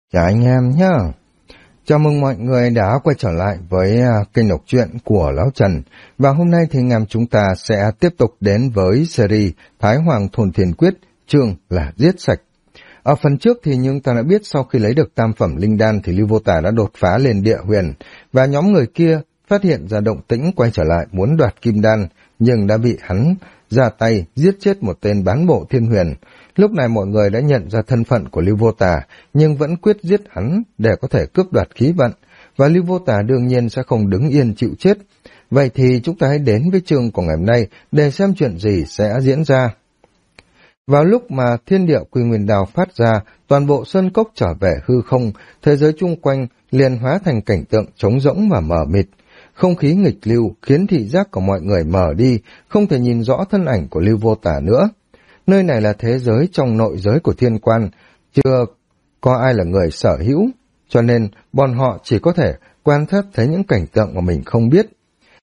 Chào anh em nhé. Chào mừng mọi người đã quay trở lại với kênh đọc truyện của Lão Trần. Và hôm nay thì anh em chúng ta sẽ tiếp tục đến với series Thái Hoàng Thôn Thiên Quyết, chương là Giết Sạch. Ở phần trước thì chúng ta đã biết sau khi lấy được tam phẩm linh đan thì Lưu Vô Tà đã đột phá lên địa huyền. Và nhóm người kia phát hiện ra động tĩnh quay trở lại muốn đoạt kim đan, nhưng đã bị hắn ra tay giết chết một tên bán bộ thiên huyền. Lúc này mọi người đã nhận ra thân phận của Lưu Vô Tà, nhưng vẫn quyết giết hắn để có thể cướp đoạt khí vận, và Lưu Vô Tà đương nhiên sẽ không đứng yên chịu chết. Vậy thì chúng ta hãy đến với chương của ngày hôm nay để xem chuyện gì sẽ diễn ra. Vào lúc mà thiên địa Quy Nguyên Đao phát ra, toàn bộ sơn cốc trở về hư không, thế giới chung quanh liền hóa thành cảnh tượng trống rỗng và mờ mịt. Không khí nghịch lưu khiến thị giác của mọi người mờ đi, không thể nhìn rõ thân ảnh của Lưu Vô Tà nữa. Nơi này là thế giới trong nội giới của thiên quan, chưa có ai là người sở hữu, cho nên bọn họ chỉ có thể quan sát thấy những cảnh tượng mà mình không biết.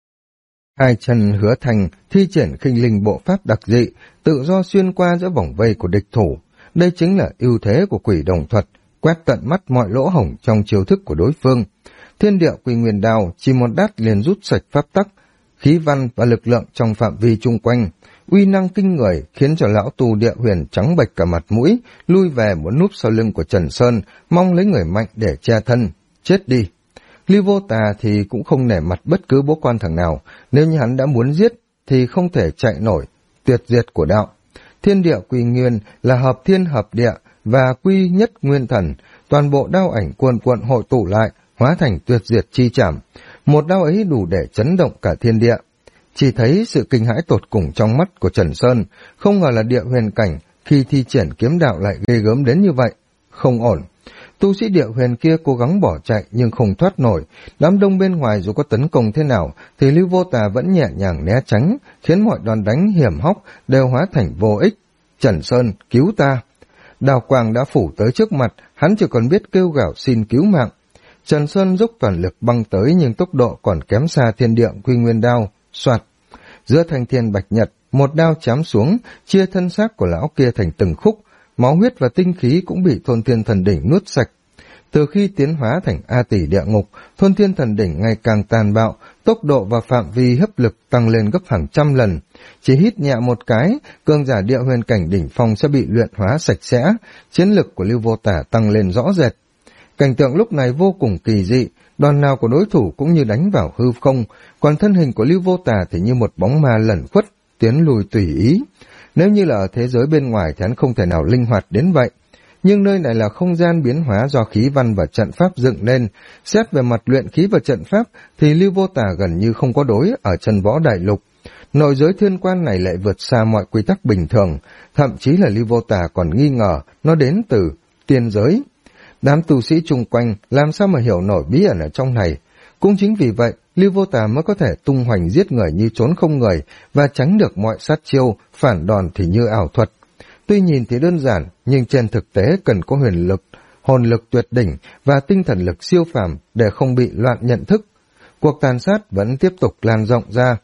Hai chân Hứa Thành thi triển khinh linh bộ pháp đặc dị, tự do xuyên qua giữa vòng vây của địch thủ. Đây chính là ưu thế của quỷ đồng thuật, quét tận mắt mọi lỗ hổng trong chiêu thức của đối phương. Thiên địa Quy Nguyên Đao chỉ một đát liền rút sạch pháp tắc, khí văn và lực lượng trong phạm vi chung quanh. Uy năng kinh người khiến cho lão tù địa huyền trắng bệch cả mặt mũi, lui về muốn núp sau lưng của Trần Sơn, mong lấy người mạnh để che thân. Chết đi! Lưu Vô Tà thì cũng không nể mặt bất cứ bố con thằng nào, nếu như hắn đã muốn giết thì không thể chạy nổi, tuyệt diệt của đạo. Thiên địa quy nguyên là hợp thiên hợp địa và quy nhất nguyên thần, toàn bộ đao ảnh cuồn cuộn hội tụ lại, hóa thành tuyệt diệt chi trảm. Một đao ấy đủ để chấn động cả thiên địa. Chỉ thấy sự kinh hãi tột cùng trong mắt của Trần Sơn, không ngờ là địa huyền cảnh khi thi triển kiếm đạo lại ghê gớm đến như vậy. Không ổn. Tu sĩ địa huyền kia cố gắng bỏ chạy nhưng không thoát nổi. Đám đông bên ngoài dù có tấn công thế nào thì Lưu Vô Tà vẫn nhẹ nhàng né tránh, khiến mọi đòn đánh hiểm hóc đều hóa thành vô ích. Trần Sơn, cứu ta! Đào quang đã phủ tới trước mặt, hắn chỉ còn biết kêu gào xin cứu mạng. Trần Sơn dốc toàn lực băng tới nhưng tốc độ còn kém xa thiên địa Quy Nguyên Đao. Soạt! Giữa thanh thiên bạch nhật, một đao chém xuống, chia thân xác của lão kia thành từng khúc, máu huyết và tinh khí cũng bị Thôn Thiên Thần Đỉnh nuốt sạch. Từ khi tiến hóa thành A Tỷ địa ngục, Thôn Thiên Thần Đỉnh ngày càng tàn bạo, tốc độ và phạm vi hấp lực tăng lên gấp hàng trăm lần. Chỉ hít nhẹ một cái, cường giả địa huyền cảnh đỉnh phong sẽ bị luyện hóa sạch sẽ, chiến lực của Lưu Vô Tà tăng lên rõ rệt. Cảnh tượng lúc này vô cùng kỳ dị, đòn nào của đối thủ cũng như đánh vào hư không, còn thân hình của Lưu Vô Tà thì như một bóng ma lẩn khuất, tiến lùi tùy ý. Nếu như là ở thế giới bên ngoài thì hắn không thể nào linh hoạt đến vậy. Nhưng nơi này là không gian biến hóa do khí văn và trận pháp dựng nên. Xét về mặt luyện khí và trận pháp thì Lưu Vô Tà gần như không có đối ở chân võ đại lục. Nội giới thiên quan này lại vượt xa mọi quy tắc bình thường, thậm chí là Lưu Vô Tà còn nghi ngờ nó đến từ tiên giới. Đám tu sĩ chung quanh làm sao mà hiểu nổi bí ẩn ở trong này. Cũng chính vì vậy, Lưu Vô Tà mới có thể tung hoành giết người như trốn không người và tránh được mọi sát chiêu, phản đòn thì như ảo thuật. Tuy nhìn thì đơn giản, nhưng trên thực tế cần có huyền lực, hồn lực tuyệt đỉnh và tinh thần lực siêu phàm để không bị loạn nhận thức. Cuộc tàn sát vẫn tiếp tục lan rộng ra.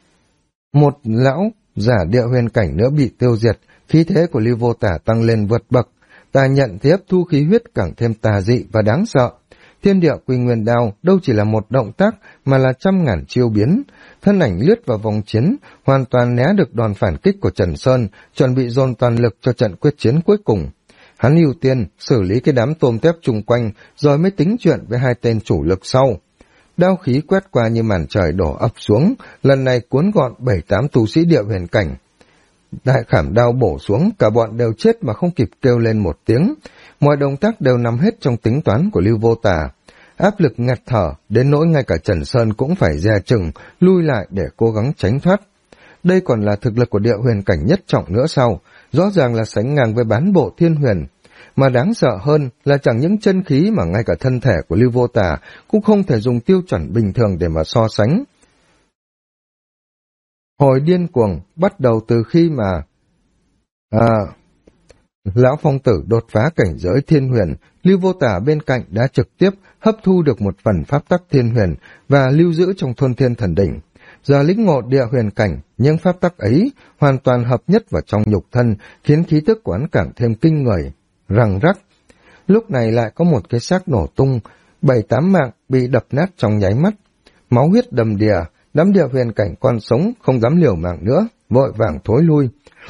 Một lão giả địa huyền cảnh nữa bị tiêu diệt, khí thế của Lưu Vô Tà tăng lên vượt bậc. Tà nhận thì hấp thu khí huyết càng thêm tà dị và đáng sợ. Thiên địa Quy Nguyên Đao đâu chỉ là một động tác mà là trăm ngàn chiêu biến. Thân ảnh lướt vào vòng chiến, hoàn toàn né được đòn phản kích của Trần Sơn, chuẩn bị dồn toàn lực cho trận quyết chiến cuối cùng. Hắn ưu tiên xử lý cái đám tôm tép chung quanh, rồi mới tính chuyện với hai tên chủ lực sau. Đao khí quét qua như màn trời đổ ập xuống, lần này cuốn gọn 7-8 tu sĩ địa huyền cảnh. Đại khảm đao bổ xuống, cả bọn đều chết mà không kịp kêu lên một tiếng. Mọi động tác đều nằm hết trong tính toán của Lưu Vô Tà. Áp lực ngạt thở, đến nỗi ngay cả Trần Sơn cũng phải dè chừng, lui lại để cố gắng tránh thoát. Đây còn là thực lực của địa huyền cảnh nhất trọng nữa sau, rõ ràng là sánh ngang với bán bộ thiên huyền. Mà đáng sợ hơn là chẳng những chân khí mà ngay cả thân thể của Lưu Vô Tà cũng không thể dùng tiêu chuẩn bình thường để mà so sánh. Hồi điên cuồng bắt đầu từ khi mà Lão Phong Tử đột phá cảnh giới thiên huyền, Lưu Vô Tà bên cạnh đã trực tiếp hấp thu được một phần pháp tắc thiên huyền và lưu giữ trong Thôn Thiên Thần Đỉnh. Giờ lĩnh ngộ địa huyền cảnh, những pháp tắc ấy hoàn toàn hợp nhất vào trong nhục thân, khiến khí tức của hắn càng thêm kinh người, răng rắc. Lúc này lại có một cái xác nổ tung, 7-8 mạng bị đập nát trong nháy mắt. Máu huyết đầm đìa, đám địa huyền cảnh con sống không dám liều mạng nữa, vội vàng thối lui.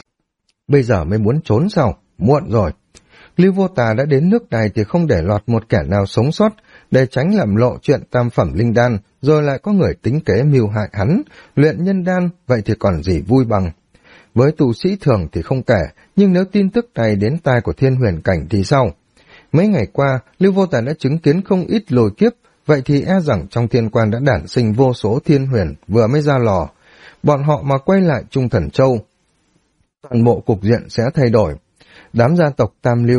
Bây giờ mới muốn trốn sao? Muộn rồi. Lưu Vô Tà đã đến nước này thì không để lọt một kẻ nào sống sót, để tránh làm lộ chuyện tam phẩm linh đan, rồi lại có người tính kế mưu hại hắn, luyện nhân đan, vậy thì còn gì vui bằng. Với tu sĩ thường thì không kể, nhưng nếu tin tức này đến tai của thiên huyền cảnh thì sao? Mấy ngày qua, Lưu Vô Tà đã chứng kiến không ít lôi kiếp, vậy thì e rằng trong thiên quan đã đản sinh vô số thiên huyền vừa mới ra lò. Bọn họ mà quay lại Trung Thần Châu, toàn bộ cục diện sẽ thay đổi. Đám gia tộc tam lưu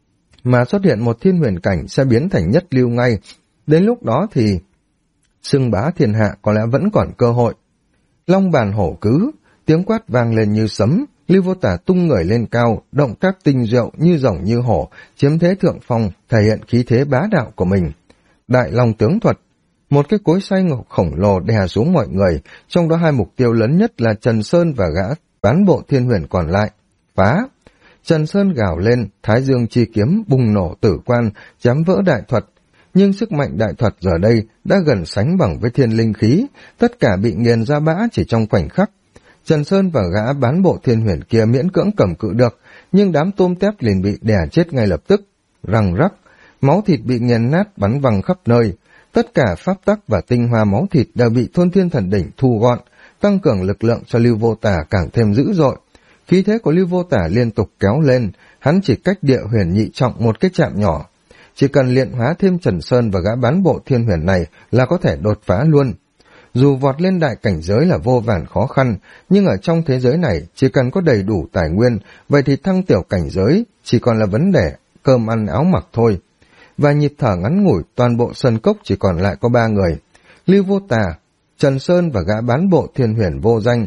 mà xuất hiện một thiên huyền cảnh sẽ biến thành nhất lưu ngay. Đến lúc đó thì xưng bá thiên hạ có lẽ vẫn còn cơ hội. Long bàn hổ cứ, tiếng quát vang lên như sấm. Lưu Vô Tà tung người lên cao, động tác tinh diệu như rồng như hổ, chiếm thế thượng phong, thể hiện khí thế bá đạo của mình. Đại Long tướng thuật, một cái cối xay ngọc khổng lồ đè xuống mọi người, trong đó hai mục tiêu lớn nhất là Trần Sơn và gã bán bộ thiên huyền còn lại. Phá! Trần Sơn gào lên, Thái Dương chi kiếm bùng nổ tử quan, chém vỡ đại thuật. Nhưng sức mạnh đại thuật giờ đây đã gần sánh bằng với thiên linh khí, tất cả bị nghiền ra bã chỉ trong khoảnh khắc. Trần Sơn và gã bán bộ thiên huyền kia miễn cưỡng cầm cự được, nhưng đám tôm tép liền bị đè chết ngay lập tức. Răng rắc, máu thịt bị nghiền nát bắn văng khắp nơi. Tất cả pháp tắc và tinh hoa máu thịt đều bị Thôn Thiên Thần Đỉnh thu gọn, tăng cường lực lượng cho Lưu Vô Tà càng thêm dữ dội. Khí thế của Lưu Vô Tà liên tục kéo lên, hắn chỉ cách địa huyền nhị trọng một cái chạm nhỏ. Chỉ cần luyện hóa thêm Trần Sơn và gã bán bộ thiên huyền này là có thể đột phá luôn. Dù vọt lên đại cảnh giới là vô vàn khó khăn, nhưng ở trong thế giới này chỉ cần có đầy đủ tài nguyên, vậy thì thăng tiểu cảnh giới chỉ còn là vấn đề cơm ăn áo mặc thôi. Và nhịp thở ngắn ngủi, toàn bộ sơn cốc chỉ còn lại có 3 người. Lưu Vô Tà, Trần Sơn và gã bán bộ thiên huyền vô danh.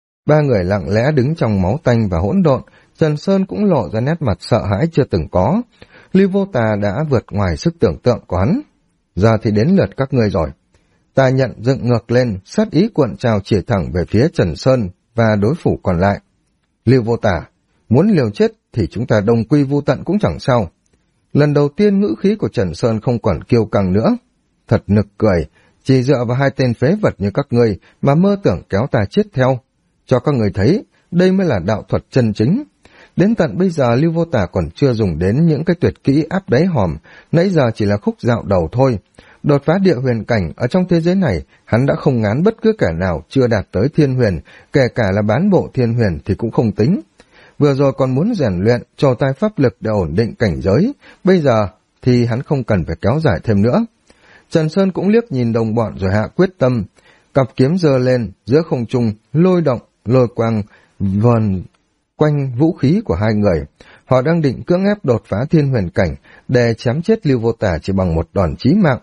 3 người lặng lẽ đứng trong máu tanh và hỗn độn. Trần Sơn cũng lộ ra nét mặt sợ hãi chưa từng có. Lưu Vô Tà đã vượt ngoài sức tưởng tượng của hắn. Giờ thì đến lượt các ngươi rồi. Tà Nhận dựng ngược lên, sát ý cuộn trào chỉ thẳng về phía Trần Sơn và đối thủ còn lại. Lưu Vô Tà, muốn liều chết thì chúng ta đồng quy vu tận cũng chẳng sao. Lần đầu tiên ngữ khí của Trần Sơn không còn kiêu căng nữa. Thật nực cười, chỉ dựa vào 2 tên phế vật như các ngươi mà mơ tưởng kéo ta chết theo. Cho các người thấy, đây mới là đạo thuật chân chính. Đến tận bây giờ Lưu Vô Tà còn chưa dùng đến những cái tuyệt kỹ áp đáy hòm, nãy giờ chỉ là khúc dạo đầu thôi. Đột phá địa huyền cảnh ở trong thế giới này, hắn đã không ngán bất cứ kẻ nào chưa đạt tới thiên huyền, kể cả là bán bộ thiên huyền thì cũng không tính. Vừa rồi còn muốn rèn luyện, trổ tài pháp lực để ổn định cảnh giới, bây giờ thì hắn không cần phải kéo dài thêm nữa. Trần Sơn cũng liếc nhìn đồng bọn rồi hạ quyết tâm, cặp kiếm giơ lên, giữa không trung, lôi động, lôi quang, vờn quanh vũ khí của 2 người. Họ đang định cưỡng ép đột phá thiên huyền cảnh để chém chết Lưu Vô Tà chỉ bằng một đòn chí mạng.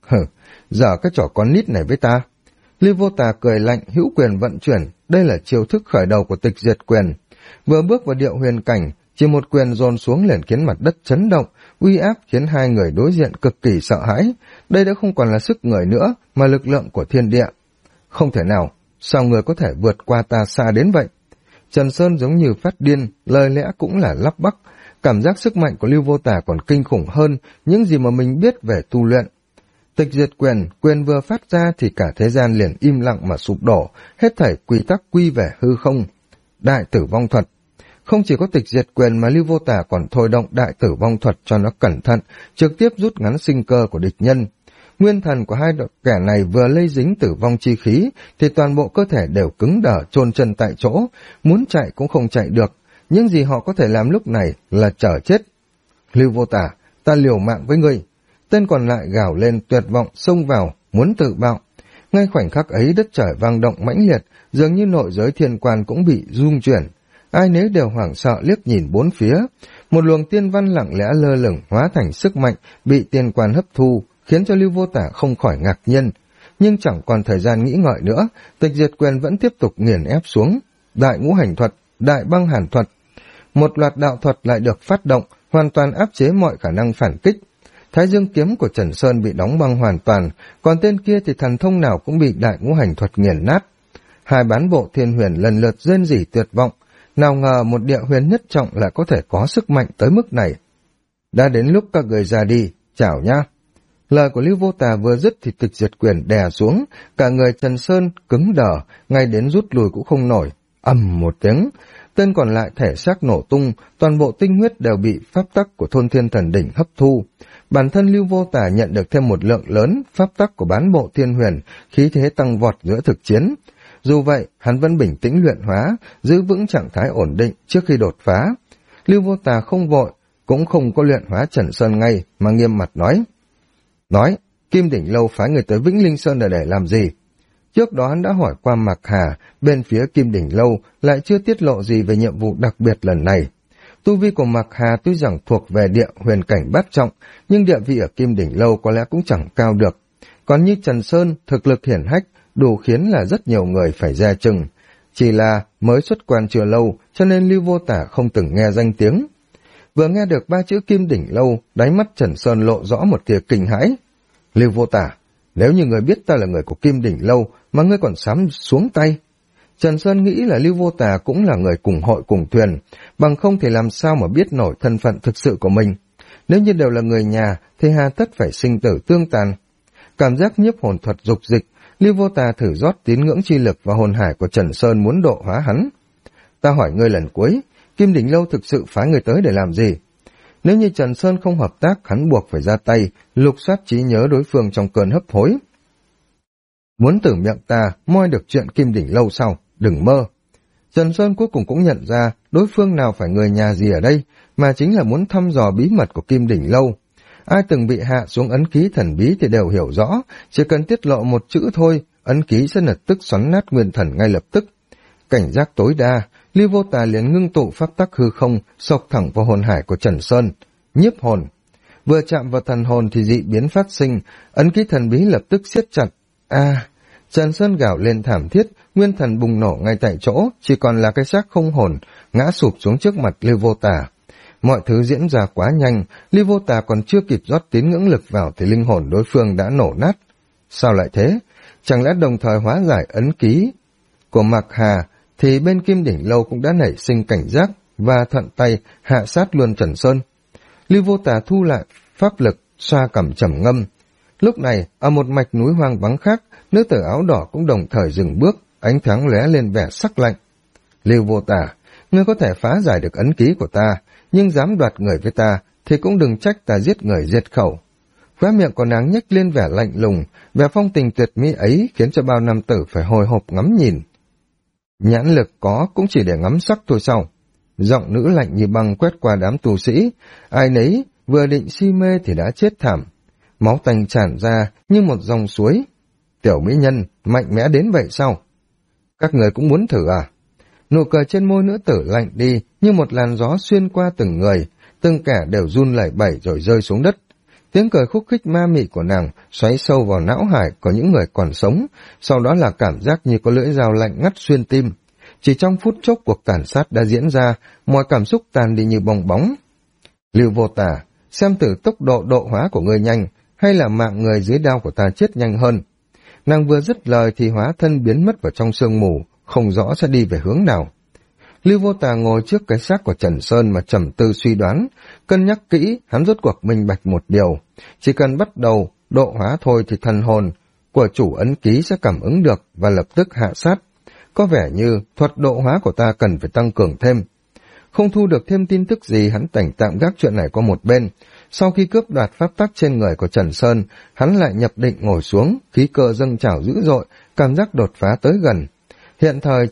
Giờ cái trò con nít này với ta. Lưu Vô Tà cười lạnh, hữu quyền vận chuyển, đây là chiêu thức khởi đầu của tịch diệt quyền. Vừa bước vào điệu huyền cảnh, chỉ một quyền dồn xuống liền khiến mặt đất chấn động, uy áp khiến 2 người đối diện cực kỳ sợ hãi. Đây đã không còn là sức người nữa, mà lực lượng của thiên địa. Không thể nào, sao người có thể vượt qua ta xa đến vậy? Trần Sơn giống như phát điên, lời lẽ cũng là lắp bắp. Cảm giác sức mạnh của Lưu Vô Tà còn kinh khủng hơn những gì mà mình biết về tu luyện. Tịch diệt quyền, quyền vừa phát ra thì cả thế gian liền im lặng mà sụp đổ, hết thảy quy tắc quy về hư không. Đại tử vong thuật. Không chỉ có tịch diệt quyền mà Lưu Vô Tà còn thôi động đại tử vong thuật cho nó cẩn thận, trực tiếp rút ngắn sinh cơ của địch nhân. Nguyên thần của 2 kẻ này vừa lây dính tử vong chi khí thì toàn bộ cơ thể đều cứng đờ chôn chân tại chỗ, muốn chạy cũng không chạy được. Những gì họ có thể làm lúc này là chờ chết. Lưu Vô Tà, ta liều mạng với ngươi. Tên còn lại gào lên tuyệt vọng xông vào, muốn tự bạo. Ngay khoảnh khắc ấy đất trời vang động mãnh liệt, dường như nội giới thiên quan cũng bị rung chuyển. Ai nấy đều hoảng sợ liếc nhìn bốn phía. Một luồng tiên văn lặng lẽ lơ lửng hóa thành sức mạnh bị tiên quan hấp thu, khiến cho Lưu Vô Tà không khỏi ngạc nhiên. Nhưng chẳng còn thời gian nghĩ ngợi nữa, tịch diệt quyền vẫn tiếp tục nghiền ép xuống. Đại ngũ hành thuật, đại băng hàn thuật. Một loạt đạo thuật lại được phát động, hoàn toàn áp chế mọi khả năng phản kích. Thái Dương kiếm của Trần Sơn bị đóng băng hoàn toàn, còn tên kia thì thần thông nào cũng bị đại ngũ hành thuật nghiền nát. 2 bán bộ thiên huyền lần lượt rên rỉ tuyệt vọng, nào ngờ một địa huyền nhất trọng lại có thể có sức mạnh tới mức này. đã đến lúc các người ra đi, chào nhá. Lời của Lưu Vô Tà vừa dứt thì Tịch Diệt Quyền đè xuống, cả người Trần Sơn cứng đờ, ngay đến rút lui cũng không nổi. Ầm một tiếng, tên còn lại thể xác nổ tung, toàn bộ tinh huyết đều bị pháp tắc của Thôn Thiên Thần Đỉnh hấp thu. Bản thân Lưu Vô Tà nhận được thêm một lượng lớn pháp tắc của bán bộ thiên huyền, khí thế tăng vọt giữa thực chiến. Dù vậy, hắn vẫn bình tĩnh luyện hóa, giữ vững trạng thái ổn định trước khi đột phá. Lưu Vô Tà không vội, cũng không có luyện hóa Trần Sơn ngay, mà nghiêm mặt nói, Kim Đỉnh Lâu phái người tới Vĩnh Linh Sơn để làm gì? Trước đó hắn đã hỏi qua Mạc Hà, bên phía Kim Đỉnh Lâu lại chưa tiết lộ gì về nhiệm vụ đặc biệt lần này. Tu vi của Mạc Hà tuy rằng thuộc về địa huyền cảnh bát trọng, nhưng địa vị ở Kim Đỉnh Lâu có lẽ cũng chẳng cao được. Còn như Trần Sơn, thực lực hiển hách, đủ khiến là rất nhiều người phải dè chừng. Chỉ là mới xuất quan chưa lâu, cho nên Lưu Vô Tà không từng nghe danh tiếng. Vừa nghe được 3 chữ Kim Đỉnh Lâu, đáy mắt Trần Sơn lộ rõ một tia kinh hãi. Lưu Vô Tà, nếu như người biết ta là người của Kim Đỉnh Lâu mà ngươi còn dám xuống tay. Trần Sơn nghĩ là Lưu Vô Tà cũng là người cùng hội cùng thuyền, bằng không thì làm sao mà biết nổi thân phận thực sự của mình. Nếu như đều là người nhà thì hà tất phải sinh tử tương tàn. Cảm giác nhiếp hồn thuật dục dịch, Lưu Vô Tà thử rót tín ngưỡng chi lực vào hồn hải của Trần Sơn muốn độ hóa hắn. Ta hỏi ngươi lần cuối, Kim Đỉnh Lâu thực sự phái người tới để làm gì? Nếu như Trần Sơn không hợp tác, hắn buộc phải ra tay, lục soát trí nhớ đối phương trong cơn hấp hối. Muốn từ miệng ta moi được chuyện Kim Đỉnh Lâu sao? Đừng mơ. Trần Sơn cuối cùng cũng nhận ra đối phương nào phải người nhà gì ở đây, mà chính là muốn thăm dò bí mật của Kim Đỉnh Lâu. Ai từng bị hạ xuống ấn ký thần bí thì đều hiểu rõ, chỉ cần tiết lộ một chữ thôi, ấn ký sẽ lập tức xoắn nát nguyên thần ngay lập tức. Cảnh giác tối đa, Lưu Vô Tà liền ngưng tụ pháp tắc hư không, xộc thẳng vào hồn hải của Trần Sơn. Nhiếp hồn. Vừa chạm vào thần hồn thì dị biến phát sinh, ấn ký thần bí lập tức siết chặt. Trần Sơn gào lên thảm thiết, nguyên thần bùng nổ ngay tại chỗ, chỉ còn là cái xác không hồn, ngã sụp xuống trước mặt Lưu Vô Tà. Mọi thứ diễn ra quá nhanh, Lưu Vô Tà còn chưa kịp rót tín ngưỡng lực vào thì linh hồn đối phương đã nổ nát. Sao lại thế? Chẳng lẽ đồng thời hóa giải ấn ký của Mạc Hà thì bên Kim Đỉnh Lâu cũng đã nảy sinh cảnh giác và thuận tay hạ sát luôn Trần Sơn. Lưu Vô Tà thu lại pháp lực, xoa cằm trầm ngâm. Lúc này, ở một mạch núi hoang vắng khác, nữ tử áo đỏ cũng đồng thời dừng bước, ánh thoáng lóe lên vẻ sắc lạnh. Lưu Vô Tà, ngươi có thể phá giải được ấn ký của ta, nhưng dám đoạt người với ta thì cũng đừng trách ta giết người diệt khẩu. Khóe miệng của nàng nhếch lên vẻ lạnh lùng, vẻ phong tình tuyệt mỹ ấy khiến cho bao nam tử phải hồi hộp ngắm nhìn. Nhãn lực có cũng chỉ để ngắm sắc thôi sao? Giọng nữ lạnh như băng quét qua đám tù sĩ, ai nấy vừa định si mê thì đã chết thảm. Máu tanh tràn ra như một dòng suối. Tiểu mỹ nhân, mạnh mẽ đến vậy sao? Các người cũng muốn thử à? Nụ cười trên môi nữ tử lạnh đi như một làn gió xuyên qua từng người, từng kẻ đều run lẩy bẩy rồi rơi xuống đất. Tiếng cười khúc khích ma mị của nàng xoáy sâu vào não hải của những người còn sống, sau đó là cảm giác như có lưỡi dao lạnh ngắt xuyên tim. Chỉ trong phút chốc cuộc tàn sát đã diễn ra, mọi cảm xúc tan đi như bong bóng. Lưu Vô Tà, xem thử tốc độ độ hóa của ngươi nhanh, hay là mạng người dưới đao của ta chết nhanh hơn. Nàng vừa dứt lời thì hóa thân biến mất vào trong sương mù, không rõ sẽ đi về hướng nào. Lưu Vô Tà ngồi trước cái xác của Trần Sơn mà trầm tư suy đoán, cân nhắc kỹ, hắn rốt cuộc minh bạch một điều. Chỉ cần bắt đầu độ hóa thôi thì thần hồn của chủ ấn ký sẽ cảm ứng được và lập tức hạ sát. Có vẻ như thuật độ hóa của ta cần phải tăng cường thêm. Không thu được thêm tin tức gì, hắn tạm gác chuyện này qua một bên. Sau khi cướp đoạt pháp tắc trên người của Trần Sơn, hắn lại nhập định ngồi xuống, khí cơ dâng trào dữ dội, cảm giác đột phá tới gần. Hiện thời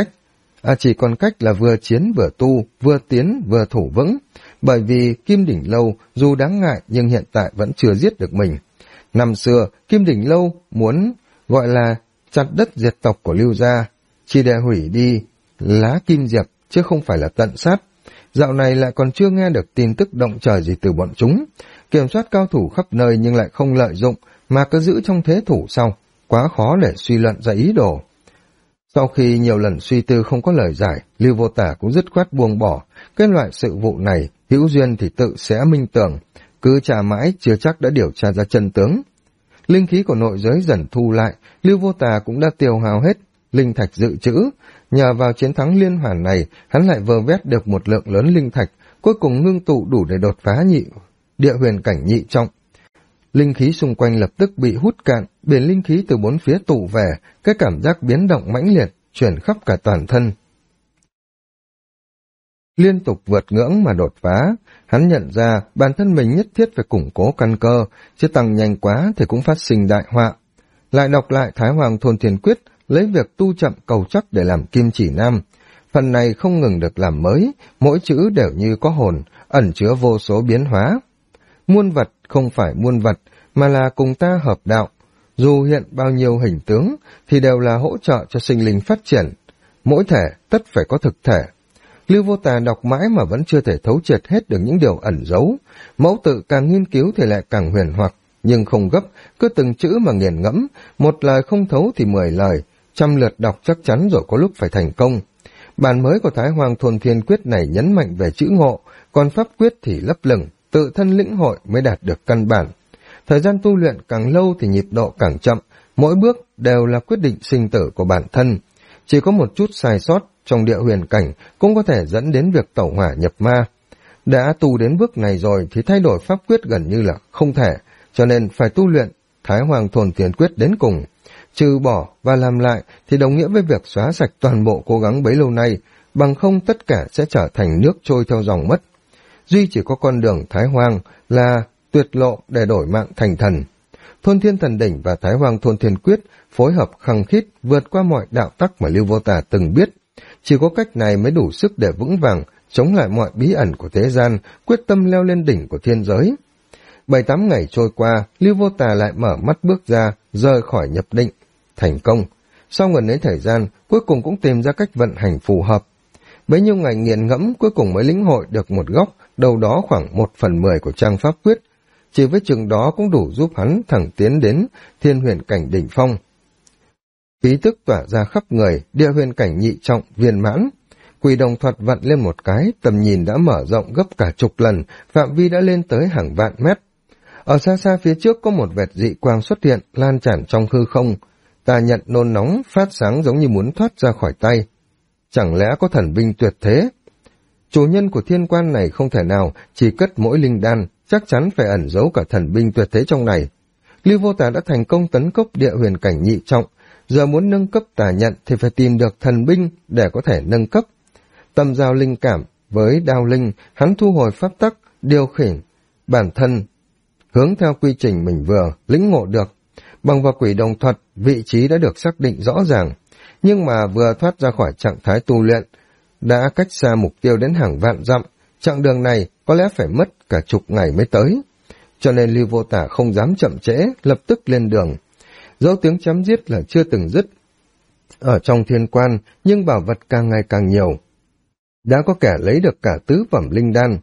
chỉ còn cách là vừa chiến vừa tu, vừa tiến vừa thủ vững, bởi vì Kim Đỉnh Lâu dù đáng ngại nhưng hiện tại vẫn chưa giết được mình. Năm xưa, Kim Đỉnh Lâu muốn gọi là chặt đất diệt tộc của Lưu gia, chỉ để hủy đi lá kim diệp chứ không phải là tận sát. Dạo này lại còn chưa nghe được tin tức động trời gì từ bọn chúng, kiểm soát cao thủ khắp nơi nhưng lại không lợi dụng mà cứ giữ trong thế thủ sau, quá khó để suy luận ra ý đồ. Sau khi nhiều lần suy tư không có lời giải, Lưu Vô Tà cũng dứt khoát buông bỏ, cái loại sự vụ này hữu duyên thì tự sẽ minh tưởng, cứ trả mãi chưa chắc đã điều tra ra chân tướng. Linh khí của nội giới dần thu lại, Lưu Vô Tà cũng đã tiêu hao hết linh thạch dự trữ. Nhờ vào chiến thắng liên hoàn này, hắn lại vơ vét được một lượng lớn linh thạch, cuối cùng ngưng tụ đủ để đột phá địa huyền cảnh nhị trọng. Linh khí xung quanh lập tức bị hút cạn, biển linh khí từ bốn phía tụ về, cái cảm giác biến động mãnh liệt, chuyển khắp cả toàn thân. Liên tục vượt ngưỡng mà đột phá, hắn nhận ra bản thân mình nhất thiết phải củng cố căn cơ, chứ tăng nhanh quá thì cũng phát sinh đại họa. Lại đọc lại Thái Hoàng Thôn Thiên Quyết, lấy việc tu chậm cầu chắc để làm kim chỉ nam. Phần này không ngừng được làm mới, mỗi chữ đều như có hồn, ẩn chứa vô số biến hóa. Muôn vật không phải muôn vật, mà là cùng ta hợp đạo. Dù hiện bao nhiêu hình tướng, thì đều là hỗ trợ cho sinh linh phát triển. Mỗi thể tất phải có thực thể. Lưu Vô Tà đọc mãi mà vẫn chưa thể thấu triệt hết được những điều ẩn giấu. Mẫu tự càng nghiên cứu thì lại càng huyền hoặc, nhưng không gấp, cứ từng chữ mà nghiền ngẫm, một lời không thấu thì 10 lời, 100 lượt đọc chắc chắn rồi có lúc phải thành công. Bản mới của Thái Hoàng Thôn Thiên Quyết này nhấn mạnh về chữ ngộ, còn pháp quyết thì lấp lửng, tự thân lĩnh hội mới đạt được căn bản. Thời gian tu luyện càng lâu thì nhịp độ càng chậm, mỗi bước đều là quyết định sinh tử của bản thân. Chỉ có một chút sai sót trong địa huyền cảnh cũng có thể dẫn đến việc tẩu hỏa nhập ma. Đã tu đến bước này rồi thì thay đổi pháp quyết gần như là không thể, cho nên phải tu luyện Thái Hoàng Thôn Thiên Quyết đến cùng. Trừ bỏ và làm lại thì đồng nghĩa với việc xóa sạch toàn bộ cố gắng bấy lâu nay, bằng không tất cả sẽ trở thành nước trôi theo dòng mất. Duy chỉ có con đường Thái Hoàng là tuyệt lộ để đổi mạng thành thần. Thôn Thiên Thần Đỉnh và Thái Hoàng Thôn Thiên Quyết phối hợp khăng khít vượt qua mọi đạo tắc mà Lưu Vô Tà từng biết. Chỉ có cách này mới đủ sức để vững vàng, chống lại mọi bí ẩn của thế gian, quyết tâm leo lên đỉnh của thiên giới. 7-8 ngày trôi qua, Lưu Vô Tà lại mở mắt bước ra, rời khỏi nhập định. Thành công. Sau gần ấy thời gian, cuối cùng cũng tìm ra cách vận hành phù hợp. Bấy nhiêu ngày nghiền ngẫm, cuối cùng mới lĩnh hội được một góc, đâu đó khoảng 1/10 của trang pháp quyết. Chỉ với chừng đó cũng đủ giúp hắn thẳng tiến đến thiên huyền cảnh đỉnh phong. Khí tức tỏa ra khắp người, địa huyền cảnh nhị trọng, viên mãn. Quỷ đồng thuật vặn lên một cái, tầm nhìn đã mở rộng gấp cả chục lần, phạm vi đã lên tới hàng vạn mét. Ở xa xa phía trước có một vệt dị quang xuất hiện, lan tràn trong hư không. Ta nhận nôn nóng, phát sáng giống như muốn thoát ra khỏi tay. Chẳng lẽ có thần binh tuyệt thế? Chủ nhân của thiên quan này không thể nào chỉ cất mỗi linh đan, chắc chắn phải ẩn giấu cả thần binh tuyệt thế trong này. Lưu Vô Tà đã thành công tấn cốc địa huyền cảnh nhị trọng, giờ muốn nâng cấp tà nhận thì phải tìm được thần binh để có thể nâng cấp. Tâm giao linh cảm với đao linh, hắn thu hồi pháp tắc, điều khiển bản thân hướng theo quy trình mình vừa lĩnh ngộ được. Bằng vào quỷ đồng thuật, vị trí đã được xác định rõ ràng, nhưng mà vừa thoát ra khỏi trạng thái tu luyện, đã cách xa mục tiêu đến hàng vạn dặm, chặng đường này có lẽ phải mất cả chục ngày mới tới. Cho nên Lưu Vô Tà không dám chậm trễ, lập tức lên đường. Dẫu tiếng chém giết là chưa từng dứt ở trong thiên quan, nhưng bảo vật càng ngày càng nhiều. Đã có kẻ lấy được cả tứ phẩm linh đan,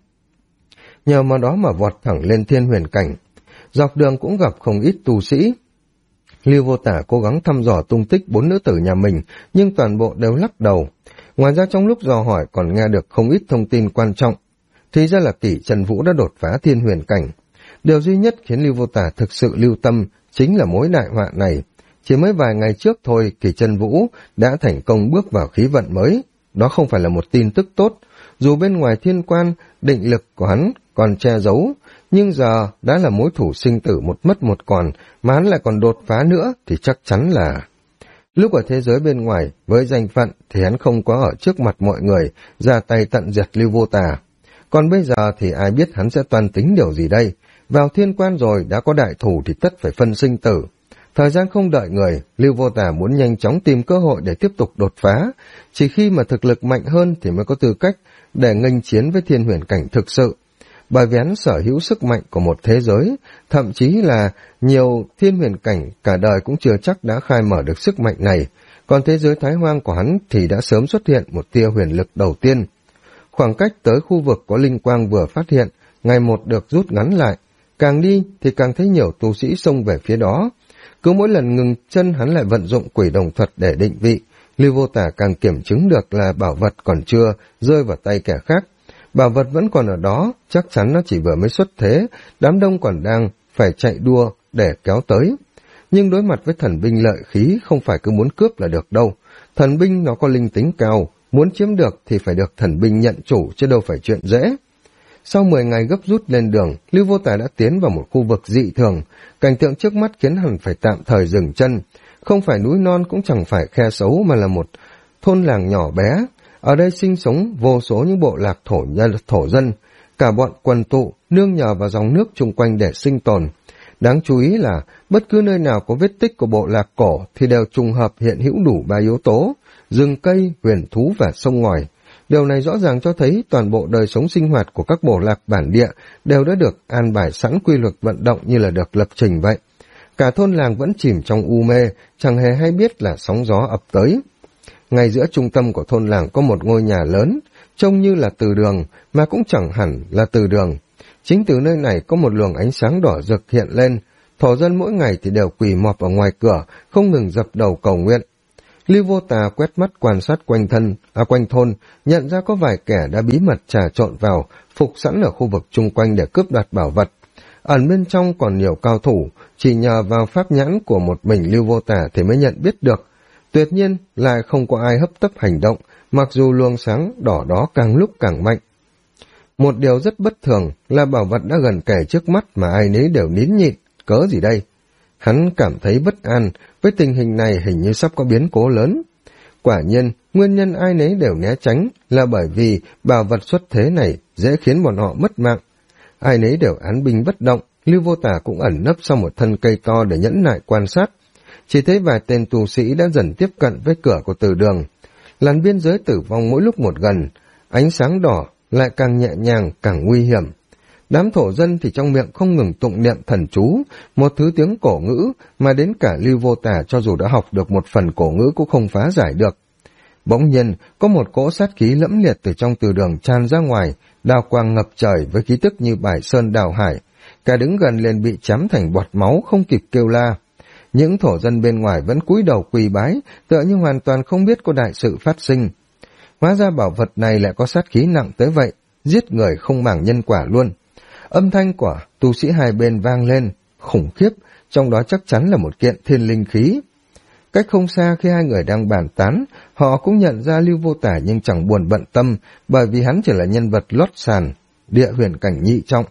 nhờ mà đó mà vọt thẳng lên thiên huyền cảnh. Dọc đường cũng gặp không ít tu sĩ. Lưu Vô Tà cố gắng thăm dò tung tích 4 nữ tử nhà mình, nhưng toàn bộ đều lắc đầu. Ngoài ra trong lúc dò hỏi còn nghe được không ít thông tin quan trọng. Thì ra là Kỷ Trần Vũ đã đột phá thiên huyền cảnh. Điều duy nhất khiến Lưu Vô Tà thực sự lưu tâm chính là mối đại họa này. Chỉ mới vài ngày trước thôi, Kỷ Trần Vũ đã thành công bước vào khí vận mới. Đó không phải là một tin tức tốt. Dù bên ngoài thiên quan, định lực của hắn còn che giấu, nhưng giờ đã là mối thủ sinh tử một mất một còn, mà hắn lại còn đột phá nữa thì chắc chắn là... Lúc ở thế giới bên ngoài, với danh phận thì hắn không có ở trước mặt mọi người, ra tay tận diệt Lưu Vô Tà. Còn bây giờ thì ai biết hắn sẽ toan tính điều gì đây? Vào thiên quan rồi, đã có đại thủ thì tất phải phân sinh tử. Thời gian không đợi người, Lưu Vô Tà muốn nhanh chóng tìm cơ hội để tiếp tục đột phá. Chỉ khi mà thực lực mạnh hơn thì mới có tư cách để nghênh chiến với thiên huyền cảnh thực sự. Bởi vì hắn sở hữu sức mạnh của một thế giới, thậm chí là nhiều thiên huyền cảnh cả đời cũng chưa chắc đã khai mở được sức mạnh này, còn thế giới Thái Hoang của hắn thì đã sớm xuất hiện một tia huyền lực đầu tiên. Khoảng cách tới khu vực có linh quang vừa phát hiện, ngày một được rút ngắn lại, càng đi thì càng thấy nhiều tu sĩ xông về phía đó. Cứ mỗi lần ngừng chân hắn lại vận dụng quỷ đồng thuật để định vị, Lưu Vô Tà càng kiểm chứng được là bảo vật còn chưa rơi vào tay kẻ khác. Bảo vật vẫn còn ở đó, chắc chắn nó chỉ vừa mới xuất thế, đám đông còn đang phải chạy đua để kéo tới. Nhưng đối mặt với thần binh lợi khí không phải cứ muốn cướp là được đâu. Thần binh nó có linh tính cao, muốn chiếm được thì phải được thần binh nhận chủ chứ đâu phải chuyện dễ. Sau 10 ngày gấp rút lên đường, Lưu Vô Tà đã tiến vào một khu vực dị thường. Cảnh tượng trước mắt khiến hắn phải tạm thời dừng chân. Không phải núi non cũng chẳng phải khe sấu mà là một thôn làng nhỏ bé. Ở đây sinh sống vô số những bộ lạc thổ dân. Cả bọn quần tụ, nương nhờ vào dòng nước chung quanh để sinh tồn. Đáng chú ý là bất cứ nơi nào có vết tích của bộ lạc cổ thì đều trùng hợp hiện hữu đủ 3 yếu tố: rừng cây, huyền thú và sông ngòi. Điều này rõ ràng cho thấy toàn bộ đời sống sinh hoạt của các bộ lạc bản địa đều đã được an bài sẵn quy luật vận động như là được lập trình vậy. Cả thôn làng vẫn chìm trong u mê, chẳng hề hay biết là sóng gió ập tới. Ngay giữa trung tâm của thôn làng có một ngôi nhà lớn, trông như là từ đường, mà cũng chẳng hẳn là từ đường. Chính từ nơi này có một luồng ánh sáng đỏ rực hiện lên, thổ dân mỗi ngày thì đều quỳ mọp ở ngoài cửa, không ngừng dập đầu cầu nguyện. Lưu Vô Tà quét mắt quan sát quanh thôn, nhận ra có vài kẻ đã bí mật trà trộn vào, phục sẵn ở khu vực chung quanh để cướp đoạt bảo vật. Ẩn bên trong còn nhiều cao thủ, chỉ nhờ vào pháp nhãn của một mình Lưu Vô Tà thì mới nhận biết được. Tuyệt nhiên lại không có ai hấp tấp hành động, mặc dù luồng sáng đỏ đó càng lúc càng mạnh. Một điều rất bất thường là bảo vật đã gần kề trước mắt mà ai nấy đều nín nhịn, cớ gì đây? Hắn cảm thấy bất an, với tình hình này hình như sắp có biến cố lớn. Quả nhiên, nguyên nhân ai nấy đều né tránh là bởi vì bảo vật xuất thế này dễ khiến bọn họ mất mạng. Ai nấy đều án binh bất động, Lưu Vô Tà cũng ẩn nấp sau một thân cây to để nhẫn nại quan sát. Chỉ thấy vài tên tù sĩ đã dần tiếp cận với cửa của từ đường. Làn biên giới tử vong mỗi lúc một gần, ánh sáng đỏ lại càng nhẹ nhàng, càng nguy hiểm. Đám thổ dân thì trong miệng không ngừng tụng niệm thần chú, một thứ tiếng cổ ngữ mà đến cả Lưu Vô Tà cho dù đã học được một phần cổ ngữ cũng không phá giải được. Bỗng nhiên, có một cỗ sát khí lẫm liệt từ trong từ đường tràn ra ngoài, đao quang ngập trời với khí tức như bài sơn đào hải. Cả đứng gần liền bị chém thành bọt máu không kịp kêu la. Những thổ dân bên ngoài vẫn cúi đầu quỳ bái, tựa như hoàn toàn không biết có đại sự phát sinh. Hóa ra bảo vật này lại có sát khí nặng tới vậy, giết người không màng nhân quả luôn. Âm thanh của tu sĩ hai bên vang lên, khủng khiếp, trong đó chắc chắn là một kiện thiên linh khí. Cách không xa khi hai người đang bàn tán, họ cũng nhận ra Lưu Vô Tà nhưng chẳng buồn bận tâm, bởi vì hắn chỉ là nhân vật lót sàn, địa huyền cảnh nhị trọng.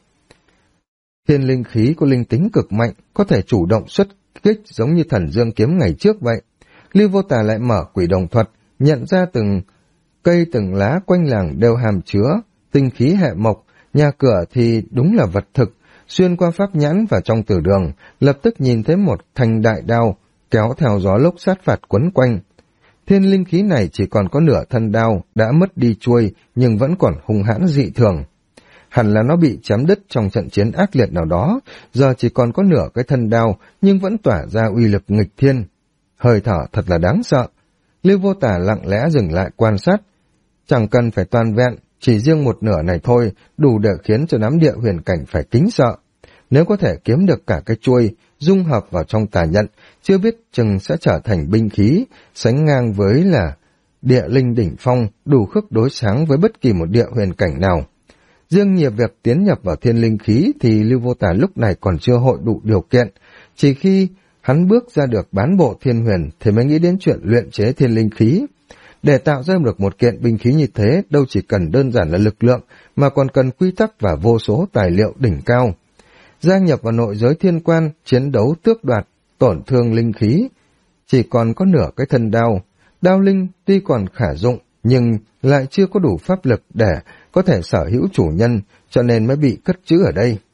Thiên linh khí có linh tính cực mạnh, có thể chủ động xuất kích giống như thần dương kiếm ngày trước vậy. Lưu Vô Tà lại mở quỷ đồng thuật, nhận ra từng cây từng lá quanh làng đều hàm chứa tinh khí hệ mộc, nhà cửa thì đúng là vật thực. Xuyên qua pháp nhãn vào trong tử đường, lập tức nhìn thấy một thanh đại đao kéo theo gió lốc sát phạt quấn quanh. Thiên linh khí này chỉ còn có nửa thân đao, đã mất đi chuôi nhưng vẫn còn hung hãn dị thường. Hẳn là nó bị chém đứt trong trận chiến ác liệt nào đó, giờ chỉ còn có nửa cái thân đao nhưng vẫn tỏa ra uy lực nghịch thiên. Hơi thở thật là đáng sợ. Lưu Vô Tà lặng lẽ dừng lại quan sát. Chẳng cần phải toàn vẹn, chỉ riêng một nửa này thôi, đủ để khiến cho đám địa huyền cảnh phải kính sợ. Nếu có thể kiếm được cả cái chuôi, dung hợp vào trong tà nhận, chưa biết chừng sẽ trở thành binh khí, sánh ngang với là địa linh đỉnh phong, đủ khước đối sáng với bất kỳ một địa huyền cảnh nào. Riêng nhiều việc tiến nhập vào thiên linh khí thì Lưu Vô Tà lúc này còn chưa hội đủ điều kiện, chỉ khi hắn bước ra được bán bộ thiên huyền thì mới nghĩ đến chuyện luyện chế thiên linh khí. Để tạo ra được một kiện binh khí như thế đâu chỉ cần đơn giản là lực lượng mà còn cần quy tắc và vô số tài liệu đỉnh cao. Gia nhập vào nội giới thiên quan, chiến đấu tước đoạt, tổn thương linh khí. Chỉ còn có nửa cái thân đao. Đao linh tuy còn khả dụng nhưng lại chưa có đủ pháp lực để có thể sở hữu chủ nhân, cho nên mới bị cất trữ ở đây.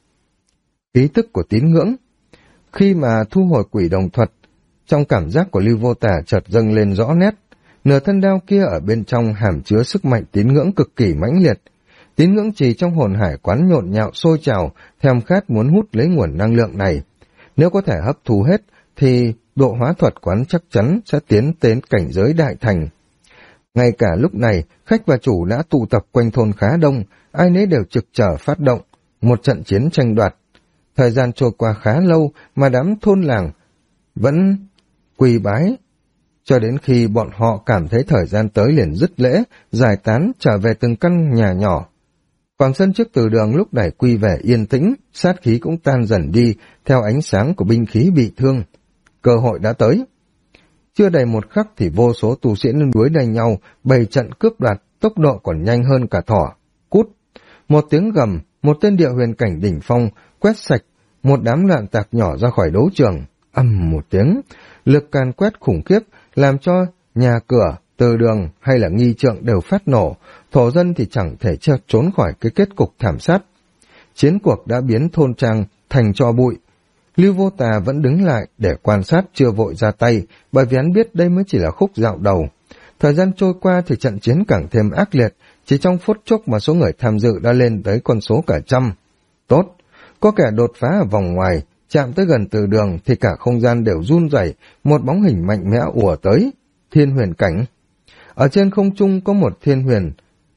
Ý thức của tín ngưỡng. Khi mà thu hồi quỷ đồng thuật, trong cảm giác của Lưu Vô Tà chợt dâng lên rõ nét. Nửa thân đao kia ở bên trong hàm chứa sức mạnh tín ngưỡng cực kỳ mãnh liệt. Tín ngưỡng trì trong hồn hải quán nhộn nhạo sôi trào, thèm khát muốn hút lấy nguồn năng lượng này. Nếu có thể hấp thu hết, thì độ hóa thuật quán chắc chắn sẽ tiến đến cảnh giới đại thành. Ngay cả lúc này, khách và chủ đã tụ tập quanh thôn khá đông, ai nấy đều trực chờ phát động, một trận chiến tranh đoạt. Thời gian trôi qua khá lâu mà đám thôn làng vẫn quỳ bái, cho đến khi bọn họ cảm thấy thời gian tới liền dứt lễ, giải tán trở về từng căn nhà nhỏ. Khoảng sân trước từ đường lúc này quy về yên tĩnh, sát khí cũng tan dần đi theo ánh sáng của binh khí bị thương. Cơ hội đã tới. Chưa đầy một khắc thì vô số tu sĩ đuối đành nhau, bày trận cướp đoạt, tốc độ còn nhanh hơn cả thỏ. Cút! Một tiếng gầm, một tên địa huyền cảnh đỉnh phong quét sạch một đám loạn tạc nhỏ ra khỏi đấu trường. Ầm một tiếng, lực càn quét khủng khiếp làm cho nhà cửa, từ đường hay là nghi trượng đều phát nổ, thổ dân thì chẳng thể trốn khỏi cái kết cục thảm sát. Chiến cuộc đã biến thôn trang thành tro bụi. Lưu Vô Tà vẫn đứng lại để quan sát, chưa vội ra tay, bởi vì hắn biết đây mới chỉ là khúc dạo đầu. Thời gian trôi qua thì trận chiến càng thêm ác liệt, chỉ trong phút chốc mà số người tham dự đã lên tới con số cả trăm. Tốt, có kẻ đột phá ở vòng ngoài, chạm tới gần từ đường thì cả không gian đều run rẩy, một bóng hình mạnh mẽ ùa tới. Thiên huyền cảnh. Ở trên không trung có một thiên huyền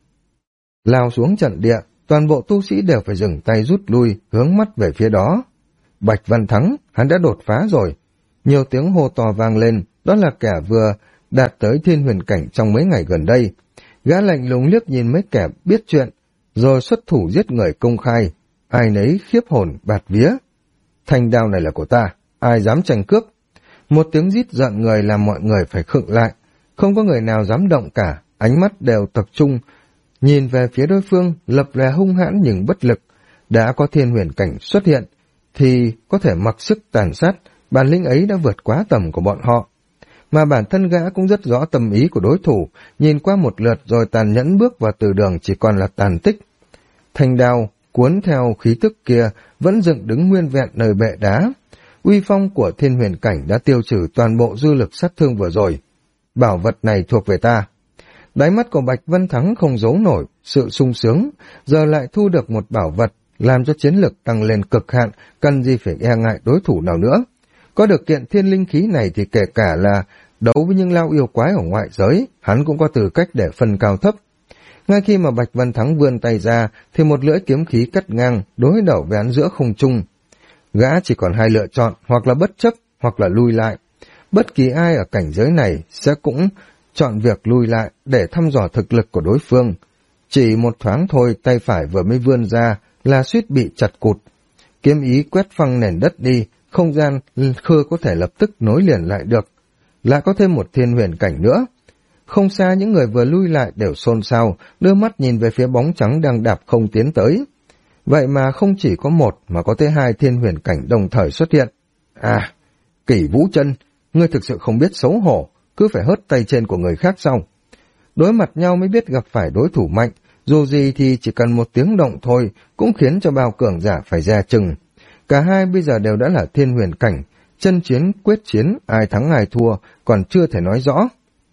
lao xuống trận địa, toàn bộ tu sĩ đều phải dừng tay rút lui, hướng mắt về phía đó. Bạch Văn Thắng, hắn đã đột phá rồi. Nhiều tiếng hô to vang lên, đó là kẻ vừa đạt tới thiên huyền cảnh trong mấy ngày gần đây. Gã lạnh lùng liếc nhìn mấy kẻ biết chuyện, rồi xuất thủ giết người công khai. Ai nấy khiếp hồn bạt vía. Thanh đao này là của ta, ai dám tranh cướp? Một tiếng rít giận người làm mọi người phải khựng lại. Không có người nào dám động cả, ánh mắt đều tập trung nhìn về phía đối phương, lập lè hung hãn nhưng bất lực. Đã có thiên huyền cảnh xuất hiện thì có thể mặc sức tàn sát, bản lĩnh ấy đã vượt quá tầm của bọn họ. Mà bản thân gã cũng rất rõ tâm ý của đối thủ, nhìn qua một lượt rồi tàn nhẫn bước vào từ đường chỉ còn là tàn tích. Thanh đao cuốn theo khí tức kia vẫn dựng đứng nguyên vẹn nơi bệ đá. Uy phong của thiên huyền cảnh đã tiêu trừ toàn bộ dư lực sát thương vừa rồi. Bảo vật này thuộc về ta. Đáy mắt của Bạch Vân Thắng không giấu nổi sự sung sướng, giờ lại thu được một bảo vật, làm cho chiến lực tăng lên cực hạn, cần gì phải e ngại đối thủ nào nữa. Có được kiện thiên linh khí này thì kể cả là đấu với những lao yêu quái ở ngoại giới, hắn cũng có tư cách để phân cao thấp. Ngay khi mà Bạch Vân Thắng vươn tay ra, thì một lưỡi kiếm khí cắt ngang, đối đầu với hắn giữa không trung. Gã chỉ còn hai lựa chọn, hoặc là bất chấp, hoặc là lui lại. Bất kỳ ai ở cảnh giới này sẽ cũng chọn việc lui lại để thăm dò thực lực của đối phương. Chỉ một thoáng thôi, tay phải vừa mới vươn ra là suýt bị chặt cụt. Kiếm ý quét phăng nền đất đi, không gian khư có thể lập tức nối liền lại được. Lại có thêm một thiên huyền cảnh nữa. Không xa những người vừa lui lại đều xôn xao, đưa mắt nhìn về phía bóng trắng đang đạp không tiến tới. Vậy mà không chỉ có một mà có tới hai thiên huyền cảnh đồng thời xuất hiện. À, Kỷ Vũ Chân, ngươi thực sự không biết xấu hổ, cứ phải hớt tay trên của người khác sau. Đối mặt nhau mới biết gặp phải đối thủ mạnh, dù gì thì chỉ cần một tiếng động thôi cũng khiến cho bao cường giả phải dè chừng. Cả hai bây giờ đều đã là thiên huyền cảnh, chân chiến quyết chiến, ai thắng ai thua còn chưa thể nói rõ.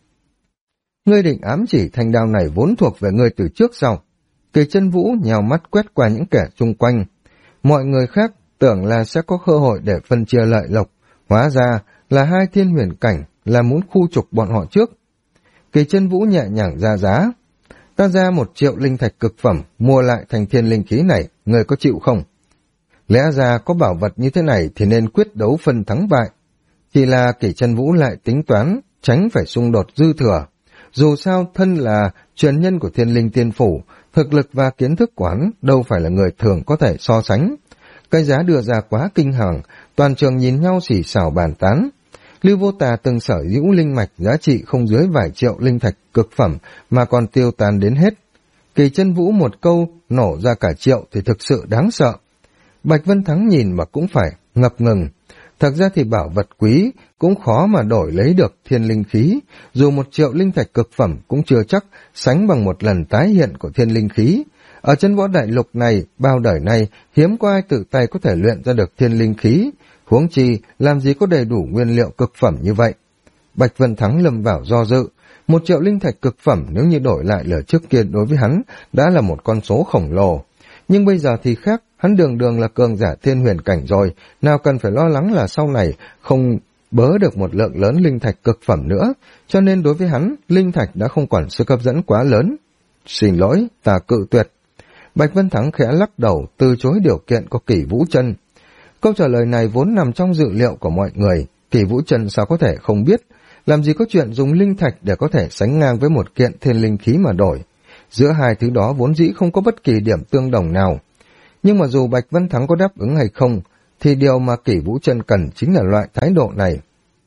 Ngươi định ám chỉ thanh đao này vốn thuộc về ngươi từ trước sau. Kỳ Chân Vũ nhào mắt quét qua những kẻ chung quanh. Mọi người khác tưởng là sẽ có cơ hội để phân chia lợi lộc, hóa ra là hai thiên huyền cảnh, là muốn khu trục bọn họ trước. Kỳ Chân Vũ nhẹ nhàng ra giá. Ta ra 1 triệu linh thạch cực phẩm, mua lại thành thiên linh khí này, người có chịu không? Lẽ ra có bảo vật như thế này thì nên quyết đấu phân thắng bại. Chỉ là Kỷ Chân Vũ lại tính toán, tránh phải xung đột dư thừa. Dù sao thân là truyền nhân của thiên linh tiên phủ, thực lực và kiến thức quán đâu phải là người thường có thể so sánh. Cái giá đưa ra quá kinh hoàng, toàn trường nhìn nhau xì xào bàn tán. Lưu Vô Tà từng sở hữu linh mạch giá trị không dưới vài triệu linh thạch cực phẩm mà còn tiêu tan đến hết. Kỳ Chân Vũ một câu nổ ra cả triệu thì thực sự đáng sợ. Bạch Vân Thắng nhìn mà cũng phải ngập ngừng. Thật ra thì bảo vật quý cũng khó mà đổi lấy được thiên linh khí, dù 1 triệu linh thạch cực phẩm cũng chưa chắc sánh bằng một lần tái hiện của thiên linh khí. Ở chân võ đại lục này, bao đời nay, hiếm có ai tự tay có thể luyện ra được thiên linh khí, huống chi làm gì có đầy đủ nguyên liệu cực phẩm như vậy. Bạch Vân Thắng lâm vào do dự, 1 triệu linh thạch cực phẩm nếu như đổi lại lời trước kia đối với hắn đã là một con số khổng lồ. Nhưng bây giờ thì khác, hắn đường đường là cường giả thiên huyền cảnh rồi, nào cần phải lo lắng là sau này không bớ được một lượng lớn linh thạch cực phẩm nữa, cho nên đối với hắn, linh thạch đã không còn sức hấp dẫn quá lớn. Xin lỗi, ta cự tuyệt. Bạch Vân Thắng khẽ lắc đầu, từ chối điều kiện của Kỷ Vũ Chân. Câu trả lời này vốn nằm trong dự liệu của mọi người, Kỷ Vũ Chân sao có thể không biết, làm gì có chuyện dùng linh thạch để có thể sánh ngang với một kiện thiên linh khí mà đổi. Giữa hai thứ đó vốn dĩ không có bất kỳ điểm tương đồng nào. Nhưng mà dù Bạch Vân Thắng có đáp ứng hay không, thì điều mà Kỷ Vũ Chân cần chính là loại thái độ này.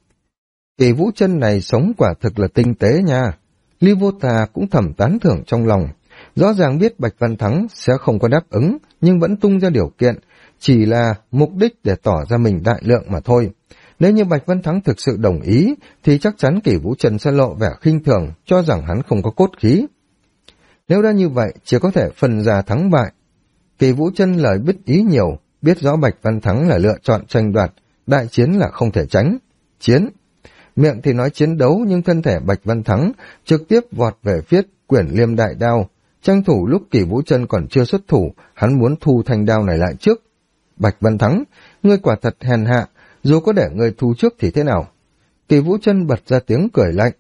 Kỷ Vũ Chân này sống quả thực là tinh tế nha. Lưu Vô Tà cũng thầm tán thưởng trong lòng. Rõ ràng biết Bạch Văn Thắng sẽ không có đáp ứng, nhưng vẫn tung ra điều kiện, chỉ là mục đích để tỏ ra mình đại lượng mà thôi. Nếu như Bạch Văn Thắng thực sự đồng ý, thì chắc chắn Kỷ Vũ Chân sẽ lộ vẻ khinh thường, cho rằng hắn không có cốt khí. Nếu đã như vậy, chỉ có thể phân ra thắng bại. Kỷ Vũ Chân lời biết ý nhiều, biết rõ Bạch Văn Thắng là lựa chọn tranh đoạt, đại chiến là không thể tránh. Chiến! Miệng thì nói chiến đấu, nhưng thân thể Bạch Văn Thắng trực tiếp vọt về phía Quyển Liêm đại đao. Tranh thủ lúc Kỷ Vũ Chân còn chưa xuất thủ, hắn muốn thu thanh đao này lại trước. Bạch Văn Thắng, ngươi quả thật hèn hạ, dù có để ngươi thu trước thì thế nào? Kỷ Vũ Chân bật ra tiếng cười lạnh.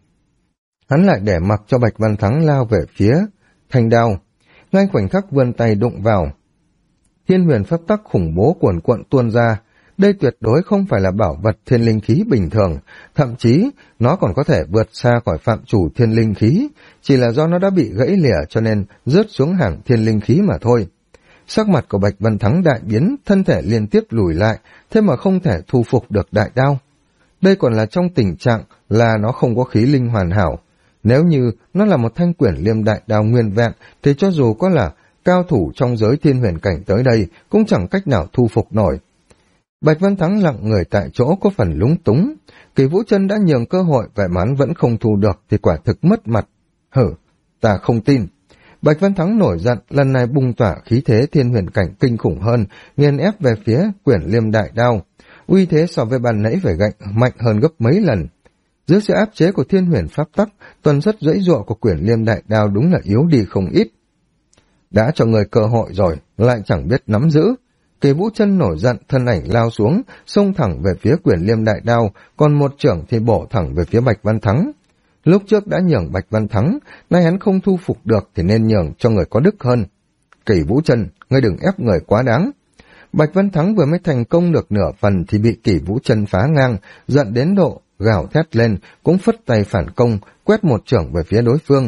Hắn lại để mặc cho Bạch Văn Thắng lao về phía thanh đao. Ngay khoảnh khắc vươn tay đụng vào, thiên huyền pháp tắc khủng bố cuồn cuộn tuôn ra. Đây tuyệt đối không phải là bảo vật thiên linh khí bình thường, thậm chí nó còn có thể vượt xa khỏi phạm chủ thiên linh khí, chỉ là do nó đã bị gãy lìa cho nên rớt xuống hàng thiên linh khí mà thôi. Sắc mặt của Bạch Văn Thắng đại biến, thân thể liên tiếp lùi lại, thế mà không thể thu phục được đại đao. Đây còn là trong tình trạng là nó không có khí linh hoàn hảo. Nếu như nó là một thanh Quyển Liêm đại đao nguyên vẹn, thì cho dù có là cao thủ trong giới thiên huyền cảnh tới đây, cũng chẳng cách nào thu phục nổi. Bạch Văn Thắng lặng người tại chỗ có phần lúng túng. Kỷ Vũ Chân đã nhường cơ hội, vậy mà hắn vẫn không thu được thì quả thực mất mặt. Hử, ta không tin. Bạch Văn Thắng nổi giận, lần này bùng tỏa khí thế thiên huyền cảnh kinh khủng hơn, nghiền ép về phía Quyển Liêm đại đao. Uy thế so với ban nãy phải mạnh hơn gấp mấy lần. Dưới sự áp chế của thiên huyền pháp tắc, tuần suất dãy dụa của Quyển Liêm đại đao đúng là yếu đi không ít. Đã cho người cơ hội rồi, lại chẳng biết nắm giữ. Kỷ Vũ Chân nổi giận, thân ảnh lao xuống, xông thẳng về phía Quyển Liêm đại đao, còn một chưởng thì bổ thẳng về phía Bạch Văn Thắng. Lúc trước đã nhường Bạch Văn Thắng, nay hắn không thu phục được thì nên nhường cho người có đức hơn. Kỷ Vũ Chân, ngươi đừng ép người quá đáng. Bạch Văn Thắng vừa mới thành công được nửa phần thì bị Kỷ Vũ Chân phá ngang, giận đến độ gào thét lên, cũng phất tay phản công, quét một chưởng về phía đối phương.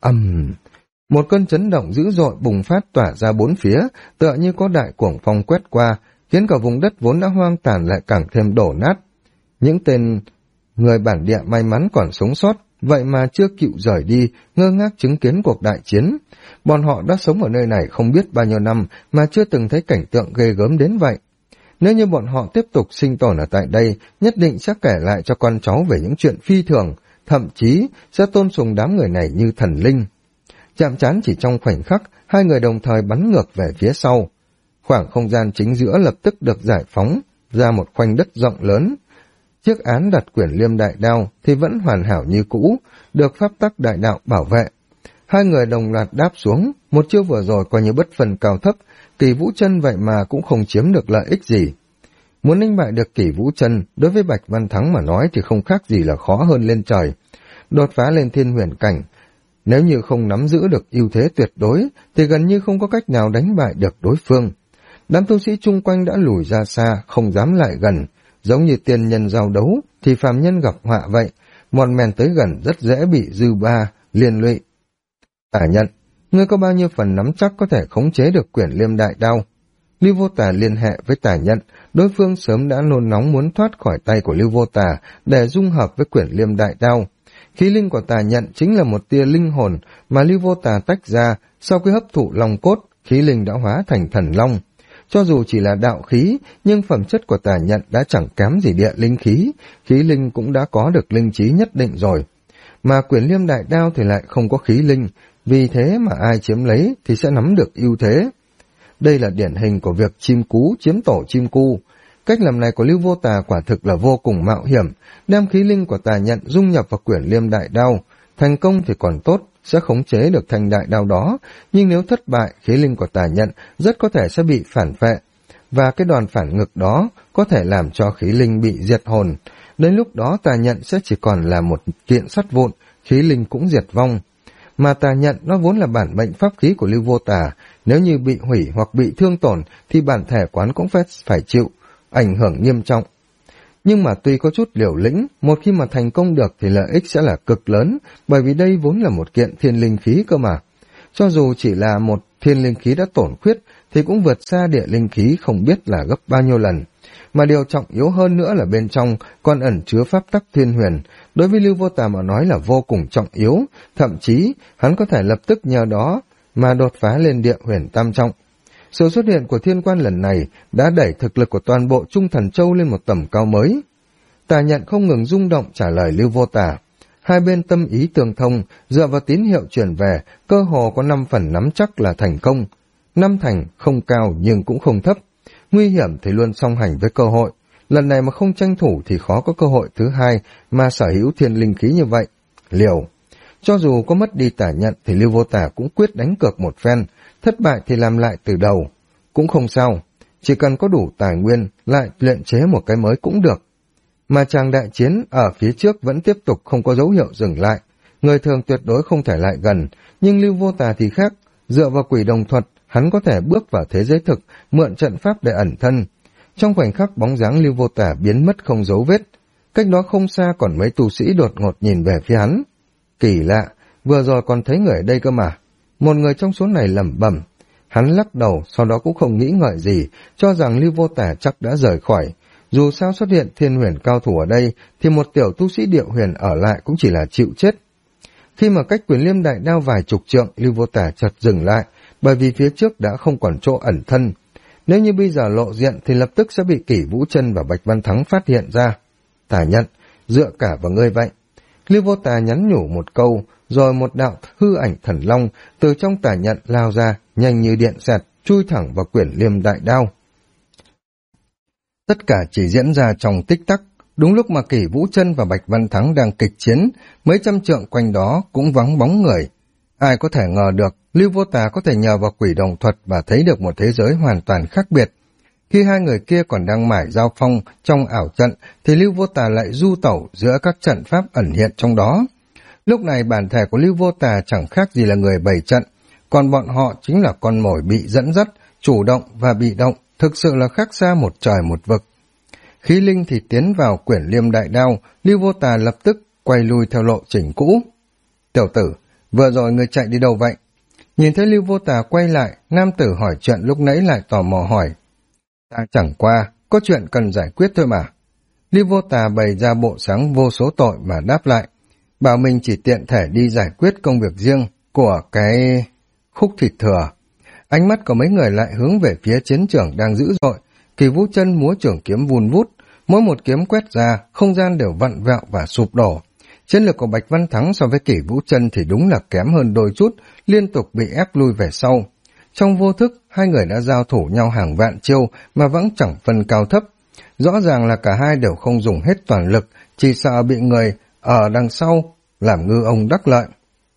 Một cơn chấn động dữ dội bùng phát tỏa ra bốn phía, tựa như có đại cuồng phong quét qua, khiến cả vùng đất vốn đã hoang tàn lại càng thêm đổ nát. Những tên người bản địa may mắn còn sống sót, vậy mà chưa kịp rời đi, ngơ ngác chứng kiến cuộc đại chiến. Bọn họ đã sống ở nơi này không biết bao nhiêu năm mà chưa từng thấy cảnh tượng ghê gớm đến vậy. Nếu như bọn họ tiếp tục sinh tồn ở tại đây, nhất định sẽ kể lại cho con cháu về những chuyện phi thường, thậm chí sẽ tôn sùng đám người này như thần linh. Chạm trán chỉ trong khoảnh khắc, hai người đồng thời bắn ngược về phía sau. Khoảng không gian chính giữa lập tức được giải phóng ra một khoảnh đất rộng lớn. Chiếc án đặt Quyển Liêm đại đao thì vẫn hoàn hảo như cũ, được pháp tắc đại đạo bảo vệ. Hai người đồng loạt đáp xuống, một chiêu vừa rồi coi như bất phân cao thấp, Kỷ Vũ Chân vậy mà cũng không chiếm được lợi ích gì. Muốn đánh bại được Kỷ Vũ Chân, đối với Bạch Văn Thắng mà nói thì không khác gì là khó hơn lên trời. Đột phá lên thiên huyền cảnh, nếu như không nắm giữ được ưu thế tuyệt đối, thì gần như không có cách nào đánh bại được đối phương. Đám tu sĩ chung quanh đã lùi ra xa, không dám lại gần, giống như tiên nhân giao đấu, thì phàm nhân gặp họa vậy, mòn men tới gần rất dễ bị dư ba, liên lụy. Tả Nhận, ngươi có bao nhiêu phần nắm chắc có thể khống chế được Quyển Liêm đại đao? Lưu Vô Tà liên hệ với Tả Nhận, đối phương sớm đã nôn nóng muốn thoát khỏi tay của Lưu Vô Tà để dung hợp với Quyển Liêm đại đao. Khí linh của Tà Nhận chính là một tia linh hồn mà Lưu Vô Tà tách ra, sau khi hấp thụ long cốt, khí linh đã hóa thành thần long. Cho dù chỉ là đạo khí, nhưng phẩm chất của Tà Nhận đã chẳng kém gì địa linh khí, khí linh cũng đã có được linh trí nhất định rồi. Mà Quyển Liêm đại đao thì lại không có khí linh, vì thế mà ai chiếm lấy thì sẽ nắm được ưu thế. Đây là điển hình của việc chim cú chiếm tổ chim cu. Cách làm này của Lưu Vô Tà quả thực là vô cùng mạo hiểm, đem khí linh của Tà Nhận dung nhập vào Quyển Liêm đại đao. Thành công thì còn tốt, sẽ khống chế được thanh đại đao đó, nhưng nếu thất bại, khí linh của Tà Nhận rất có thể sẽ bị phản phệ, và cái đòn phản ngực đó có thể làm cho khí linh bị diệt hồn. Đến lúc đó Tà Nhận sẽ chỉ còn là một kiện sắt vụn, khí linh cũng diệt vong. Mà Tà Nhận nó vốn là bản mệnh pháp khí của Lưu Vô Tà, nếu như bị hủy hoặc bị thương tổn thì bản thể quán cũng phải chịu ảnh hưởng nghiêm trọng. Nhưng mà tuy có chút liều lĩnh, một khi mà thành công được thì lợi ích sẽ là cực lớn, bởi vì đây vốn là một kiện thiên linh khí cơ mà. Cho dù chỉ là một thiên linh khí đã tổn khuyết thì cũng vượt xa địa linh khí không biết là gấp bao nhiêu lần. Mà điều trọng yếu hơn nữa là bên trong còn ẩn chứa pháp tắc thiên huyền, đối với Lưu Vô Tà mà nói là vô cùng trọng yếu, thậm chí hắn có thể lập tức nhờ đó mà đột phá lên địa huyền tam trọng. Sự xuất hiện của thiên quan lần này đã đẩy thực lực của toàn bộ Trung Thần Châu lên một tầm cao mới. Tà Nhận không ngừng rung động trả lời Lưu Vô Tà. Hai bên tâm ý tương thông, dựa vào tín hiệu truyền về, cơ hồ có 5 phần nắm chắc là thành công. 5 thành không cao nhưng cũng không thấp. Nguy hiểm thì luôn song hành với cơ hội. Lần này mà không tranh thủ thì khó có cơ hội thứ hai mà sở hữu thiên linh khí như vậy. Liều. Cho dù có mất đi Tà Nhận thì Lưu Vô Tà cũng quyết đánh cược một phen. Thất bại thì làm lại từ đầu. Cũng không sao. Chỉ cần có đủ tài nguyên, lại luyện chế một cái mới cũng được. Mà chàng đại chiến ở phía trước vẫn tiếp tục không có dấu hiệu dừng lại. Người thường tuyệt đối không thể lại gần. Nhưng Lưu Vô Tà thì khác. Dựa vào quỷ đồng thuật, hắn có thể bước vào thế giới thực, mượn trận pháp để ẩn thân. Trong khoảnh khắc bóng dáng Lưu Vô Tà biến mất không dấu vết. Cách đó không xa còn mấy tu sĩ đột ngột nhìn về phía hắn. Kỳ lạ, vừa rồi còn thấy người ở đây cơ mà. Một người trong số này lẩm bẩm. Hắn lắc đầu, sau đó cũng không nghĩ ngợi gì, cho rằng Lưu Vô Tà chắc đã rời khỏi. Dù sao xuất hiện thiên huyền cao thủ ở đây, thì một tiểu tu sĩ điệu huyền ở lại cũng chỉ là chịu chết. Khi mà cách Quyền Liêm đại đao vài chục trượng, Lưu Vô Tà chợt dừng lại, bởi vì phía trước đã không còn chỗ ẩn thân. Nếu như bây giờ lộ diện thì lập tức sẽ bị Kỷ Vũ Chân và Bạch Văn Thắng phát hiện ra. Tà Nhận, dựa cả vào ngươi vậy. Lưu Vô Tà nhắn nhủ một câu, rồi một đạo hư ảnh thần long từ trong Tà Nhận lao ra, nhanh như điện xẹt, chui thẳng vào Quyển Liêm đại đao. Tất cả chỉ diễn ra trong tích tắc. Đúng lúc mà Kỷ Vũ Chân và Bạch Văn Thắng đang kịch chiến, mấy trăm trượng quanh đó cũng vắng bóng người. Ai có thể ngờ được, Lưu Vô Tà có thể nhờ vào quỷ đồng thuật và thấy được một thế giới hoàn toàn khác biệt. Khi hai người kia còn đang mải giao phong trong ảo trận, thì Lưu Vô Tà lại du tẩu giữa các trận pháp ẩn hiện trong đó. Lúc này bản thể của Lưu Vô Tà chẳng khác gì là người bày trận, còn bọn họ chính là con mồi bị dẫn dắt, chủ động và bị động, thực sự là khác xa một trời một vực. Khí linh thì tiến vào Quyển Liêm đại đao, Lưu Vô Tà lập tức quay lui theo lộ trình cũ. Tiểu tử, vừa rồi người chạy đi đâu vậy? Nhìn thấy Lưu Vô Tà quay lại, nam tử hỏi chuyện lúc nãy lại tò mò hỏi. Ta chẳng qua, có chuyện cần giải quyết thôi mà. Lưu Vô Tà bày ra bộ sáng vô số tội mà đáp lại. Bảo mình chỉ tiện thể đi giải quyết công việc riêng của cái khúc thịt thừa. Ánh mắt của mấy người lại hướng về phía chiến trường đang dữ dội. Kỳ Vũ Chân múa trường kiếm vun vút, mỗi một kiếm quét ra, không gian đều vặn vẹo và sụp đổ. Chiến lược của Bạch Văn Thắng so với Kỷ Vũ Chân thì đúng là kém hơn đôi chút, liên tục bị ép lui về sau. Trong vô thức, hai người đã giao thủ nhau hàng vạn chiêu mà vẫn chẳng phân cao thấp. Rõ ràng là cả hai đều không dùng hết toàn lực, chỉ sợ bị người ở đằng sau làm ngư ông đắc lợi.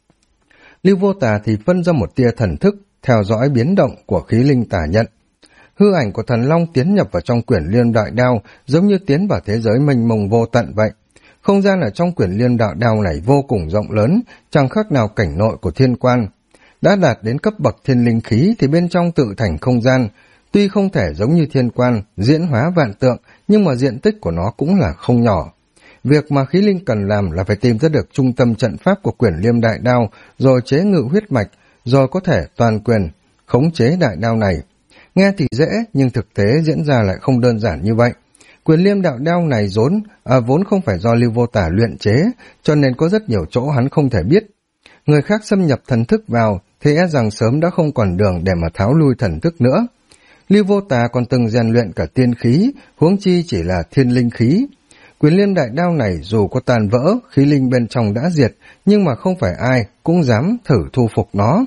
Lưu Vô Tà thì phân ra một tia thần thức, theo dõi biến động của khí linh Tà Nhận. Hư ảnh của thần long tiến nhập vào trong Quyển Liêm đại đao, giống như tiến vào thế giới mênh mông vô tận vậy. Không gian ở trong Quyển Liêm đại đao này vô cùng rộng lớn, chẳng khác nào cảnh nội của thiên quan. Đã đạt đến cấp bậc thiên linh khí thì bên trong tự thành không gian, tuy không thể giống như thiên quan, diễn hóa vạn tượng, nhưng mà diện tích của nó cũng là không nhỏ. Việc mà khí linh cần làm là phải tìm ra được trung tâm trận pháp của Quyển Liêm đại đao, rồi chế ngự huyết mạch, rồi có thể toàn quyền khống chế đại đao này. Nghe thì dễ, nhưng thực tế diễn ra lại không đơn giản như vậy. Quyển Liêm đại đao này vốn không phải do Lưu Vô Tà luyện chế, cho nên có rất nhiều chỗ hắn không thể biết. Người khác xâm nhập thần thức vào thì e rằng sớm đã không còn đường để mà tháo lui thần thức nữa. Lưu Vô Tà còn từng rèn luyện cả tiên khí, huống chi chỉ là thiên linh khí. Quyển Liêm đại đao này dù có tàn vỡ, khí linh bên trong đã diệt, nhưng mà không phải ai cũng dám thử thu phục nó.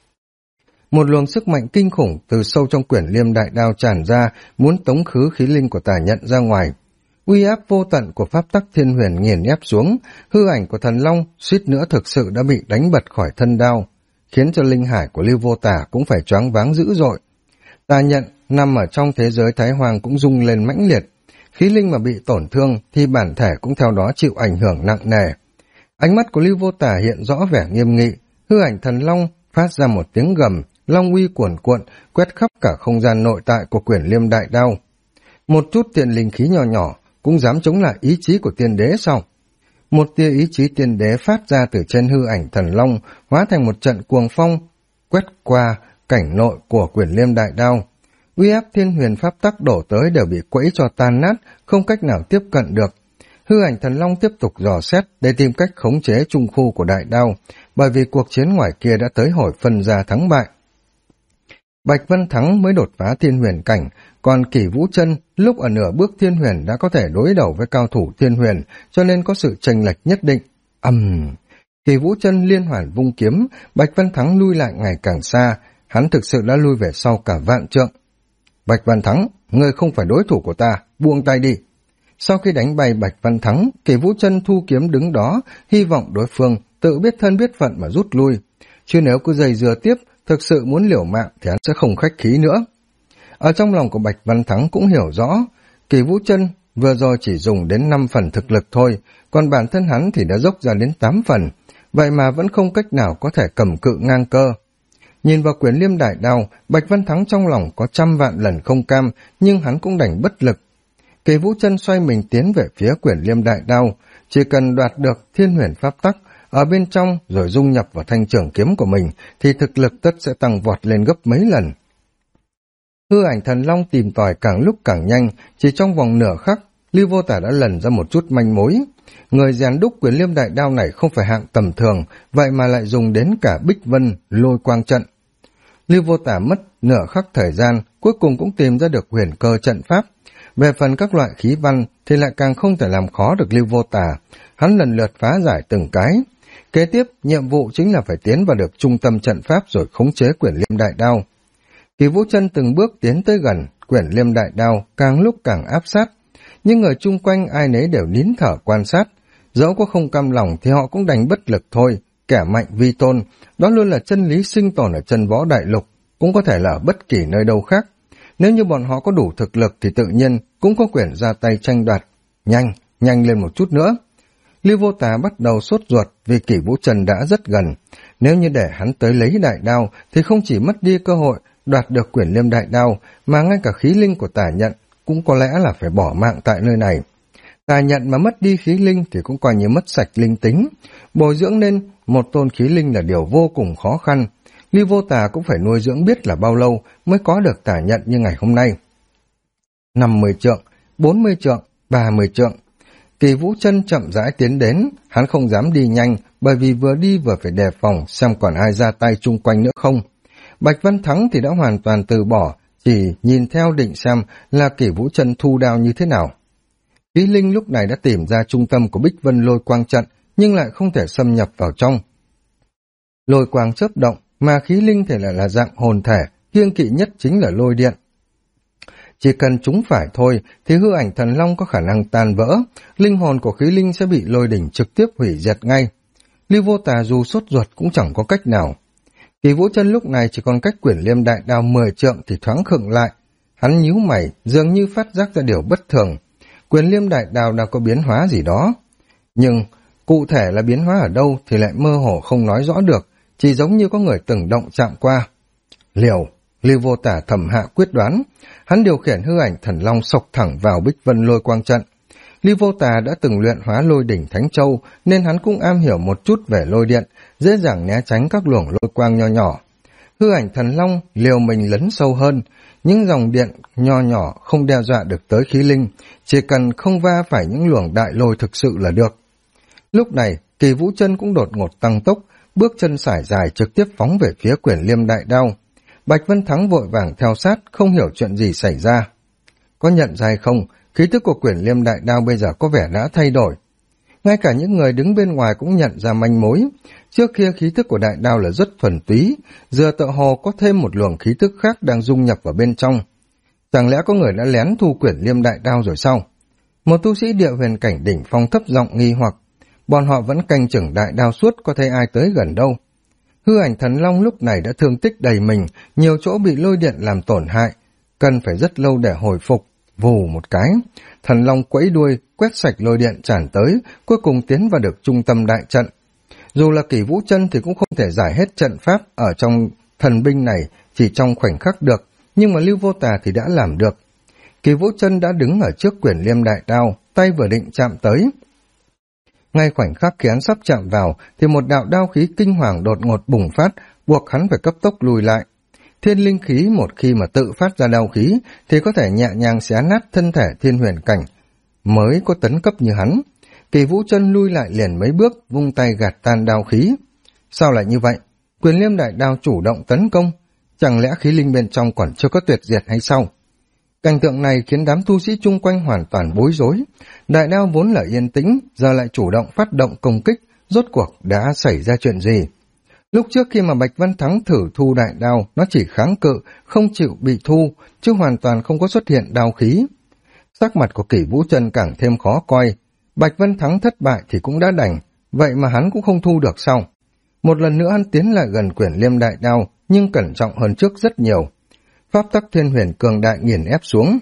Một luồng sức mạnh kinh khủng từ sâu trong Quyển Liêm đại đao tràn ra, muốn tống khứ khí linh của Tà Nhận ra ngoài. Uy áp vô tận của pháp tắc thiên huyền nghiền ép xuống, hư ảnh của thần long suýt nữa thực sự đã bị đánh bật khỏi thân đao, khiến cho linh hải của Lưu Vô Tà cũng phải choáng váng dữ dội. Tà Nhận nằm ở trong thế giới Thái Hoàng cũng rung lên mãnh liệt, khí linh mà bị tổn thương thì bản thể cũng theo đó chịu ảnh hưởng nặng nề. Ánh mắt của Lưu Vô Tà hiện rõ vẻ nghiêm nghị, hư ảnh thần long phát ra một tiếng gầm, long uy cuồn cuộn quét khắp cả không gian nội tại của Quyển Liêm đại đao. Một chút tiền linh khí nhỏ nhỏ cũng dám chống lại ý chí của tiên đế sao? Một tia ý chí tiên đế phát ra từ trên hư ảnh thần long, hóa thành một trận cuồng phong quét qua cảnh nội của Quyển Liêm đại đao. Uy áp thiên huyền pháp tắc đổ tới đều bị quẫy cho tan nát, không cách nào tiếp cận được. Hư ảnh thần long tiếp tục dò xét để tìm cách khống chế trung khu của đại đao, bởi vì cuộc chiến ngoài kia đã tới hồi phân ra thắng bại. Bạch Vân Thắng mới đột phá thiên huyền cảnh, còn Kỷ Vũ Chân lúc ở nửa bước thiên huyền đã có thể đối đầu với cao thủ thiên huyền, cho nên có sự chênh lệch nhất định. Kỷ Vũ Chân liên hoàn vung kiếm, Bạch Vân Thắng lui lại ngày càng xa, hắn thực sự đã lui về sau cả vạn trượng. Bạch Vân Thắng, ngươi không phải đối thủ của ta, buông tay đi. Sau khi đánh bay Bạch Vân Thắng, Kỷ Vũ Chân thu kiếm đứng đó, hy vọng đối phương tự biết thân biết phận mà rút lui. Chứ nếu cứ dây dưa tiếp, thực sự muốn liều mạng thì hắn sẽ không khách khí nữa. Ở trong lòng của Bạch Vân Thắng cũng hiểu rõ, Kỷ Vũ Chân vừa rồi chỉ dùng đến 5 phần thực lực thôi, còn bản thân hắn thì đã dốc ra đến 8 phần, vậy mà vẫn không cách nào có thể cầm cự ngang cơ. Nhìn vào Quyển Liêm đại đao, Bạch Vân Thắng trong lòng có 100.000 lần không cam, nhưng hắn cũng đành bất lực. Kỷ Vũ Chân xoay mình tiến về phía Quyển Liêm đại đao, chỉ cần đoạt được thiên huyền pháp tắc ở bên trong rồi dung nhập vào thanh trường kiếm của mình thì thực lực tất sẽ tăng vọt lên gấp mấy lần. Hư ảnh thần long tìm tòi càng lúc càng nhanh, chỉ trong vòng nửa khắc, Lưu Vô Tả đã lần ra một chút manh mối. Người rèn đúc Quyển Liêm đại đao này không phải hạng tầm thường, vậy mà lại dùng đến cả Bích Vân lôi quang trận. Lưu Vô Tả mất nửa khắc thời gian, cuối cùng cũng tìm ra được huyền cơ trận pháp. Về phần các loại khí văn thì lại càng không thể làm khó được Lưu Vô Tả, hắn lần lượt phá giải từng cái. Kế tiếp, nhiệm vụ chính là phải tiến vào được trung tâm trận pháp rồi khống chế Quyển Liêm đại đao. Kỷ Vũ Chân từng bước tiến tới gần, Quyển Liêm đại đao càng lúc càng áp sát. Nhưng người chung quanh ai nấy đều nín thở quan sát, dẫu có không cam lòng thì họ cũng đành bất lực thôi. Kẻ mạnh vi tôn, đó luôn là chân lý sinh tồn ở chân võ đại lục, cũng có thể là ở bất kỳ nơi đâu khác. Nếu như bọn họ có đủ thực lực thì tự nhiên cũng có quyền ra tay tranh đoạt. Nhanh lên một chút nữa. Lưu Vô Tà bắt đầu sốt ruột vì Kỷ Vũ Chân đã rất gần. Nếu như để hắn tới lấy đại đao thì không chỉ mất đi cơ hội đoạt được Quyển Liêm đại đao, mà ngay cả khí linh của Tà Nhận cũng có lẽ là phải bỏ mạng tại nơi này. Tà Nhận mà mất đi khí linh thì cũng coi như mất sạch linh tính. Bồi dưỡng nên một tôn khí linh là điều vô cùng khó khăn. Lưu Vô Tà cũng phải nuôi dưỡng biết là bao lâu mới có được Tà Nhận như ngày hôm nay. 50 trượng, 40 trượng, 30 trượng. Kỷ Vũ Chân chậm rãi tiến đến, hắn không dám đi nhanh bởi vì vừa đi vừa phải đề phòng xem còn ai ra tay chung quanh nữa không. Bạch Vân Thắng thì đã hoàn toàn từ bỏ, chỉ nhìn theo định xem là Kỷ Vũ Chân thu đao như thế nào. Khí linh lúc này đã tìm ra trung tâm của Bích Vân lôi quang trận, nhưng lại không thể xâm nhập vào trong. Lôi quang chớp động, mà khí linh thì lại là dạng hồn thể, kiêng kỵ nhất chính là lôi điện. Chỉ cần chúng phải thôi thì hư ảnh thần long có khả năng tan vỡ, linh hồn của khí linh sẽ bị lôi đỉnh trực tiếp hủy diệt ngay. Lưu Vô Tà dù sốt ruột cũng chẳng có cách nào. Kỷ Vũ Chân lúc này chỉ còn cách Quyển Liêm đại đao 10 trượng thì thoáng khựng lại. Hắn nhíu mày, dường như phát giác ra điều bất thường. Quyển Liêm đại đao đã có biến hóa gì đó. Nhưng cụ thể là biến hóa ở đâu thì lại mơ hồ không nói rõ được, chỉ giống như có người từng động chạm qua. Liều, Lưu Vô Tả thầm hạ quyết đoán. Hắn điều khiển hư ảnh thần long xộc thẳng vào Bích Vân lôi quang trận. Lưu Vô Tà đã từng luyện hóa lôi đỉnh Thánh Châu, nên hắn cũng am hiểu một chút về lôi điện, dễ dàng né tránh các luồng lôi quang nho nhỏ. Hư ảnh thần long liều mình lấn sâu hơn, những dòng điện nho nhỏ không đe dọa được tới khí linh, chỉ cần không va phải những luồng đại lôi thực sự là được. Lúc này, Kỷ Vũ Chân cũng đột ngột tăng tốc, bước chân sải dài trực tiếp phóng về phía Quyển Liêm đại đao. Bạch Vân Thắng vội vàng theo sát, không hiểu chuyện gì xảy ra. Có nhận ra hay không, khí tức của Quyển Liêm đại đao bây giờ có vẻ đã thay đổi. Ngay cả những người đứng bên ngoài cũng nhận ra manh mối. Trước kia khí tức của đại đao là rất thuần túy, giờ tựa hồ có thêm một luồng khí tức khác đang dung nhập vào bên trong. Chẳng lẽ có người đã lén thu Quyển Liêm đại đao rồi sao? Một tu sĩ địa huyền cảnh đỉnh phong thấp giọng nghi hoặc. Bọn họ vẫn canh chừng đại đao suốt, có thấy ai tới gần đâu. Hư ảnh thần long lúc này đã thương tích đầy mình, nhiều chỗ bị lôi điện làm tổn hại, cần phải rất lâu để hồi phục. Vù một cái, thần long quẫy đuôi, quét sạch lôi điện tràn tới, cuối cùng tiến vào được trung tâm đại trận. Dù là Kỷ Vũ Chân thì cũng không thể giải hết trận pháp ở trong thần binh này chỉ trong khoảnh khắc được, nhưng mà Lưu Vô Tà thì đã làm được. Kỷ Vũ Chân đã đứng ở trước Quyển Liêm đại đao, tay vừa định chạm tới. Ngay khoảnh khắc khi hắn sắp chạm vào thì một đạo đao khí kinh hoàng đột ngột bùng phát, buộc hắn phải cấp tốc lùi lại. Thiên linh khí một khi mà tự phát ra đao khí thì có thể nhẹ nhàng xé nát thân thể thiên huyền cảnh mới có tấn cấp như hắn. Kỳ Vũ Chân lui lại liền mấy bước, vung tay gạt tan đao khí. Sao lại như vậy? Quyền Liêm đại đao chủ động tấn công, chẳng lẽ khí linh bên trong còn chưa có tuyệt diệt hay sao? Cảnh tượng này khiến đám tu sĩ chung quanh hoàn toàn bối rối. Đại đao vốn là yên tĩnh, giờ lại chủ động phát động công kích, rốt cuộc đã xảy ra chuyện gì? Lúc trước khi mà Bạch Văn Thắng thử thu đại đao, nó chỉ kháng cự, không chịu bị thu, chứ hoàn toàn không có xuất hiện đao khí. Sắc mặt của Kỷ Vũ Chân càng thêm khó coi. Bạch Văn Thắng thất bại thì cũng đã đành, vậy mà hắn cũng không thu được sao? Một lần nữa hắn tiến lại gần Quyển Liêm đại đao, nhưng cẩn trọng hơn trước rất nhiều. Pháp tắc thiên huyền cường đại nghiền ép xuống.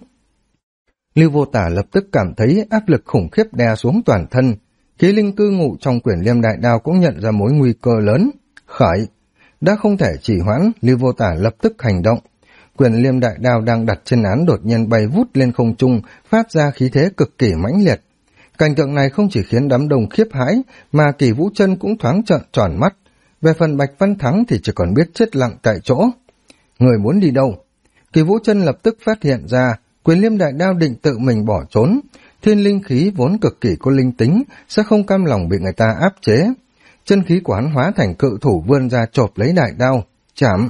Lưu Vô Tả lập tức cảm thấy áp lực khủng khiếp đè xuống toàn thân. Khí linh cư ngụ trong Quyển Liêm đại đao cũng nhận ra mối nguy cơ lớn. Khởi! Đã không thể trì hoãn, Lưu Vô Tả lập tức hành động. Quyển Liêm đại đao đang đặt trên án đột nhiên bay vút lên không trung, phát ra khí thế cực kỳ mãnh liệt. Cảnh tượng này không chỉ khiến đám đông khiếp hãi, mà Kỳ Vũ Chân cũng thoáng trợn tròn mắt. Về phần Bạch Văn Thắng thì chỉ còn biết chết lặng tại chỗ. Người muốn đi đâu? Kỳ Vũ Chân lập tức phát hiện ra, Quyền Liêm đại đao định tự mình bỏ trốn. Thiên linh khí vốn cực kỳ có linh tính, sẽ không cam lòng bị người ta áp chế. Chân khí của hắn hóa thành cự thủ vươn ra chộp lấy đại đao, chạm.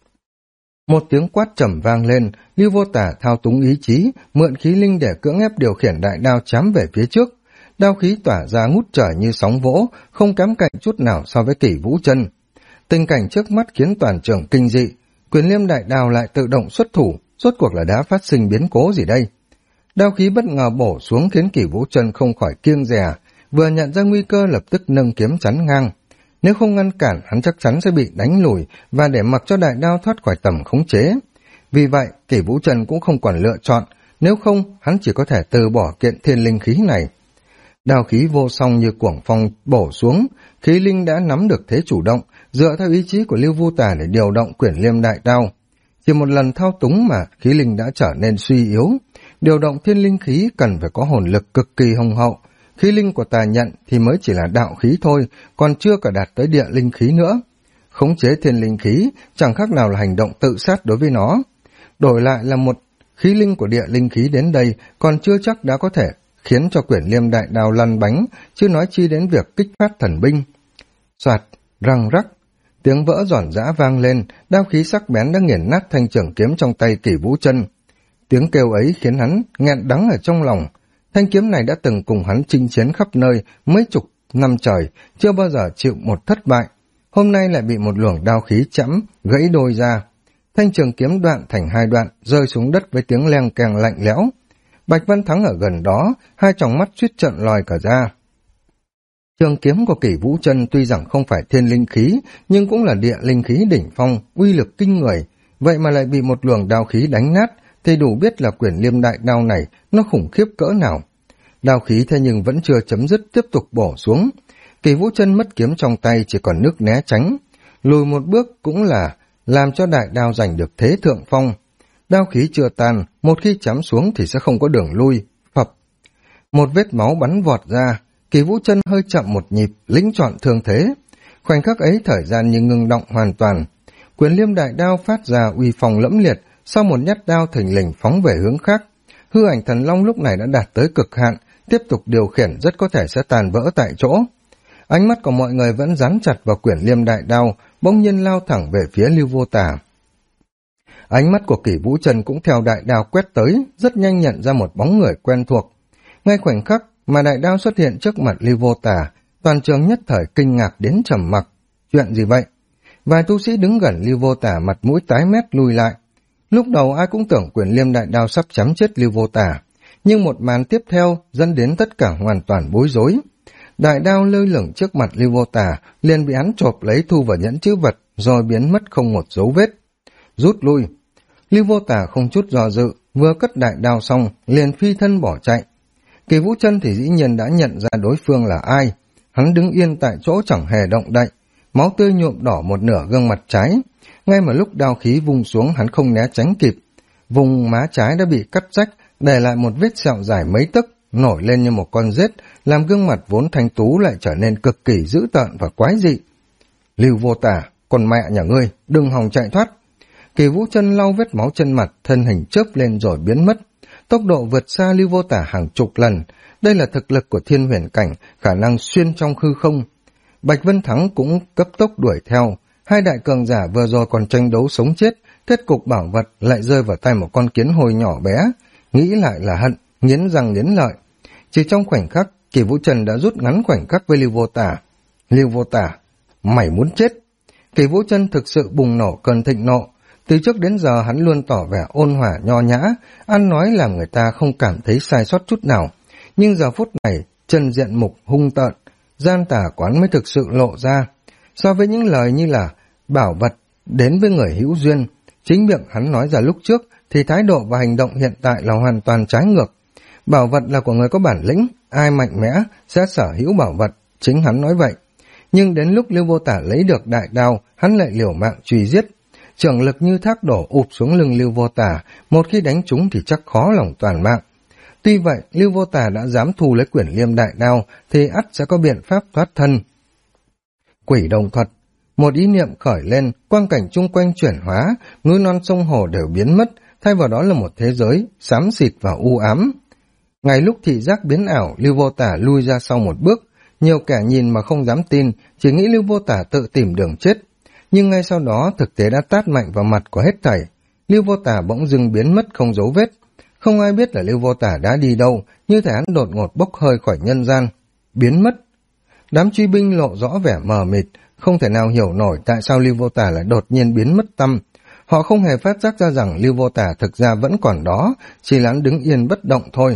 Một tiếng quát trầm vang lên, Lưu Vô Tả thao túng ý chí, mượn khí linh để cưỡng ép điều khiển đại đao chém về phía trước. Đao khí tỏa ra ngút trời như sóng vỗ, không kém cạnh chút nào so với Kỷ Vũ Chân. Tình cảnh trước mắt khiến toàn trường kinh dị, Quyền Liêm đại đao lại tự động xuất thủ, rốt cuộc là đã phát sinh biến cố gì đây? Đao khí bất ngờ bổ xuống khiến Kỷ Vũ Chân không khỏi kiêng dè, vừa nhận ra nguy cơ lập tức nâng kiếm chắn ngang. Nếu không ngăn cản, hắn chắc chắn sẽ bị đánh lùi và để mặc cho đại đao thoát khỏi tầm khống chế. Vì vậy, Kỷ Vũ Chân cũng không còn lựa chọn, nếu không, hắn chỉ có thể từ bỏ kiện thiên linh khí này. Đao khí vô song như cuồng phong bổ xuống, khí linh đã nắm được thế chủ động, dựa theo ý chí của Lưu Vô Tả để điều động Quyển Liêm đại đao. Chỉ một lần thao túng mà khí linh đã trở nên suy yếu. Điều động thiên linh khí cần phải có hồn lực cực kỳ hùng hậu. Khí linh của tà nhận thì mới chỉ là đạo khí thôi, còn chưa cả đạt tới địa linh khí nữa. Khống chế thiên linh khí chẳng khác nào là hành động tự sát đối với nó. Đổi lại là một khí linh của địa linh khí đến đây còn chưa chắc đã có thể khiến cho Quyển Liêm đại đao lăn bánh, chứ nói chi đến việc kích phát thần binh. Soạt, răng rắc, tiếng vỡ giòn giã vang lên, đao khí sắc bén đã nghiền nát thanh trường kiếm trong tay Kỷ Vũ Chân. Tiếng kêu ấy khiến hắn nghẹn đắng ở trong lòng. Thanh kiếm này đã từng cùng hắn chinh chiến khắp nơi mấy chục năm trời, chưa bao giờ chịu một thất bại. Hôm nay lại bị một luồng đao khí chẫm gãy đôi ra. Thanh trường kiếm đoạn thành hai đoạn, rơi xuống đất với tiếng leng keng lạnh lẽo. Bạch Văn Thắng ở gần đó, hai tròng mắt suýt trợn lòi cả ra. Trường kiếm của Kỷ Vũ Chân tuy rằng không phải thiên linh khí, nhưng cũng là địa linh khí đỉnh phong, uy lực kinh người. Vậy mà lại bị một luồng đao khí đánh nát, thì đủ biết là Quyển Liêm đại đao này nó khủng khiếp cỡ nào. Đao khí thế nhưng vẫn chưa chấm dứt, tiếp tục bổ xuống. Kỷ Vũ Chân mất kiếm trong tay chỉ còn nước né tránh. Lùi một bước cũng là làm cho đại đao giành được thế thượng phong. Đao khí chưa tan, một khi chém xuống thì sẽ không có đường lui. Phập. Một vết máu bắn vọt ra, Kỷ Vũ Chân hơi chậm một nhịp, lĩnh chọn thương thế. Khoảnh khắc ấy thời gian như ngưng động hoàn toàn. Quyền Liêm đại đao phát ra uy phong lẫm liệt, sau một nhát đao thình lình phóng về hướng khác. Hư ảnh thần long lúc này đã đạt tới cực hạn, tiếp tục điều khiển rất có thể sẽ tàn vỡ tại chỗ. Ánh mắt của mọi người vẫn dán chặt vào Quyển Liêm đại đao, bỗng nhiên lao thẳng về phía Lưu Vô Tả. Ánh mắt của Kỷ Vũ Chân cũng theo đại đao quét tới, rất nhanh nhận ra một bóng người quen thuộc. Ngay khoảnh khắc mà đại đao xuất hiện trước mặt Lưu Vô Tả, toàn trường nhất thời kinh ngạc đến trầm mặc. Chuyện gì vậy? Vài tu sĩ đứng gần Lưu Vô Tả mặt mũi tái mét lùi lại. Lúc đầu ai cũng tưởng Quyển Liêm đại đao sắp chém chết Lưu Vô Tả, nhưng một màn tiếp theo dẫn đến tất cả hoàn toàn bối rối. Đại đao lơ lửng trước mặt Lưu Vô Tả, liền bị hắn chộp lấy thu vào nhẫn chữ vật, rồi biến mất không một dấu vết. Rút lui. Lưu Vô Tả không chút do dự, vừa cất đại đao xong, liền phi thân bỏ chạy. Kỳ Vũ Chân thì dĩ nhiên đã nhận ra đối phương là ai. Hắn đứng yên tại chỗ chẳng hề động đậy, máu tươi nhuộm đỏ một nửa gương mặt trái. Ngay mà lúc đao khí vung xuống hắn không né tránh kịp. Vùng má trái đã bị cắt rách, để lại một vết sẹo dài mấy tấc, nổi lên như một con rết, làm gương mặt vốn thanh tú lại trở nên cực kỳ dữ tợn và quái dị. Lưu Vô Tả, con mẹ nhà ngươi, đừng hòng chạy thoát. Kỳ Vũ Chân lau vết máu chân mặt, thân hình chớp lên rồi biến mất. tốc độ vượt xa Lưu Vô Tả hàng chục lần. Đây là thực lực của thiên huyền cảnh, khả năng xuyên trong hư không. Bạch Vân Thắng cũng cấp tốc đuổi theo. Hai đại cường giả vừa rồi còn tranh đấu sống chết, kết cục bảo vật lại rơi vào tay một con kiến hồi nhỏ bé. Nghĩ lại là hận, nghiến răng nghiến lợi. Chỉ trong khoảnh khắc, Kỳ Vũ Trần đã rút ngắn khoảnh khắc với Lưu Vô Tả. Lưu Vô Tả, mày muốn chết. Kỳ Vũ Trần thực sự bùng nổ cơn thịnh nộ. Từ trước đến giờ hắn luôn tỏ vẻ ôn hòa nho nhã, ăn nói làm người ta không cảm thấy sai sót chút nào. Nhưng giờ phút này, chân diện mục hung tợn, gian tà quán mới thực sự lộ ra. So với những lời như là bảo vật đến với người hữu duyên, chính miệng hắn nói ra lúc trước thì thái độ và hành động hiện tại là hoàn toàn trái ngược. Bảo vật là của người có bản lĩnh, ai mạnh mẽ sẽ sở hữu bảo vật, chính hắn nói vậy. Nhưng đến lúc Lưu Vô Tả lấy được đại đao, hắn lại liều mạng truy giết. Trường lực như thác đổ ụp xuống lưng Lưu Vô Tả, một khi đánh trúng thì chắc khó lòng toàn mạng. Tuy vậy, Lưu Vô Tả đã dám thu lấy quyển liêm đại đao thì ắt sẽ có biện pháp thoát thân. Quỷ đồng thuật, một ý niệm khởi lên, quang cảnh chung quanh chuyển hóa, núi non sông hồ đều biến mất, thay vào đó là một thế giới xám xịt và u ám. Ngay lúc thị giác biến ảo, Lưu Vô Tả lui ra sau một bước, nhiều kẻ nhìn mà không dám tin, chỉ nghĩ Lưu Vô Tả tự tìm đường chết. Nhưng ngay sau đó thực tế đã tát mạnh vào mặt của hết thảy. Lưu Vô Tả bỗng dưng biến mất không dấu vết. Không ai biết là Lưu Vô Tả đã đi đâu, như thể hắn đột ngột bốc hơi khỏi nhân gian. Biến mất. Đám truy binh lộ rõ vẻ mờ mịt, không thể nào hiểu nổi tại sao Lưu Vô Tả lại đột nhiên biến mất tăm. Họ không hề phát giác ra rằng Lưu Vô Tả thực ra vẫn còn đó, chỉ là hắn đứng yên bất động thôi.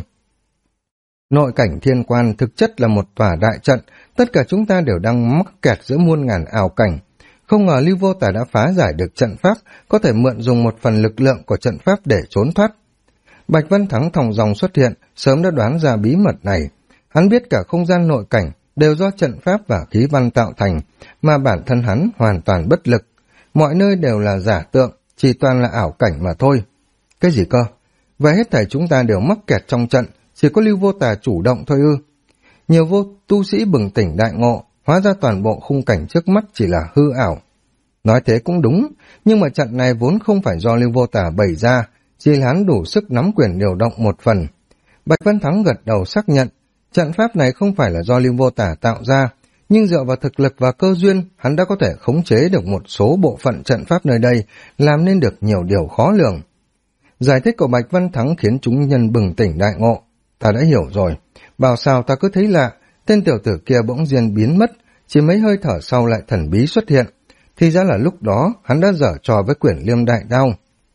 Nội cảnh thiên quan thực chất là một tòa đại trận, tất cả chúng ta đều đang mắc kẹt giữa muôn ngàn ảo cảnh. Không ngờ Lưu Vô Tả đã phá giải được trận pháp, có thể mượn dùng một phần lực lượng của trận pháp để trốn thoát. Bạch Vân Thắng thòng dòng xuất hiện, sớm đã đoán ra bí mật này. Hắn biết cả không gian nội cảnh đều do trận pháp và khí văn tạo thành, mà bản thân hắn hoàn toàn bất lực. Mọi nơi đều là giả tượng, chỉ toàn là ảo cảnh mà thôi. Cái gì cơ? Vậy hết thảy chúng ta đều mắc kẹt trong trận, chỉ có Lưu Vô Tả chủ động thôi ư? Nhiều tu sĩ bừng tỉnh đại ngộ, hóa ra toàn bộ khung cảnh trước mắt chỉ là hư ảo. Nói thế cũng đúng, nhưng mà trận này vốn không phải do Lưu Vô Tả bày ra, chỉ là hắn đủ sức nắm quyền điều động một phần. Bạch Vân Thắng gật đầu xác nhận, trận pháp này không phải là do Lưu Vô Tả tạo ra, nhưng dựa vào thực lực và cơ duyên, hắn đã có thể khống chế được một số bộ phận trận pháp nơi đây, làm nên được nhiều điều khó lường. Giải thích của Bạch Vân Thắng khiến chúng nhân bừng tỉnh đại ngộ. Ta đã hiểu rồi, bảo sao ta cứ thấy lạ, tên tiểu tử kia bỗng nhiên biến mất, chỉ mấy hơi thở sau lại thần bí xuất hiện. Thì ra là lúc đó hắn đã giở trò với quyển liêm đại đao.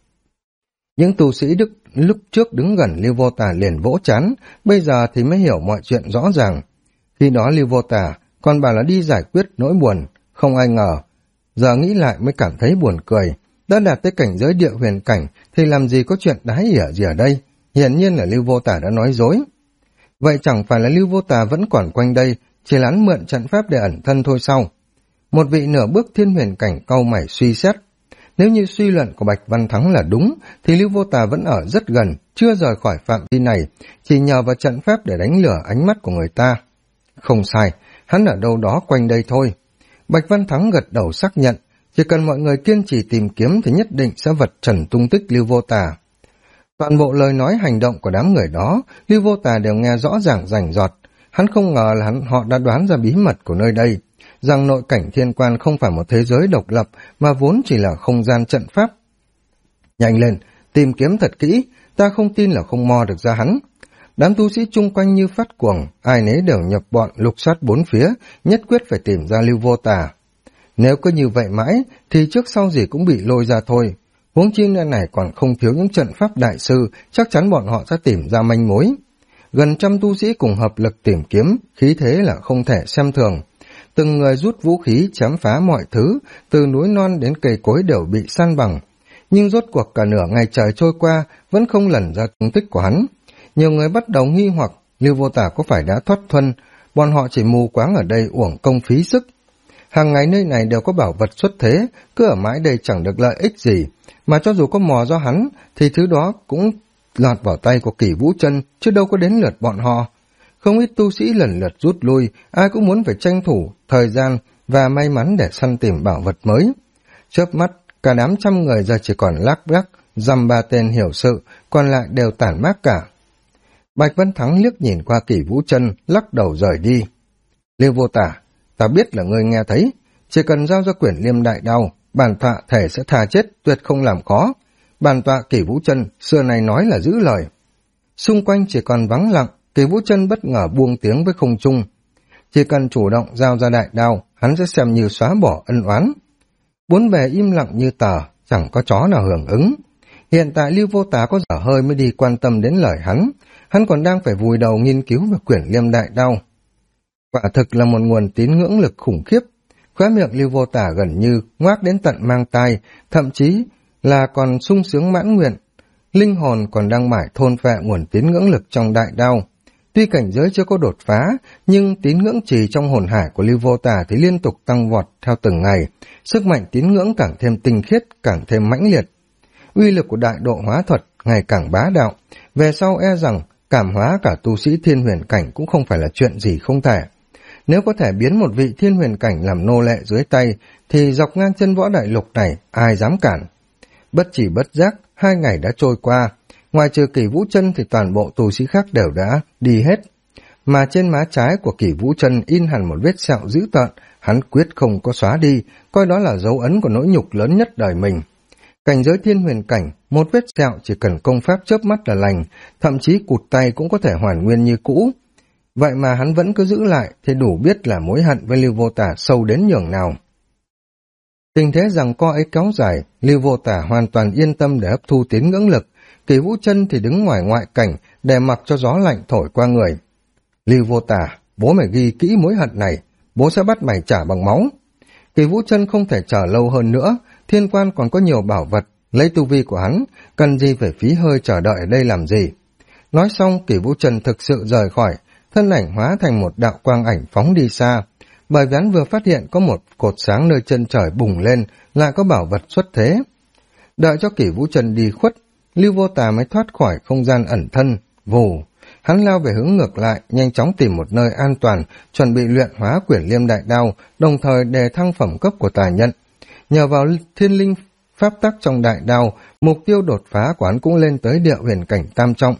Những tu sĩ Đức lúc trước đứng gần Lưu Vô Tả liền vỗ chán, bây giờ thì mới hiểu mọi chuyện rõ ràng. Khi đó Lưu Vô Tả còn bảo là đi giải quyết nỗi buồn, không ai ngờ. Giờ nghĩ lại mới cảm thấy buồn cười, đã đạt tới cảnh giới địa huyền cảnh thì làm gì có chuyện đái ỉa gì ở đây, hiển nhiên là Lưu Vô Tả đã nói dối. Vậy chẳng phải là Lưu Vô Tả vẫn còn quanh đây, chỉ là hắn mượn trận pháp để ẩn thân thôi sao? Một vị nửa bước thiên huyền cảnh cau mày suy xét. Nếu như suy luận của Bạch Văn Thắng là đúng, thì Lưu Vô Tả vẫn ở rất gần, chưa rời khỏi phạm vi này, chỉ nhờ vào trận pháp để đánh lừa ánh mắt của người ta. Không sai, hắn ở đâu đó quanh đây thôi. Bạch Văn Thắng gật đầu xác nhận, chỉ cần mọi người kiên trì tìm kiếm thì nhất định sẽ vạch trần tung tích Lưu Vô Tả. Toàn bộ lời nói hành động của đám người đó, Lưu Vô Tả đều nghe rõ ràng rành rọt. Hắn không ngờ là họ đã đoán ra bí mật của nơi đây, rằng nội cảnh thiên quan không phải một thế giới độc lập mà vốn chỉ là không gian trận pháp. Nhanh lên, tìm kiếm thật kỹ, ta không tin là không mò được ra hắn. Đám tu sĩ chung quanh như phát cuồng, ai nấy đều nhập bọn lục soát bốn phía, nhất quyết phải tìm ra Lưu Vô Tả. Nếu cứ như vậy mãi, thì trước sau gì cũng bị lôi ra thôi. Huống chi nơi này còn không thiếu những trận pháp đại sư, chắc chắn bọn họ sẽ tìm ra manh mối. Gần trăm tu sĩ cùng hợp lực tìm kiếm, khí thế là không thể xem thường. Từng người rút vũ khí chém phá mọi thứ, từ núi non đến cây cối đều bị san bằng. Nhưng rốt cuộc cả nửa ngày trời trôi qua, vẫn không lần ra tung tích của hắn. Nhiều người bắt đầu nghi hoặc, Lưu Vô Tả có phải đã thoát thuần, bọn họ chỉ mù quáng ở đây uổng công phí sức. Hàng ngày nơi này đều có bảo vật xuất thế, cứ ở mãi đây chẳng được lợi ích gì, mà cho dù có mò do hắn, thì thứ đó cũng lọt vào tay của Kỷ Vũ Chân, chứ đâu có đến lượt bọn họ. Không ít tu sĩ lần lượt rút lui, ai cũng muốn phải tranh thủ thời gian và may mắn để săn tìm bảo vật mới. Chớp mắt, cả đám trăm người giờ chỉ còn lác đác dăm ba tên hiểu sự, còn lại đều tản mát cả. Bạch Vân Thắng liếc nhìn qua Kỷ Vũ Chân, lắc đầu rời đi. Lưu Vô Tả, ta biết là ngươi nghe thấy, chỉ cần giao ra quyển liêm đại đao, bản tọa thể sẽ tha chết, tuyệt không làm khó. Bản tọa Kỷ Vũ Chân xưa này nói là giữ lời. Xung quanh chỉ còn vắng lặng, Kỷ Vũ Chân bất ngờ buông tiếng với không trung. Chỉ cần chủ động giao ra đại đao, hắn sẽ xem như xóa bỏ ân oán. Bốn bề im lặng như tờ, chẳng có chó nào hưởng ứng. Hiện tại Lưu Vô Tả có dở hơi mới đi quan tâm đến lời hắn còn đang phải vùi đầu nghiên cứu về quyển liêm đại đao. Quả thực là một nguồn tín ngưỡng lực khủng khiếp. Khóe miệng Lưu Vô Tả gần như ngoác đến tận mang tai, thậm chí là còn sung sướng mãn nguyện. Linh hồn còn đang mải thôn phệ nguồn tín ngưỡng lực trong đại đao. Tuy cảnh giới chưa có đột phá, nhưng tín ngưỡng trì trong hồn hải của Lưu Vô Tả thì liên tục tăng vọt theo từng ngày, sức mạnh tín ngưỡng càng thêm tinh khiết, càng thêm mãnh liệt. Uy lực của đại độ hóa thuật ngày càng bá đạo, về sau e rằng cảm hóa cả tu sĩ thiên huyền cảnh cũng không phải là chuyện gì không thể. Nếu có thể biến một vị thiên huyền cảnh làm nô lệ dưới tay, thì dọc ngang chân võ đại lục này ai dám cản. Bất chỉ bất giác, 2 ngày đã trôi qua, ngoài trừ Kỷ Vũ Chân thì toàn bộ tu sĩ khác đều đã đi hết. Mà trên má trái của Kỷ Vũ Chân in hẳn một vết sẹo dữ tợn, hắn quyết không có xóa đi, coi đó là dấu ấn của nỗi nhục lớn nhất đời mình. Cảnh giới thiên huyền cảnh, một vết sẹo chỉ cần công pháp chớp mắt là lành, thậm chí cụt tay cũng có thể hoàn nguyên như cũ. Vậy mà hắn vẫn cứ giữ lại thì đủ biết là mối hận với Lưu Vô Tả sâu đến nhường nào. Tình thế rằng co ấy kéo dài, Lưu Vô Tả hoàn toàn yên tâm để hấp thu tín ngưỡng lực, Kỷ Vũ Chân thì đứng ngoài ngoại cảnh để mặc cho gió lạnh thổi qua người. Lưu Vô Tả, bố mày ghi kỹ mối hận này, bố sẽ bắt mày trả bằng máu. Kỷ Vũ Chân không thể chờ lâu hơn nữa, thiên quan còn có nhiều bảo vật, lấy tu vi của hắn, cần gì phải phí hơi chờ đợi ở đây làm gì. Nói xong, Kỷ Vũ Chân thực sự rời khỏi, thân ảnh hóa thành một đạo quang ảnh phóng đi xa. Bởi vì hắn vừa phát hiện có một cột sáng nơi chân trời bùng lên, lại có bảo vật xuất thế. Đợi cho Kỷ Vũ Chân đi khuất, Lưu Vô Tả mới thoát khỏi không gian ẩn thân, vù. Hắn lao về hướng ngược lại, nhanh chóng tìm một nơi an toàn, chuẩn bị luyện hóa quyển liêm đại đao, đồng thời đề thăng phẩm cấp của tài nhận. Nhờ vào thiên linh pháp tắc trong đại đao, mục tiêu đột phá của hắn cũng lên tới địa huyền cảnh tam trọng.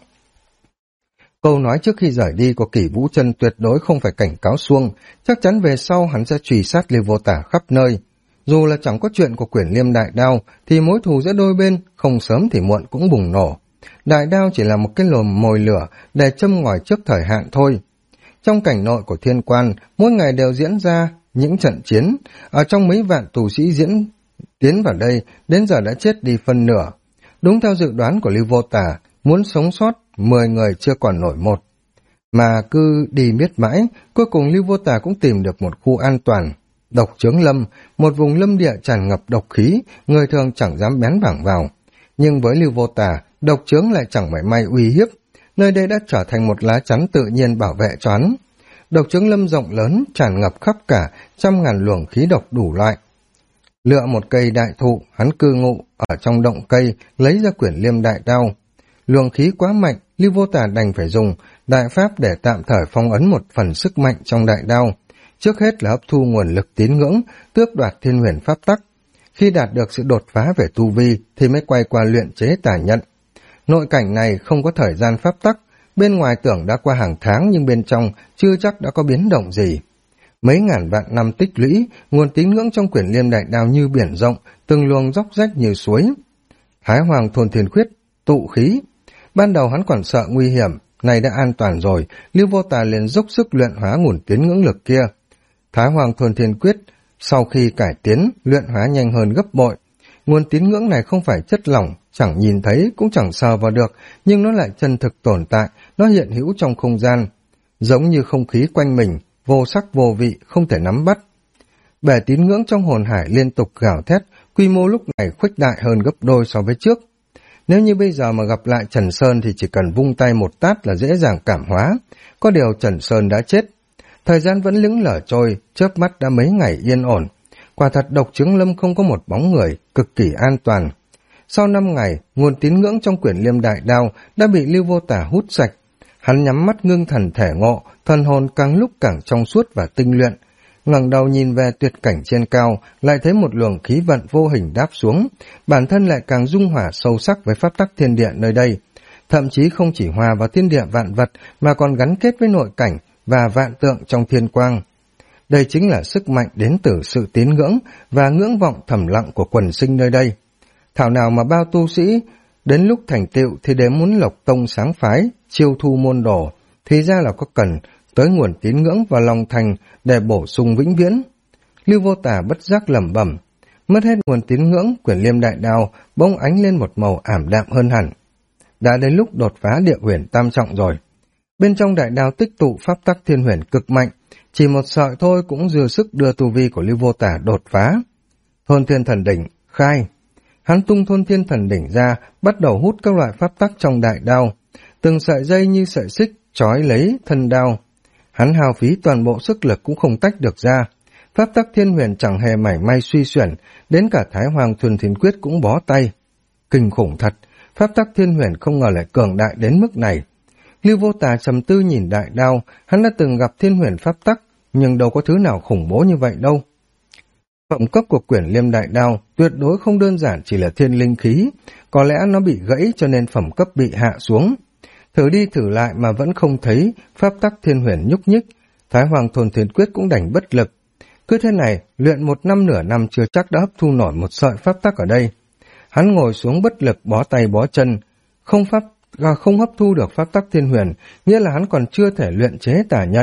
Câu nói trước khi rời đi của Kỷ Vũ Chân tuyệt đối không phải cảnh cáo xuông, chắc chắn về sau hắn sẽ truy sát Lưu Vô Tả khắp nơi. Dù là chẳng có chuyện của quyển liêm đại đao, thì mối thù giữa đôi bên không sớm thì muộn cũng bùng nổ. Đại đao chỉ là một cái lồm mồi lửa để châm ngòi trước thời hạn thôi. Trong cảnh nội của thiên quan, mỗi ngày đều diễn ra những trận chiến, ở trong mấy vạn tù sĩ tiến vào đây, đến giờ đã chết đi phân nửa. Đúng theo dự đoán của Lưu Vô Tả, muốn sống sót 10 người chưa còn nổi một. Mà cứ đi miết mãi, cuối cùng Lưu Vô Tả cũng tìm được một khu an toàn. Độc Chướng Lâm, một vùng lâm địa tràn ngập độc khí, người thường chẳng dám bén bảng vào. Nhưng với Lưu Vô Tả, độc chướng lại chẳng mảy may uy hiếp. Nơi đây đã trở thành một lá chắn tự nhiên bảo vệ cho hắn. Độc Chướng Lâm rộng lớn, tràn ngập khắp cả, trăm ngàn luồng khí độc đủ loại. Lựa một cây đại thụ, hắn cư ngụ ở trong động cây, lấy ra quyển liêm đại đao. Luồng khí quá mạnh, Lưu Vô Tả đành phải dùng đại pháp để tạm thời phong ấn một phần sức mạnh trong đại đao. Trước hết là hấp thu nguồn lực tín ngưỡng, tước đoạt thiên huyền pháp tắc. Khi đạt được sự đột phá về tu vi thì mới quay qua luyện chế tà nhận. Nội cảnh này không có thời gian pháp tắc, bên ngoài tưởng đã qua hàng tháng nhưng bên trong chưa chắc đã có biến động gì. Mấy ngàn vạn năm tích lũy, nguồn tín ngưỡng trong quyển liêm đại đao như biển rộng, từng luồng róc rách như suối. Thái Hoàng Thôn Thiên Quyết, tụ khí. Ban đầu hắn còn sợ nguy hiểm, này đã an toàn rồi, Lưu Vô Tả liền dốc sức luyện hóa nguồn tín ngưỡng lực kia. Thái Hoàng Thôn Thiên Quyết, sau khi cải tiến, luyện hóa nhanh hơn gấp bội. Nguồn tín ngưỡng này không phải chất lỏng, chẳng nhìn thấy cũng chẳng sờ vào được, nhưng nó lại chân thực tồn tại, nó hiện hữu trong không gian. Giống như không khí quanh mình, vô sắc vô vị, không thể nắm bắt. Bể tín ngưỡng trong hồn hải liên tục gào thét, quy mô lúc này khuếch đại hơn gấp đôi so với trước. Nếu như bây giờ mà gặp lại Trần Sơn thì chỉ cần vung tay một tát là dễ dàng cảm hóa. Có điều Trần Sơn đã chết. Thời gian vẫn lững lờ trôi, chớp mắt đã mấy ngày yên ổn. Quả thật Độc Chướng Lâm không có một bóng người, cực kỳ an toàn. Sau 5 ngày, nguồn tín ngưỡng trong quyển liêm đại đao đã bị Lưu Vô Tả hút sạch. Hắn nhắm mắt ngưng thần thể ngộ, thần hồn càng lúc càng trong suốt và tinh luyện. ngẩng đầu nhìn về tuyệt cảnh trên cao, lại thấy một luồng khí vận vô hình đáp xuống, bản thân lại càng dung hòa sâu sắc với pháp tắc thiên địa nơi đây. Thậm chí không chỉ hòa vào thiên địa vạn vật mà còn gắn kết với nội cảnh và vạn tượng trong thiên quang. Đây chính là sức mạnh đến từ sự tín ngưỡng và ngưỡng vọng thầm lặng của quần sinh nơi đây. Thảo nào mà bao tu sĩ đến lúc thành tựu thì đến muốn lộc tông sáng phái, chiêu thu môn đồ, thì ra là có cần tới nguồn tín ngưỡng và lòng thành để bổ sung vĩnh viễn. Lưu Vô Tà bất giác lẩm bẩm, mất hết nguồn tín ngưỡng, Quyển Liêm Đại Đao bỗng ánh lên một màu ảm đạm hơn hẳn. Đã đến lúc đột phá địa huyền tam trọng rồi. Bên trong đại đao tích tụ pháp tắc thiên huyền cực mạnh, chỉ một sợi thôi cũng dư sức đưa tu vi của Lưu Vô Tà đột phá. Thôn Thiên Thần Đỉnh khai. Hắn tung Thôn Thiên Thần Đỉnh ra, bắt đầu hút các loại pháp tắc trong đại đao, từng sợi dây như sợi xích trói lấy thân đao. Hắn hao phí toàn bộ sức lực cũng không tách được ra. Pháp tắc thiên huyền chẳng hề mảy may suy xuyển, đến cả Thái Hoàng Thuần Thiên Quyết cũng bó tay. Kinh khủng thật, pháp tắc thiên huyền không ngờ lại cường đại đến mức này. Lưu Vô Tà trầm tư nhìn đại đao, hắn đã từng gặp thiên huyền pháp tắc, nhưng đâu có thứ nào khủng bố như vậy đâu. Phẩm cấp của Quyển Liêm Đại Đao tuyệt đối không đơn giản chỉ là thiên linh khí, có lẽ nó bị gãy cho nên phẩm cấp bị hạ xuống. Thử đi thử lại mà vẫn không thấy pháp tắc thiên huyền nhúc nhích, Thái Hoàng Thuần Thiên Quyết cũng đành bất lực. Cứ thế này, luyện một năm nửa năm chưa chắc đã hấp thu nổi một sợi pháp tắc ở đây. Hắn ngồi xuống bất lực bó tay bó chân, không hấp thu được pháp tắc thiên huyền, nghĩa là hắn còn chưa thể luyện chế tả nhận.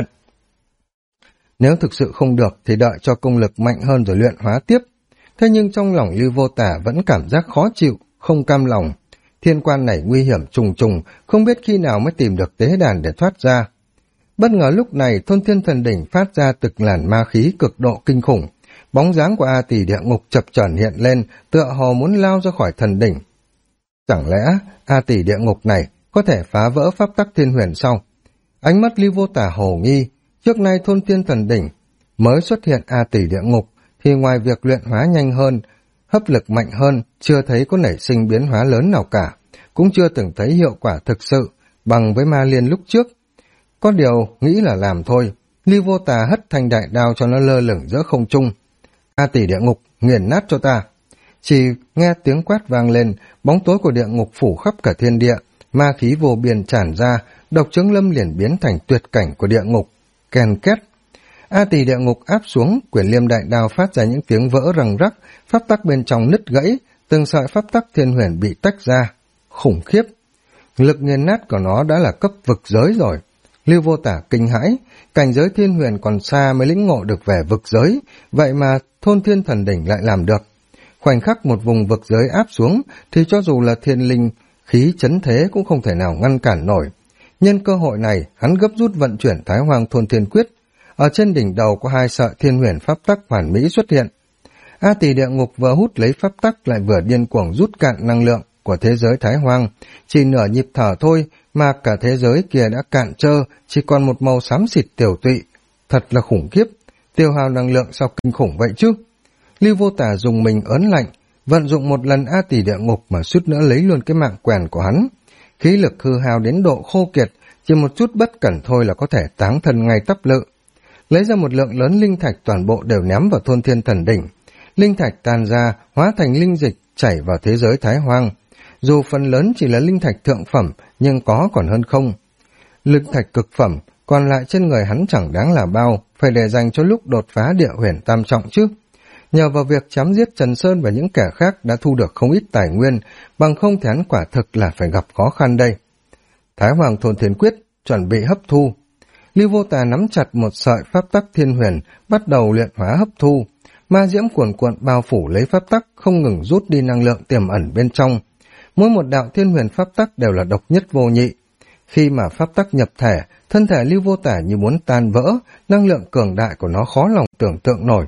Nếu thực sự không được thì đợi cho công lực mạnh hơn rồi luyện hóa tiếp. Thế nhưng trong lòng Lưu Vô Tà vẫn cảm giác khó chịu, không cam lòng. Thiên quan này nguy hiểm trùng trùng, không biết khi nào mới tìm được tế đàn để thoát ra. Bất ngờ lúc này Thôn Thiên Thần Đỉnh phát ra từng làn ma khí cực độ kinh khủng. Bóng dáng của A Tỳ Địa Ngục chập chờn hiện lên, tựa hồ muốn lao ra khỏi thần đỉnh. Chẳng lẽ A Tỳ Địa Ngục này có thể phá vỡ pháp tắc thiên huyền sao? Ánh mắt Lưu Vô Tà hồ nghi. Trước nay Thôn Thiên Thần Đỉnh mới xuất hiện A Tỳ Địa Ngục thì ngoài việc luyện hóa nhanh hơn, hấp lực mạnh hơn, chưa thấy có nảy sinh biến hóa lớn nào cả, cũng chưa từng thấy hiệu quả thực sự bằng với Ma Liên lúc trước. Có điều nghĩ là làm thôi. Lưu Vô Tà hất thanh đại đao cho nó lơ lửng giữa không trung. A Tỳ Địa Ngục, nghiền nát cho ta. Chỉ nghe tiếng quát vang lên, bóng tối của địa ngục phủ khắp cả thiên địa, ma khí vô biên tràn ra, độc chứng lâm liền biến thành tuyệt cảnh của địa ngục. Ken két. A Tỳ Địa Ngục áp xuống, Quyển Liêm Đại Đao phát ra những tiếng vỡ răng rắc, pháp tắc bên trong nứt gãy, từng sợi pháp tắc thiên huyền bị tách ra. Khủng khiếp. Lực nghiền nát của nó đã là cấp vực giới rồi. Lưu Vô Tà kinh hãi, cảnh giới thiên huyền còn xa mới lĩnh ngộ được về vực giới, vậy mà Thôn Thiên Thần Đỉnh lại làm được. Khoảnh khắc một vùng vực giới áp xuống thì cho dù là thiên linh khí chấn thế cũng không thể nào ngăn cản nổi. Nhân cơ hội này, hắn gấp rút vận chuyển Thái Hoàng Thôn Thiên Quyết. Ở trên đỉnh đầu có hai sợi thiên huyền pháp tắc hoàn mỹ xuất hiện. A Tỳ Địa Ngục vừa hút lấy pháp tắc lại vừa điên cuồng rút cạn năng lượng của thế giới Thái Hoàng. Chỉ nửa nhịp thở thôi mà cả thế giới kia đã cạn trơ, chỉ còn một màu xám xịt tiểu tụy. Thật là khủng khiếp, tiêu hao năng lượng sao kinh khủng vậy chứ? Lưu Vô Tà dùng mình ớn lạnh, vận dụng một lần A Tỳ Địa Ngục mà suýt nữa lấy luôn cái mạng quèn của hắn. Khí lực hư hao đến độ khô kiệt, chỉ một chút bất cẩn thôi là có thể táng thân ngay tắp lự. Lấy ra một lượng lớn linh thạch toàn bộ đều ném vào Thôn Thiên Thần Đỉnh. Linh thạch tan ra, hóa thành linh dịch, chảy vào thế giới Thái Hoang. Dù phần lớn chỉ là linh thạch thượng phẩm, nhưng có còn hơn không. Linh thạch cực phẩm, còn lại trên người hắn chẳng đáng là bao, phải để dành cho lúc đột phá địa huyền tam trọng chứ. Nhờ vào việc chém giết Trần Sơn và những kẻ khác đã thu được không ít tài nguyên, bằng không thì hắn quả thực là phải gặp khó khăn đây. Thái Hoàng Thôn Thiên Quyết chuẩn bị hấp thu. Lưu Vô Tà nắm chặt một sợi pháp tắc thiên huyền, bắt đầu luyện hóa hấp thu. Ma diễm cuồn cuộn bao phủ lấy pháp tắc, không ngừng rút đi năng lượng tiềm ẩn bên trong. Mỗi một đạo thiên huyền pháp tắc đều là độc nhất vô nhị. Khi mà pháp tắc nhập thể, thân thể Lưu Vô Tà như muốn tan vỡ, năng lượng cường đại của nó khó lòng tưởng tượng nổi.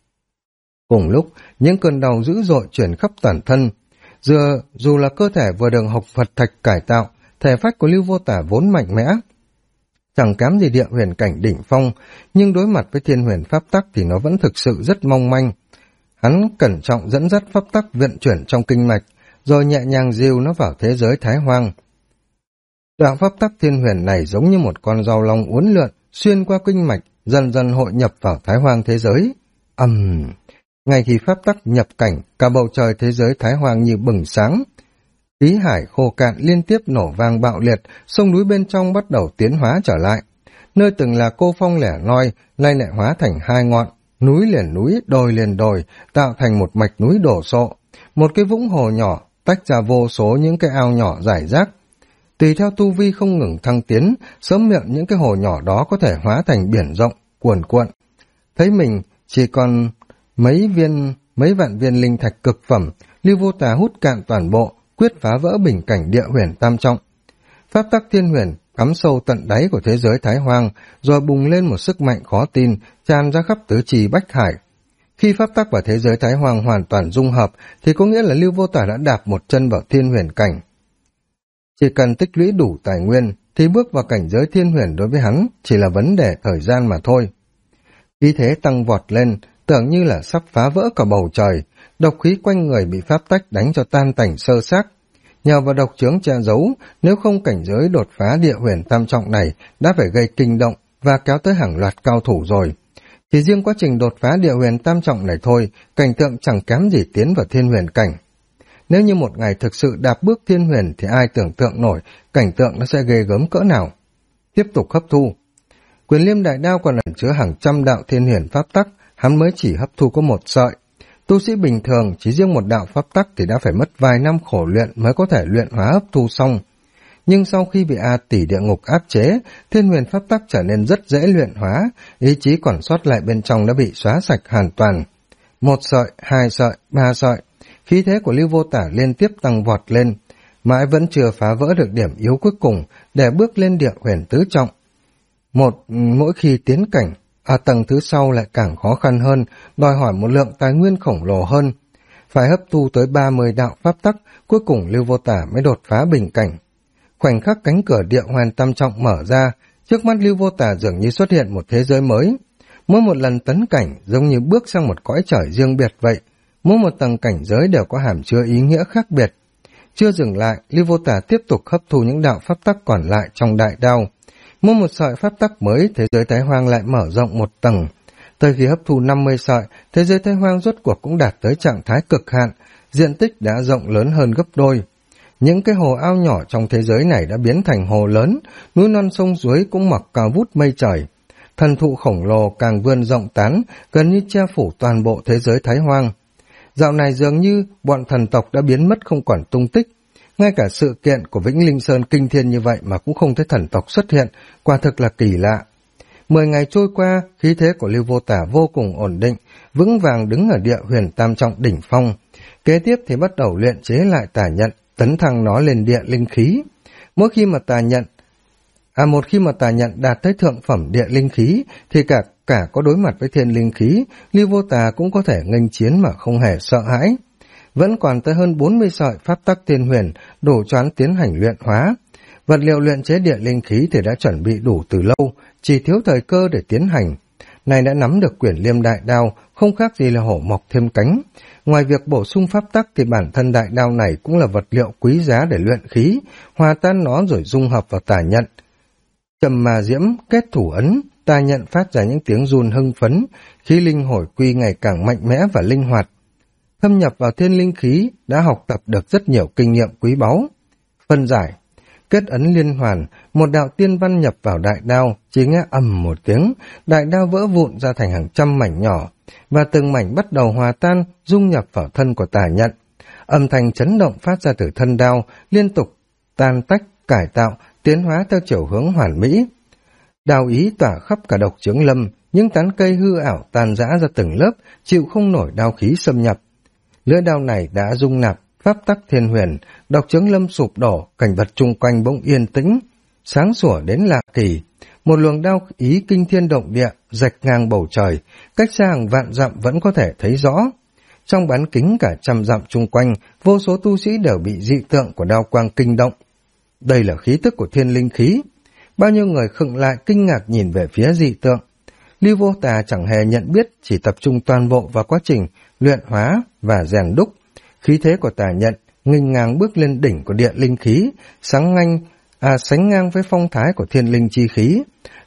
Cùng lúc, những cơn đau dữ dội chuyển khắp toàn thân. Dù là cơ thể vừa được học Phật thạch cải tạo, thể phách của Lưu Vô Tà vốn mạnh mẽ, chẳng kém gì địa huyền cảnh đỉnh phong, nhưng đối mặt với thiên huyền pháp tắc thì nó vẫn thực sự rất mong manh. Hắn cẩn trọng dẫn dắt pháp tắc vận chuyển trong kinh mạch, rồi nhẹ nhàng dìu nó vào thế giới Thái Hoang. Đạo pháp tắc thiên huyền này giống như một con rau long uốn lượn xuyên qua kinh mạch, dần dần hội nhập vào Thái Hoang thế giới. Ngay khi pháp tắc nhập cảnh, cả bầu trời thế giới Thái Hoang như bừng sáng. Khí hải khô cạn liên tiếp nổ vang bạo liệt, sông núi bên trong bắt đầu tiến hóa trở lại. Nơi từng là cô phong lẻ loi, nay lại hóa thành hai ngọn, núi liền núi, đồi liền đồi, tạo thành một mạch núi đổ sộ. Một cái vũng hồ nhỏ, tách ra vô số những cái ao nhỏ rải rác. Tùy theo tu vi không ngừng thăng tiến, sớm miệng những cái hồ nhỏ đó có thể hóa thành biển rộng, cuồn cuộn. Thấy mình chỉ còn mấy vạn viên linh thạch cực phẩm, Lưu Vô Tà hút cạn toàn bộ, quyết phá vỡ bình cảnh địa huyền tam trọng. Pháp tắc thiên huyền cắm sâu tận đáy của thế giới Thái Hoang, rồi bùng lên một sức mạnh khó tin, tràn ra khắp tứ trì bách hải. Khi pháp tắc và thế giới Thái Hoang hoàn toàn dung hợp, thì có nghĩa là Lưu Vô Tà đã đạp một chân vào thiên huyền cảnh. Chỉ cần tích lũy đủ tài nguyên, thì bước vào cảnh giới thiên huyền đối với hắn chỉ là vấn đề thời gian mà thôi. Khí thế tăng vọt lên, tưởng như là sắp phá vỡ cả bầu trời, độc khí quanh người bị pháp tắc đánh cho tan tành sơ xác. Nhờ vào độc chướng che giấu, nếu không cảnh giới đột phá địa huyền tam trọng này đã phải gây kinh động và kéo tới hàng loạt cao thủ rồi. Chỉ riêng quá trình đột phá địa huyền tam trọng này thôi, cảnh tượng chẳng kém gì tiến vào thiên huyền cảnh. Nếu như một ngày thực sự đạp bước thiên huyền thì ai tưởng tượng nổi cảnh tượng nó sẽ ghê gớm cỡ nào. Tiếp tục hấp thu. Quyền Liêm Đại Đao còn ẩn chứa hàng trăm đạo thiên huyền pháp tắc, hắn mới chỉ hấp thu có một sợi. Tu sĩ bình thường chỉ riêng một đạo pháp tắc thì đã phải mất vài năm khổ luyện mới có thể luyện hóa hấp thu xong. Nhưng sau khi bị A Tỷ địa ngục áp chế, thiên huyền pháp tắc trở nên rất dễ luyện hóa, ý chí còn sót lại bên trong đã bị xóa sạch hoàn toàn. Một sợi, hai sợi, ba sợi, khí thế của Lưu Vô Tả liên tiếp tăng vọt lên, mãi vẫn chưa phá vỡ được điểm yếu cuối cùng để bước lên địa huyền tứ trọng. Mỗi khi tiến cảnh, ở tầng thứ sau lại càng khó khăn hơn, đòi hỏi một lượng tài nguyên khổng lồ hơn. Phải hấp thu tới 30 đạo pháp tắc, cuối cùng Lưu Vô Tả mới đột phá bình cảnh. Khoảnh khắc cánh cửa địa huyền tam trọng mở ra, trước mắt Lưu Vô Tả dường như xuất hiện một thế giới mới. Mỗi một lần tấn cảnh giống như bước sang một cõi trời riêng biệt vậy, mỗi một tầng cảnh giới đều có hàm chứa ý nghĩa khác biệt. Chưa dừng lại, Lưu Vô Tả tiếp tục hấp thu những đạo pháp tắc còn lại trong đại đao. Mỗi một sợi pháp tắc mới, thế giới Thái Hoang lại mở rộng một tầng. Tới khi hấp thu 50 sợi, thế giới Thái Hoang rốt cuộc cũng đạt tới trạng thái cực hạn, diện tích đã rộng lớn hơn gấp đôi. Những cái hồ ao nhỏ trong thế giới này đã biến thành hồ lớn, núi non sông suối cũng mọc cao vút mây trời. Thần thụ khổng lồ càng vươn rộng tán, gần như che phủ toàn bộ thế giới Thái Hoang. Dạo này dường như bọn thần tộc đã biến mất không còn tung tích. Ngay cả sự kiện của Vĩnh Linh Sơn kinh thiên như vậy mà cũng không thấy thần tộc xuất hiện, quả thực là kỳ lạ. 10 ngày trôi qua, khí thế của Lưu Vô Tả vô cùng ổn định, vững vàng đứng ở địa huyền tam trọng đỉnh phong. Kế tiếp thì bắt đầu luyện chế lại tà nhận, tấn thăng nó lên địa linh khí. Một khi mà tà nhận đạt tới thượng phẩm địa linh khí, thì cả có đối mặt với thiên linh khí, Lưu Vô Tà cũng có thể nghênh chiến mà không hề sợ hãi. Vẫn còn tới hơn 40 sợi pháp tắc thiên huyền, đủ choán tiến hành luyện hóa. Vật liệu luyện chế địa linh khí thì đã chuẩn bị đủ từ lâu, chỉ thiếu thời cơ để tiến hành. Này đã nắm được quyển Liêm Đại Đao, không khác gì là hổ mọc thêm cánh. Ngoài việc bổ sung pháp tắc thì bản thân đại đao này cũng là vật liệu quý giá để luyện khí, hòa tan nó rồi dung hợp vào tà nhận. Trầm mà diễm, kết thủ ấn, tà nhận phát ra những tiếng run hưng phấn, khí linh hồi quy ngày càng mạnh mẽ và linh hoạt. Thâm nhập vào thiên linh khí, đã học tập được rất nhiều kinh nghiệm quý báu. Phân giải, kết ấn liên hoàn, một đạo tiên văn nhập vào đại đao, chỉ nghe ầm một tiếng, đại đao vỡ vụn ra thành hàng trăm mảnh nhỏ, và từng mảnh bắt đầu hòa tan, dung nhập vào thân của tà nhận. Âm thanh chấn động phát ra từ thân đao, liên tục tan tách, cải tạo, tiến hóa theo chiều hướng hoàn mỹ. Đao ý tỏa khắp cả độc chướng lâm, những tán cây hư ảo tan rã ra từng lớp, chịu không nổi đao khí xâm nhập. Lưỡi đao này đã dung nạp pháp tắc thiên huyền, độc chướng lâm sụp đổ, cảnh vật chung quanh bỗng yên tĩnh, sáng sủa đến lạ kỳ. Một luồng đao ý kinh thiên động địa, rạch ngang bầu trời, cách xa hàng vạn dặm vẫn có thể thấy rõ. Trong bán kính cả trăm dặm chung quanh, vô số tu sĩ đều bị dị tượng của đao quang kinh động. Đây là khí tức của thiên linh khí. Bao nhiêu người khựng lại kinh ngạc nhìn về phía dị tượng. Lưu Vô Tà chẳng hề nhận biết, chỉ tập trung toàn bộ vào quá trình luyện hóa và rèn đúc. Khí thế của tà nhận nghênh ngang bước lên đỉnh của địa linh khí, sánh ngang với phong thái của thiên linh chi khí.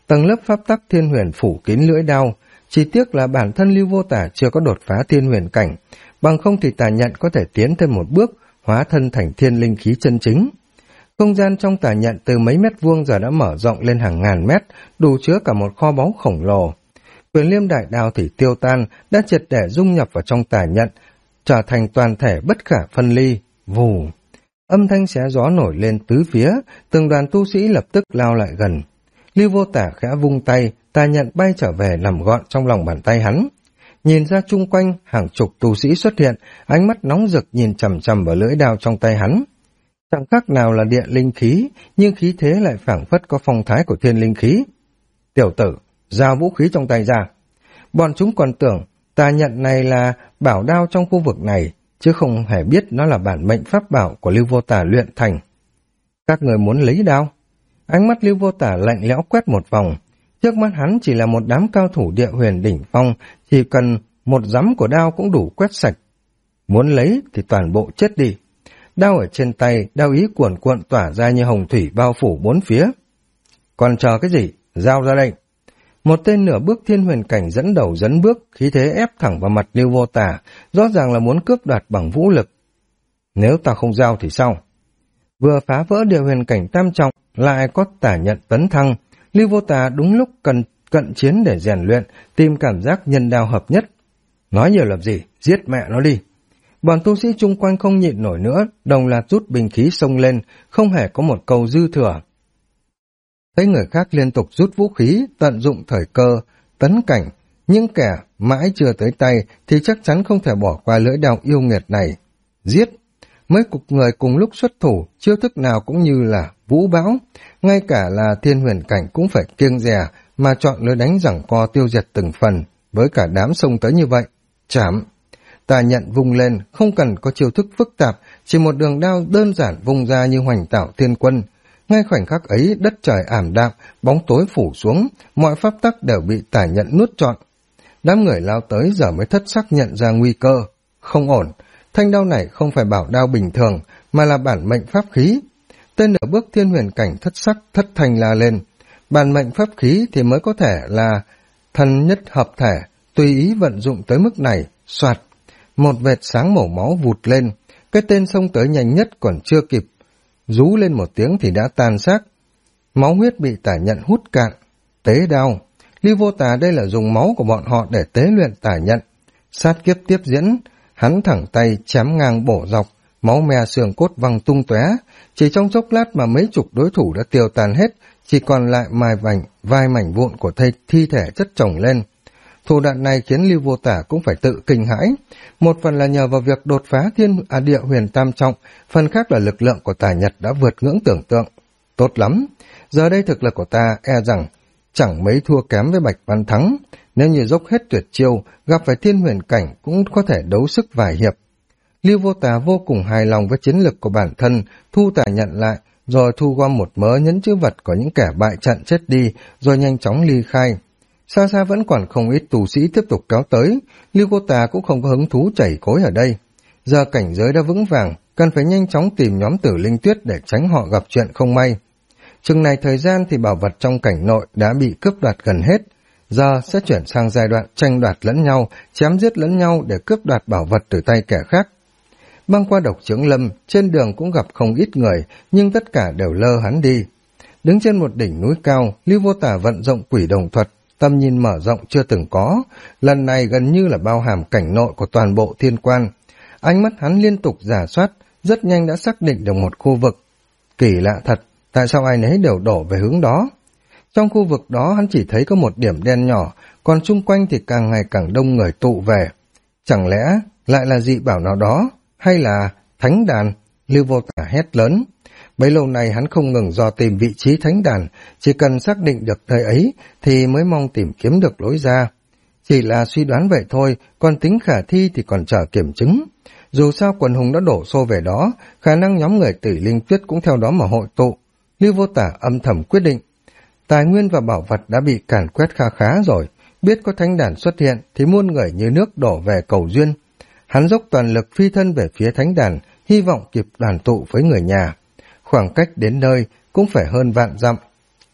Tầng lớp pháp tắc thiên huyền phủ kín lưỡi đao, chỉ tiếc là bản thân Lưu Vô Tả chưa có đột phá thiên huyền cảnh, bằng không thì tà nhận có thể tiến thêm một bước, hóa thân thành thiên linh khí chân chính. Không gian trong tà nhận từ mấy mét vuông giờ đã mở rộng lên hàng ngàn mét, đủ chứa cả một kho báu khổng lồ. Quyền liêm đại đao thì tiêu tan, đã triệt để dung nhập vào trong tà nhận, trở thành toàn thể bất khả phân ly. Vù! Âm thanh xé gió nổi lên tứ phía, từng đoàn tu sĩ lập tức lao lại gần. Lưu Vô Tả khẽ vung tay, tà nhận bay trở về nằm gọn trong lòng bàn tay hắn. Nhìn ra chung quanh, hàng chục tu sĩ xuất hiện, ánh mắt nóng rực nhìn chằm chằm vào lưỡi đao trong tay hắn. Chẳng khác nào là điện linh khí, nhưng khí thế lại phảng phất có phong thái của thiên linh khí. Tiểu tử, giao vũ khí trong tay ra. Bọn chúng còn tưởng tà nhận này là bảo đao trong khu vực này, chứ không hề biết nó là bản mệnh pháp bảo của Lưu Vô Tả luyện thành. Các người muốn lấy đao? Ánh mắt Lưu Vô Tả lạnh lẽo quét một vòng. Trước mắt hắn chỉ là một đám cao thủ địa huyền đỉnh phong, chỉ cần một giấm của đao cũng đủ quét sạch. Muốn lấy thì toàn bộ chết đi. Đao ở trên tay, đao ý cuồn cuộn tỏa ra như hồng thủy bao phủ bốn phía. Còn chờ cái gì? Giao ra đây. Một tên nửa bước thiên huyền cảnh dẫn đầu dẫn bước, khí thế ép thẳng vào mặt Lưu Vô Tả, rõ ràng là muốn cướp đoạt bằng vũ lực. Nếu ta không giao thì sao? Vừa phá vỡ địa huyền cảnh tam trọng, lại có tả nhận tấn thăng. Lưu Vô Tả đúng lúc cần cận chiến để rèn luyện, tìm cảm giác nhân đao hợp nhất. Nói nhiều làm gì, giết mẹ nó đi. Bọn tu sĩ chung quanh không nhịn nổi nữa, đồng loạt rút binh khí xông lên, không hề có một câu dư thừa. Thấy người khác liên tục rút vũ khí, tận dụng thời cơ, tấn cảnh, những kẻ mãi chưa tới tay thì chắc chắn không thể bỏ qua lưỡi đao yêu nghiệt này. Giết! Mấy cục người cùng lúc xuất thủ, chiêu thức nào cũng như là vũ bão, ngay cả là thiên huyền cảnh cũng phải kiêng dè mà chọn lối đánh giằng co tiêu diệt từng phần, với cả đám xông tới như vậy. Chảm! Tà nhận vung lên, không cần có chiêu thức phức tạp, chỉ một đường đao đơn giản vung ra như hoành tạo thiên quân. Ngay khoảnh khắc ấy, đất trời ảm đạm, bóng tối phủ xuống, mọi pháp tắc đều bị tà nhận nuốt trọn. Đám người lao tới giờ mới thất sắc nhận ra nguy cơ. Không ổn, thanh đao này không phải bảo đao bình thường, mà là bản mệnh pháp khí. Tên nửa bước thiên huyền cảnh thất sắc thất thanh la lên. Bản mệnh pháp khí thì mới có thể là thân nhất hợp thể, tùy ý vận dụng tới mức này, soạt. Một vệt sáng màu máu vụt lên, cái tên xông tới nhanh nhất còn chưa kịp. Rú lên một tiếng thì đã tan xác. Máu huyết bị tà nhận hút cạn. Tế đao. Lưu Vô Tả đây là dùng máu của bọn họ để tế luyện tà nhận. Sát kiếp tiếp diễn, hắn thẳng tay chém ngang bổ dọc, máu me xương cốt văng tung tóe. Chỉ trong chốc lát mà mấy chục đối thủ đã tiêu tan hết, chỉ còn lại vài mảnh vụn của thi thể chất chồng lên. Thủ đoạn này khiến Lưu Vô Tả cũng phải tự kinh hãi. Một phần là nhờ vào việc đột phá địa huyền tam trọng, phần khác là lực lượng của tà Nhật đã vượt ngưỡng tưởng tượng. Tốt lắm, giờ đây thực lực của ta e rằng chẳng mấy thua kém với Bạch Văn Thắng. Nếu như dốc hết tuyệt chiêu, gặp phải thiên huyền cảnh cũng có thể đấu sức vài hiệp. Lưu Vô Tả vô cùng hài lòng với chiến lực của bản thân, thu tà nhận lại, rồi thu gom một mớ nhẫn chữ vật của những kẻ bại trận chết đi, rồi nhanh chóng ly khai. Xa xa vẫn còn không ít tù sĩ tiếp tục kéo tới, Lưu Vô Tả cũng không có hứng thú chảy cối ở đây. Giờ cảnh giới đã vững vàng, cần phải nhanh chóng tìm nhóm Tử Linh Tuyết để tránh họ gặp chuyện không may. Chừng này thời gian thì bảo vật trong cảnh nội đã bị cướp đoạt gần hết, giờ sẽ chuyển sang giai đoạn tranh đoạt lẫn nhau, chém giết lẫn nhau để cướp đoạt bảo vật từ tay kẻ khác. Băng qua Độc Chướng Lâm, trên đường cũng gặp không ít người, nhưng tất cả đều lơ hắn đi. Đứng trên một đỉnh núi cao, Lưu Vô Tả vận dụng quỷ đồng thuật, tầm nhìn mở rộng chưa từng có, lần này gần như là bao hàm cảnh nội của toàn bộ thiên quan. Ánh mắt hắn liên tục rà soát, rất nhanh đã xác định được một khu vực. Kỳ lạ thật, tại sao ai nấy đều đổ về hướng đó? Trong khu vực đó hắn chỉ thấy có một điểm đen nhỏ, còn chung quanh thì càng ngày càng đông người tụ về. Chẳng lẽ lại là dị bảo nào đó, hay là thánh đàn? Lưu Vô Tả hét lớn. Bấy lâu nay hắn không ngừng dò tìm vị trí thánh đàn, chỉ cần xác định được nơi ấy thì mới mong tìm kiếm được lối ra. Chỉ là suy đoán vậy thôi, còn tính khả thi thì còn chờ kiểm chứng. Dù sao quần hùng đã đổ xô về đó, khả năng nhóm người Tử Linh Tuyết cũng theo đó mà hội tụ. Lưu Vô Tả âm thầm quyết định. Tài nguyên và bảo vật đã bị càn quét kha khá rồi, biết có thánh đàn xuất hiện thì muôn người như nước đổ về cầu duyên. Hắn dốc toàn lực phi thân về phía thánh đàn, hy vọng kịp đoàn tụ với người nhà. Khoảng cách đến nơi cũng phải hơn vạn dặm.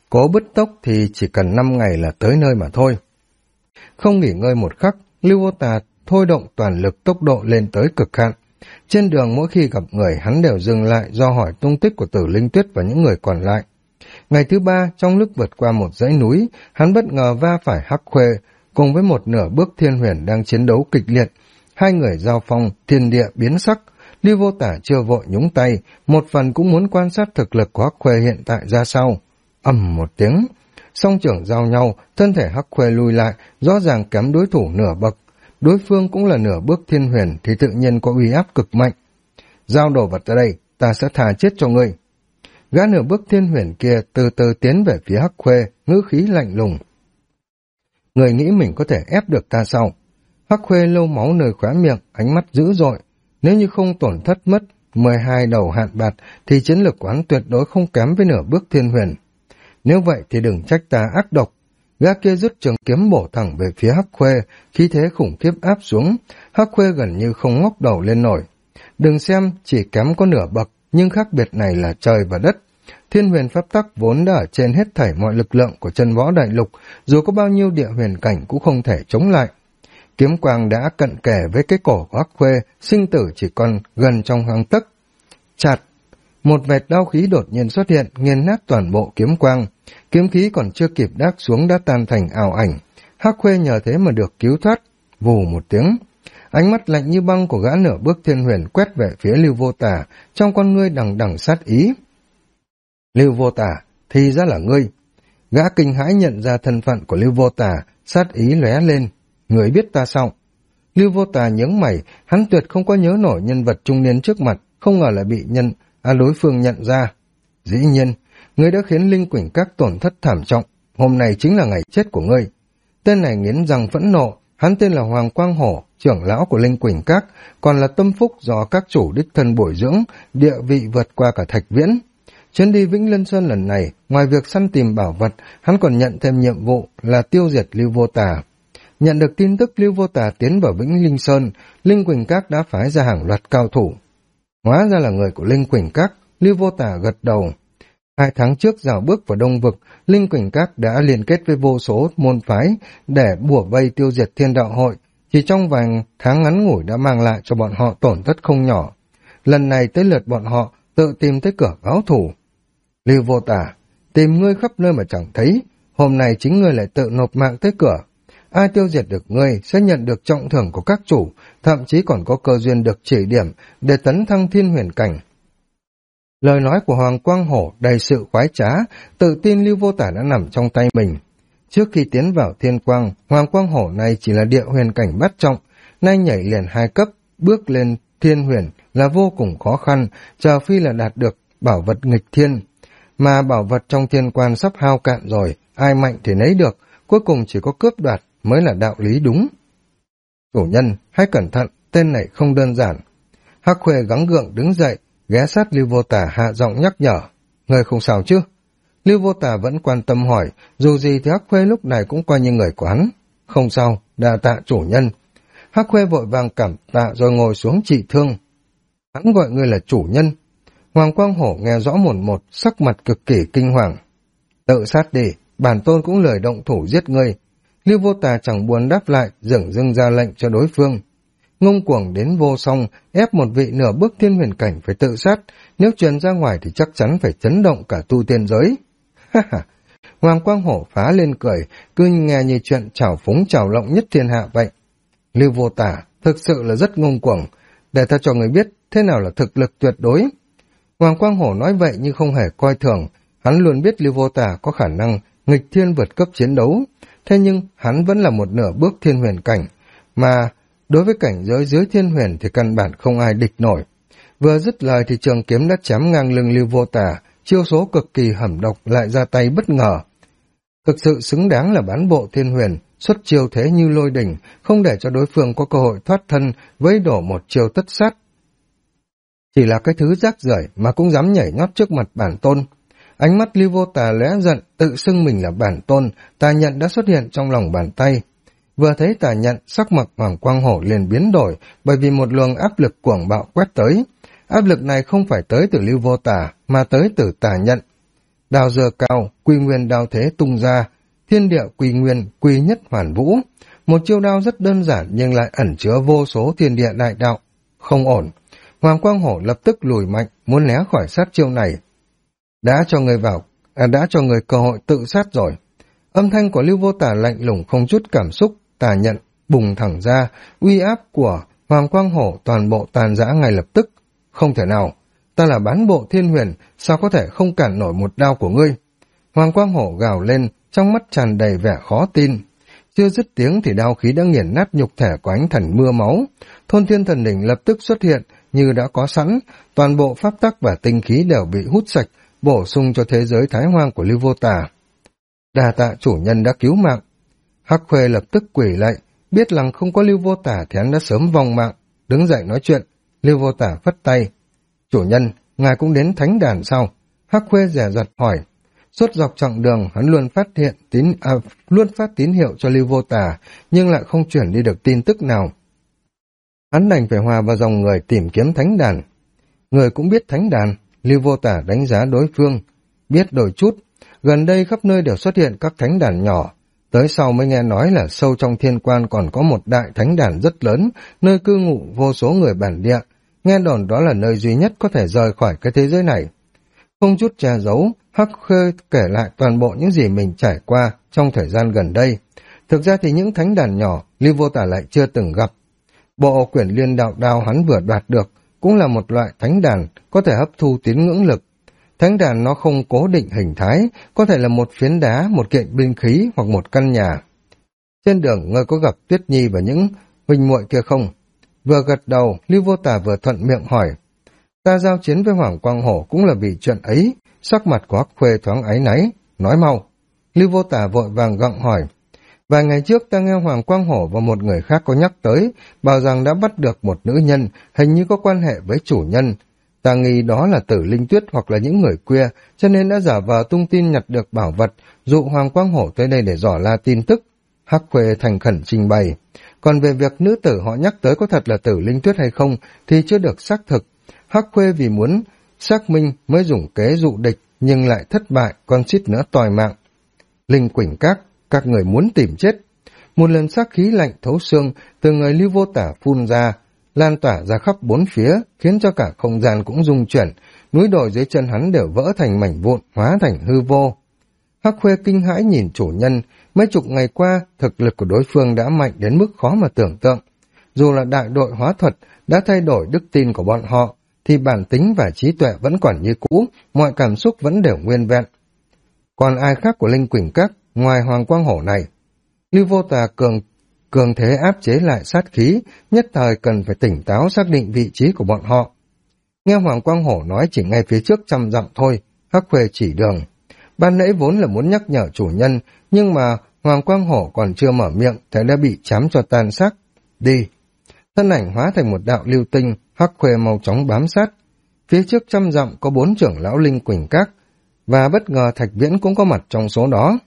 Cố bứt tốc thì chỉ cần 5 ngày là tới nơi mà thôi. Không nghỉ ngơi một khắc, Lưu Vô Tà thôi động toàn lực tốc độ lên tới cực hạn. Trên đường mỗi khi gặp người hắn đều dừng lại do hỏi tung tích của Tử Linh Tuyết và những người còn lại. Ngày thứ 3, trong lúc vượt qua một dãy núi, hắn bất ngờ va phải Hắc Khuê, cùng với một nửa bước Thiên Huyền đang chiến đấu kịch liệt. Hai người giao phong, thiên địa biến sắc. Lưu Vô Tả chưa vội nhúng tay, một phần cũng muốn quan sát thực lực của Hắc Khuê hiện tại ra sao. Ầm một tiếng, song trưởng giao nhau, thân thể Hắc Khuê lùi lại, rõ ràng kém đối thủ nửa bậc. Đối phương cũng là nửa bước Thiên Huyền thì tự nhiên có uy áp cực mạnh. Giao đồ vật ra đây, ta sẽ thà chết cho ngươi. Gã nửa bước Thiên Huyền kia từ từ tiến về phía Hắc Khuê, ngữ khí lạnh lùng. Người nghĩ mình có thể ép được ta sao? Hắc Khuê lâu máu nơi khóe miệng, ánh mắt dữ dội. Nếu như không tổn thất mất 12 đầu hạn bạt thì chiến lược của hắn tuyệt đối không kém với nửa bước Thiên Huyền. Nếu vậy thì đừng trách ta ác độc. Gã kia rút trường kiếm bổ thẳng về phía Hắc Khuê, khí thế khủng khiếp áp xuống. Hắc Khuê gần như không ngóc đầu lên nổi. Đừng xem chỉ kém có nửa bậc, nhưng khác biệt này là trời và đất. Thiên Huyền pháp tắc vốn đã ở trên hết thảy mọi lực lượng của chân võ đại lục, dù có bao nhiêu địa huyền cảnh cũng không thể chống lại. Kiếm quang đã cận kề với cái cổ của Hắc Khuê, sinh tử chỉ còn gần trong gang tấc. Chạt! Một vệt đao khí đột nhiên xuất hiện, nghiền nát toàn bộ kiếm quang. Kiếm khí còn chưa kịp đáp xuống đã tan thành ảo ảnh. Hắc Khuê nhờ thế mà được cứu thoát. Vù một tiếng. Ánh mắt lạnh như băng của gã nửa bước Thiên Huyền quét về phía Lưu Vô Tả, trong con ngươi đằng đằng sát ý. Lưu Vô Tả, thì ra là ngươi. Gã kinh hãi nhận ra thân phận của Lưu Vô Tả, sát ý lóe lên. Người biết ta sao? Lưu Vô Tả nhướng mày, hắn tuyệt không có nhớ nổi nhân vật trung niên trước mặt, không ngờ lại bị đối phương nhận ra. Dĩ nhiên, ngươi đã khiến Linh Quỳnh Các tổn thất thảm trọng, hôm nay chính là ngày chết của ngươi. Tên này nghiến răng phẫn nộ, hắn tên là Hoàng Quang Hổ, trưởng lão của Linh Quỳnh Các, còn là tâm phúc do các chủ đích thân bồi dưỡng, địa vị vượt qua cả Thạch Viễn. Chuyến đi Vĩnh Lân Sơn lần này, ngoài việc săn tìm bảo vật, hắn còn nhận thêm nhiệm vụ là tiêu diệt Lưu Vô Tả. Nhận được tin tức Lưu Vô Tả tiến vào Vĩnh Linh Sơn, Linh Quỳnh Các đã phái ra hàng loạt cao thủ. Hóa ra là người của Linh Quỳnh Các, Lưu Vô Tả gật đầu. 2 tháng trước rào bước vào Đông Vực, Linh Quỳnh Các đã liên kết với vô số môn phái để bủa vây tiêu diệt Thiên Đạo Hội, chỉ trong vài tháng ngắn ngủi đã mang lại cho bọn họ tổn thất không nhỏ. Lần này tới lượt bọn họ tự tìm tới cửa báo thù. Lưu Vô Tả, tìm ngươi khắp nơi mà chẳng thấy, hôm nay chính ngươi lại tự nộp mạng tới cửa. Ai tiêu diệt được ngươi sẽ nhận được trọng thưởng của các chủ, thậm chí còn có cơ duyên được chỉ điểm để tấn thăng thiên huyền cảnh. Lời nói của Hoàng Quang Hổ đầy sự khoái trá, tự tin Lưu Vô Tả đã nằm trong tay mình. Trước khi tiến vào thiên quang, Hoàng Quang Hổ này chỉ là địa huyền cảnh bát trọng, nay nhảy liền 2 cấp, bước lên thiên huyền là vô cùng khó khăn, chờ phi là đạt được bảo vật nghịch thiên. Mà bảo vật trong thiên quan sắp hao cạn rồi, ai mạnh thì nấy được, cuối cùng chỉ có cướp đoạt mới là đạo lý đúng. Chủ nhân, hãy cẩn thận, tên này không đơn giản. Hắc Khuê gắng gượng đứng dậy, ghé sát Lưu Vô Tả hạ giọng nhắc nhở. Người không sao chứ? Lưu Vô Tả vẫn quan tâm hỏi, dù gì thì Hắc Khuê lúc này cũng coi như người của hắn. Không sao, đa tạ chủ nhân. Hắc Khuê vội vàng cảm tạ rồi ngồi xuống trị thương. Hắn gọi ngươi là chủ nhân. Hoàng Quang Hổ nghe rõ một, sắc mặt cực kỳ kinh hoàng. Tự sát đi, bản tôn cũng lười động thủ giết ngươi. Lưu Vô Tả chẳng buồn đáp lại, dửng dưng ra lệnh cho đối phương. Ngông cuồng đến vô song, ép một vị nửa bước thiên huyền cảnh phải tự sát, nếu truyền ra ngoài thì chắc chắn phải chấn động cả tu tiên giới. Ha ha! Hoàng Quang Hổ phá lên cười, cứ nghe như chuyện trào phúng trào lộng nhất thiên hạ vậy. Lưu Vô Tả thực sự là rất ngông cuồng, để ta cho người biết thế nào là thực lực tuyệt đối. Hoàng Quang Hổ nói vậy nhưng không hề coi thường, hắn luôn biết Lưu Vô Tả có khả năng nghịch thiên vượt cấp chiến đấu, thế nhưng hắn vẫn là một nửa bước thiên huyền cảnh, mà đối với cảnh giới dưới thiên huyền thì căn bản không ai địch nổi. Vừa dứt lời thì trường kiếm đã chém ngang lưng Lưu Vô Tả, chiêu số cực kỳ hẩm độc lại ra tay bất ngờ. Thực sự xứng đáng là bán bộ thiên huyền, xuất chiêu thế như lôi đỉnh, không để cho đối phương có cơ hội thoát thân với đổ một chiêu tất sát. Chỉ là cái thứ rác rưởi mà cũng dám nhảy nhót trước mặt bản tôn. Ánh mắt Lưu Vô Tả lóe giận, tự xưng mình là bản tôn, tà nhận đã xuất hiện trong lòng bàn tay. Vừa thấy tà nhận, sắc mặt Hoàng Quang Hổ liền biến đổi, bởi vì một luồng áp lực cuồng bạo quét tới. Áp lực này không phải tới từ Lưu Vô Tả, mà tới từ tà nhận. đao giơ cao, quy nguyên đao thế tung ra, thiên địa quy nguyên, quy nhất hoàn vũ. Một chiêu đao rất đơn giản nhưng lại ẩn chứa vô số thiên địa đại đạo. Không ổn. Hoàng Quang Hổ lập tức lùi mạnh, muốn né khỏi sát chiêu này. Đã cho người cơ hội tự sát rồi. Âm thanh của Lưu Vô Tả lạnh lùng không chút cảm xúc, tà nhận bùng thẳng ra, uy áp của Hoàng Quang Hổ toàn bộ tàn rã ngay lập tức. Không thể nào, ta là bán bộ thiên huyền, sao có thể không cản nổi một đao của ngươi? Hoàng Quang Hổ gào lên, trong mắt tràn đầy vẻ khó tin. Chưa dứt tiếng thì đao khí đã nghiền nát nhục thể của ánh thành mưa máu. Thôn Thiên Thần Đỉnh lập tức xuất hiện như đã có sẵn, toàn bộ pháp tắc và tinh khí đều bị hút sạch, bổ sung cho thế giới thái hoang của Lưu Vô Tả. Đa tạ chủ nhân đã cứu mạng. Hắc Khuê lập tức quỳ lạy, biết rằng không có Lưu Vô Tả thì hắn đã sớm vong mạng, đứng dậy nói chuyện. Lưu Vô Tả phất tay. Chủ nhân, ngài cũng đến thánh đàn sao? Hắc Khuê dè dặt hỏi. Suốt dọc chặng đường hắn luôn phát tín hiệu cho Lưu Vô Tả, nhưng lại không chuyển đi được tin tức nào. Hắn đành phải hòa vào dòng người tìm kiếm thánh đàn. Người cũng biết thánh đàn. Lưu Vô Tả đánh giá đối phương. Biết đôi chút. Gần đây khắp nơi đều xuất hiện các thánh đàn nhỏ. Tới sau mới nghe nói là sâu trong thiên quan còn có một đại thánh đàn rất lớn, nơi cư ngụ vô số người bản địa. Nghe đồn đó là nơi duy nhất có thể rời khỏi cái thế giới này. Không chút che giấu, Hắc Khê kể lại toàn bộ những gì mình trải qua trong thời gian gần đây. Thực ra thì những thánh đàn nhỏ, Lưu Vô Tả lại chưa từng gặp. Bộ quyển liên đạo đao hắn vừa đoạt được cũng là một loại thánh đàn có thể hấp thu tín ngưỡng lực. Thánh đàn nó không cố định hình thái, có thể là một phiến đá, một kiện binh khí hoặc một căn nhà. Trên đường ngươi có gặp Tuyết Nhi và những huynh muội kia không? Vừa gật đầu, Lưu Vô Tả vừa thuận miệng hỏi. Ta giao chiến với Hoàng Quang Hổ cũng là vì chuyện ấy. Sắc mặt của Hắc Khuê thoáng áy náy, nói mau. Lưu Vô Tả vội vàng gặng hỏi. Vài ngày trước ta nghe Hoàng Quang Hổ và một người khác có nhắc tới, bảo rằng đã bắt được một nữ nhân, hình như có quan hệ với chủ nhân. Ta nghi đó là Tử Linh Tuyết hoặc là những người quê, cho nên đã giả vờ tung tin nhặt được bảo vật, dụ Hoàng Quang Hổ tới đây để dò la tin tức. Hắc Khuê thành khẩn trình bày. Còn về việc nữ tử họ nhắc tới có thật là Tử Linh Tuyết hay không thì chưa được xác thực. Hắc Khuê vì muốn xác minh mới dùng kế dụ địch, nhưng lại thất bại, còn suýt nữa tòi mạng. Linh Quỳnh các người muốn tìm chết. Một lần sát khí lạnh thấu xương từ người Lưu Vô Tả phun ra, lan tỏa ra khắp bốn phía, khiến cho cả không gian cũng rung chuyển, núi đồi dưới chân hắn đều vỡ thành mảnh vụn, hóa thành hư vô. Hắc Khuê kinh hãi nhìn chủ nhân, mấy chục ngày qua, thực lực của đối phương đã mạnh đến mức khó mà tưởng tượng. Dù là đại đội hóa thuật đã thay đổi đức tin của bọn họ, thì bản tính và trí tuệ vẫn còn như cũ, mọi cảm xúc vẫn đều nguyên vẹn. Còn ai khác của Linh Quỳnh Các, ngoài Hoàng Quang Hổ này? Lưu Vô Tà cường thế áp chế lại sát khí, nhất thời cần phải tỉnh táo xác định vị trí của bọn họ. Nghe Hoàng Quang Hổ nói chỉ ngay phía trước 100 dặm thôi, Hắc Khuê chỉ đường. Ban nãy vốn là muốn nhắc nhở chủ nhân, nhưng mà Hoàng Quang Hổ còn chưa mở miệng, thế đã bị chám cho tan xác. Đi! Thân ảnh hóa thành một đạo lưu tinh, Hắc Khuê mau chóng bám sát. Phía trước 100 dặm có 4 trưởng lão Linh Quỳnh Các, và bất ngờ Thạch Viễn cũng có mặt trong số đó.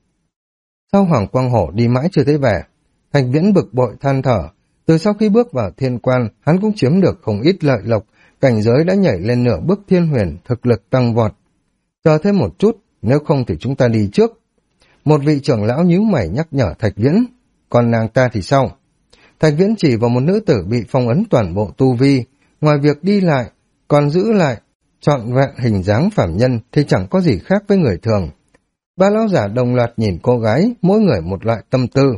Sau Hoàng Quang Hổ đi mãi chưa thấy về, Thạch Viễn bực bội than thở. Từ sau khi bước vào thiên quan, hắn cũng chiếm được không ít lợi lộc, cảnh giới đã nhảy lên nửa bước thiên huyền, thực lực tăng vọt. Chờ thêm một chút, nếu không thì chúng ta đi trước. Một vị trưởng lão nhíu mày nhắc nhở Thạch Viễn. Còn nàng ta thì sao? Thạch Viễn chỉ vào một nữ tử bị phong ấn toàn bộ tu vi, ngoài việc đi lại, còn giữ lại trọn vẹn hình dáng phàm nhân thì chẳng có gì khác với người thường. Ba lão giả đồng loạt nhìn cô gái, mỗi người một loại tâm tư.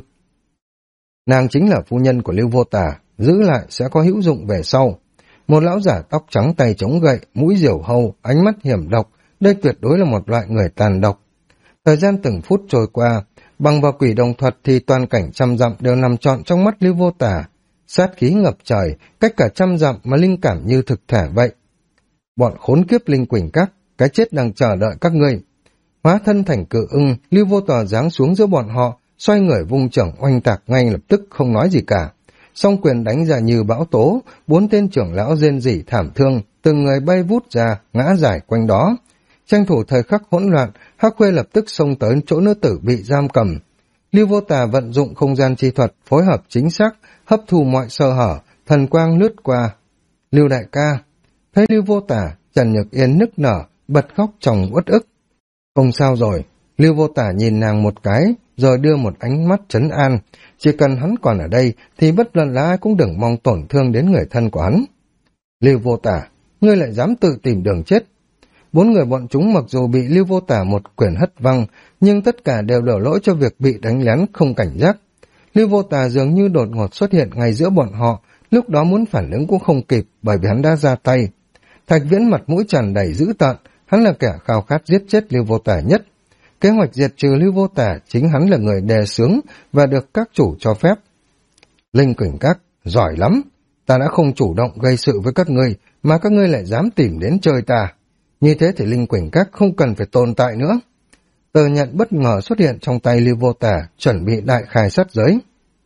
Nàng chính là phu nhân của Lưu Vô Tả, giữ lại sẽ có hữu dụng về sau. Một lão giả tóc trắng tay chống gậy, mũi diều hâu, ánh mắt hiểm độc, đây tuyệt đối là một loại người tàn độc. Thời gian từng phút trôi qua, bằng vào quỷ đồng thuật thì toàn cảnh 100 dặm đều nằm trọn trong mắt Lưu Vô Tả. Sát khí ngập trời, cách cả 100 dặm mà linh cảm như thực thể vậy. Bọn khốn kiếp Linh Quỳnh Các, cái chết đang chờ đợi các ngươi. Hóa thân thành cự ưng, Lưu Vô Tả giáng xuống giữa bọn họ, xoay người vung chưởng oanh tạc ngay lập tức không nói gì cả. Song quyền đánh ra như bão tố, 4 tên trưởng lão rên rỉ thảm thương, từng người bay vút ra, ngã giải quanh đó. Tranh thủ thời khắc hỗn loạn, Hắc Khuê lập tức xông tới chỗ nữ tử bị giam cầm. Lưu Vô Tả vận dụng không gian chi thuật, phối hợp chính xác, hấp thu mọi sơ hở, thần quang lướt qua. Lưu đại ca, thấy Lưu Vô Tả, Trần Nhược Yên nức nở, bật khóc trong uất ức. Không sao rồi, Lưu Vô Tả nhìn nàng một cái, rồi đưa một ánh mắt trấn an. Chỉ cần hắn còn ở đây, thì bất luận là ai cũng đừng mong tổn thương đến người thân của hắn. Lưu Vô Tả, ngươi lại dám tự tìm đường chết. Bốn người bọn chúng mặc dù bị Lưu Vô Tả một quyền hất văng, nhưng tất cả đều đổ lỗi cho việc bị đánh lén không cảnh giác. Lưu Vô Tả dường như đột ngột xuất hiện ngay giữa bọn họ, lúc đó muốn phản ứng cũng không kịp bởi vì hắn đã ra tay. Thạch Viễn mặt mũi tràn đầy dữ tợn, hắn là kẻ khao khát giết chết Lưu Vô Tả nhất. Kế hoạch diệt trừ Lưu Vô Tả chính hắn là người đề xướng và được các chủ cho phép. Linh Quỳnh Các, giỏi lắm, ta đã không chủ động gây sự với các ngươi, mà các ngươi lại dám tìm đến chơi ta. Như thế thì Linh Quỳnh Các không cần phải tồn tại nữa. Tờ nhận bất ngờ xuất hiện trong tay Lưu Vô Tả, chuẩn bị đại khai sát giới.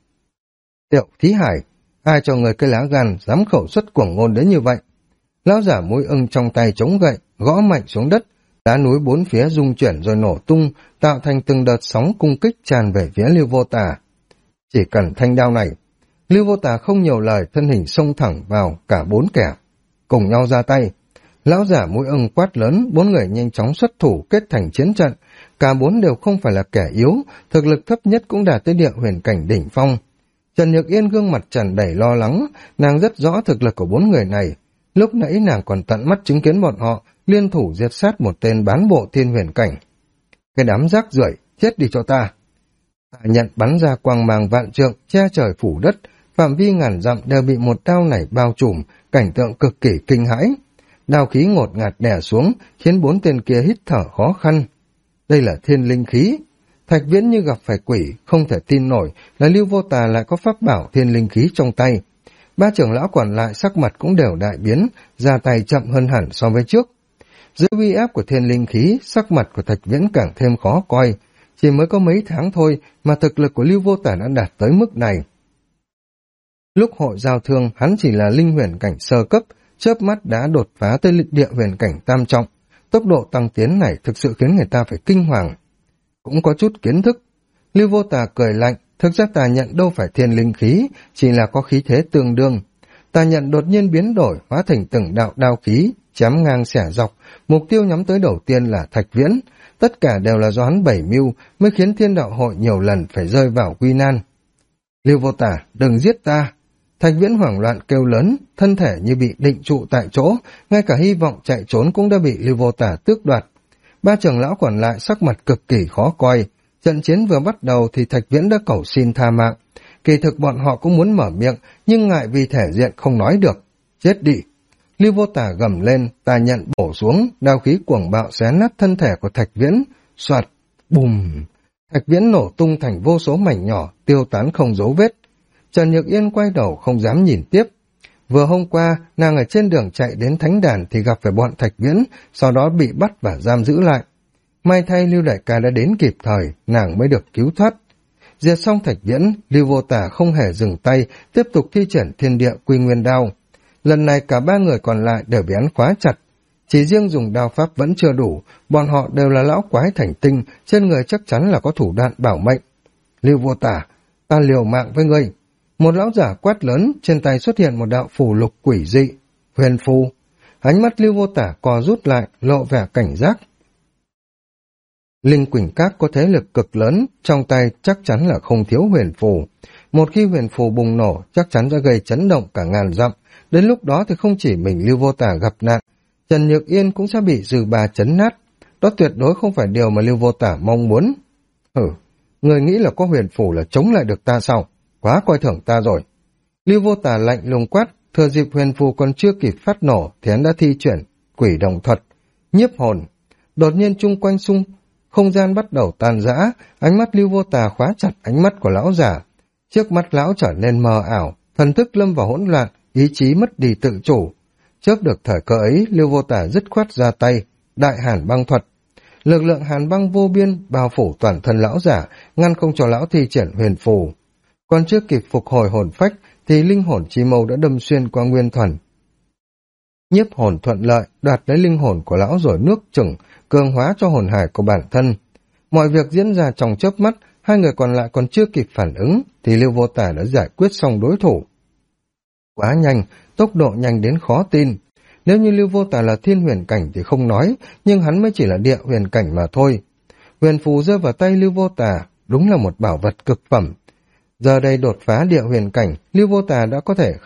Tiểu Thí Hải, ai cho người cái lá gan dám khẩu xuất cuồng ngôn đến như vậy? Lão giả mũi ưng trong tay chống gậy, gõ mạnh xuống đất, đá núi bốn phía rung chuyển rồi nổ tung, tạo thành từng đợt sóng cung kích tràn về phía Lưu Vô Tả. Chỉ cần thanh đao này, Lưu Vô Tả không nhiều lời, thân hình xông thẳng vào cả bốn kẻ, cùng nhau ra tay. Lão giả mũi ưng quát lớn, bốn người nhanh chóng xuất thủ kết thành chiến trận, cả bốn đều không phải là kẻ yếu, thực lực thấp nhất cũng đạt tới địa huyền cảnh đỉnh phong. Trần Nhược Yên gương mặt tràn đầy lo lắng, nàng rất rõ thực lực của bốn người này. Lúc nãy nàng còn tận mắt chứng kiến bọn họ liên thủ diệt sát một tên bán bộ thiên huyền cảnh. Cái đám rác rưởi, chết đi cho ta. Tạ Nhận bắn ra quang mang vạn trượng, che trời phủ đất, phạm vi ngàn dặm đều bị một đao này bao trùm, cảnh tượng cực kỳ kinh hãi. Đao khí ngột ngạt đè xuống, khiến bốn tên kia hít thở khó khăn. Đây là thiên linh khí. Thạch Viễn như gặp phải quỷ, không thể tin nổi là Lưu Vô Tà lại có pháp bảo thiên linh khí trong tay. Ba trưởng lão còn lại sắc mặt cũng đều đại biến, ra tay chậm hơn hẳn so với trước. Dưới uy áp của thiên linh khí, sắc mặt của Thạch Viễn càng thêm khó coi. Chỉ mới có mấy tháng thôi mà thực lực của Lưu Vô Tà đã đạt tới mức này. Lúc hội giao thương, hắn chỉ là linh huyền cảnh sơ cấp, chớp mắt đã đột phá tới địa huyền cảnh tam trọng. Tốc độ tăng tiến này thực sự khiến người ta phải kinh hoàng. Cũng có chút kiến thức. Lưu Vô Tà cười lạnh, thực ra Tà Nhận đâu phải thiên linh khí, chỉ là có khí thế tương đương. Tà Nhận đột nhiên biến đổi, hóa thành từng đạo đao khí, chém ngang xẻ dọc, mục tiêu nhắm tới đầu tiên là Thạch Viễn. Tất cả đều là do hắn bày mưu mới khiến Thiên Đạo Hội nhiều lần phải rơi vào nguy nan. Lưu Vô Tà, đừng giết ta! Thạch Viễn hoảng loạn kêu lớn, thân thể như bị định trụ tại chỗ, ngay cả hy vọng chạy trốn cũng đã bị Lưu Vô Tà tước đoạt. Ba trưởng lão còn lại sắc mặt cực kỳ khó coi. Trận chiến vừa bắt đầu thì Thạch Viễn đã cầu xin tha mạng. Kỳ thực bọn họ cũng muốn mở miệng, nhưng ngại vì thể diện không nói được. Chết đi! Lưu Vô Tà gầm lên, Tà Nhận bổ xuống, đao khí cuồng bạo xé nát thân thể của Thạch Viễn. Soạt! Bùm! Thạch Viễn nổ tung thành vô số mảnh nhỏ, tiêu tán không dấu vết. Trần Nhược Yên quay đầu không dám nhìn tiếp. Vừa hôm qua, nàng ở trên đường chạy đến thánh đàn thì gặp phải bọn Thạch Viễn, sau đó bị bắt và giam giữ lại. May thay Lưu đại ca đã đến kịp thời, nàng mới được cứu thoát. Diệt xong Thạch Viễn, Lưu Vô Tả không hề dừng tay, tiếp tục thi triển thiên địa quy nguyên đao. Lần này cả ba người còn lại đều bị hắn khóa chặt. Chỉ riêng dùng đao pháp vẫn chưa đủ, bọn họ đều là lão quái thành tinh, trên người chắc chắn là có thủ đoạn bảo mệnh. Lưu Vô Tả, ta liều mạng với ngươi. Một lão giả quát lớn, trên tay xuất hiện một đạo phù lục quỷ dị, huyền phù. Ánh mắt Lưu Vô Tả co rút lại, lộ vẻ cảnh giác. Linh Quỳnh Các có thế lực cực lớn, trong tay chắc chắn là không thiếu huyền phù. Một khi huyền phù bùng nổ, chắc chắn sẽ gây chấn động cả ngàn dặm. Đến lúc đó thì không chỉ mình Lưu Vô Tả gặp nạn, Trần Nhược Yên cũng sẽ bị dư bà chấn nát. Đó tuyệt đối không phải điều mà Lưu Vô Tả mong muốn. Người nghĩ là có huyền phù là chống lại được ta sao? Quá coi thường ta rồi. Lưu Vô Tả lạnh lùng quát, thừa dịp huyền phù còn chưa kịp phát nổ thì hắn đã thi chuyển quỷ đồng thuật, nhiếp hồn. Đột nhiên chung quanh không gian bắt đầu tan rã, ánh mắt Lưu Vô Tả khóa chặt ánh mắt của lão giả. Trước mắt lão trở nên mờ ảo, thần thức lâm vào hỗn loạn, ý chí mất đi tự chủ. Chớp được thời cơ ấy, Lưu Vô Tả dứt khoát ra tay, đại hàn băng thuật. Lực lượng hàn băng vô biên bao phủ toàn thân lão giả, ngăn không cho lão thi triển huyền phù. Còn chưa kịp phục hồi hồn phách thì linh hồn chi mâu đã đâm xuyên qua nguyên thần. Nhiếp hồn thuận lợi, đoạt lấy linh hồn của lão rồi nuốt chửng, cường hóa cho hồn hải của bản thân. Mọi việc diễn ra trong chớp mắt, hai người còn lại còn chưa kịp phản ứng thì Lưu Vô Tả đã giải quyết xong đối thủ. Quá nhanh, tốc độ nhanh đến khó tin. Nếu như Lưu Vô Tà là thiên huyền cảnh thì không nói, nhưng hắn mới chỉ là địa huyền cảnh mà thôi. Huyền phù rơi vào tay Lưu Vô Tà, đúng là một bảo vật cực phẩm. Giờ đây đột phá địa huyền cảnh, Lưu Vô Tà đã có thể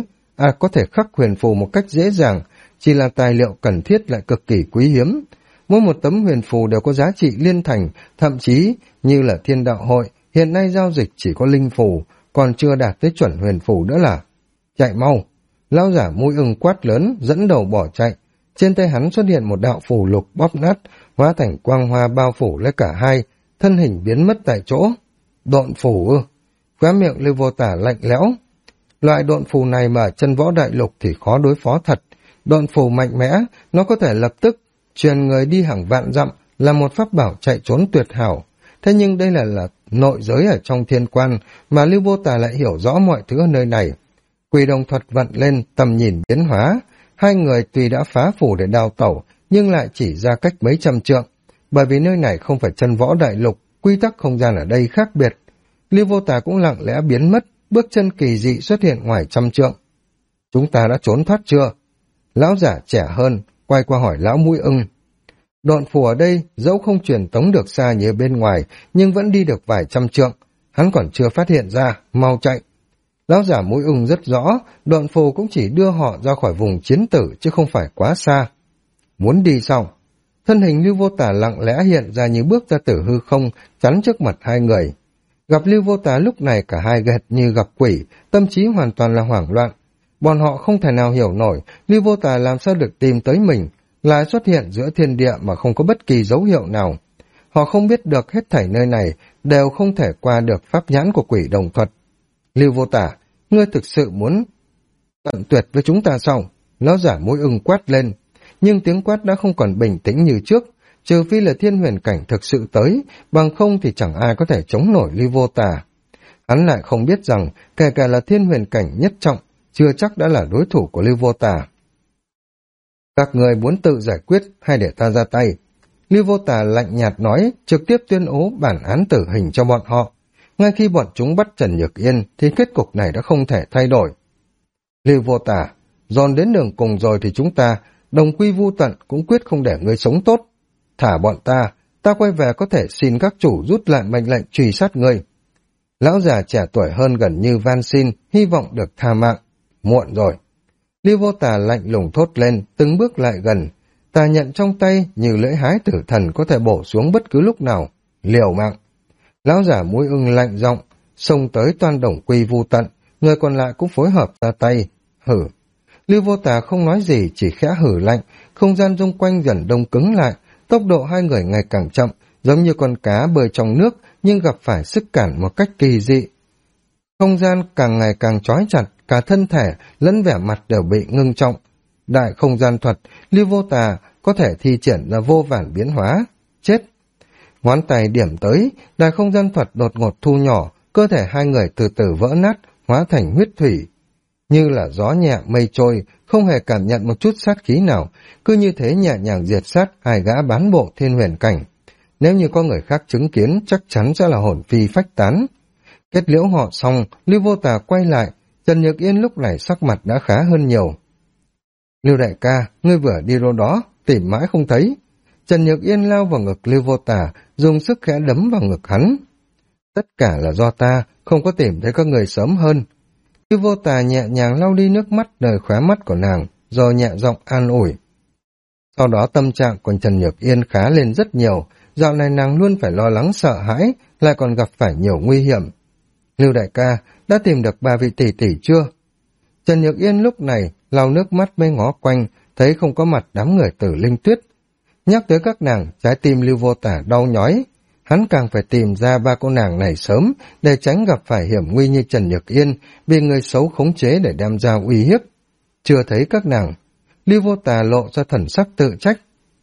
có thể khắc huyền phù một cách dễ dàng, chỉ là tài liệu cần thiết lại cực kỳ quý hiếm. Mỗi một tấm huyền phù đều có giá trị liên thành, thậm chí như là Thiên Đạo Hội, hiện nay giao dịch chỉ có linh phù, còn chưa đạt tới chuẩn huyền phù nữa là. Chạy mau! Lão giả mũi ưng quát lớn, dẫn đầu bỏ chạy. Trên tay hắn xuất hiện một đạo phù lục bóp nát, hóa thành quang hoa bao phủ lấy cả hai, thân hình biến mất tại chỗ. Độn phù ư? Khóe miệng Lưu Vô Tả lạnh lẽo. Loại độn phù này mà chân võ đại lục thì khó đối phó thật. Độn phù mạnh mẽ, nó có thể lập tức truyền người đi hàng vạn dặm, là một pháp bảo chạy trốn tuyệt hảo. Thế nhưng đây là nội giới ở trong thiên quan, mà Lưu Vô Tà lại hiểu rõ mọi thứ ở nơi này. Quỷ đồng thuật vận lên, tầm nhìn biến hóa. Hai người tuy đã phá phủ để đào tẩu, nhưng lại chỉ ra cách mấy trăm trượng. Bởi vì nơi này không phải chân võ đại lục, quy tắc không gian ở đây khác biệt. Lưu Vô Tà cũng lặng lẽ biến mất, bước chân kỳ dị xuất hiện ngoài trăm trượng. Chúng ta đã trốn thoát chưa? Lão giả trẻ hơn, quay qua hỏi lão mũi ưng. Độn phù ở đây, dẫu không truyền tống được xa như bên ngoài, nhưng vẫn đi được vài trăm trượng. Hắn còn chưa phát hiện ra, mau chạy. Lão giả mũi ưng rất rõ, độn phù cũng chỉ đưa họ ra khỏi vùng chiến tử, chứ không phải quá xa. Muốn đi sao? Thân hình Lưu Vô Tà lặng lẽ hiện ra như bước ra từ hư không, chắn trước mặt hai người. Gặp Lưu Vô Tà lúc này cả hai gật như gặp quỷ, tâm trí hoàn toàn là hoảng loạn. Bọn họ không thể nào hiểu nổi Lưu Vô Tà làm sao được tìm tới mình, lại xuất hiện giữa thiên địa mà không có bất kỳ dấu hiệu nào. Họ không biết được hết thảy nơi này đều không thể qua được pháp nhãn của quỷ đồng thuật. Lưu Vô Tà, ngươi thực sự muốn tận tuyệt với chúng ta sao? Lão giả mũi ưng quát lên, nhưng tiếng quát đã không còn bình tĩnh như trước, trừ phi là thiên huyền cảnh thực sự tới, bằng không thì chẳng ai có thể chống nổi Lưu Vô Tà. Hắn lại không biết rằng, kể cả là thiên huyền cảnh nhất trọng, chưa chắc đã là đối thủ của Lưu Vô Tà. Các người muốn tự giải quyết hay để ta ra tay? Lưu Vô Tà lạnh nhạt nói, trực tiếp tuyên bố bản án tử hình cho bọn họ. Ngay khi bọn chúng bắt Trần Nhược Yên thì kết cục này đã không thể thay đổi. Lưu Vô Tà, dồn đến đường cùng rồi thì chúng ta, đồng quy vu tận cũng quyết không để ngươi sống tốt. Thả bọn ta quay về có thể xin các chủ rút lại mệnh lệnh truy sát ngươi. Lão già trẻ tuổi hơn gần như van xin, hy vọng được tha mạng. Muộn rồi. Lưu Vô Tà lạnh lùng thốt lên, từng bước lại gần. Tà nhận trong tay như lưỡi hái tử thần có thể bổ xuống bất cứ lúc nào. Liều mạng. Lão giả mũi ưng lạnh giọng, xông tới toan đồng quy vu tận, người còn lại cũng phối hợp ra tay. Hử. Lưu Vô Tà không nói gì, chỉ khẽ hử lạnh, không gian xung quanh dần đông cứng lại, tốc độ hai người ngày càng chậm, giống như con cá bơi trong nước nhưng gặp phải sức cản một cách kỳ dị. Không gian càng ngày càng trói chặt, cả thân thể lẫn vẻ mặt đều bị ngưng trọng. Đại không gian thuật, Lưu Vô Tà có thể thi triển ra vô vàn biến hóa. Chết! Ngón tay điểm tới, đại không gian thuật đột ngột thu nhỏ, cơ thể hai người từ từ vỡ nát, hóa thành huyết thủy. Như là gió nhẹ mây trôi, không hề cảm nhận một chút sát khí nào, cứ như thế nhẹ nhàng diệt sát hai gã bán bộ thiên huyền cảnh. Nếu như có người khác chứng kiến, chắc chắn sẽ là hồn phi phách tán. Kết liễu họ xong, Lưu Vô Tà quay lại, Trần Nhược Yên lúc này sắc mặt đã khá hơn nhiều. Lưu đại ca, ngươi vừa đi đâu đó, tìm mãi không thấy. Trần Nhược Yên lao vào ngực Lưu Vô Tà, dùng sức khẽ đấm vào ngực hắn. Tất cả là do ta, không có tìm thấy các người sớm hơn. Lưu Vô Tà nhẹ nhàng lau đi nước mắt nơi khóe mắt của nàng, rồi nhẹ giọng an ủi. Sau đó tâm trạng của Trần Nhược Yên khá lên rất nhiều, dạo này nàng luôn phải lo lắng sợ hãi, lại còn gặp phải nhiều nguy hiểm. Lưu đại ca, đã tìm được 3 vị tỷ tỷ chưa? Trần Nhược Yên lúc này lau nước mắt mới ngó quanh, thấy không có mặt đám người Tử Linh Tuyết. Nhắc tới các nàng, trái tim Lưu Vô Tả đau nhói. Hắn càng phải tìm ra 3 cô nàng này sớm, để tránh gặp phải hiểm nguy như Trần Nhược Yên, bị người xấu khống chế để đem ra uy hiếp. Chưa thấy các nàng, Lưu Vô Tà lộ ra thần sắc tự trách.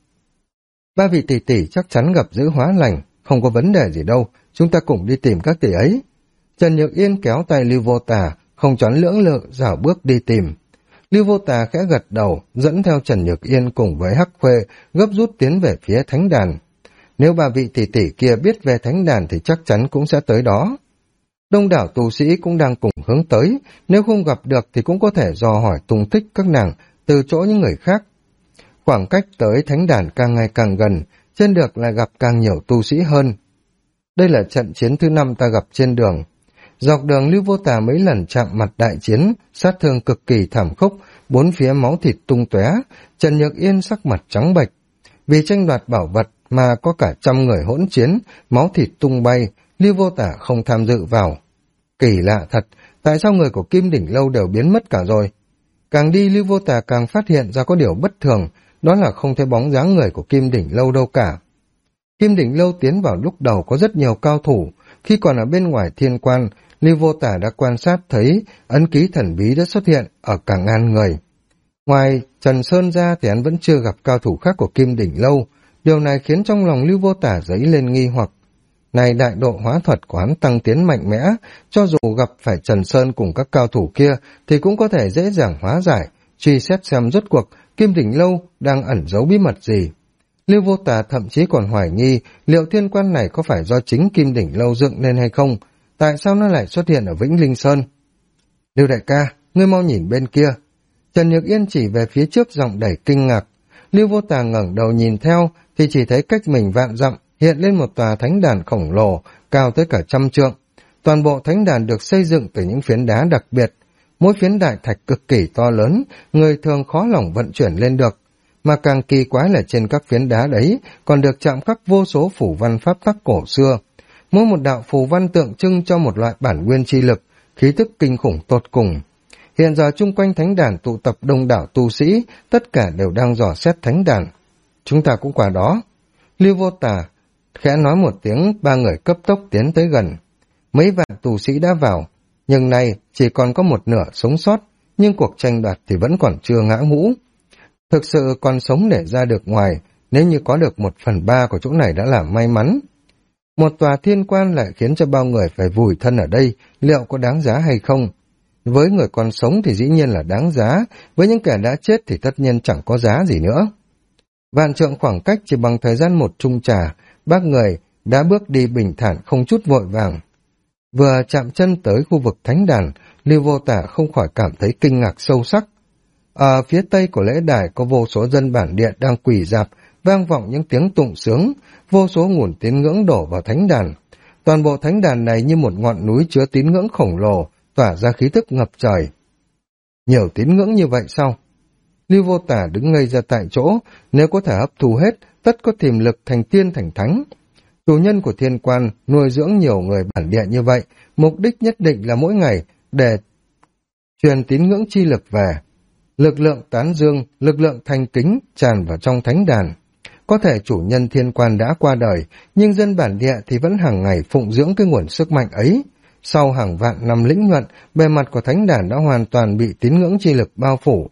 3 vị tỷ tỷ chắc chắn gặp giữ hóa lành, không có vấn đề gì đâu, chúng ta cùng đi tìm các tỷ ấy. Trần Nhược Yên kéo tay Lưu Vô Tà, không choán lưỡng lự, dảo bước đi tìm. Lưu Vô Tà khẽ gật đầu, dẫn theo Trần Nhược Yên cùng với Hắc Khuê gấp rút tiến về phía thánh đàn. Nếu 3 vị tỷ tỷ kia biết về thánh đàn thì chắc chắn cũng sẽ tới đó. Đông đảo tu sĩ cũng đang cùng hướng tới, nếu không gặp được thì cũng có thể dò hỏi tung tích các nàng từ chỗ những người khác. Khoảng cách tới thánh đàn càng ngày càng gần, trên đường lại gặp càng nhiều tu sĩ hơn. Đây là trận chiến thứ 5 ta gặp trên đường. Dọc đường Lưu Vô Tà mấy lần chạm mặt đại chiến, sát thương cực kỳ thảm khốc, bốn phía máu thịt tung tóe. Trần Nhược Yên sắc mặt trắng bệch. Vì tranh đoạt bảo vật mà có cả 100 người hỗn chiến, máu thịt tung bay, Lưu Vô Tà không tham dự vào. Kỳ lạ thật, tại sao người của Kim Đỉnh Lâu đều biến mất cả rồi? Càng đi Lưu Vô Tà càng phát hiện ra có điều bất thường, đó là không thấy bóng dáng người của Kim Đỉnh Lâu đâu cả. Kim Đỉnh Lâu tiến vào lúc đầu có rất nhiều cao thủ, khi còn ở bên ngoài thiên quan, Lưu Vô Tà đã quan sát thấy ấn ký thần bí đã xuất hiện ở cả ngàn người. Ngoài Trần Sơn ra thì hắn vẫn chưa gặp cao thủ khác của Kim Đỉnh Lâu, điều này khiến trong lòng Lưu Vô Tà dấy lên nghi hoặc. Này đại độ hóa thuật của hắn tăng tiến mạnh mẽ, cho dù gặp phải Trần Sơn cùng các cao thủ kia thì cũng có thể dễ dàng hóa giải, truy xét xem rốt cuộc Kim Đỉnh Lâu đang ẩn giấu bí mật gì. Lưu Vô Tà thậm chí còn hoài nghi liệu thiên quan này có phải do chính Kim Đỉnh Lâu dựng nên hay không, tại sao nó lại xuất hiện ở Vĩnh Linh Sơn. Lưu đại ca, ngươi mau nhìn bên kia. Trần Nhược Yên chỉ về phía trước giọng đầy kinh ngạc. Lưu Vô Tà ngẩng đầu nhìn theo thì chỉ thấy cách mình vạn dặm hiện lên một tòa thánh đàn khổng lồ, cao tới cả 100 trượng. Toàn bộ thánh đàn được xây dựng từ những phiến đá đặc biệt. Mỗi phiến đại thạch cực kỳ to lớn, người thường khó lòng vận chuyển lên được. Mà càng kỳ quái là trên các phiến đá đấy còn được chạm khắc vô số phù văn pháp tắc cổ xưa. Mỗi một đạo phù văn tượng trưng cho một loại bản nguyên chi lực, khí tức kinh khủng tột cùng. Hiện giờ chung quanh thánh đàn tụ tập đông đảo tu sĩ, tất cả đều đang dò xét thánh đàn. Chúng ta cũng qua đó. Lưu Vô Tà khẽ nói một tiếng, ba người cấp tốc tiến tới gần. Mấy vạn tu sĩ đã vào, nhưng nay chỉ còn có một nửa sống sót, nhưng cuộc tranh đoạt thì vẫn còn chưa ngã ngũ. Thực sự còn sống để ra được ngoài, nếu như có được 1/3 của chỗ này đã là may mắn. Một tòa thiên quan lại khiến cho bao người phải vùi thân ở đây, liệu có đáng giá hay không? Với người còn sống thì dĩ nhiên là đáng giá, với những kẻ đã chết thì tất nhiên chẳng có giá gì nữa. Vạn trượng khoảng cách chỉ bằng thời gian một chung trà, bác người đã bước đi bình thản không chút vội vàng. Vừa chạm chân tới khu vực thánh đàn, Lưu Vô Tà không khỏi cảm thấy kinh ngạc sâu sắc. Ở phía tây của lễ đài có vô số dân bản địa đang quỳ rạp, vang vọng những tiếng tụng sướng, vô số nguồn tín ngưỡng đổ vào thánh đàn. Toàn bộ thánh đàn này như một ngọn núi chứa tín ngưỡng khổng lồ, tỏa ra khí tức ngập trời. Nhiều tín ngưỡng như vậy sao? Lưu Vô Tà đứng ngây ra tại chỗ, nếu có thể hấp thu hết, tất có tiềm lực thành tiên thành thánh. Chủ nhân của thiên quan nuôi dưỡng nhiều người bản địa như vậy, mục đích nhất định là mỗi ngày để truyền tín ngưỡng chi lực về. Lực lượng tán dương, lực lượng thành kính tràn vào trong thánh đàn. Có thể chủ nhân thiên quan đã qua đời, nhưng dân bản địa thì vẫn hàng ngày phụng dưỡng cái nguồn sức mạnh ấy. Sau hàng vạn năm lĩnh nhuận, bề mặt của thánh đàn đã hoàn toàn bị tín ngưỡng chi lực bao phủ.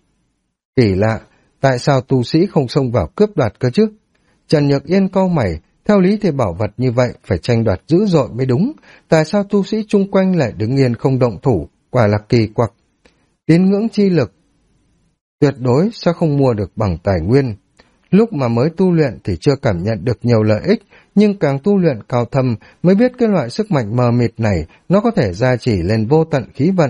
Kỳ lạ, tại sao tu sĩ không xông vào cướp đoạt cơ chứ? Trần Nhược Yên cau mày, theo lý thì bảo vật như vậy phải tranh đoạt dữ dội mới đúng. Tại sao tu sĩ chung quanh lại đứng yên không động thủ, quả là kỳ quặc. Tín ngưỡng chi lực tuyệt đối sẽ không mua được bằng tài nguyên. Lúc mà mới tu luyện thì chưa cảm nhận được nhiều lợi ích, nhưng càng tu luyện cao thâm mới biết cái loại sức mạnh mờ mịt này nó có thể gia trì lên vô tận khí vận.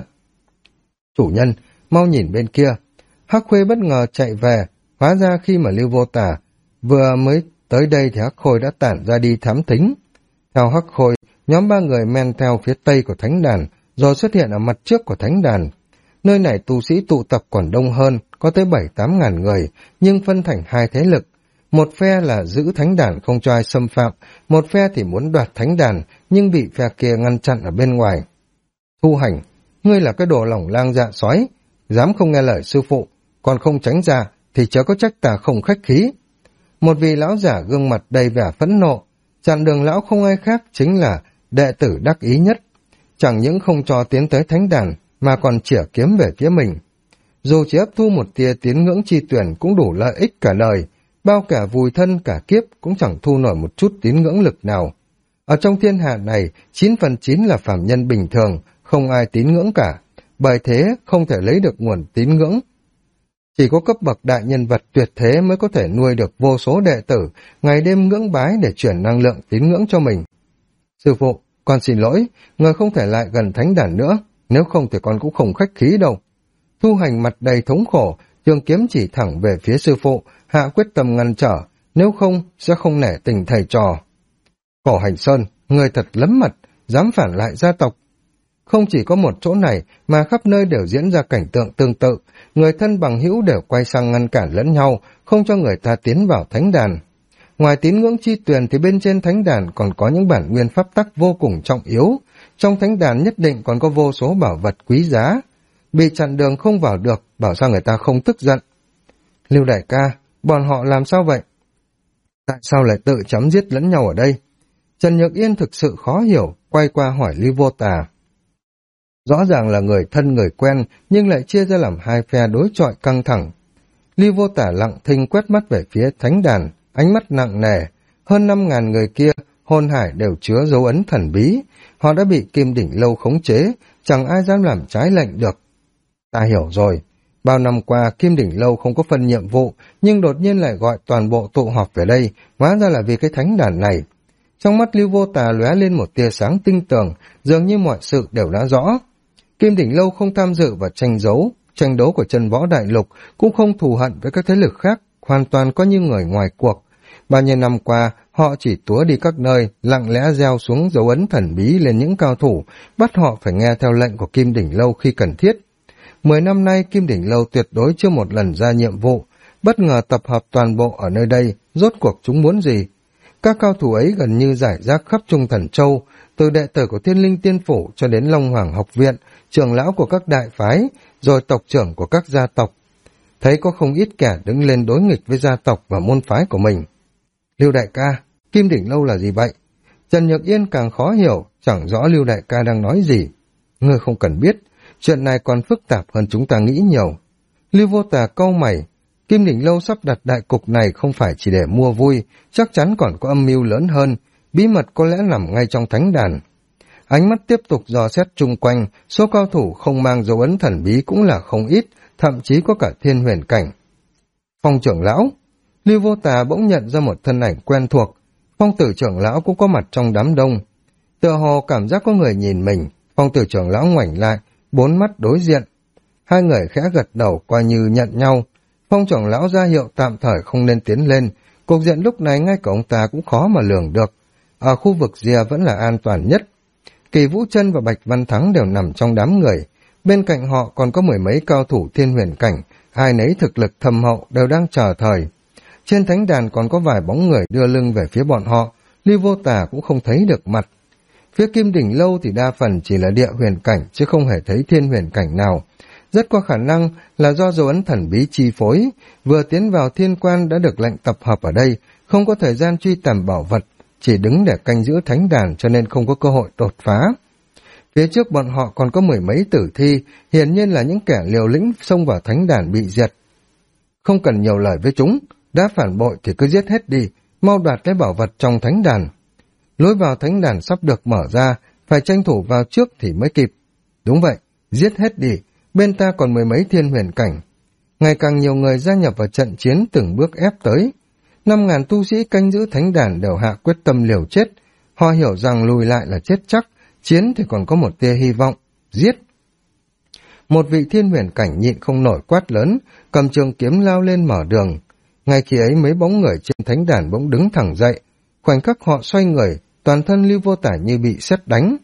Chủ nhân, mau nhìn bên kia. Hắc Khuê bất ngờ chạy về, hóa ra khi mà Lưu Vô Tà vừa mới tới đây thì Hắc Khôi đã tản ra đi thám thính. Theo Hắc Khôi, nhóm ba người men theo phía tây của thánh đàn, rồi xuất hiện ở mặt trước của thánh đàn. Nơi này tu sĩ tụ tập còn đông hơn, có tới 7-8 ngàn người, nhưng phân thành hai thế lực. Một phe là giữ thánh đàn không cho ai xâm phạm, một phe thì muốn đoạt thánh đàn, nhưng bị phe kia ngăn chặn ở bên ngoài. Thu Hành, ngươi là cái đồ lỏng lang dạ sói, dám không nghe lời sư phụ, còn không tránh ra thì chớ có trách ta không khách khí. Một vị lão giả gương mặt đầy vẻ phẫn nộ, chặn đường lão không ai khác chính là đệ tử đắc ý nhất. Chẳng những không cho tiến tới thánh đàn, mà còn chĩa kiếm về phía mình. Dù chỉ hấp thu một tia tín ngưỡng chi tuyển cũng đủ lợi ích cả đời, bao cả vùi thân cả kiếp cũng chẳng thu nổi một chút tín ngưỡng lực nào. Ở trong thiên hạ này, 9/9 là phàm nhân bình thường, không ai tín ngưỡng cả, bởi thế không thể lấy được nguồn tín ngưỡng. Chỉ có cấp bậc đại nhân vật tuyệt thế mới có thể nuôi được vô số đệ tử, ngày đêm ngưỡng bái để chuyển năng lượng tín ngưỡng cho mình. Sư phụ, con xin lỗi, người không thể lại gần thánh đàn nữa, nếu không thì con cũng không khách khí đâu. Thu Hành mặt đầy thống khổ, trường kiếm chỉ thẳng về phía sư phụ, hạ quyết tâm ngăn trở, nếu không sẽ không nể tình thầy trò. Cổ Hành Sơn, người thật lấm mật, dám phản lại gia tộc. Không chỉ có một chỗ này mà khắp nơi đều diễn ra cảnh tượng tương tự, người thân bằng hữu đều quay sang ngăn cản lẫn nhau, không cho người ta tiến vào thánh đàn. Ngoài tín ngưỡng chi tuyền thì bên trên thánh đàn còn có những bản nguyên pháp tắc vô cùng trọng yếu, trong thánh đàn nhất định còn có vô số bảo vật quý giá. Bị chặn đường không vào được, bảo sao người ta không tức giận. Lưu đại ca, bọn họ làm sao vậy? Tại sao lại tự chấm giết lẫn nhau ở đây? Trần Nhược Yên thực sự khó hiểu, quay qua hỏi Lưu Vô Tà. Rõ ràng là người thân người quen, nhưng lại chia ra làm hai phe đối chọi căng thẳng. Lưu Vô Tà lặng thinh quét mắt về phía thánh đàn, ánh mắt nặng nề. Hơn 5.000 người kia, hồn hải đều chứa dấu ấn thần bí. Họ đã bị Kim Đỉnh Lâu khống chế, chẳng ai dám làm trái lệnh được. Ta hiểu rồi. Bao năm qua, Kim Đỉnh Lâu không có phân nhiệm vụ, nhưng đột nhiên lại gọi toàn bộ tụ họp về đây, hóa ra là vì cái thánh đàn này. Trong mắt Lưu Vô Tà lóe lên một tia sáng tinh tường, dường như mọi sự đều đã rõ. Kim Đỉnh Lâu không tham dự vào tranh đấu của chân võ đại lục, cũng không thù hận với các thế lực khác, hoàn toàn có như người ngoài cuộc. Bao nhiêu năm qua, họ chỉ túa đi các nơi, lặng lẽ gieo xuống dấu ấn thần bí lên những cao thủ, bắt họ phải nghe theo lệnh của Kim Đỉnh Lâu khi cần thiết. 10 năm nay, Kim Đỉnh Lâu tuyệt đối chưa một lần ra nhiệm vụ, bất ngờ tập hợp toàn bộ ở nơi đây, rốt cuộc chúng muốn gì? Các cao thủ ấy gần như rải rác khắp Trung Thần Châu, từ đệ tử của Thiên Linh Tiên Phủ cho đến Long Hoàng Học Viện, trưởng lão của các đại phái, rồi tộc trưởng của các gia tộc. Thấy có không ít kẻ đứng lên đối nghịch với gia tộc và môn phái của mình. Lưu đại ca, Kim Đỉnh Lâu là gì vậy? Trần Nhược Yên càng khó hiểu, chẳng rõ Lưu đại ca đang nói gì. Ngươi không cần biết, chuyện này còn phức tạp hơn chúng ta nghĩ nhiều. Lưu Vô Tà cau mày, Kim Đỉnh Lâu sắp đặt đại cục này không phải chỉ để mua vui, chắc chắn còn có âm mưu lớn hơn, bí mật có lẽ nằm ngay trong thánh đàn. Ánh mắt tiếp tục dò xét chung quanh, số cao thủ không mang dấu ấn thần bí cũng là không ít, thậm chí có cả thiên huyền cảnh. Phong trưởng lão, Lưu Vô Tà bỗng nhận ra một thân ảnh quen thuộc, Phong tử trưởng lão cũng có mặt trong đám đông. Tựa hồ cảm giác có người nhìn mình, Phong tử trưởng lão ngoảnh lại, bốn mắt đối diện. Hai người khẽ gật đầu coi như nhận nhau. Phong trưởng lão ra hiệu tạm thời không nên tiến lên, cục diện lúc này ngay cả ông ta cũng khó mà lường được. Ở khu vực rìa vẫn là an toàn nhất. Kỳ Vũ Chân và Bạch Văn Thắng đều nằm trong đám người, bên cạnh họ còn có mười mấy cao thủ thiên huyền cảnh, ai nấy thực lực thâm hậu đều đang chờ thời. Trên thánh đàn còn có vài bóng người đưa lưng về phía bọn họ, Lưu Vô Tà cũng không thấy được mặt. Phía Kim Đỉnh Lâu thì đa phần chỉ là địa huyền cảnh chứ không hề thấy thiên huyền cảnh nào. Rất có khả năng là do dấu ấn thần bí chi phối, vừa tiến vào thiên quan đã được lệnh tập hợp ở đây, không có thời gian truy tầm bảo vật, chỉ đứng để canh giữ thánh đàn cho nên không có cơ hội đột phá. Phía trước bọn họ còn có mười mấy tử thi, hiển nhiên là những kẻ liều lĩnh xông vào thánh đàn bị diệt. Không cần nhiều lời với chúng, đã phản bội thì cứ giết hết đi, mau đoạt lấy bảo vật trong thánh đàn. Lối vào thánh đàn sắp được mở ra, phải tranh thủ vào trước thì mới kịp. Đúng vậy, giết hết đi, bên ta còn mười mấy thiên huyền cảnh. Ngày càng nhiều người gia nhập vào trận chiến từng bước ép tới. 5.000 tu sĩ canh giữ thánh đàn đều hạ quyết tâm liều chết. Họ hiểu rằng lùi lại là chết chắc, chiến thì còn có một tia hy vọng, giết. Một vị thiên huyền cảnh nhịn không nổi quát lớn, cầm trường kiếm lao lên mở đường. Ngay khi ấy mấy bóng người trên thánh đàn bỗng đứng thẳng dậy, khoảnh khắc họ xoay người, toàn thân Lưu Vô Tả như bị sét đánh.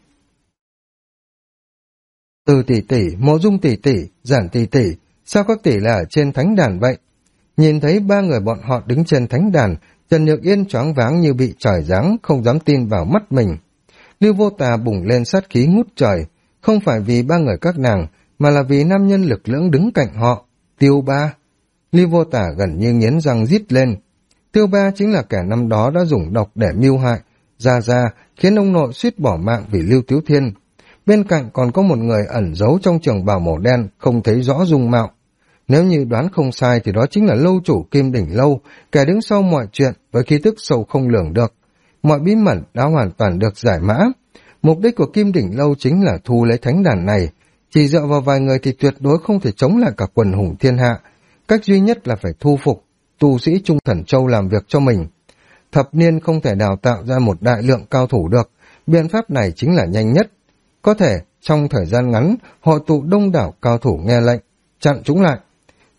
Từ tỷ tỷ, Mộ Dung tỷ tỷ, Giản tỷ tỷ, sao các tỷ là ở trên thánh đàn vậy? Nhìn thấy ba người bọn họ đứng trên thánh đàn, Trần Nhược Yên choáng váng như bị trời giáng, không dám tin vào mắt mình. Lưu Vô Tà bùng lên sát khí ngút trời, không phải vì ba người các nàng, mà là vì nam nhân lực lưỡng đứng cạnh họ, Tiêu Ba. Lưu Vô Tà gần như nghiến răng rít lên. Tiêu Ba chính là kẻ năm đó đã dùng độc để mưu hại Gia, khiến ông nội suýt bỏ mạng vì Lưu Tiếu Thiên. Bên cạnh còn có một người ẩn giấu trong trường bào màu đen, không thấy rõ dung mạo. Nếu như đoán không sai thì đó chính là lâu chủ Kim Đỉnh Lâu, kẻ đứng sau mọi chuyện với khí tức sâu không lường được. Mọi bí mật đã hoàn toàn được giải mã. Mục đích của Kim Đỉnh Lâu chính là thu lấy thánh đàn này. Chỉ dựa vào vài người thì tuyệt đối không thể chống lại cả quần hùng thiên hạ. Cách duy nhất là phải thu phục tu sĩ Trung Thần Châu làm việc cho mình. Thập niên không thể đào tạo ra một đại lượng cao thủ được. Biện pháp này chính là nhanh nhất. Có thể trong thời gian ngắn hội tụ đông đảo cao thủ nghe lệnh, chặn chúng lại.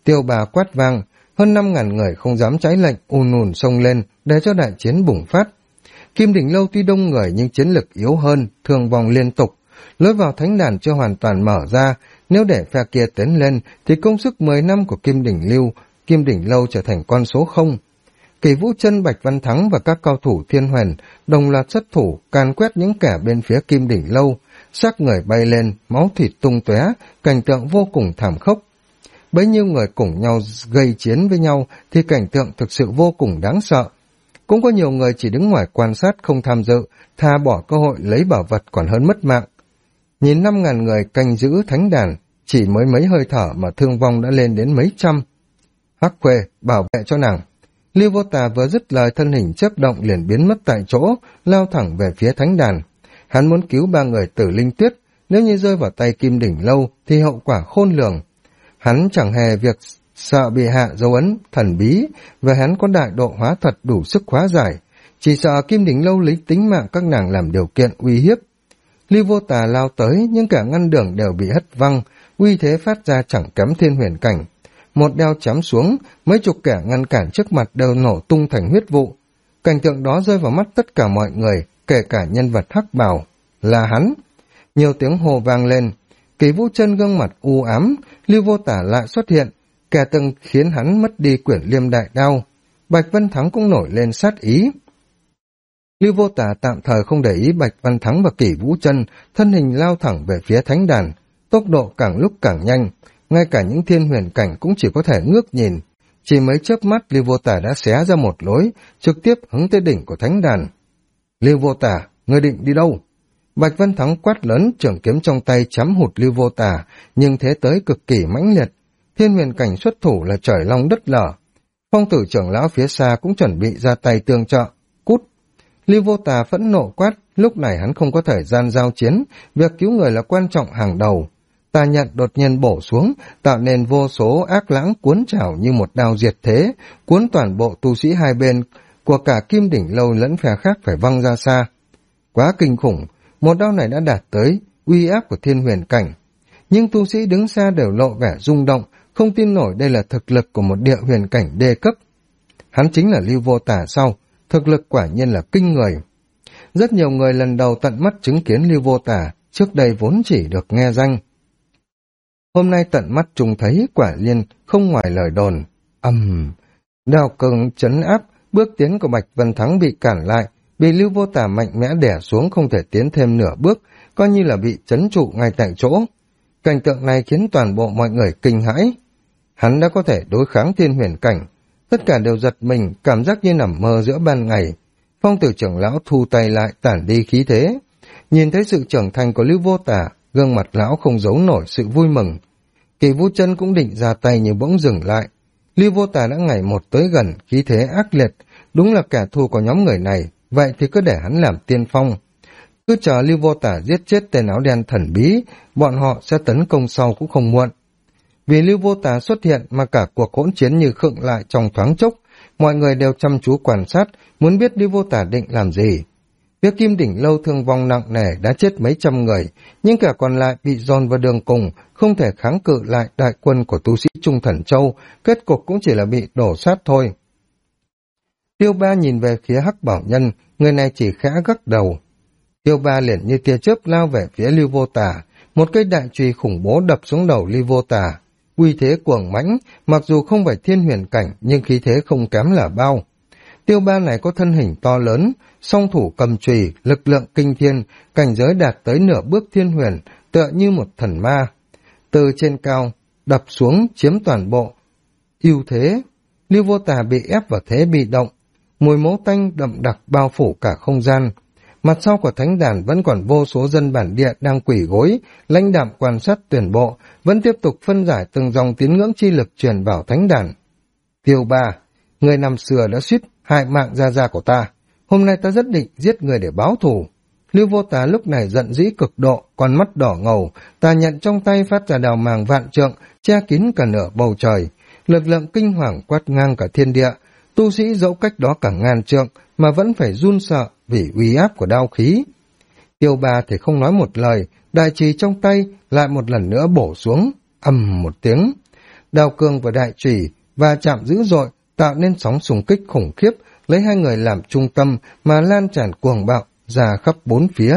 Tiêu Bà quát vang, hơn 5.000 người không dám trái lệnh ùn ùn xông lên để cho đại chiến bùng phát. Kim Đỉnh Lâu tuy đông người nhưng chiến lực yếu hơn, thương vong liên tục. Lối vào thánh đàn chưa hoàn toàn mở ra, nếu để phe kia tiến lên thì công sức 10 năm của Kim Đỉnh Lâu trở thành con số 0. Kỳ Vũ Chân, Bạch Văn Thắng và các cao thủ Thiên Huyền đồng loạt xuất thủ, càn quét những kẻ bên phía Kim Đỉnh Lâu, xác người bay lên, máu thịt tung tóe, cảnh tượng vô cùng thảm khốc. Bấy nhiêu người cùng nhau gây chiến với nhau thì cảnh tượng thực sự vô cùng đáng sợ. Cũng có nhiều người chỉ đứng ngoài quan sát không tham dự, tha bỏ cơ hội lấy bảo vật còn hơn mất mạng. Nhìn 5.000 người canh giữ thánh đàn, chỉ mới mấy hơi thở mà thương vong đã lên đến mấy trăm. Hắc Khuê, bảo vệ cho nàng. Lưu Vô Tà vừa dứt lời, thân hình chớp động liền biến mất tại chỗ, lao thẳng về phía thánh đàn. Hắn muốn cứu 3 người Tử Linh Tuyết, nếu như rơi vào tay Kim Đỉnh Lâu thì hậu quả khôn lường. Hắn chẳng hề việc sợ bị hạ dấu ấn thần bí, và hắn có đại độ hóa thật đủ sức hóa giải, chỉ sợ Kim Đỉnh Lâu lấy tính mạng các nàng làm điều kiện uy hiếp. Lưu Vô Tà lao tới, nhưng cả ngăn đường đều bị hất văng, uy thế phát ra chẳng kém Thiên Huyền cảnh. Một đao chém xuống, mấy chục kẻ ngăn cản trước mặt đều nổ tung thành huyết vụ. Cảnh tượng đó rơi vào mắt tất cả mọi người, kể cả nhân vật hắc bào, là hắn. Nhiều tiếng hô vang lên. Kỳ Vũ Chân gương mặt u ám, Lưu Vô Tà lại xuất hiện, kẻ từng khiến hắn mất đi quyển liêm đại đao. Bạch Văn Thắng cũng nổi lên sát ý. Lưu Vô Tà tạm thời không để ý Bạch Văn Thắng và Kỳ Vũ Chân, thân hình lao thẳng về phía thánh đàn, tốc độ càng lúc càng nhanh, ngay cả những Thiên Huyền cảnh cũng chỉ có thể ngước nhìn. Chỉ mấy chớp mắt, Lưu Vô Tà đã xé ra một lối, trực tiếp hướng tới đỉnh của thánh đàn. Lưu Vô Tà, ngươi định đi đâu? Bạch Văn Thắng quát lớn, trường kiếm trong tay chém hụt Lưu Vô Tà, nhưng thế tới cực kỳ mãnh liệt. Thiên Huyền cảnh xuất thủ là trời long đất lở. Phong Tử trưởng lão phía xa cũng chuẩn bị ra tay tương trợ. Cút! Lưu Vô Tà phẫn nộ quát, lúc này hắn không có thời gian giao chiến, việc cứu người là quan trọng hàng đầu. Tà nhận đột nhiên bổ xuống, tạo nên vô số ác lãng cuốn trào như một đao diệt thế, cuốn toàn bộ tu sĩ hai bên của cả Kim Đỉnh Lâu lẫn phe khác phải văng ra xa. Quá kinh khủng, một đao này đã đạt tới uy áp của Thiên Huyền cảnh. Nhưng tu sĩ đứng xa đều lộ vẻ rung động, không tin nổi đây là thực lực của một địa huyền cảnh đê cấp. Hắn chính là Lưu Vô Tà sau, thực lực quả nhiên là kinh người. Rất nhiều người lần đầu tận mắt chứng kiến Lưu Vô Tà, trước đây vốn chỉ được nghe danh. Hôm nay tận mắt trông thấy quả nhiên không ngoài lời đồn. Đao cường trấn áp, bước tiến của Bạch Văn Thắng bị cản lại, bị Lưu Vô Tà mạnh mẽ đè xuống không thể tiến thêm nửa bước, coi như là bị trấn trụ ngay tại chỗ. Cảnh tượng này khiến toàn bộ mọi người kinh hãi. Hắn đã có thể đối kháng Thiên Huyền cảnh, tất cả đều giật mình, cảm giác như nằm mơ giữa ban ngày. Phong Tử trưởng lão thu tay lại, tản đi khí thế. Nhìn thấy sự trưởng thành của Lưu Vô Tà, gương mặt lão không giấu nổi sự vui mừng. Kỳ Vũ Chân cũng định ra tay nhưng bỗng dừng lại. Lưu Vô Tà đã ngày một tới gần, khí thế ác liệt, đúng là kẻ thù của nhóm người này, vậy thì cứ để hắn làm tiên phong. Cứ chờ Lưu Vô Tà giết chết tên áo đen thần bí, bọn họ sẽ tấn công sau cũng không muộn. Vì Lưu Vô Tà xuất hiện mà cả cuộc hỗn chiến như khựng lại trong thoáng chốc, mọi người đều chăm chú quan sát, muốn biết Lưu Vô Tà định làm gì. Phía Kim Đỉnh Lâu thương vong nặng nề đã chết mấy trăm người, nhưng cả còn lại bị dồn vào đường cùng, không thể kháng cự lại đại quân của tu sĩ Trung Thần Châu, kết cục cũng chỉ là bị đổ sát thôi. Tiêu Ba nhìn về phía Hắc Bảo Nhân, người này chỉ khẽ gật đầu. Tiêu Ba liền như tia chớp lao về phía Lưu Vô Tà, một cây đại chùy khủng bố đập xuống đầu Lưu Vô Tà. Uy thế cuồng mãnh, mặc dù không phải Thiên Huyền cảnh nhưng khí thế không kém là bao. Tiêu Ba này có thân hình to lớn, song thủ cầm chùy, lực lượng kinh thiên, cảnh giới đạt tới nửa bước thiên huyền, tựa như một thần ma. Từ trên cao, đập xuống chiếm toàn bộ ưu thế. Lưu Vô Tà bị ép vào thế bị động, mùi máu tanh đậm đặc bao phủ cả không gian. Mặt sau của thánh đàn vẫn còn vô số dân bản địa đang quỳ gối, lãnh đạm quan sát tuyển bộ, vẫn tiếp tục phân giải từng dòng tín ngưỡng chi lực truyền vào thánh đàn. Tiêu Ba, người năm xưa đã suýt hại mạng gia gia của ta, hôm nay ta rất định giết người để báo thù. Lưu Vô Tà lúc này giận dữ cực độ, con mắt đỏ ngầu, tà nhận trong tay phát ra đào màng vạn trượng, che kín cả nửa bầu trời, lực lượng kinh hoàng quét ngang cả thiên địa, tu sĩ dẫu cách đó cả ngàn trượng mà vẫn phải run sợ vì uy áp của đao khí. Tiêu Ba thì không nói một lời, đại trùy trong tay lại một lần nữa bổ xuống, ầm một tiếng. đao cương và đại chủy và chạm dữ dội, tạo nên sóng xung kích khủng khiếp, lấy hai người làm trung tâm mà lan tràn cuồng bạo ra khắp bốn phía.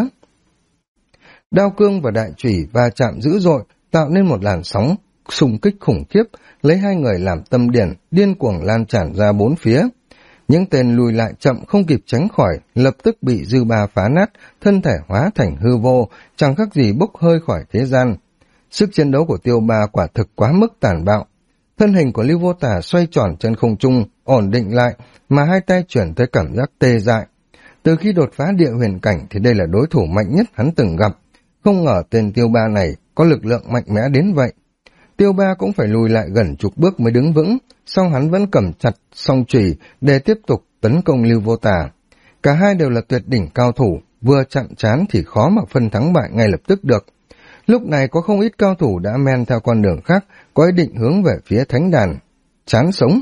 Đao cương và đại chủy va chạm dữ dội, tạo nên một làn sóng xung kích khủng khiếp, lấy hai người làm tâm điểm, điên cuồng lan tràn ra bốn phía. Những tên lùi lại chậm không kịp tránh khỏi, lập tức bị dư ba phá nát, thân thể hóa thành hư vô, chẳng khác gì bốc hơi khỏi thế gian. Sức chiến đấu của Tiêu Ba quả thực quá mức tàn bạo. Thân hình của Lưu Vô Tà xoay tròn trên không trung, ổn định lại, mà hai tay chuyển tới cảm giác tê dại. Từ khi đột phá địa huyền cảnh thì đây là đối thủ mạnh nhất hắn từng gặp. Không ngờ tên Tiêu Ba này có lực lượng mạnh mẽ đến vậy. Tiêu Ba cũng phải lùi lại gần chục bước mới đứng vững, song hắn vẫn cầm chặt song chùy để tiếp tục tấn công Lưu Vô Tà. Cả hai đều là tuyệt đỉnh cao thủ, vừa chặn trán thì khó mà phân thắng bại ngay lập tức được. Lúc này có không ít cao thủ đã men theo con đường khác, có ý định hướng về phía thánh đàn. Chán sống!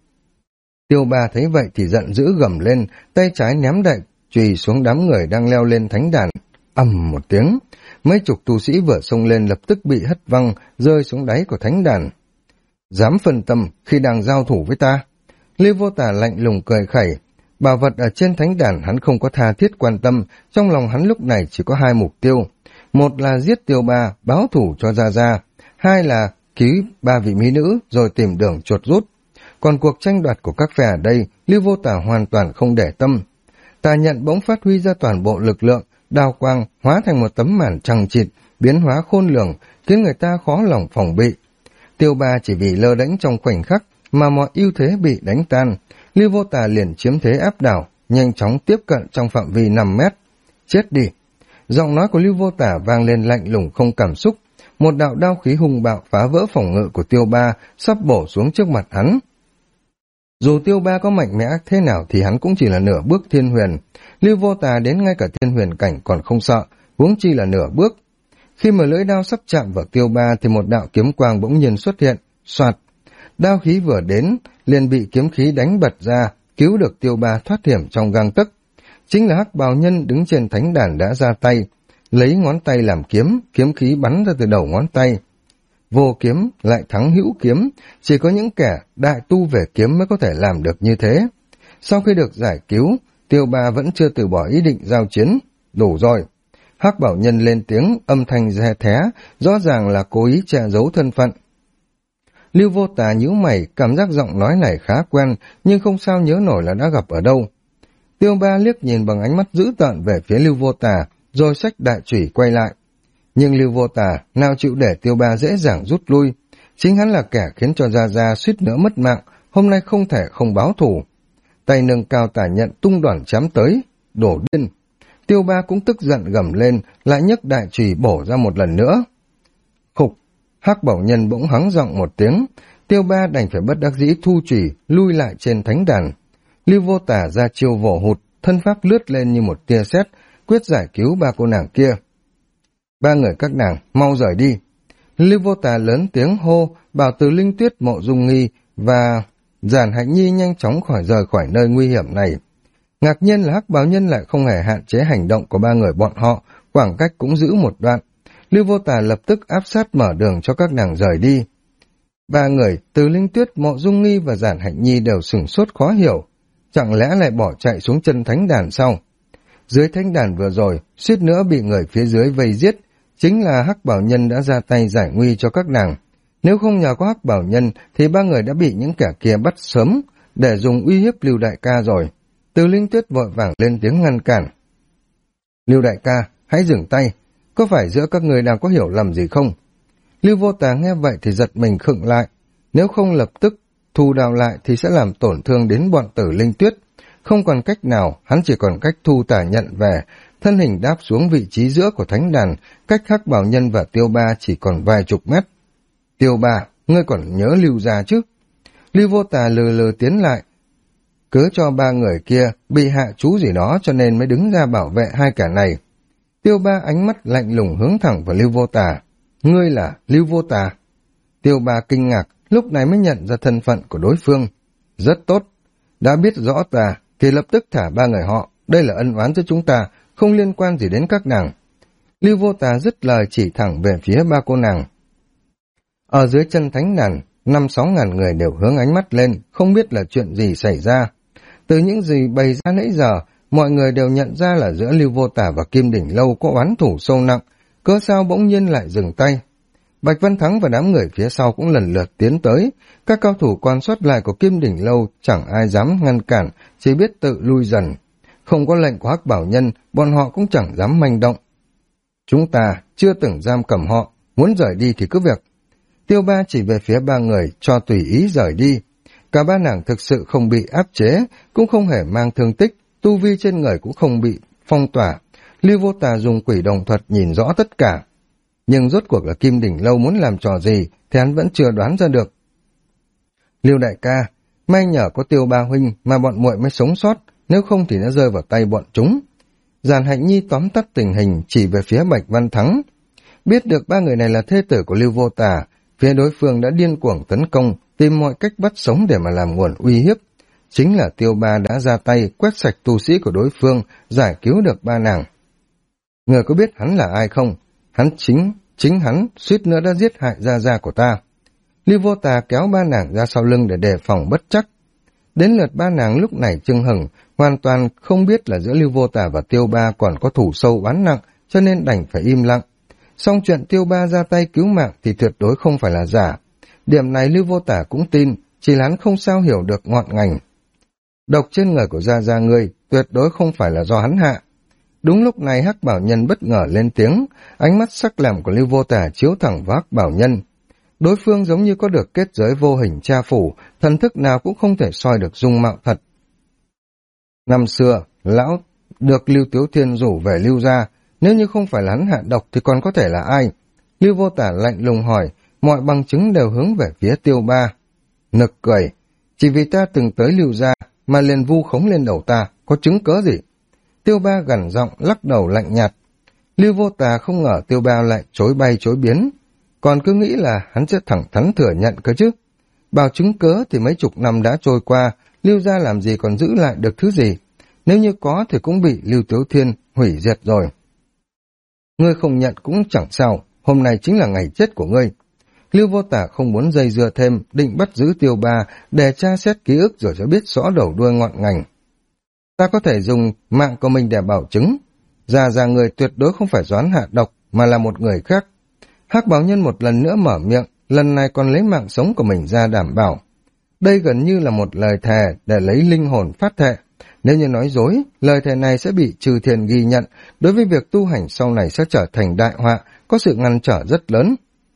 Tiêu Ba thấy vậy thì giận dữ gầm lên, tay trái ném đại chùy xuống đám người đang leo lên thánh đàn. Ầm một tiếng, mấy chục tu sĩ vừa xông lên lập tức bị hất văng, rơi xuống đáy của thánh đàn. Dám phân tâm khi đang giao thủ với ta? Lưu Vô Tà lạnh lùng cười khẩy. Bảo vật ở trên thánh đàn hắn không có tha thiết quan tâm, trong lòng hắn lúc này chỉ có hai mục tiêu. Một là giết Tiêu Ba, báo thủ cho Gia Gia. Hai là cứu ba vị mỹ nữ rồi tìm đường chuột rút. Còn cuộc tranh đoạt của các phe ở đây, Lưu Vô Tà hoàn toàn không để tâm. Tà nhận bỗng phát huy ra toàn bộ lực lượng, đao quang hóa thành một tấm màn chằng chịt, biến hóa khôn lường, khiến người ta khó lòng phòng bị. Tiêu Ba chỉ vì lơ đễnh trong khoảnh khắc mà mọi ưu thế bị đánh tan. Lưu Vô Tà liền chiếm thế áp đảo, nhanh chóng tiếp cận trong phạm vi 5 mét. Chết đi! Giọng nói của Lưu Vô Tà vang lên lạnh lùng không cảm xúc. Một đạo đao khí hung bạo phá vỡ phòng ngự của Tiêu Ba, sắp bổ xuống trước mặt hắn. Dù Tiêu Ba có mạnh mẽ thế nào thì hắn cũng chỉ là nửa bước thiên huyền. Lưu Vô Tà đến ngay cả thiên huyền cảnh còn không sợ, huống chi là nửa bước. Khi mà lưỡi đao sắp chạm vào Tiêu Ba thì một đạo kiếm quang bỗng nhiên xuất hiện, soạt. Đao khí vừa đến, liền bị kiếm khí đánh bật ra, cứu được Tiêu Ba thoát hiểm trong gang tấc. Chính là Hắc Bào Nhân đứng trên thánh đàn đã ra tay, lấy ngón tay làm kiếm, kiếm khí bắn ra từ đầu ngón tay. Vô kiếm lại thắng hữu kiếm, chỉ có những kẻ đại tu về kiếm mới có thể làm được như thế. Sau khi được giải cứu, Tiêu Ba vẫn chưa từ bỏ ý định giao chiến. Đủ rồi. Hắc Bảo Nhân lên tiếng, âm thanh the thé, rõ ràng là cố ý che giấu thân phận. Lưu Vô Tà nhíu mày, cảm giác giọng nói này khá quen, nhưng không sao nhớ nổi là đã gặp ở đâu. Tiêu Ba liếc nhìn bằng ánh mắt dữ tợn về phía Lưu Vô Tà, rồi xách đại chủy quay lại. Nhưng Lưu Vô Tà nào chịu để Tiêu Ba dễ dàng rút lui. Chính hắn là kẻ khiến cho Gia Gia suýt nữa mất mạng, hôm nay không thể không báo thù. Tay nâng cao tà nhận tung đoản chém tới, đổ điên. Tiêu Ba cũng tức giận gầm lên, lại nhấc đại chùy bổ ra một lần nữa. Khục! Hắc Bảo Nhân bỗng hắng giọng một tiếng. Tiêu Ba đành phải bất đắc dĩ thu chùy lui lại trên thánh đàn. Lưu Vô Tà ra chiêu vồ hụt, thân pháp lướt lên như một tia sét, quyết giải cứu ba cô nàng kia. Ba người các nàng mau rời đi. Lưu Vô Tà lớn tiếng hô, bảo Từ Linh Tuyết, Mộ Dung Nghi và Giản Hạnh Nhi nhanh chóng rời khỏi nơi nguy hiểm này. Ngạc nhiên là Hắc Báo Nhân lại không hề hạn chế hành động của ba người bọn họ, khoảng cách cũng giữ một đoạn. Lưu Vô Tà lập tức áp sát mở đường cho các nàng rời đi. Ba người, Từ Linh Tuyết, Mộ Dung Nghi và Giản Hạnh Nhi đều sửng sốt khó hiểu. Chẳng lẽ lại bỏ chạy xuống chân thánh đàn sau? Dưới thánh đàn vừa rồi, suýt nữa bị người phía dưới vây giết, chính là Hắc Bảo Nhân đã ra tay giải nguy cho các nàng. Nếu không nhờ có Hắc Bảo Nhân thì ba người đã bị những kẻ kia bắt sớm để dùng uy hiếp Lưu đại ca rồi. Từ Linh Tuyết vội vàng lên tiếng ngăn cản. Lưu đại ca, hãy dừng tay, có phải giữa các người đang có hiểu lầm gì không? Lưu Vô Tà nghe vậy thì giật mình khựng lại, nếu không lập tức thu đào lại thì sẽ làm tổn thương đến bọn Tử Linh Tuyết. Không còn cách nào, hắn chỉ còn cách thu tà nhận về, thân hình đáp xuống vị trí giữa của thánh đàn, cách Hắc Bảo Nhân và Tiêu Ba chỉ còn vài chục mét. Tiêu Ba, ngươi còn nhớ Lưu gia chứ? Lưu Vô Tà lừ lừ tiến lại, cứ cho ba người kia bị hạ chú gì đó cho nên mới đứng ra bảo vệ hai kẻ này. Tiêu Ba ánh mắt lạnh lùng hướng thẳng vào Lưu Vô Tà. Ngươi là Lưu Vô Tà? Tiêu Ba kinh ngạc, lúc này mới nhận ra thân phận của đối phương. Rất tốt, đã biết rõ ta thì lập tức thả ba người họ, đây là ân oán cho chúng ta, không liên quan gì đến các nàng. Lưu Vô Tà dứt lời chỉ thẳng về phía ba cô nàng. Ở dưới chân thánh đàn, 5-6 ngàn người đều hướng ánh mắt lên, không biết là chuyện gì xảy ra. Từ những gì bày ra nãy giờ, mọi người đều nhận ra là giữa Lưu Vô Tả và Kim Đỉnh Lâu có oán thủ sâu nặng, cớ sao bỗng nhiên lại dừng tay. Bạch Văn Thắng và đám người phía sau cũng lần lượt tiến tới, các cao thủ còn sót lại của Kim Đỉnh Lâu chẳng ai dám ngăn cản, chỉ biết tự lui dần. Không có lệnh của Hắc Bảo Nhân, bọn họ cũng chẳng dám manh động. Chúng ta chưa từng giam cầm họ, muốn rời đi thì cứ việc. Tiêu Ba chỉ về phía 3 người, cho tùy ý rời đi. Cả 3 nàng thực sự không bị áp chế, cũng không hề mang thương tích, tu vi trên người cũng không bị phong tỏa. Lưu Vô Tà dùng quỷ đồng thuật nhìn rõ tất cả. Nhưng rốt cuộc là Kim Đỉnh Lâu muốn làm trò gì thì hắn vẫn chưa đoán ra được. Lưu đại ca, may nhờ có Tiêu Ba huynh mà bọn muội mới sống sót, nếu không thì nó rơi vào tay bọn chúng. Giàn Hạnh Nhi tóm tắt tình hình chỉ về phía Bạch Văn Thắng. Biết được 3 người này là thê tử của Lưu Vô Tà, phía đối phương đã điên cuồng tấn công, tìm mọi cách bắt sống để mà làm nguồn uy hiếp. Chính là Tiêu Ba đã ra tay quét sạch tu sĩ của đối phương, giải cứu được 3 nàng. Người có biết hắn là ai không? Hắn chính hắn suýt nữa đã giết hại gia của ta. Lưu Vô Tà kéo 3 nàng ra sau lưng để đề phòng bất trắc. Đến lượt 3 nàng lúc này chưng hừng, hoàn toàn không biết là giữa Lưu Vô Tà và Tiêu Ba còn có thủ sâu oán nặng, cho nên đành phải im lặng. Song chuyện Tiêu Ba ra tay cứu mạng thì tuyệt đối không phải là giả. Điểm này Lưu Vô Tả cũng tin, chỉ là hắn không sao hiểu được ngọn ngành. Độc trên người của gia ngươi tuyệt đối không phải là do hắn hạ. Đúng lúc này Hắc Bảo Nhân bất ngờ lên tiếng, ánh mắt sắc lẹm của Lưu Vô Tả chiếu thẳng vào Hắc Bảo Nhân. Đối phương giống như có được kết giới vô hình tra phủ, thần thức nào cũng không thể soi được dung mạo thật. Năm xưa, lão được Lưu Tiếu Thiên rủ về Lưu gia, nếu như không phải là hắn hạ độc thì còn có thể là ai? Lưu Vô Tả lạnh lùng hỏi, mọi bằng chứng đều hướng về phía Tiêu Ba. Nực cười, chỉ vì ta từng tới Lưu gia mà liền vu khống lên đầu ta, có chứng cớ gì? Tiêu Ba gằn giọng lắc đầu lạnh nhạt. Lưu Vô Tả không ngờ Tiêu Ba lại chối bay chối biến, còn cứ nghĩ là hắn sẽ thẳng thắn thừa nhận cơ chứ. Bảo chứng cớ thì mấy chục năm đã trôi qua, Lưu gia làm gì còn giữ lại được thứ gì? Nếu như có thì cũng bị Lưu Tiếu Thiên hủy diệt rồi. Ngươi không nhận cũng chẳng sao, hôm nay chính là ngày chết của ngươi. Lưu Vô Tả không muốn dây dưa thêm, định bắt giữ Tiêu Ba để tra xét ký ức rồi sẽ biết rõ đầu đuôi ngọn ngành. Ta có thể dùng mạng của mình để bảo chứng, ra người tuyệt đối không phải doán hạ độc mà là một người khác. Hắc Bảo Nhân một lần nữa mở miệng, lần này còn lấy mạng sống của mình ra đảm bảo. Đây gần như là một lời thề để lấy linh hồn phát thệ. Nếu như nói dối, lời thề này sẽ bị trừ thiền ghi nhận, đối với việc tu hành sau này sẽ trở thành đại họa, có sự ngăn trở rất lớn.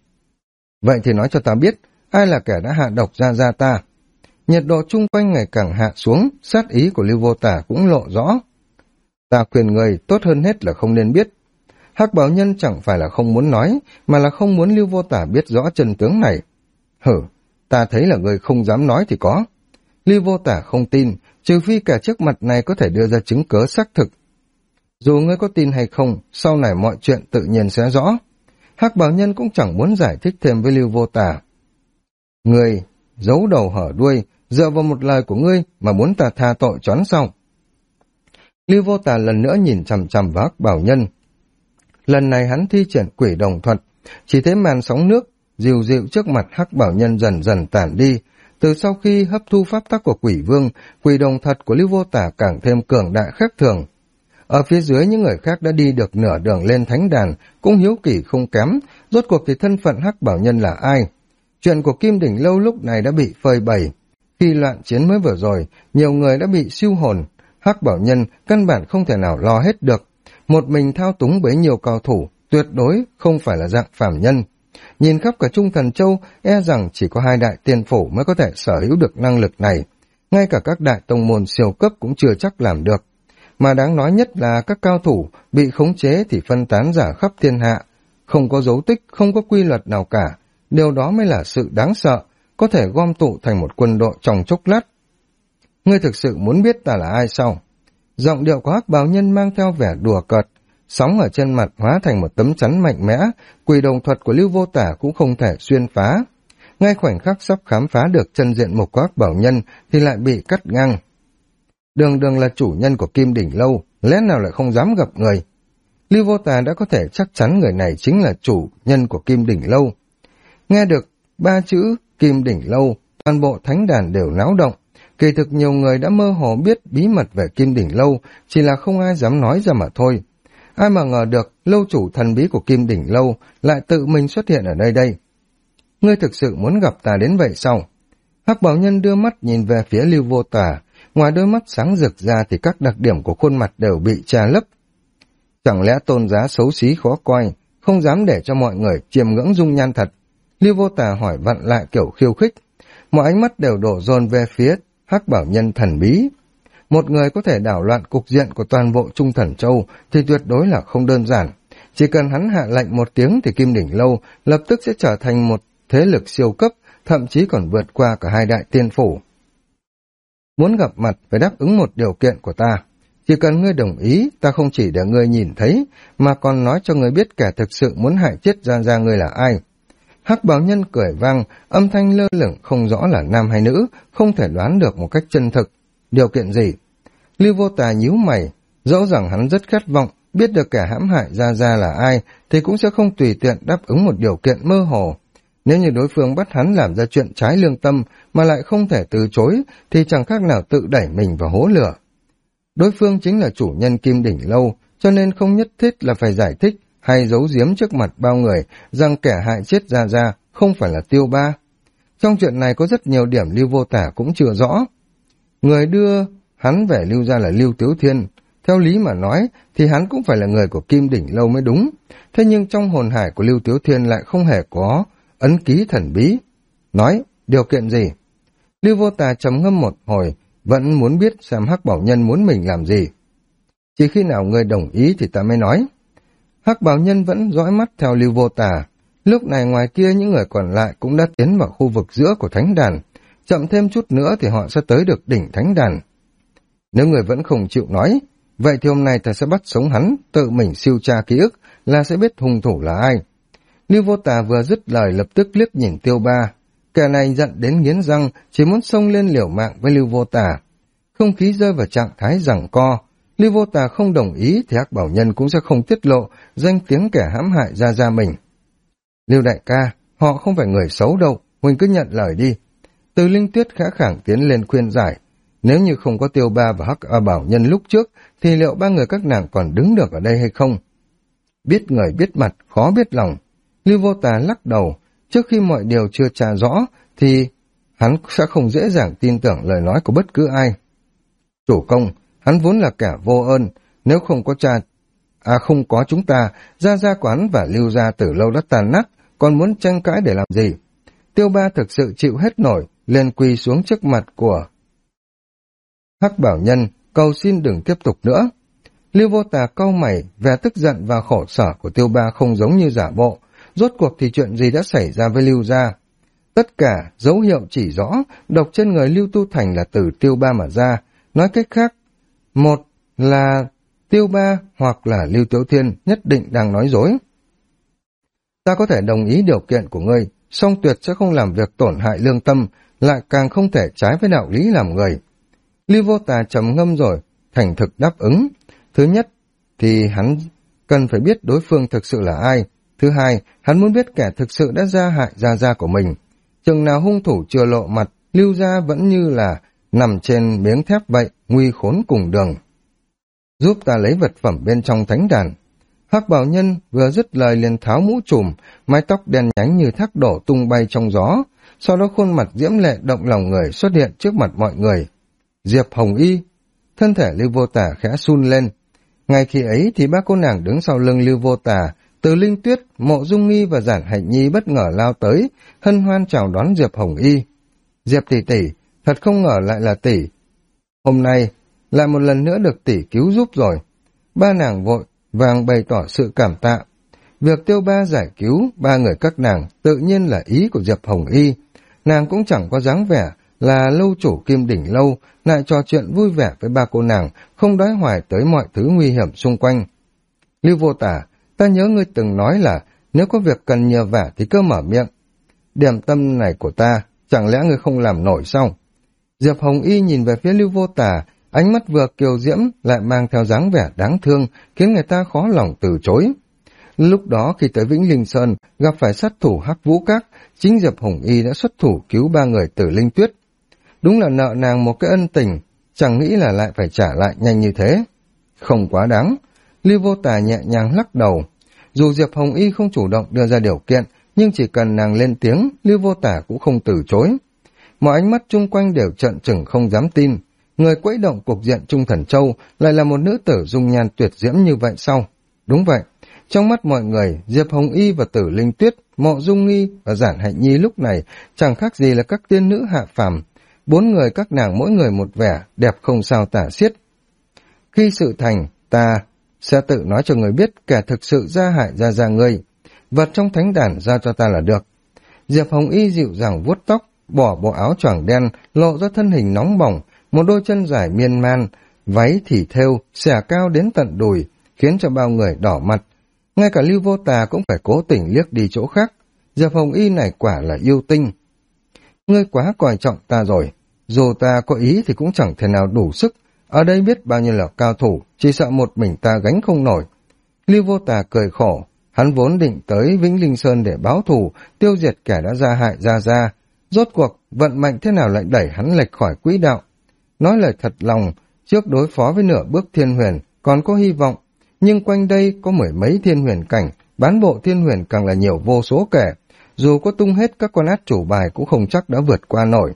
Vậy thì nói cho ta biết, ai là kẻ đã hạ độc ra ta? Nhiệt độ chung quanh ngày càng hạ xuống, sát ý của Lưu Vô Tả cũng lộ rõ. Ta khuyên người tốt hơn hết là không nên biết. Hắc Bảo Nhân chẳng phải là không muốn nói, mà là không muốn Lưu Vô Tả biết rõ chân tướng này. Hử, ta thấy là người không dám nói thì có. Lưu Vô Tả không tin, trừ phi cả trước mặt này có thể đưa ra chứng cớ xác thực. Dù ngươi có tin hay không, sau này mọi chuyện tự nhiên sẽ rõ. Hắc Bảo Nhân cũng chẳng muốn giải thích thêm với Lưu Vô Tả. Ngươi giấu đầu hở đuôi, dựa vào một lời của ngươi mà muốn ta tha tội choán sao? Lưu Vô Tả lần nữa nhìn chằm chằm vào Hắc Bảo Nhân. Lần này hắn thi triển quỷ đồng thuật, chỉ thấy màn sóng nước dịu dịu trước mặt Hắc Bảo Nhân dần dần tản đi. Từ sau khi hấp thu pháp tắc của quỷ vương, quỷ đồng thuật của Lưu Vô Tả càng thêm cường đại khác thường. Ở phía dưới những người khác đã đi được nửa đường lên thánh đàn, cũng hiếu kỳ không kém, rốt cuộc thì thân phận Hắc Bảo Nhân là ai? Chuyện của Kim Đỉnh Lâu lúc này đã bị phơi bày. Khi loạn chiến mới vừa rồi, nhiều người đã bị siêu hồn, Hắc Bảo Nhân căn bản không thể nào lo hết được. Một mình thao túng bấy nhiều cao thủ, tuyệt đối không phải là dạng phàm nhân. Nhìn khắp cả Trung Thần Châu, e rằng chỉ có 2 đại tiên phủ mới có thể sở hữu được năng lực này. Ngay cả các đại tông môn siêu cấp cũng chưa chắc làm được. Mà đáng nói nhất là các cao thủ bị khống chế thì phân tán ra khắp thiên hạ. Không có dấu tích, không có quy luật nào cả. Điều đó mới là sự đáng sợ, có thể gom tụ thành một quân đội trong chốc lát. Ngươi thực sự muốn biết ta là ai sao? Giọng điệu của Hắc Bào Nhân mang theo vẻ đùa cợt, sóng ở trên mặt hóa thành một tấm chắn mạnh mẽ, quỷ đồng thuật của Lưu Vô Tả cũng không thể xuyên phá. Ngay khoảnh khắc sắp khám phá được chân diện mục của Hắc Bảo Nhân thì lại bị cắt ngang. Đường là chủ nhân của Kim Đỉnh Lâu, lẽ nào lại không dám gặp người? Lưu Vô Tả đã có thể chắc chắn người này chính là chủ nhân của Kim Đỉnh Lâu. Nghe được 3 chữ Kim Đỉnh Lâu, toàn bộ thánh đàn đều náo động. Kỳ thực nhiều người đã mơ hồ biết bí mật về Kim Đỉnh Lâu, chỉ là không ai dám nói ra mà thôi. Ai mà ngờ được lâu chủ thần bí của Kim Đỉnh Lâu lại tự mình xuất hiện ở nơi đây. Ngươi thực sự muốn gặp ta đến vậy sao? Hắc Bảo Nhân đưa mắt nhìn về phía Lưu Vô Tà, ngoài đôi mắt sáng rực ra thì các đặc điểm của khuôn mặt đều bị che lấp. Chẳng lẽ tôn giá xấu xí khó coi, không dám để cho mọi người chiêm ngưỡng dung nhan thật? Lưu Vô Tà hỏi vặn lại kiểu khiêu khích. Mọi ánh mắt đều đổ dồn về phía Hắc Bảo Nhân thần bí. Một người có thể đảo loạn cục diện của toàn bộ Trung Thần Châu thì tuyệt đối là không đơn giản. Chỉ cần hắn hạ lệnh một tiếng thì Kim Đỉnh Lâu lập tức sẽ trở thành một thế lực siêu cấp, thậm chí còn vượt qua cả hai đại tiên phủ. Muốn gặp mặt phải đáp ứng một điều kiện của ta. Chỉ cần ngươi đồng ý, ta không chỉ để ngươi nhìn thấy, mà còn nói cho ngươi biết kẻ thực sự muốn hại chết Gia ngươi là ai. Hắc Bảo Nhân cười vang, âm thanh lơ lửng không rõ là nam hay nữ, không thể đoán được một cách chân thực. Điều kiện gì? Lưu Vô Tà nhíu mày, dẫu rằng hắn rất khát vọng, biết được kẻ hãm hại Gia là ai, thì cũng sẽ không tùy tiện đáp ứng một điều kiện mơ hồ. Nếu như đối phương bắt hắn làm ra chuyện trái lương tâm mà lại không thể từ chối, thì chẳng khác nào tự đẩy mình vào hố lửa. Đối phương chính là chủ nhân Kim Đỉnh Lâu, cho nên không nhất thiết là phải giải thích hay giấu giếm trước mặt bao người rằng kẻ hại chết Gia không phải là Tiêu Ba. Trong chuyện này có rất nhiều điểm Lưu Vô Tả cũng chưa rõ. Người đưa hắn về Lưu gia là Lưu Tiếu Thiên. Theo lý mà nói thì hắn cũng phải là người của Kim Đỉnh Lâu mới đúng. Thế nhưng trong hồn hải của Lưu Tiếu Thiên lại không hề có ấn ký thần bí. Nói, điều kiện gì? Lưu Vô Tà trầm ngâm một hồi, vẫn muốn biết xem Hắc Bảo Nhân muốn mình làm gì. Chỉ khi nào người đồng ý thì ta mới nói. Hắc Bảo Nhân vẫn dõi mắt theo Lưu Vô Tà. Lúc này ngoài kia những người còn lại cũng đã tiến vào khu vực giữa của thánh đàn. Chậm thêm chút nữa thì họ sẽ tới được đỉnh thánh đàn. Nếu người vẫn không chịu nói, vậy thì hôm nay ta sẽ bắt sống hắn, tự mình siêu tra ký ức là sẽ biết hung thủ là ai. Lưu Vô Tà vừa dứt lời lập tức liếc nhìn Tiêu Ba. Kẻ này giận đến nghiến răng, chỉ muốn xông lên liều mạng với Lưu Vô Tà. Không khí rơi vào trạng thái giằng co. Lưu Vô Tà không đồng ý thì Hắc Bảo Nhân cũng sẽ không tiết lộ danh tiếng kẻ hãm hại Gia mình. Lưu đại ca, họ không phải người xấu đâu, huynh cứ nhận lời đi. Từ Linh Tuyết khẽ khàng tiến lên khuyên giải. Nếu như không có Tiêu Ba và Hắc Bảo Nhân lúc trước, thì liệu ba người các nàng còn đứng được ở đây hay không? Biết người biết mặt, khó biết lòng. Lưu Vô Tà lắc đầu, trước khi mọi điều chưa tra rõ, thì hắn sẽ không dễ dàng tin tưởng lời nói của bất cứ ai. Chủ công, hắn vốn là kẻ vô ơn, nếu không có không có chúng ta, Gia của hắn và Lưu gia từ lâu đã tàn nát, còn muốn tranh cãi để làm gì? Tiêu Ba thực sự chịu hết nổi, liền quỳ xuống trước mặt của Hắc Bảo Nhân, cầu xin đừng tiếp tục nữa. Lưu Vô Tà cau mày, vẻ tức giận và khổ sở của Tiêu Ba không giống như giả bộ. Rốt cuộc thì chuyện gì đã xảy ra với Lưu gia? Tất cả dấu hiệu chỉ rõ độc trên người Lưu Tu Thành là từ Tiêu Ba mà ra. Nói cách khác, một là Tiêu Ba hoặc là Lưu Tiếu Thiên nhất định đang nói dối. Ta có thể đồng ý điều kiện của ngươi, song tuyệt sẽ không làm việc tổn hại lương tâm, lại càng không thể trái với đạo lý làm người. Lưu Vô Tà trầm ngâm rồi, thành thực đáp ứng. Thứ nhất, thì hắn cần phải biết đối phương thực sự là ai. Thứ hai, hắn muốn biết kẻ thực sự đã gia hại Gia của mình. Chừng nào hung thủ chưa lộ mặt, Lưu gia vẫn như là nằm trên miếng thép vậy, nguy khốn cùng đường. Giúp ta lấy vật phẩm bên trong thánh đàn. Hắc Bảo Nhân vừa dứt lời liền tháo mũ trùm, mái tóc đen nhánh như thác đổ tung bay trong gió. Sau đó khuôn mặt diễm lệ động lòng người xuất hiện trước mặt mọi người. Diệp Hồng Y. Thân thể Lưu Vô Tà khẽ run lên. Ngay khi ấy thì ba cô nàng đứng sau lưng Lưu Vô Tà, Từ Linh Tuyết, Mộ Dung Nghi và Giản Hạnh Nhi bất ngờ lao tới, hân hoan chào đón Diệp Hồng Y. Diệp tỷ tỷ, thật không ngờ lại là tỷ. Hôm nay lại một lần nữa được tỷ cứu giúp rồi. Ba nàng vội vàng bày tỏ sự cảm tạ. Việc Tiêu Ba giải cứu ba người các nàng tự nhiên là ý của Diệp Hồng Y. Nàng cũng chẳng có dáng vẻ là lâu chủ Kim Đỉnh Lâu, lại trò chuyện vui vẻ với ba cô nàng, không đói hoài tới mọi thứ nguy hiểm xung quanh. Lưu Vô Tả, ta nhớ ngươi từng nói là nếu có việc cần nhờ vả thì cứ mở miệng. Điểm tâm này của ta, chẳng lẽ ngươi không làm nổi sao? Diệp Hồng Y nhìn về phía Lưu Vô Tả, ánh mắt vừa kiều diễm lại mang theo dáng vẻ đáng thương, khiến người ta khó lòng từ chối. Lúc đó khi tới Vĩnh Linh Sơn gặp phải sát thủ Hắc Vũ Các, chính Diệp Hồng Y đã xuất thủ cứu 3 người Tử Linh Tuyết. Đúng là nợ nàng một cái ân tình, chẳng nghĩ là lại phải trả lại nhanh như thế. Không quá đáng. Lưu Vô Tà nhẹ nhàng lắc đầu. Dù Diệp Hồng Y không chủ động đưa ra điều kiện, nhưng chỉ cần nàng lên tiếng, Lưu Vô Tà cũng không từ chối. Mọi ánh mắt chung quanh đều trợn trừng không dám tin. Người quấy động cục diện Trung Thần Châu lại là một nữ tử dung nhan tuyệt diễm như vậy sao? Đúng vậy. Trong mắt mọi người, Diệp Hồng Y và Tử Linh Tuyết, Mộ Dung Nghi và Giản Hạnh Nhi lúc này chẳng khác gì là các tiên nữ hạ phàm. 4 người các nàng mỗi người một vẻ, đẹp không sao tả xiết. Khi sự thành, ta sẽ tự nói cho người biết kẻ thực sự gia hại ra ngươi. Vật trong thánh đàn giao cho ta là được. Diệp Hồng Y dịu dàng vuốt tóc, bỏ bộ áo choàng đen, lộ ra thân hình nóng bỏng, một đôi chân dài miên man, váy thì thêu, xẻ cao đến tận đùi, khiến cho bao người đỏ mặt. Ngay cả Lưu Vô Tà cũng phải cố tình liếc đi chỗ khác. Diệp Hồng Y này quả là yêu tinh. Ngươi quá coi trọng ta rồi. Dù ta có ý thì cũng chẳng thể nào đủ sức. Ở đây biết bao nhiêu là cao thủ, chỉ sợ một mình ta gánh không nổi. Lưu Vô Tà cười khổ. Hắn vốn định tới Vĩnh Linh Sơn để báo thù, tiêu diệt kẻ đã gia hại Ra. Rốt cuộc, vận mệnh thế nào lại đẩy hắn lệch khỏi quỹ đạo. Nói lời thật lòng, trước đối phó với nửa bước thiên huyền, còn có hy vọng. Nhưng quanh đây có 10 mấy thiên huyền cảnh, bán bộ thiên huyền càng là nhiều vô số kẻ. Dù có tung hết các con át chủ bài cũng không chắc đã vượt qua nổi.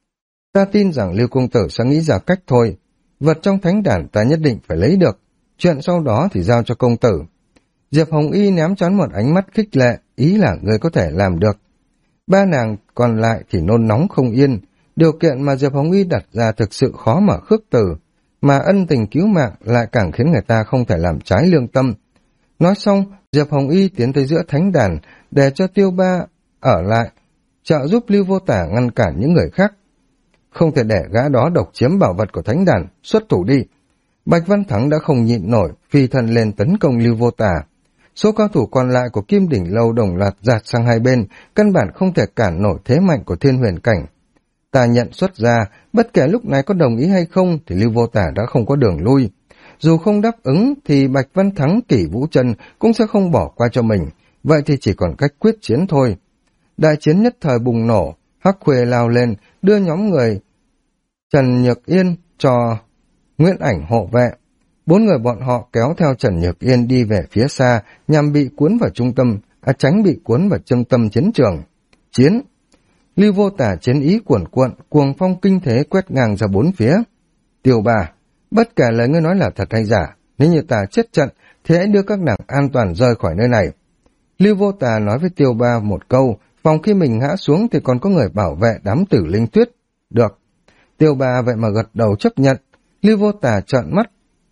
Ta tin rằng Lưu Công Tử sẽ nghĩ ra cách thôi. Vật trong thánh đàn ta nhất định phải lấy được. Chuyện sau đó thì giao cho công tử. Diệp Hồng Y ném choán một ánh mắt khích lệ, ý là người có thể làm được. 3 nàng còn lại thì nôn nóng không yên. Điều kiện mà Diệp Hồng Y đặt ra thực sự khó mà khước từ, mà ân tình cứu mạng lại càng khiến người ta không thể làm trái lương tâm. Nói xong, Diệp Hồng Y tiến tới giữa thánh đàn để cho Tiêu Ba ở lại, trợ giúp Lưu Vô Tà ngăn cản những người khác. Không thể để gã đó độc chiếm bảo vật của thánh đàn, xuất thủ đi. Bạch Văn Thắng đã không nhịn nổi, phi thân lên tấn công Lưu Vô Tà. Số cao thủ còn lại của Kim Đỉnh Lâu đồng loạt dạt sang hai bên, căn bản không thể cản nổi thế mạnh của thiên huyền cảnh. Ta nhận xuất ra, bất kể lúc này có đồng ý hay không thì Lưu Vô Tà đã không có đường lui. Dù không đáp ứng thì Bạch Văn Thắng, Kỷ Vũ Chân cũng sẽ không bỏ qua cho mình, vậy thì chỉ còn cách quyết chiến thôi. Đại chiến nhất thời bùng nổ, Hắc Khuê lao lên, đưa nhóm người Trần Nhược Yên cho Nguyễn Ảnh hộ vệ. 4 người bọn họ kéo theo Trần Nhược Yên đi về phía xa, nhằm bị cuốn vào tránh bị cuốn vào trung tâm chiến trường. Chiến! Lưu Vô Tà chiến ý cuồn cuộn, cuồng phong kinh thế quét ngang ra 4 phía. Tiêu Ba, bất kể lời ngươi nói là thật hay giả, nếu như ta chết trận thì hãy đưa các nàng an toàn rời khỏi nơi này. Lưu Vô Tà nói với Tiêu Ba một câu, phòng khi mình ngã xuống thì còn có người bảo vệ đám Tử Linh Tuyết. Được. Tiêu Ba vậy mà gật đầu chấp nhận. Lưu Vô Tà trợn mắt,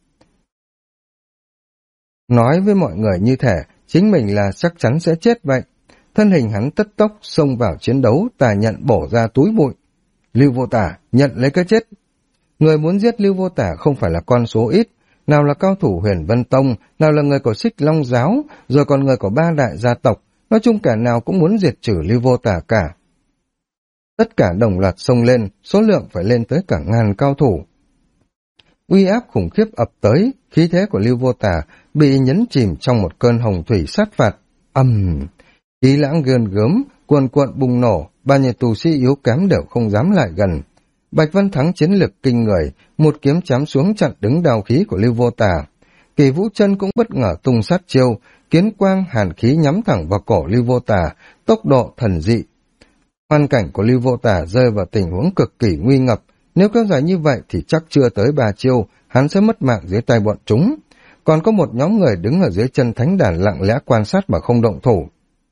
nói với mọi người như thể chính mình là chắc chắn sẽ chết vậy. Thân hình hắn tất tốc xông vào chiến đấu, tà nhận bổ ra túi bụi. Lưu Vô Tà nhận lấy cái chết. Người muốn giết Lưu Vô Tà không phải là con số ít, nào là cao thủ Huyền Vân Tông, nào là người của Xích Long Giáo, rồi còn người của 3 đại gia tộc, nói chung kẻ nào cũng muốn diệt trừ Lưu Vô Tà cả. Tất cả đồng loạt xông lên, số lượng phải lên tới cả ngàn cao thủ. Uy áp khủng khiếp ập tới, khí thế của Lưu Vô Tà bị nhấn chìm trong một cơn hồng thủy sát phạt. Khí lãng gườn gớm, cuồn cuộn bùng nổ, bao nhiêu tù sĩ yếu kém đều không dám lại gần. Bạch Văn Thắng chiến lực kinh người, một kiếm chém xuống chặn đứng đao khí của Lưu Vô Tà. Kỳ Vũ Chân cũng bất ngờ tung sát chiêu, kiến quang hàn khí nhắm thẳng vào cổ Lưu Vô Tà, tốc độ thần dị. Hoàn cảnh của Lưu Vô Tà rơi vào tình huống cực kỳ nguy ngập, nếu kéo dài như vậy thì chắc chưa tới 3 chiêu, hắn sẽ mất mạng dưới tay bọn chúng. Còn có một nhóm người đứng ở dưới chân thánh đàn lặng lẽ quan sát mà không động thủ.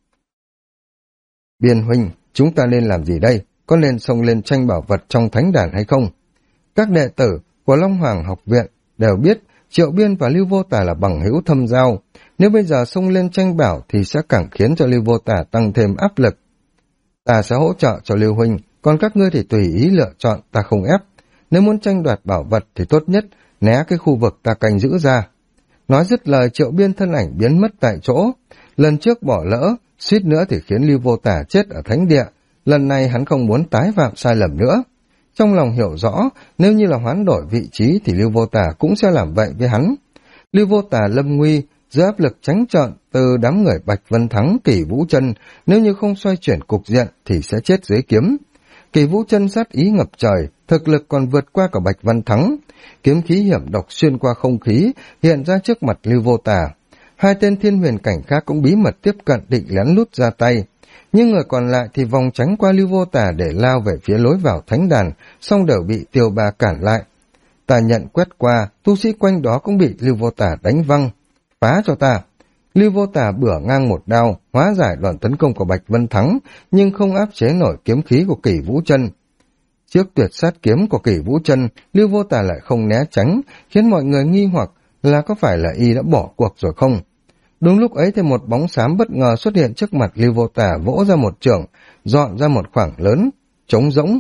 Biên huynh, chúng ta nên làm gì đây? Có nên xông lên tranh bảo vật trong thánh đàn hay không? Các đệ tử của Long Hoàng học viện đều biết Triệu Biên và Lưu Vô Tà là bằng hữu thâm giao. Nếu bây giờ xông lên tranh bảo thì sẽ càng khiến cho Lưu Vô Tà tăng thêm áp lực. Ta sẽ hỗ trợ cho Lưu huynh, còn các ngươi thì tùy ý lựa chọn, ta không ép. Nếu muốn tranh đoạt bảo vật thì tốt nhất né cái khu vực ta canh giữ ra. Nói dứt lời, Triệu Biên thân ảnh biến mất tại chỗ. Lần trước bỏ lỡ, suýt nữa thì khiến Lưu Vô Tà chết ở thánh địa. Lần này hắn không muốn tái phạm sai lầm nữa. Trong lòng hiểu rõ, nếu như là hoán đổi vị trí thì Lưu Vô Tà cũng sẽ làm vậy với hắn. Lưu Vô Tà lâm nguy, Giữa áp lực trắng trợn từ đám người Bạch Vân Thắng, Kỷ Vũ Chân, nếu như không xoay chuyển cục diện thì sẽ chết dưới kiếm. Kỷ Vũ Chân sát ý ngập trời, thực lực còn vượt qua cả Bạch Vân Thắng. Kiếm khí hiểm độc xuyên qua không khí, hiện ra trước mặt Lưu Vô Tà. Hai tên thiên huyền cảnh khác cũng bí mật tiếp cận định lén lút ra tay. Nhưng người còn lại thì vòng tránh qua Lưu Vô Tà để lao về phía lối vào thánh đàn, song đều bị Tiêu Ba cản lại. Tà nhận quét qua, tu sĩ quanh đó cũng bị Lưu Vô Tà đánh văng. Phá cho ta! Lưu Vô Tà bửa ngang một đao, hóa giải đòn tấn công của Bạch Vân Thắng, nhưng không áp chế nổi kiếm khí của Kỷ Vũ Chân. Trước tuyệt sát kiếm của Kỷ Vũ Chân, Lưu Vô Tà lại không né tránh, khiến mọi người nghi hoặc là có phải là y đã bỏ cuộc rồi không. Đúng lúc ấy thì một bóng xám bất ngờ xuất hiện trước mặt Lưu Vô Tà, vỗ ra một chưởng, dọn ra một khoảng lớn, trống rỗng,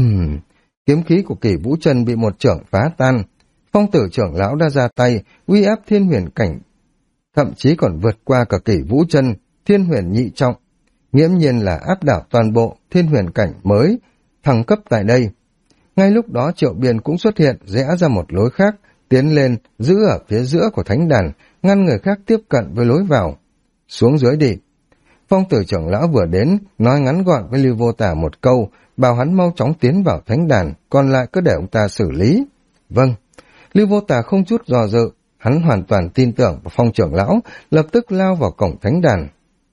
kiếm khí của Kỷ Vũ Chân bị một chưởng phá tan. Phong Tử trưởng lão đã ra tay, uy áp thiên huyền cảnh, thậm chí còn vượt qua cả Kỷ Vũ Chân, thiên huyền nhị trọng, nghiễm nhiên là áp đảo toàn bộ thiên huyền cảnh mới thăng cấp tại đây. Ngay lúc đó Triệu Biên cũng xuất hiện, rẽ ra một lối khác, tiến lên, giữ ở phía giữa của thánh đàn, ngăn người khác tiếp cận với lối vào. Xuống dưới đi. Phong Tử trưởng lão vừa đến, nói ngắn gọn với Lưu Vô Tà một câu, bảo hắn mau chóng tiến vào thánh đàn, còn lại cứ để ông ta xử lý. Vâng. Lưu Vô Tà không chút do dự, hắn hoàn toàn tin tưởng vào Phong trưởng lão, lập tức lao vào cổng thánh đàn.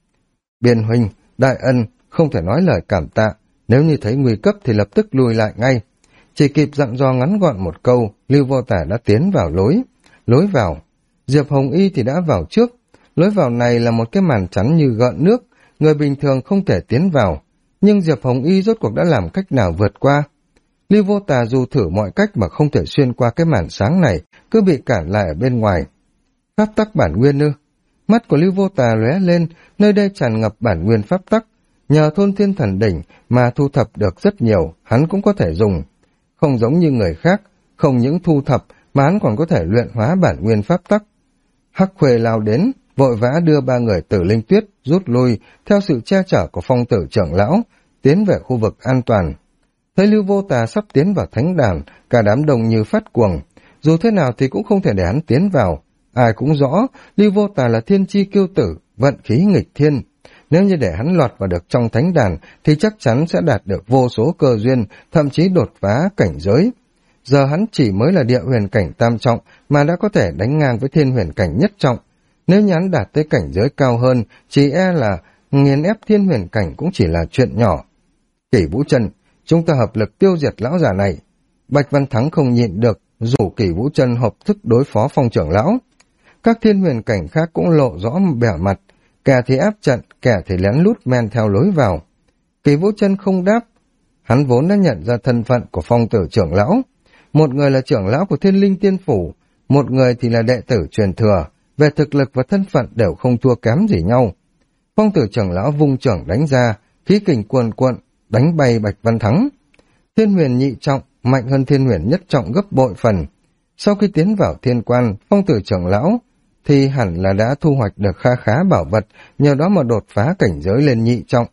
Biên huynh, đại ân, không thể nói lời cảm tạ, nếu như thấy nguy cấp thì lập tức lùi lại ngay. Chỉ kịp dặn dò ngắn gọn một câu, Lưu Vô Tà đã tiến vào lối vào. Diệp Hồng Y thì đã vào trước. Lối vào này là một cái màn chắn như gợn nước, người bình thường không thể tiến vào, nhưng Diệp Hồng Y rốt cuộc đã làm cách nào vượt qua. Lưu Vô Tà dù thử mọi cách mà không thể xuyên qua cái màn sáng này, cứ bị cản lại ở bên ngoài. Pháp tắc bản nguyên ư? Mắt của Lưu Vô Tà lóe lên, nơi đây tràn ngập bản nguyên pháp tắc, nhờ thôn thiên thần đỉnh mà thu thập được rất nhiều, hắn cũng có thể dùng. Không giống như người khác, không những thu thập mà hắn còn có thể luyện hóa bản nguyên pháp tắc. Hắc Khuê lao đến, vội vã đưa ba người Tử Linh Tuyết rút lui theo sự che chở của Phong Tử trưởng lão, tiến về khu vực an toàn. Thấy Lưu Vô Tà sắp tiến vào thánh đàn, cả đám đông như phát cuồng, dù thế nào thì cũng không thể để hắn tiến vào. Ai cũng rõ, Lưu Vô Tà là thiên chi kiêu tử, vận khí nghịch thiên. Nếu như để hắn lọt vào được trong thánh đàn thì chắc chắn sẽ đạt được vô số cơ duyên, thậm chí đột phá cảnh giới. Giờ hắn chỉ mới là địa huyền cảnh tam trọng mà đã có thể đánh ngang với thiên huyền cảnh nhất trọng. Nếu như hắn đạt tới cảnh giới cao hơn, chỉ e là nghiền ép thiên huyền cảnh cũng chỉ là chuyện nhỏ. Kỷ Vũ Chân, chúng ta hợp lực tiêu diệt lão già này. Bạch Văn Thắng không nhịn được, rủ Kỷ Vũ Chân hợp thức đối phó Phong trưởng lão. Các thiên huyền cảnh khác cũng lộ rõ bẻ mặt, kẻ thì áp trận, kẻ thì lén lút men theo lối vào. Kỷ Vũ Chân không đáp, hắn vốn đã nhận ra thân phận của Phong Tử trưởng lão. Một người là trưởng lão của Thiên Linh Tiên Phủ, một người thì là đệ tử truyền thừa, về thực lực và thân phận đều không thua kém gì nhau. Phong Tử trưởng lão vung trưởng đánh ra, khí kình cuồn cuộn, đánh bay Bạch Văn Thắng. Thiên huyền nhị trọng, mạnh hơn thiên huyền nhất trọng gấp bội phần. Sau khi tiến vào thiên quan, Phong Tử trưởng lão thì hẳn là đã thu hoạch được kha khá bảo vật, nhờ đó mà đột phá cảnh giới lên nhị trọng.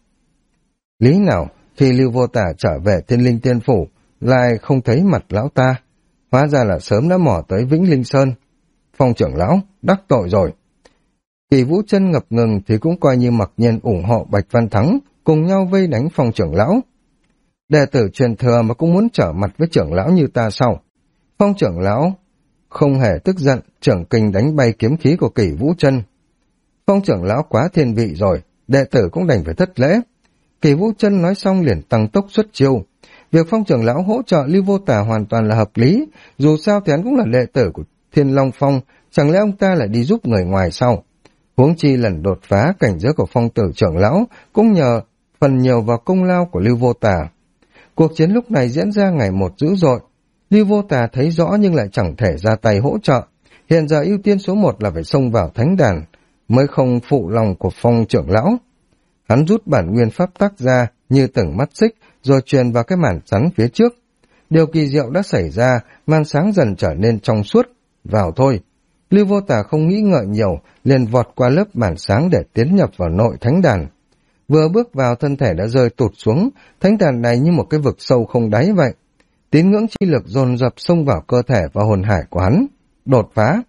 Lý nào, khi Lưu Vô Tà trở về Thiên Linh Tiên Phủ, lại không thấy mặt lão ta, hóa ra là sớm đã mò tới Vĩnh Linh Sơn. Phong trưởng lão, đắc tội rồi. Kỷ Vũ Chân ngập ngừng thì cũng coi như mặc nhiên ủng hộ Bạch Văn Thắng, cùng nhau vây đánh Phong trưởng lão. Đệ tử truyền thừa mà cũng muốn trở mặt với trưởng lão như ta sao? Phong trưởng lão không hề tức giận, trưởng kình đánh bay kiếm khí của Kỷ Vũ Chân. Phong trưởng lão quá thiên vị rồi, đệ tử cũng đành phải thất lễ. Kỷ Vũ Chân nói xong liền tăng tốc xuất chiêu. Việc Phong trưởng lão hỗ trợ Lưu Vô Tà hoàn toàn là hợp lý, dù sao thì hắn cũng là đệ tử của Thiên Long Phong, chẳng lẽ ông ta lại đi giúp người ngoài sao? Huống chi lần đột phá cảnh giới của Phong Tử trưởng lão cũng nhờ phần nhiều vào công lao của Lưu Vô Tà. Cuộc chiến lúc này diễn ra ngày một dữ dội. Lưu Vô Tà thấy rõ nhưng lại chẳng thể ra tay hỗ trợ. Hiện giờ ưu tiên số 1 là phải xông vào thánh đàn, mới không phụ lòng của Phong trưởng lão. Hắn rút bản nguyên pháp tắc ra như từng mắt xích, rồi truyền vào cái màn chắn phía trước. Điều kỳ diệu đã xảy ra, màn sáng dần trở nên trong suốt. Vào thôi. Lưu Vô Tà không nghĩ ngợi nhiều, liền vọt qua lớp màn sáng để tiến nhập vào nội thánh đàn. Vừa bước vào, thân thể đã rơi tụt xuống, thánh đàn này như một cái vực sâu không đáy vậy. Tín ngưỡng chi lực dồn dập xông vào cơ thể và hồn hải của hắn. Đột phá.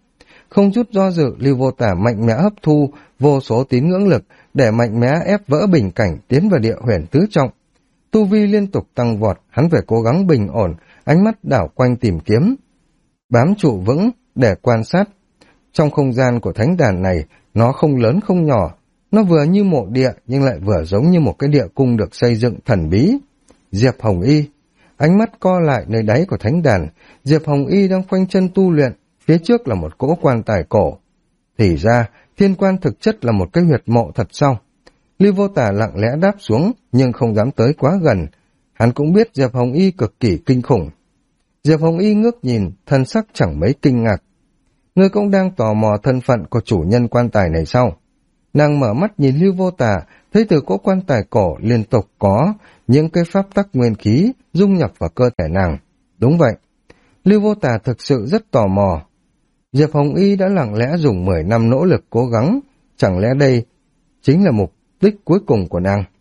Không chút do dự, Lưu Vô Tả mạnh mẽ hấp thu vô số tín ngưỡng lực để mạnh mẽ ép vỡ bình cảnh tiến vào địa huyền tứ trọng. Tu vi liên tục tăng vọt, hắn phải cố gắng bình ổn, ánh mắt đảo quanh tìm kiếm, bám trụ vững để quan sát. Trong không gian của thánh đàn này, nó không lớn không nhỏ, nó vừa như mộ địa nhưng lại vừa giống như một cái địa cung được xây dựng thần bí. Diệp Hồng Y, ánh mắt co lại nơi đáy của thánh đàn, Diệp Hồng Y đang khoanh chân tu luyện, phía trước là một cỗ quan tài cổ. Thì ra, thiên quan thực chất là một cái huyệt mộ thật sao? Lưu Vô Tả lặng lẽ đáp xuống, nhưng không dám tới quá gần. Hắn cũng biết Diệp Hồng Y cực kỳ kinh khủng. Diệp Hồng Y ngước nhìn, thân sắc chẳng mấy kinh ngạc. Ngươi cũng đang tò mò thân phận của chủ nhân quan tài này sao? Nàng mở mắt nhìn Lưu Vô Tả, thấy từ cỗ quan tài cổ liên tục có những cái pháp tắc nguyên khí dung nhập vào cơ thể nàng. Đúng vậy. Lưu Vô Tả thực sự rất tò mò. Diệp Hồng Y đã lặng lẽ dùng 10 năm nỗ lực cố gắng, chẳng lẽ đây chính là mục đích cuối cùng của nàng?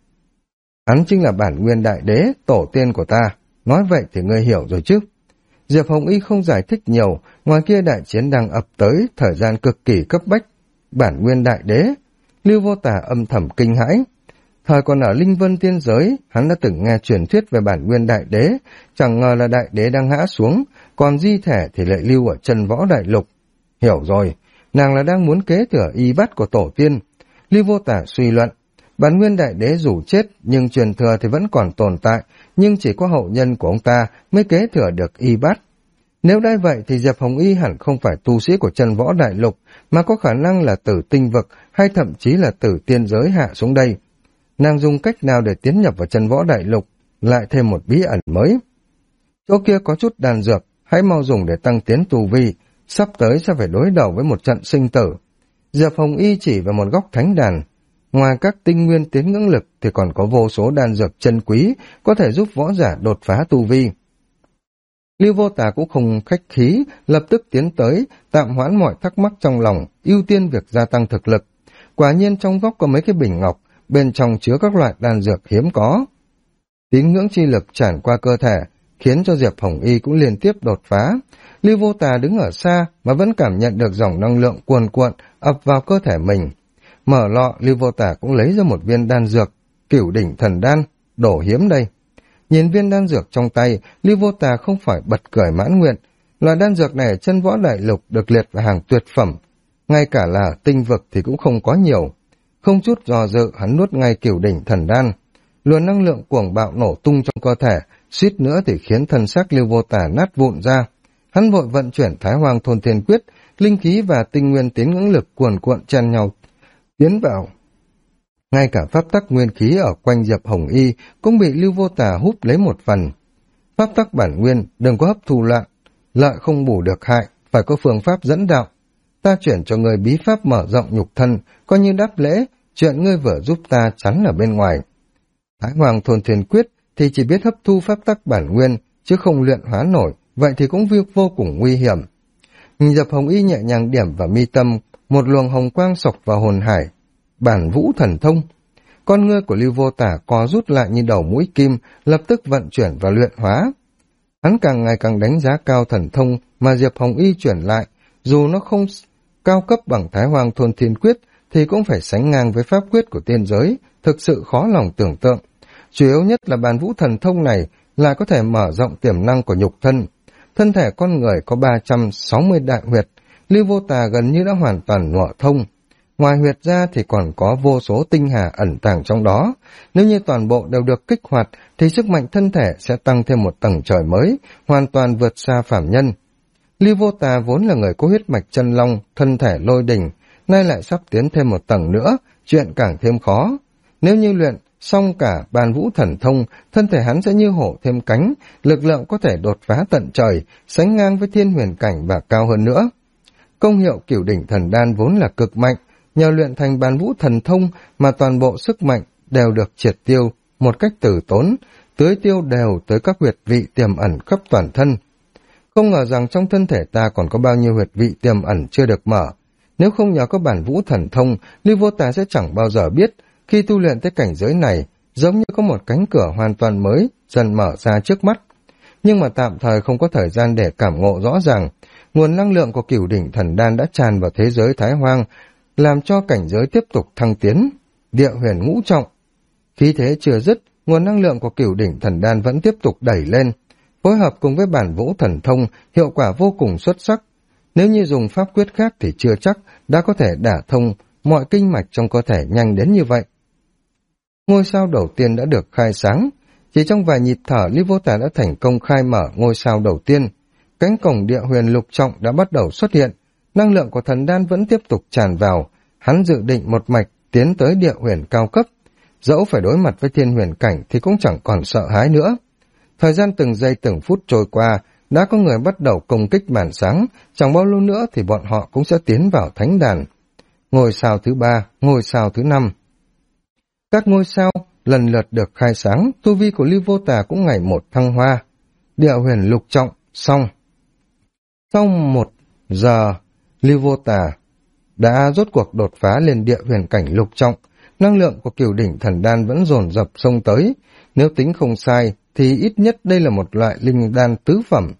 Hắn chính là bản nguyên đại đế, tổ tiên của ta. Nói vậy thì ngươi hiểu rồi chứ? Diệp Hồng Y không giải thích nhiều, ngoài kia đại chiến đang ập tới, thời gian cực kỳ cấp bách. Bản nguyên đại đế, Lưu Vô Tả âm thầm kinh hãi. Thời còn ở Linh Vân Tiên Giới, hắn đã từng nghe truyền thuyết về bản nguyên đại đế, chẳng ngờ là đại đế đang ngã xuống, còn di thể thì lại lưu ở chân võ đại lục. Hiểu rồi, nàng là đang muốn kế thừa y bát của tổ tiên. Lưu Vô Tả suy luận, bản nguyên đại đế dù chết nhưng truyền thừa thì vẫn còn tồn tại, nhưng chỉ có hậu nhân của ông ta mới kế thừa được y bát. Nếu đã vậy thì Diệp Hồng Y hẳn không phải tu sĩ của chân võ đại lục, mà có khả năng là tử tinh vực hay thậm chí là tử tiên giới hạ xuống đây. Nàng dùng cách nào để tiến nhập vào chân võ đại lục, lại thêm một bí ẩn mới. Chỗ kia có chút đan dược, hãy mau dùng để tăng tiến tu vi, sắp tới sẽ phải đối đầu với một trận sinh tử. Diệp Hồng Y chỉ vào một góc thánh đàn. Ngoài các tinh nguyên tiến ngưỡng lực thì còn có vô số đan dược chân quý, có thể giúp võ giả đột phá tu vi. Lưu Vô Tả cũng không khách khí, lập tức tiến tới, tạm hoãn mọi thắc mắc trong lòng, ưu tiên việc gia tăng thực lực. Quả nhiên trong góc có mấy cái bình ngọc, bên trong chứa các loại đan dược hiếm có. Tín ngưỡng chi lực tràn qua cơ thể, khiến cho Diệp Hồng Y cũng liên tiếp đột phá. Lưu Vô Tả đứng ở xa mà vẫn cảm nhận được dòng năng lượng cuồn cuộn ập vào cơ thể mình. Mở lọ, Lưu Vô Tả cũng lấy ra một viên đan dược, Cửu Đỉnh Thần Đan, đổ hiếm đây. Nhìn viên đan dược trong tay, Lưu Vô Tả không phải bật cười mãn nguyện. Loại đan dược này ở chân võ đại lục được liệt vào hàng tuyệt phẩm, ngay cả là tinh vực thì cũng không có nhiều. Không chút do dự, hắn nuốt ngay Cửu Đỉnh Thần Đan. Luồng năng lượng cuồng bạo nổ tung trong cơ thể, suýt nữa thì khiến thân xác Lưu Vô Tả nát vụn ra. Hắn vội vận chuyển Thái Hoàng Thôn Thiên Quyết, linh khí và tinh nguyên tiến ngưỡng lực cuồn cuộn chen nhau tiến vào. Ngay cả pháp tắc nguyên khí ở quanh Diệp Hồng Y cũng bị Lưu Vô Tả hút lấy một phần. Pháp tắc bản nguyên đừng có hấp thụ loạn, lợi không bù được hại, phải có phương pháp dẫn đạo. Ta chuyển cho người bí pháp mở rộng nhục thân, coi như đáp lễ, chuyện ngươi vừa giúp ta chắn ở bên ngoài. Thái Hoàng Thôn Thiên Quyết thì chỉ biết hấp thu pháp tắc bản nguyên, chứ không luyện hóa nổi, vậy thì cũng vô cùng nguy hiểm. Diệp Hồng Y nhẹ nhàng điểm vào mi tâm, một luồng hồng quang sộc vào hồn hải. Bản vũ thần thông. Con ngươi của Lưu Vô Tả co rút lại như đầu mũi kim, lập tức vận chuyển và luyện hóa. Hắn càng ngày càng đánh giá cao thần thông mà Diệp Hồng Y chuyển lại, dù nó không cao cấp bằng Thái Hoàng Thôn Thiên Quyết thì cũng phải sánh ngang với pháp quyết của tiên giới, thực sự khó lòng tưởng tượng. Chủ yếu nhất là bản vũ thần thông này lại có thể mở rộng tiềm năng của nhục thân. Thân thể con người có 360 đại huyệt, Lưu Vô Tả gần như đã hoàn toàn ngộ thông. Ngoài huyệt ra thì còn có vô số tinh hà ẩn tàng trong đó. Nếu như toàn bộ đều được kích hoạt thì sức mạnh thân thể sẽ tăng thêm một tầng trời mới, hoàn toàn vượt xa phàm nhân. Lưu Vô Tả vốn là người có huyết mạch chân long, thân thể lôi đình, nay lại sắp tiến thêm một tầng nữa, chuyện càng thêm khó. Nếu như luyện xong cả bàn vũ thần thông, thân thể hắn sẽ như hổ thêm cánh, lực lượng có thể đột phá tận trời, sánh ngang với thiên huyền cảnh và cao hơn nữa. Công hiệu Cửu Đỉnh Thần Đan vốn là cực mạnh, nhờ luyện thành bàn vũ thần thông mà toàn bộ sức mạnh đều được triệt tiêu một cách tử tốn, tưới tiêu đều tới các huyệt vị tiềm ẩn khắp toàn thân. Không ngờ rằng trong thân thể ta còn có bao nhiêu huyệt vị tiềm ẩn chưa được mở. Nếu không nhờ có bản vũ thần thông, Lưu Vô Tả sẽ chẳng bao giờ biết, khi tu luyện tới cảnh giới này, giống như có một cánh cửa hoàn toàn mới dần mở ra trước mắt. Nhưng mà tạm thời không có thời gian để cảm ngộ rõ ràng. nguồn năng lượng của Cửu đỉnh thần đan đã tràn vào thế giới Thái Hoang, làm cho cảnh giới tiếp tục thăng tiến. Địa huyền ngũ trọng. Khí thế chưa dứt, nguồn năng lượng của Cửu đỉnh thần đan vẫn tiếp tục đẩy lên. Phối hợp cùng với bản vũ thần thông, hiệu quả vô cùng xuất sắc. Nếu như dùng pháp quyết khác thì chưa chắc đã có thể đả thông mọi kinh mạch trong cơ thể nhanh đến như vậy. Ngôi sao đầu tiên đã được khai sáng. Chỉ trong vài nhịp thở, Ly Vô Tà đã thành công khai mở ngôi sao đầu tiên. Cánh cổng địa huyền lục trọng đã bắt đầu xuất hiện. Năng lượng của thần đan vẫn tiếp tục tràn vào. Hắn dự định một mạch tiến tới địa huyền cao cấp. Dẫu phải đối mặt với thiên huyền cảnh thì cũng chẳng còn sợ hãi nữa. Thời gian từng giây từng phút trôi qua, đã có người bắt đầu công kích màn sáng, chẳng bao lâu nữa thì bọn họ cũng sẽ tiến vào thánh đàn. Ngôi sao thứ 3, ngôi sao thứ 5. Các ngôi sao lần lượt được khai sáng, tu vi của Ly Vô Tà cũng ngày một thăng hoa. Địa huyền lục trọng, xong. Sau 1 giờ, Ly Vô Tà đã rốt cuộc đột phá lên địa huyền cảnh lục trọng. Năng lượng của Cửu đỉnh thần đan vẫn dồn dập xông tới. Nếu tính không sai, thì ít nhất đây là một loại linh đan tứ phẩm.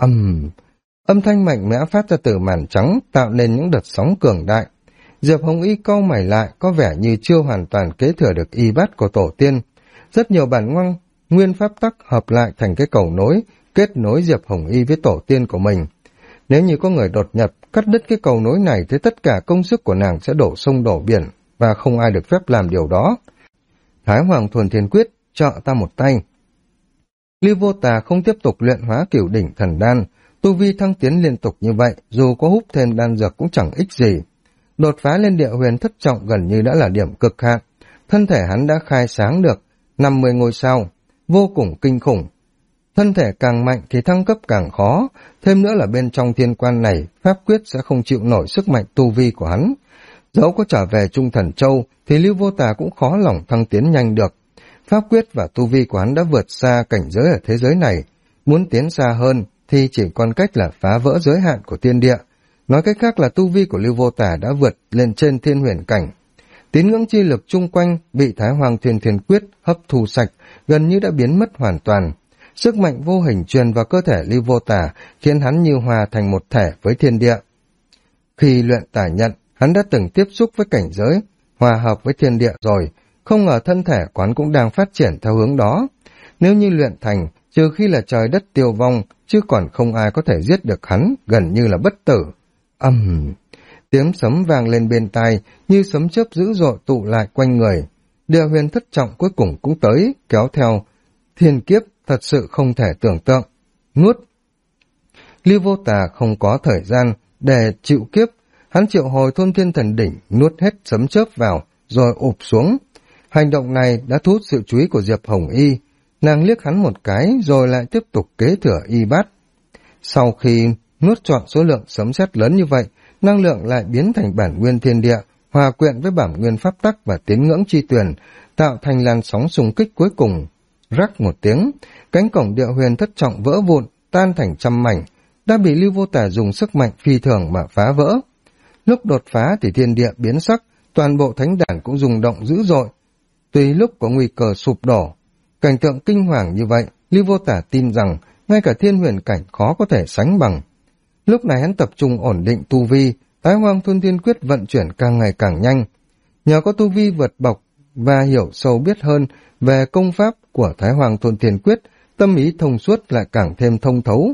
Âm thanh mạnh mẽ phát ra từ màn trắng, tạo nên những đợt sóng cường đại. Diệp Hồng Y cau mày lại, có vẻ như chưa hoàn toàn kế thừa được y bát của tổ tiên. Rất nhiều bản nguyên pháp tắc hợp lại thành cái cầu nối, kết nối Diệp Hồng Y với tổ tiên của mình. Nếu như có người đột nhập, cắt đứt cái cầu nối này thì tất cả công sức của nàng sẽ đổ sông đổ biển, và không ai được phép làm điều đó. Thái Hoàng Thuần Thiên Quyết, trợ ta một tay. Ly Vô Tà không tiếp tục luyện hóa Cửu đỉnh thần đan, tu vi thăng tiến liên tục như vậy, dù có hút thêm đan dược cũng chẳng ích gì. Đột phá lên địa huyền thất trọng gần như đã là điểm cực hạn, thân thể hắn đã khai sáng được 50 ngôi sao, vô cùng kinh khủng. Thân thể càng mạnh thì thăng cấp càng khó, thêm nữa là bên trong thiên quan này, pháp quyết sẽ không chịu nổi sức mạnh tu vi của hắn. Dẫu có trở về Trung Thần Châu thì Lưu Vô Tà cũng khó lòng thăng tiến nhanh được. Pháp quyết và tu vi của hắn đã vượt xa cảnh giới ở thế giới này. Muốn tiến xa hơn thì chỉ còn cách là phá vỡ giới hạn của thiên địa. Nói cách khác là tu vi của Lưu Vô Tà đã vượt lên trên thiên huyền cảnh. Tín ngưỡng chi lực chung quanh bị Thái Hoàng Thiên Thiên Quyết hấp thu sạch, gần như đã biến mất hoàn toàn. Sức mạnh vô hình truyền vào cơ thể Lưu Vô Tà khiến hắn như hòa thành một thể với thiên địa. Khi luyện tả nhận, hắn đã từng tiếp xúc với cảnh giới, hòa hợp với thiên địa rồi, không ngờ thân thể quán cũng đang phát triển theo hướng đó. Nếu như luyện thành, trừ khi là trời đất tiêu vong, chứ còn không ai có thể giết được hắn, gần như là bất tử. Tiếng sấm vang lên bên tai, như sấm chớp dữ dội tụ lại quanh người. Địa huyền thất trọng cuối cùng cũng tới, kéo theo thiên kiếp thật sự không thể tưởng tượng. Nuốt. Lưu Vô Tà không có thời gian để chịu kiếp, hắn triệu hồi Thôn Thiên Thần Đỉnh, nuốt hết sấm chớp vào, rồi ụp xuống. Hành động này đã thu hút sự chú ý của Diệp Hồng Y. Nàng liếc hắn một cái, rồi lại tiếp tục kế thừa y bát. Sau khi nuốt trọn số lượng sấm sét lớn như vậy, năng lượng lại biến thành bản nguyên thiên địa, hòa quyện với bản nguyên pháp tắc và tín ngưỡng chi tuyển, tạo thành làn sóng xung kích cuối cùng. Rắc một tiếng, cánh cổng địa huyền thất trọng vỡ vụn, tan thành trăm mảnh, đã bị Lưu Vô Tà dùng sức mạnh phi thường mà phá vỡ. Lúc đột phá thì thiên địa biến sắc, toàn bộ thánh đàn cũng rung động dữ dội. Tuy lúc có nguy cơ sụp đổ, cảnh tượng kinh hoàng như vậy, Lưu Vô Tà tin rằng ngay cả thiên huyền cảnh khó có thể sánh bằng. Lúc này hắn tập trung ổn định tu vi, Thái Hoàng Thuần Thiên Quyết vận chuyển càng ngày càng nhanh. Nhờ có tu vi vượt bộc và hiểu sâu biết hơn về công pháp của Thái Hoàng Thuần Thiên Quyết, tâm ý thông suốt lại càng thêm thông thấu.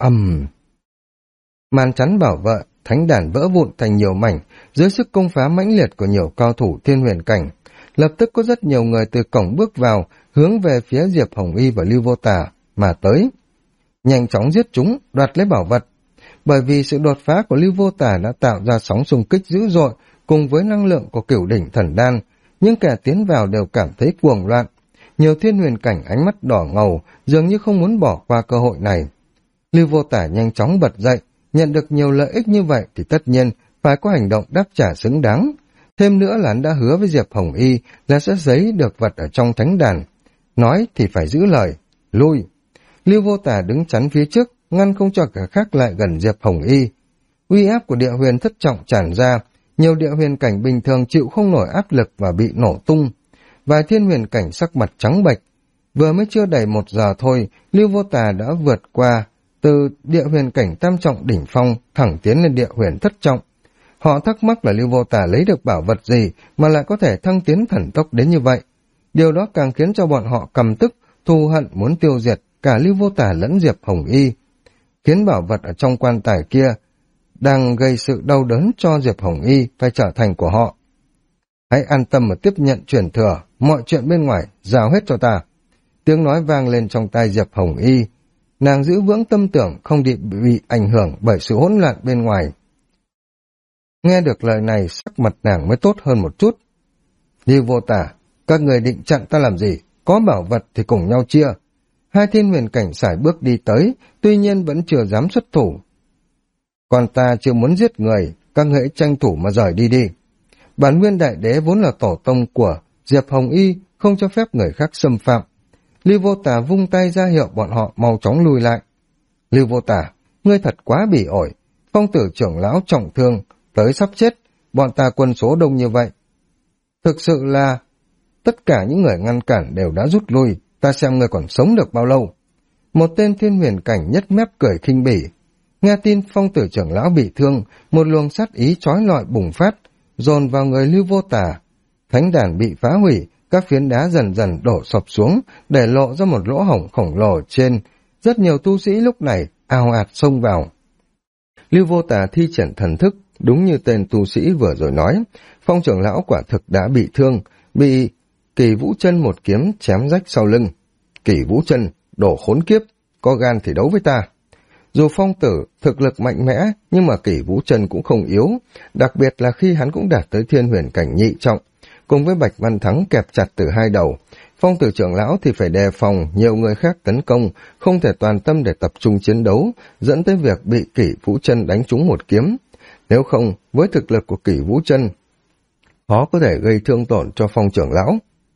Màn chắn bảo vệ thánh đàn vỡ vụn thành nhiều mảnh dưới sức công phá mãnh liệt của nhiều cao thủ thiên huyền cảnh. Lập tức có rất nhiều người từ cổng bước vào, hướng về phía Diệp Hồng Y và Lưu Vô Tà mà tới. Nhanh chóng giết chúng, đoạt lấy bảo vật. Bởi vì sự đột phá của Lưu Vô Tà đã tạo ra sóng xung kích dữ dội cùng với năng lượng của Cửu đỉnh thần đan, nhưng kẻ tiến vào đều cảm thấy cuồng loạn. Nhiều thiên huyền cảnh ánh mắt đỏ ngầu, dường như không muốn bỏ qua cơ hội này. Lưu Vô Tà nhanh chóng bật dậy, nhận được nhiều lợi ích như vậy thì tất nhiên phải có hành động đáp trả xứng đáng. Thêm nữa là hắn đã hứa với Diệp Hồng Y là sẽ giấy được vật ở trong thánh đàn. Nói thì phải giữ lời, lui. Lưu Vô Tà đứng chắn phía trước, ngăn không cho kẻ khác lại gần Diệp Hồng Y. Uy áp của địa huyền thất trọng tràn ra, nhiều địa huyền cảnh bình thường chịu không nổi áp lực và bị nổ tung. Vài thiên huyền cảnh sắc mặt trắng bệch. Vừa mới chưa đầy 1 giờ thôi, Lưu Vô Tà đã vượt qua từ địa huyền cảnh tam trọng đỉnh phong thẳng tiến lên địa huyền thất trọng. Họ thắc mắc là Lưu Vô Tà lấy được bảo vật gì mà lại có thể thăng tiến thần tốc đến như vậy. Điều đó càng khiến cho bọn họ căm tức, thù hận muốn tiêu diệt cả Lưu Vô Tà lẫn Diệp Hồng Y. Khiến bảo vật ở trong quan tài kia đang gây sự đau đớn cho Diệp Hồng Y phải trở thành của họ. Hãy an tâm mà tiếp nhận truyền thừa, mọi chuyện bên ngoài giao hết cho ta. Tiếng nói vang lên trong tai Diệp Hồng Y. Nàng giữ vững tâm tưởng không bị ảnh hưởng bởi sự hỗn loạn bên ngoài. Nghe được lời này, sắc mặt nàng mới tốt hơn một chút. Lưu Vô Tà, các người định chặn ta làm gì? Có bảo vật thì cùng nhau chia. Hai thiên huyền cảnh sải bước đi tới, tuy nhiên vẫn chưa dám xuất thủ. Còn ta chưa muốn giết người, các hãy tranh thủ mà rời đi đi. Bản nguyên đại đế vốn là tổ tông của Diệp Hồng Y, không cho phép người khác xâm phạm. Lưu Vô Tà vung tay ra hiệu bọn họ mau chóng lùi lại. Lưu Vô Tà, ngươi thật quá bỉ ổi. Phong tử trưởng lão trọng thương, tới sắp chết, bọn ta quân số đông như vậy. Thực sự là tất cả những người ngăn cản đều đã rút lui, ta xem ngươi còn sống được bao lâu. Một tên thiên huyền cảnh nhất mép cười khinh bỉ. Nghe tin phong tử trưởng lão bị thương, một luồng sát ý chói lọi bùng phát, dồn vào người Lưu Vô Tà. Thánh đàn bị phá hủy, các phiến đá dần dần đổ sập xuống, để lộ ra một lỗ hổng khổng lồ trên. Rất nhiều tu sĩ lúc này ào ạt xông vào. Lưu Vô Tà thi triển thần thức, đúng như tên tu sĩ vừa rồi nói, phong trưởng lão quả thực đã bị thương, bị Kỳ Vũ Chân một kiếm chém rách sau lưng. Kỳ Vũ Chân, đồ khốn kiếp, có gan thì đấu với ta. Dù phong tử thực lực mạnh mẽ, nhưng mà Kỳ Vũ Chân cũng không yếu, đặc biệt là khi hắn cũng đạt tới thiên huyền cảnh nhị trọng, cùng với Bạch Văn Thắng kẹp chặt từ hai đầu. Phong tử trưởng lão thì phải đề phòng nhiều người khác tấn công, không thể toàn tâm để tập trung chiến đấu, dẫn tới việc bị Kỷ Vũ Chân đánh trúng một kiếm. Nếu không, với thực lực của Kỷ Vũ Chân, khó có thể gây thương tổn cho phong trưởng lão.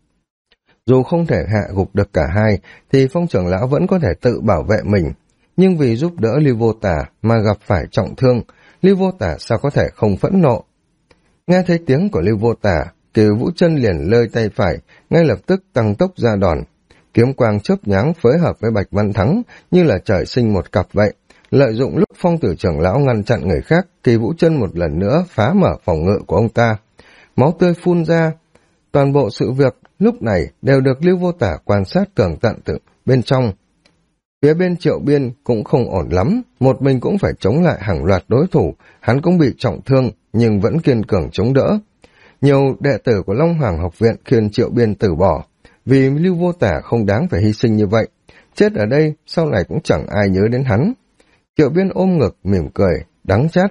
Dù không thể hạ gục được cả hai, thì phong trưởng lão vẫn có thể tự bảo vệ mình. Nhưng vì giúp đỡ Lưu Vô Tà mà gặp phải trọng thương, Lưu Vô Tà sao có thể không phẫn nộ. Nghe thấy tiếng của Lưu Vô Tà, Kỳ Vũ Chân liền lơi tay phải, ngay lập tức tăng tốc ra đòn. Kiếm quang chớp nhoáng phối hợp với Bạch Văn Thắng như là trời sinh một cặp vậy. Lợi dụng lúc phong tử trưởng lão ngăn chặn người khác, Kỳ Vũ Chân một lần nữa phá mở phòng ngự của ông ta. Máu tươi phun ra. Toàn bộ sự việc lúc này đều được Lưu Vô Tà quan sát tường tận từ bên trong. Phía bên Triệu Biên cũng không ổn lắm, một mình cũng phải chống lại hàng loạt đối thủ, hắn cũng bị trọng thương nhưng vẫn kiên cường chống đỡ. Nhiều đệ tử của Long Hoàng học viện khuyên Triệu Biên từ bỏ, vì Lưu Vô Tà không đáng phải hy sinh như vậy. Chết ở đây, sau này cũng chẳng ai nhớ đến hắn. Triệu Biên ôm ngực, mỉm cười, đắng chát.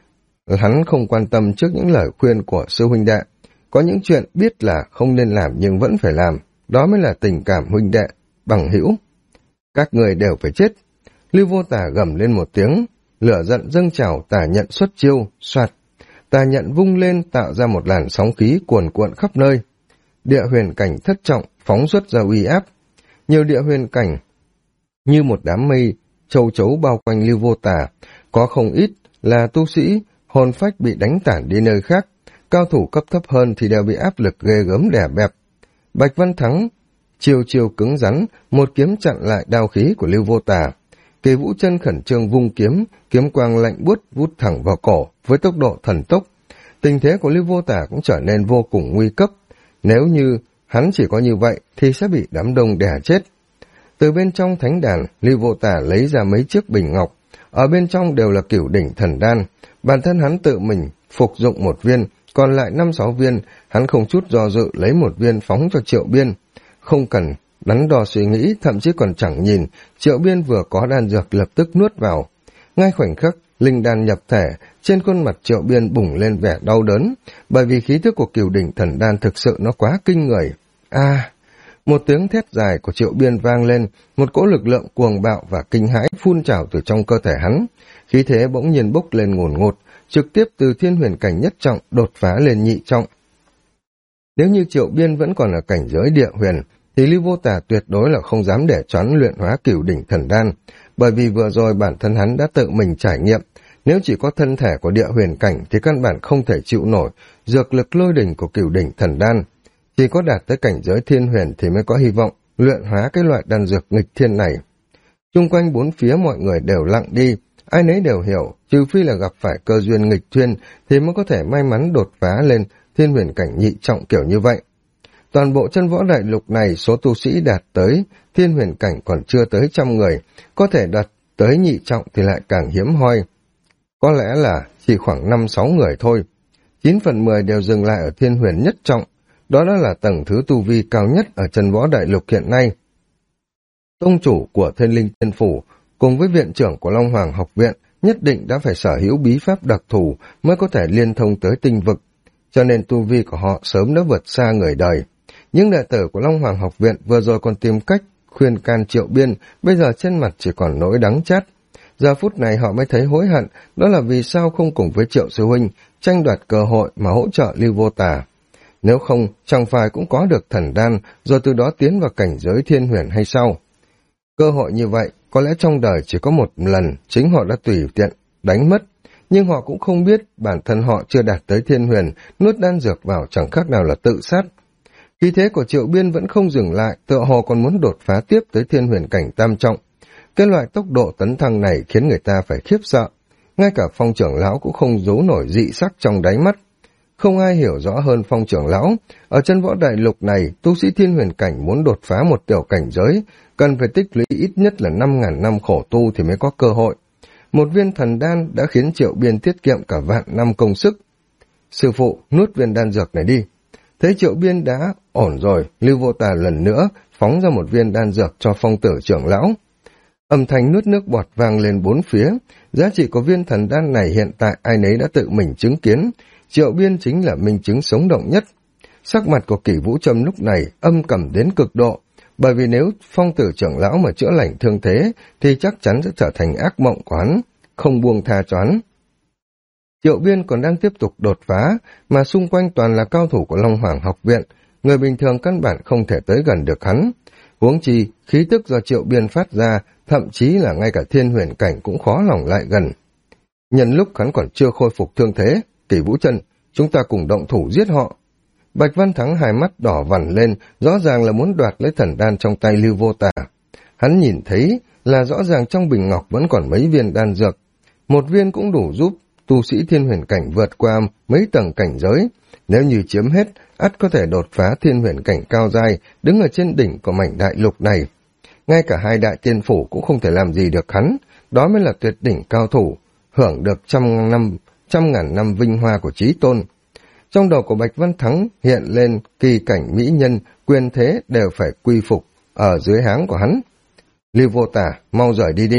Hắn không quan tâm trước những lời khuyên của sư huynh đệ. Có những chuyện biết là không nên làm nhưng vẫn phải làm, đó mới là tình cảm huynh đệ, bằng hữu. Các người đều phải chết. Lưu Vô Tà gầm lên một tiếng, lửa giận dâng trào, Tà Nhận xuất chiêu, soạt. Tà Nhận vung lên tạo ra một làn sóng khí cuồn cuộn khắp nơi. Địa huyền cảnh thất trọng phóng xuất ra uy áp. Nhiều địa huyền cảnh như một đám mây châu chấu bao quanh Lưu Vô Tà, có không ít là tu sĩ hồn phách bị đánh tản đi nơi khác, cao thủ cấp thấp hơn thì đều bị áp lực ghê gớm đè bẹp. Bạch Văn Thắng chiều chiều cứng rắn, một kiếm chặn lại đao khí của Lưu Vô Tà. Kỳ Vũ Chân khẩn trương vung kiếm, kiếm quang lạnh buốt vút thẳng vào cổ với tốc độ thần tốc. Tình thế của Lưu Vô Tà cũng trở nên vô cùng nguy cấp. Nếu như hắn chỉ có như vậy thì sẽ bị đám đông đè chết. Từ bên trong thánh đàn, Lưu Vô Tà lấy ra mấy chiếc bình ngọc, ở bên trong đều là cửu đỉnh thần đan. Bản thân hắn tự mình phục dụng một viên, còn lại 5-6 viên, hắn không chút do dự lấy một viên phóng cho Triệu Biên. Không cần đắn đo suy nghĩ, thậm chí còn chẳng nhìn, Triệu Biên vừa có đan dược lập tức nuốt vào. Ngay khoảnh khắc, linh đan nhập thể, trên khuôn mặt Triệu Biên bùng lên vẻ đau đớn, bởi vì khí thức của cửu đỉnh thần đan thực sự nó quá kinh người. Một tiếng thét dài của Triệu Biên vang lên, một cỗ lực lượng cuồng bạo và kinh hãi phun trào từ trong cơ thể hắn. Khí thế bỗng nhiên bốc lên ngùn ngụt, trực tiếp từ thiên huyền cảnh nhất trọng đột phá lên nhị trọng. Nếu như Triệu Biên vẫn còn ở cảnh giới địa huyền, thì Lưu Vô Tà tuyệt đối là không dám để choán luyện hóa cửu đỉnh thần đan, bởi vì vừa rồi bản thân hắn đã tự mình trải nghiệm, nếu chỉ có thân thể của địa huyền cảnh thì căn bản không thể chịu nổi dược lực lôi đỉnh của cửu đỉnh thần đan. Chỉ có đạt tới cảnh giới thiên huyền thì mới có hy vọng luyện hóa cái loại đan dược nghịch thiên này. Chung quanh bốn phía mọi người đều lặng đi, ai nấy đều hiểu, trừ phi là gặp phải cơ duyên nghịch thiên thì mới có thể may mắn đột phá lên thiên huyền cảnh nhị trọng kiểu như vậy. Toàn bộ chân võ đại lục này số tu sĩ đạt tới thiên huyền cảnh còn chưa tới 100 người, có thể đạt tới nhị trọng thì lại càng hiếm hoi. Có lẽ là chỉ khoảng 5-6 người thôi. 9/10 đều dừng lại ở thiên huyền nhất trọng, đó đã là tầng thứ tu vi cao nhất ở chân võ đại lục hiện nay. Tông chủ của Thiên Linh Tiên Phủ cùng với viện trưởng của Long Hoàng học viện nhất định đã phải sở hữu bí pháp đặc thù mới có thể liên thông tới tinh vực, cho nên tu vi của họ sớm đã vượt xa người đời. Những đệ tử của Long Hoàng học viện vừa rồi còn tìm cách khuyên can Triệu Biên, bây giờ trên mặt chỉ còn nỗi đắng chát. Giờ phút này họ mới thấy hối hận, đó là vì sao không cùng với Triệu sư huynh tranh đoạt cơ hội mà hỗ trợ Lưu Vô Tà. Nếu không, chẳng phải cũng có được thần đan, rồi từ đó tiến vào cảnh giới thiên huyền hay sao? Cơ hội như vậy, có lẽ trong đời chỉ có một lần, chính họ đã tùy tiện đánh mất. Nhưng họ cũng không biết bản thân họ chưa đạt tới thiên huyền, nuốt đan dược vào chẳng khác nào là tự sát. Khí thế của Triệu Biên vẫn không dừng lại, tựa hồ còn muốn đột phá tiếp tới thiên huyền cảnh tam trọng. Cái loại tốc độ tấn thăng này khiến người ta phải khiếp sợ. Ngay cả Phong trưởng lão cũng không giấu nổi dị sắc trong đáy mắt. Không ai hiểu rõ hơn Phong trưởng lão. Ở chân võ đại lục này, tu sĩ thiên huyền cảnh muốn đột phá một tiểu cảnh giới, cần phải tích lũy ít nhất là 5.000 năm khổ tu thì mới có cơ hội. Một viên thần đan đã khiến Triệu Biên tiết kiệm cả vạn năm công sức. Sư phụ, nuốt viên đan dược này đi. Thấy Triệu Biên đã ổn rồi, Lưu Vô Tà lần nữa phóng ra một viên đan dược cho Phong tử trưởng lão. Âm thanh nuốt nước bọt vang lên bốn phía. Giá trị của viên thần đan này hiện tại ai nấy đã tự mình chứng kiến. Triệu Biên chính là minh chứng sống động nhất. Sắc mặt của Kỷ Vũ Trâm lúc này âm trầm đến cực độ, bởi vì nếu Phong tử trưởng lão mà chữa lành thương thế thì chắc chắn sẽ trở thành ác mộng của hắn, không buông tha cho hắn. Triệu Biên còn đang tiếp tục đột phá, mà xung quanh toàn là cao thủ của Long Hoàng học viện, người bình thường căn bản không thể tới gần được hắn. Huống chi, khí tức do Triệu Biên phát ra, thậm chí là ngay cả thiên huyền cảnh cũng khó lòng lại gần. Nhân lúc hắn còn chưa khôi phục thương thế, Kỷ Vũ Trân, chúng ta cùng động thủ giết họ. Bạch Văn Thắng hai mắt đỏ vằn lên, rõ ràng là muốn đoạt lấy thần đan trong tay Lưu Vô Tà. Hắn nhìn thấy là rõ ràng trong bình ngọc vẫn còn mấy viên đan dược. Một viên cũng đủ giúp tu sĩ thiên huyền cảnh vượt qua mấy tầng cảnh giới. Nếu như chiếm hết, ắt có thể đột phá thiên huyền cảnh cao giai, đứng ở trên đỉnh của mảnh đại lục này. Ngay cả hai đại tiên phủ cũng không thể làm gì được hắn, đó mới là tuyệt đỉnh cao thủ, hưởng được trăm ngàn năm vinh hoa của chí tôn. Trong đầu của Bạch Văn Thắng hiện lên kỳ cảnh mỹ nhân, quyền thế đều phải quy phục ở dưới háng của hắn. Lưu Vô Tà, mau rời đi đi.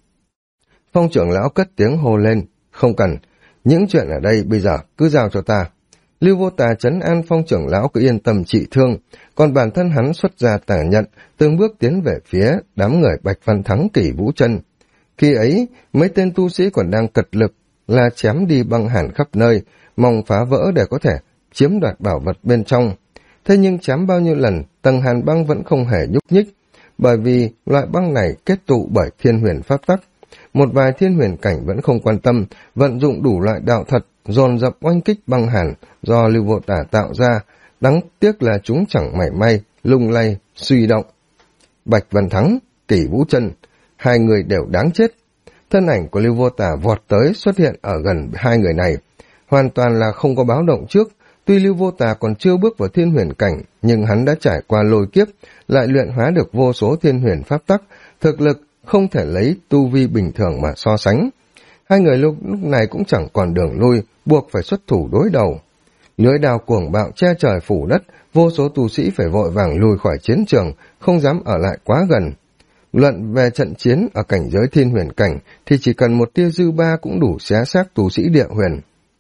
Phong trưởng lão cất tiếng hô lên, không cần, những chuyện ở đây bây giờ cứ giao cho ta. Lưu Vô Tà trấn an Phong trưởng lão cứ yên tâm trị thương, còn bản thân hắn xuất ra tả nhận, từng bước tiến về phía đám người Bạch Văn Thắng Kỷ Vũ Trân. Khi ấy, mấy tên tu sĩ còn đang cật lực là chém đi băng hàn khắp nơi, mong phá vỡ để có thể chiếm đoạt bảo vật bên trong. Thế nhưng chém bao nhiêu lần, tầng hàn băng vẫn không hề nhúc nhích, bởi vì loại băng này kết tụ bởi thiên huyền pháp tắc. Một vài thiên huyền cảnh vẫn không quan tâm, vận dụng đủ loại đạo thuật, dồn dập oanh kích băng hàn do Lưu Vô Tà tạo ra, đáng tiếc là chúng chẳng mảy may, lung lay, suy động. Bạch Văn Thắng, Kỷ Vũ Trân, hai người đều đáng chết. Thân ảnh của Lưu Vô Tà vọt tới xuất hiện ở gần hai người này, hoàn toàn là không có báo động trước. Tuy Lưu Vô Tà còn chưa bước vào thiên huyền cảnh, nhưng hắn đã trải qua lôi kiếp, lại luyện hóa được vô số thiên huyền pháp tắc, thực lực không thể lấy tu vi bình thường mà so sánh. Hai người lúc này cũng chẳng còn đường lui, buộc phải xuất thủ đối đầu. Lưỡi đao cuồng bạo che trời phủ đất, vô số tu sĩ phải vội vàng lùi khỏi chiến trường, không dám ở lại quá gần. Luận về trận chiến ở cảnh giới thiên huyền cảnh thì chỉ cần một tia dư ba cũng đủ xé xác tu sĩ địa huyền.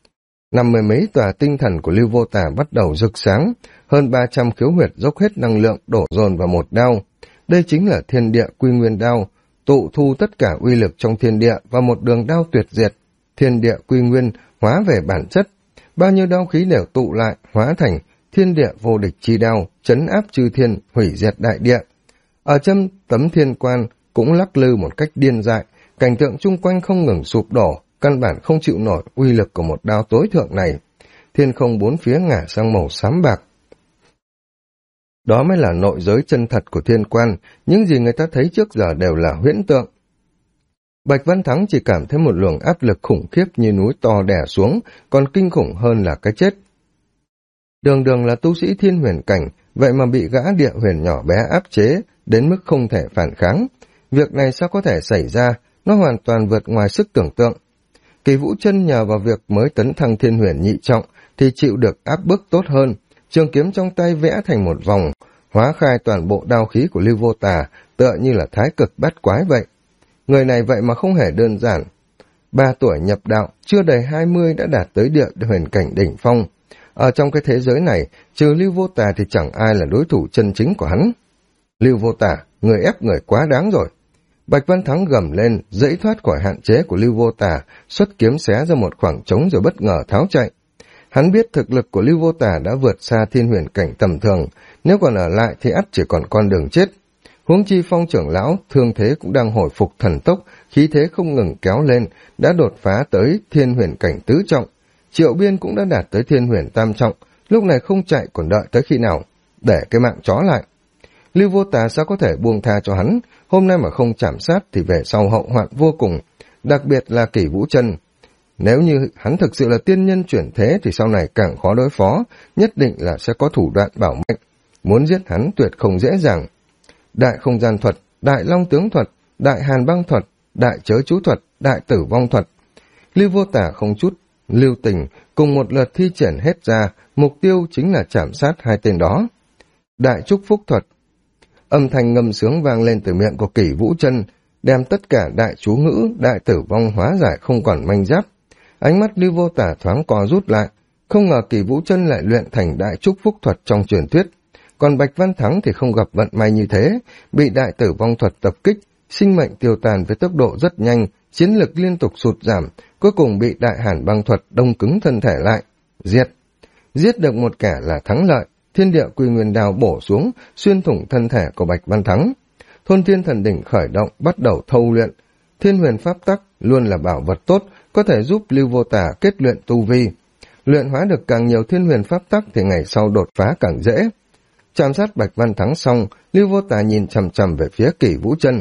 50 mấy tòa tinh thần của Lưu Vô Tà bắt đầu rực sáng, hơn 300 khiếu huyệt dốc hết năng lượng đổ dồn vào một đao. Đây chính là thiên địa quy nguyên đao, tụ thu tất cả uy lực trong thiên địa và một đường đao tuyệt diệt. Thiên địa quy nguyên hóa về bản chất, bao nhiêu đao khí đều tụ lại, hóa thành thiên địa vô địch chi đao, trấn áp chư thiên, hủy diệt đại địa. Ở trong tấm thiên quan cũng lắc lư một cách điên dại, cảnh tượng chung quanh không ngừng sụp đổ, căn bản không chịu nổi uy lực của một đao tối thượng này. Thiên không bốn phía ngả sang màu xám bạc. Đó mới là nội giới chân thật của thiên quan, những gì người ta thấy trước giờ đều là huyễn tượng. Bạch Văn Thắng chỉ cảm thấy một luồng áp lực khủng khiếp như núi to đè xuống, còn kinh khủng hơn là cái chết. Đường đường là tu sĩ thiên huyền cảnh, vậy mà bị gã địa huyền nhỏ bé áp chế, đến mức không thể phản kháng. Việc này sao có thể xảy ra, nó hoàn toàn vượt ngoài sức tưởng tượng. Kỳ Vũ Chân nhờ vào việc mới tấn thăng thiên huyền nhị trọng, thì chịu được áp bức tốt hơn, trường kiếm trong tay vẽ thành một vòng, hóa khai toàn bộ đao khí của Lưu Vô Tà, tựa như là thái cực bát quái vậy. Người này vậy mà không hề đơn giản. 3 tuổi nhập đạo, chưa đầy 20 đã đạt tới địa huyền cảnh đỉnh phong. Ở trong cái thế giới này, trừ Lưu Vô Tà thì chẳng ai là đối thủ chân chính của hắn. Lưu Vô Tà, người ép người quá đáng rồi. Bạch Văn Thắng gầm lên, dãy thoát khỏi hạn chế của Lưu Vô Tà, xuất kiếm xé ra một khoảng trống rồi bất ngờ tháo chạy. Hắn biết thực lực của Lưu Vô Tà đã vượt xa thiên huyền cảnh tầm thường, nếu còn ở lại thì ắt chỉ còn con đường chết. Huống chi Phong trưởng lão, thương thế cũng đang hồi phục thần tốc, khí thế không ngừng kéo lên, đã đột phá tới thiên huyền cảnh tứ trọng. Triệu Biên cũng đã đạt tới thiên huyền tam trọng, lúc này không chạy còn đợi tới khi nào, để cái mạng chó lại. Lưu Vô Tà sao có thể buông tha cho hắn, hôm nay mà không chạm sát thì về sau hậu hoạn vô cùng, đặc biệt là Kỷ Vũ Chân. Nếu như hắn thực sự là tiên nhân chuyển thế thì sau này càng khó đối phó, nhất định là sẽ có thủ đoạn bảo mệnh. Muốn giết hắn tuyệt không dễ dàng. Đại không gian thuật, đại long tướng thuật, đại hàn băng thuật, đại chớ chú thuật, đại tử vong thuật. Lưu Vô Tà không chút lưu tình, cùng một lượt thi triển hết ra, mục tiêu chính là chạm sát hai tên đó. Đại chúc phúc thuật. Âm thanh ngâm sướng vang lên từ miệng của Kỷ Vũ Chân, đem tất cả đại chú ngữ, đại tử vong hóa giải không còn manh giáp. Ánh mắt Lưu Vô Tà thoáng co rút lại, không ngờ Kỷ Vũ Chân lại luyện thành đại chúc phúc thuật trong truyền thuyết. Còn Bạch Văn Thắng thì không gặp vận may như thế, bị đại tử vong thuật tập kích, sinh mệnh tiêu tàn với tốc độ rất nhanh, chiến lực liên tục sụt giảm, cuối cùng bị đại hàn băng thuật đông cứng thân thể lại. Giết được một kẻ là thắng lợi, thiên địa quy nguyên đao bổ xuống, xuyên thủng thân thể của Bạch Văn Thắng. Thôn Thiên Thần Đỉnh khởi động, bắt đầu thâu luyện. Thiên huyền pháp tắc luôn là bảo vật tốt, có thể giúp Lưu Vô Tà kết luyện tu vi. Luyện hóa được càng nhiều thiên huyền pháp tắc thì ngày sau đột phá càng dễ. Chạm sát Bạch Văn Thắng xong, Lưu Vô Tà nhìn chằm chằm về phía Kỷ Vũ Chân.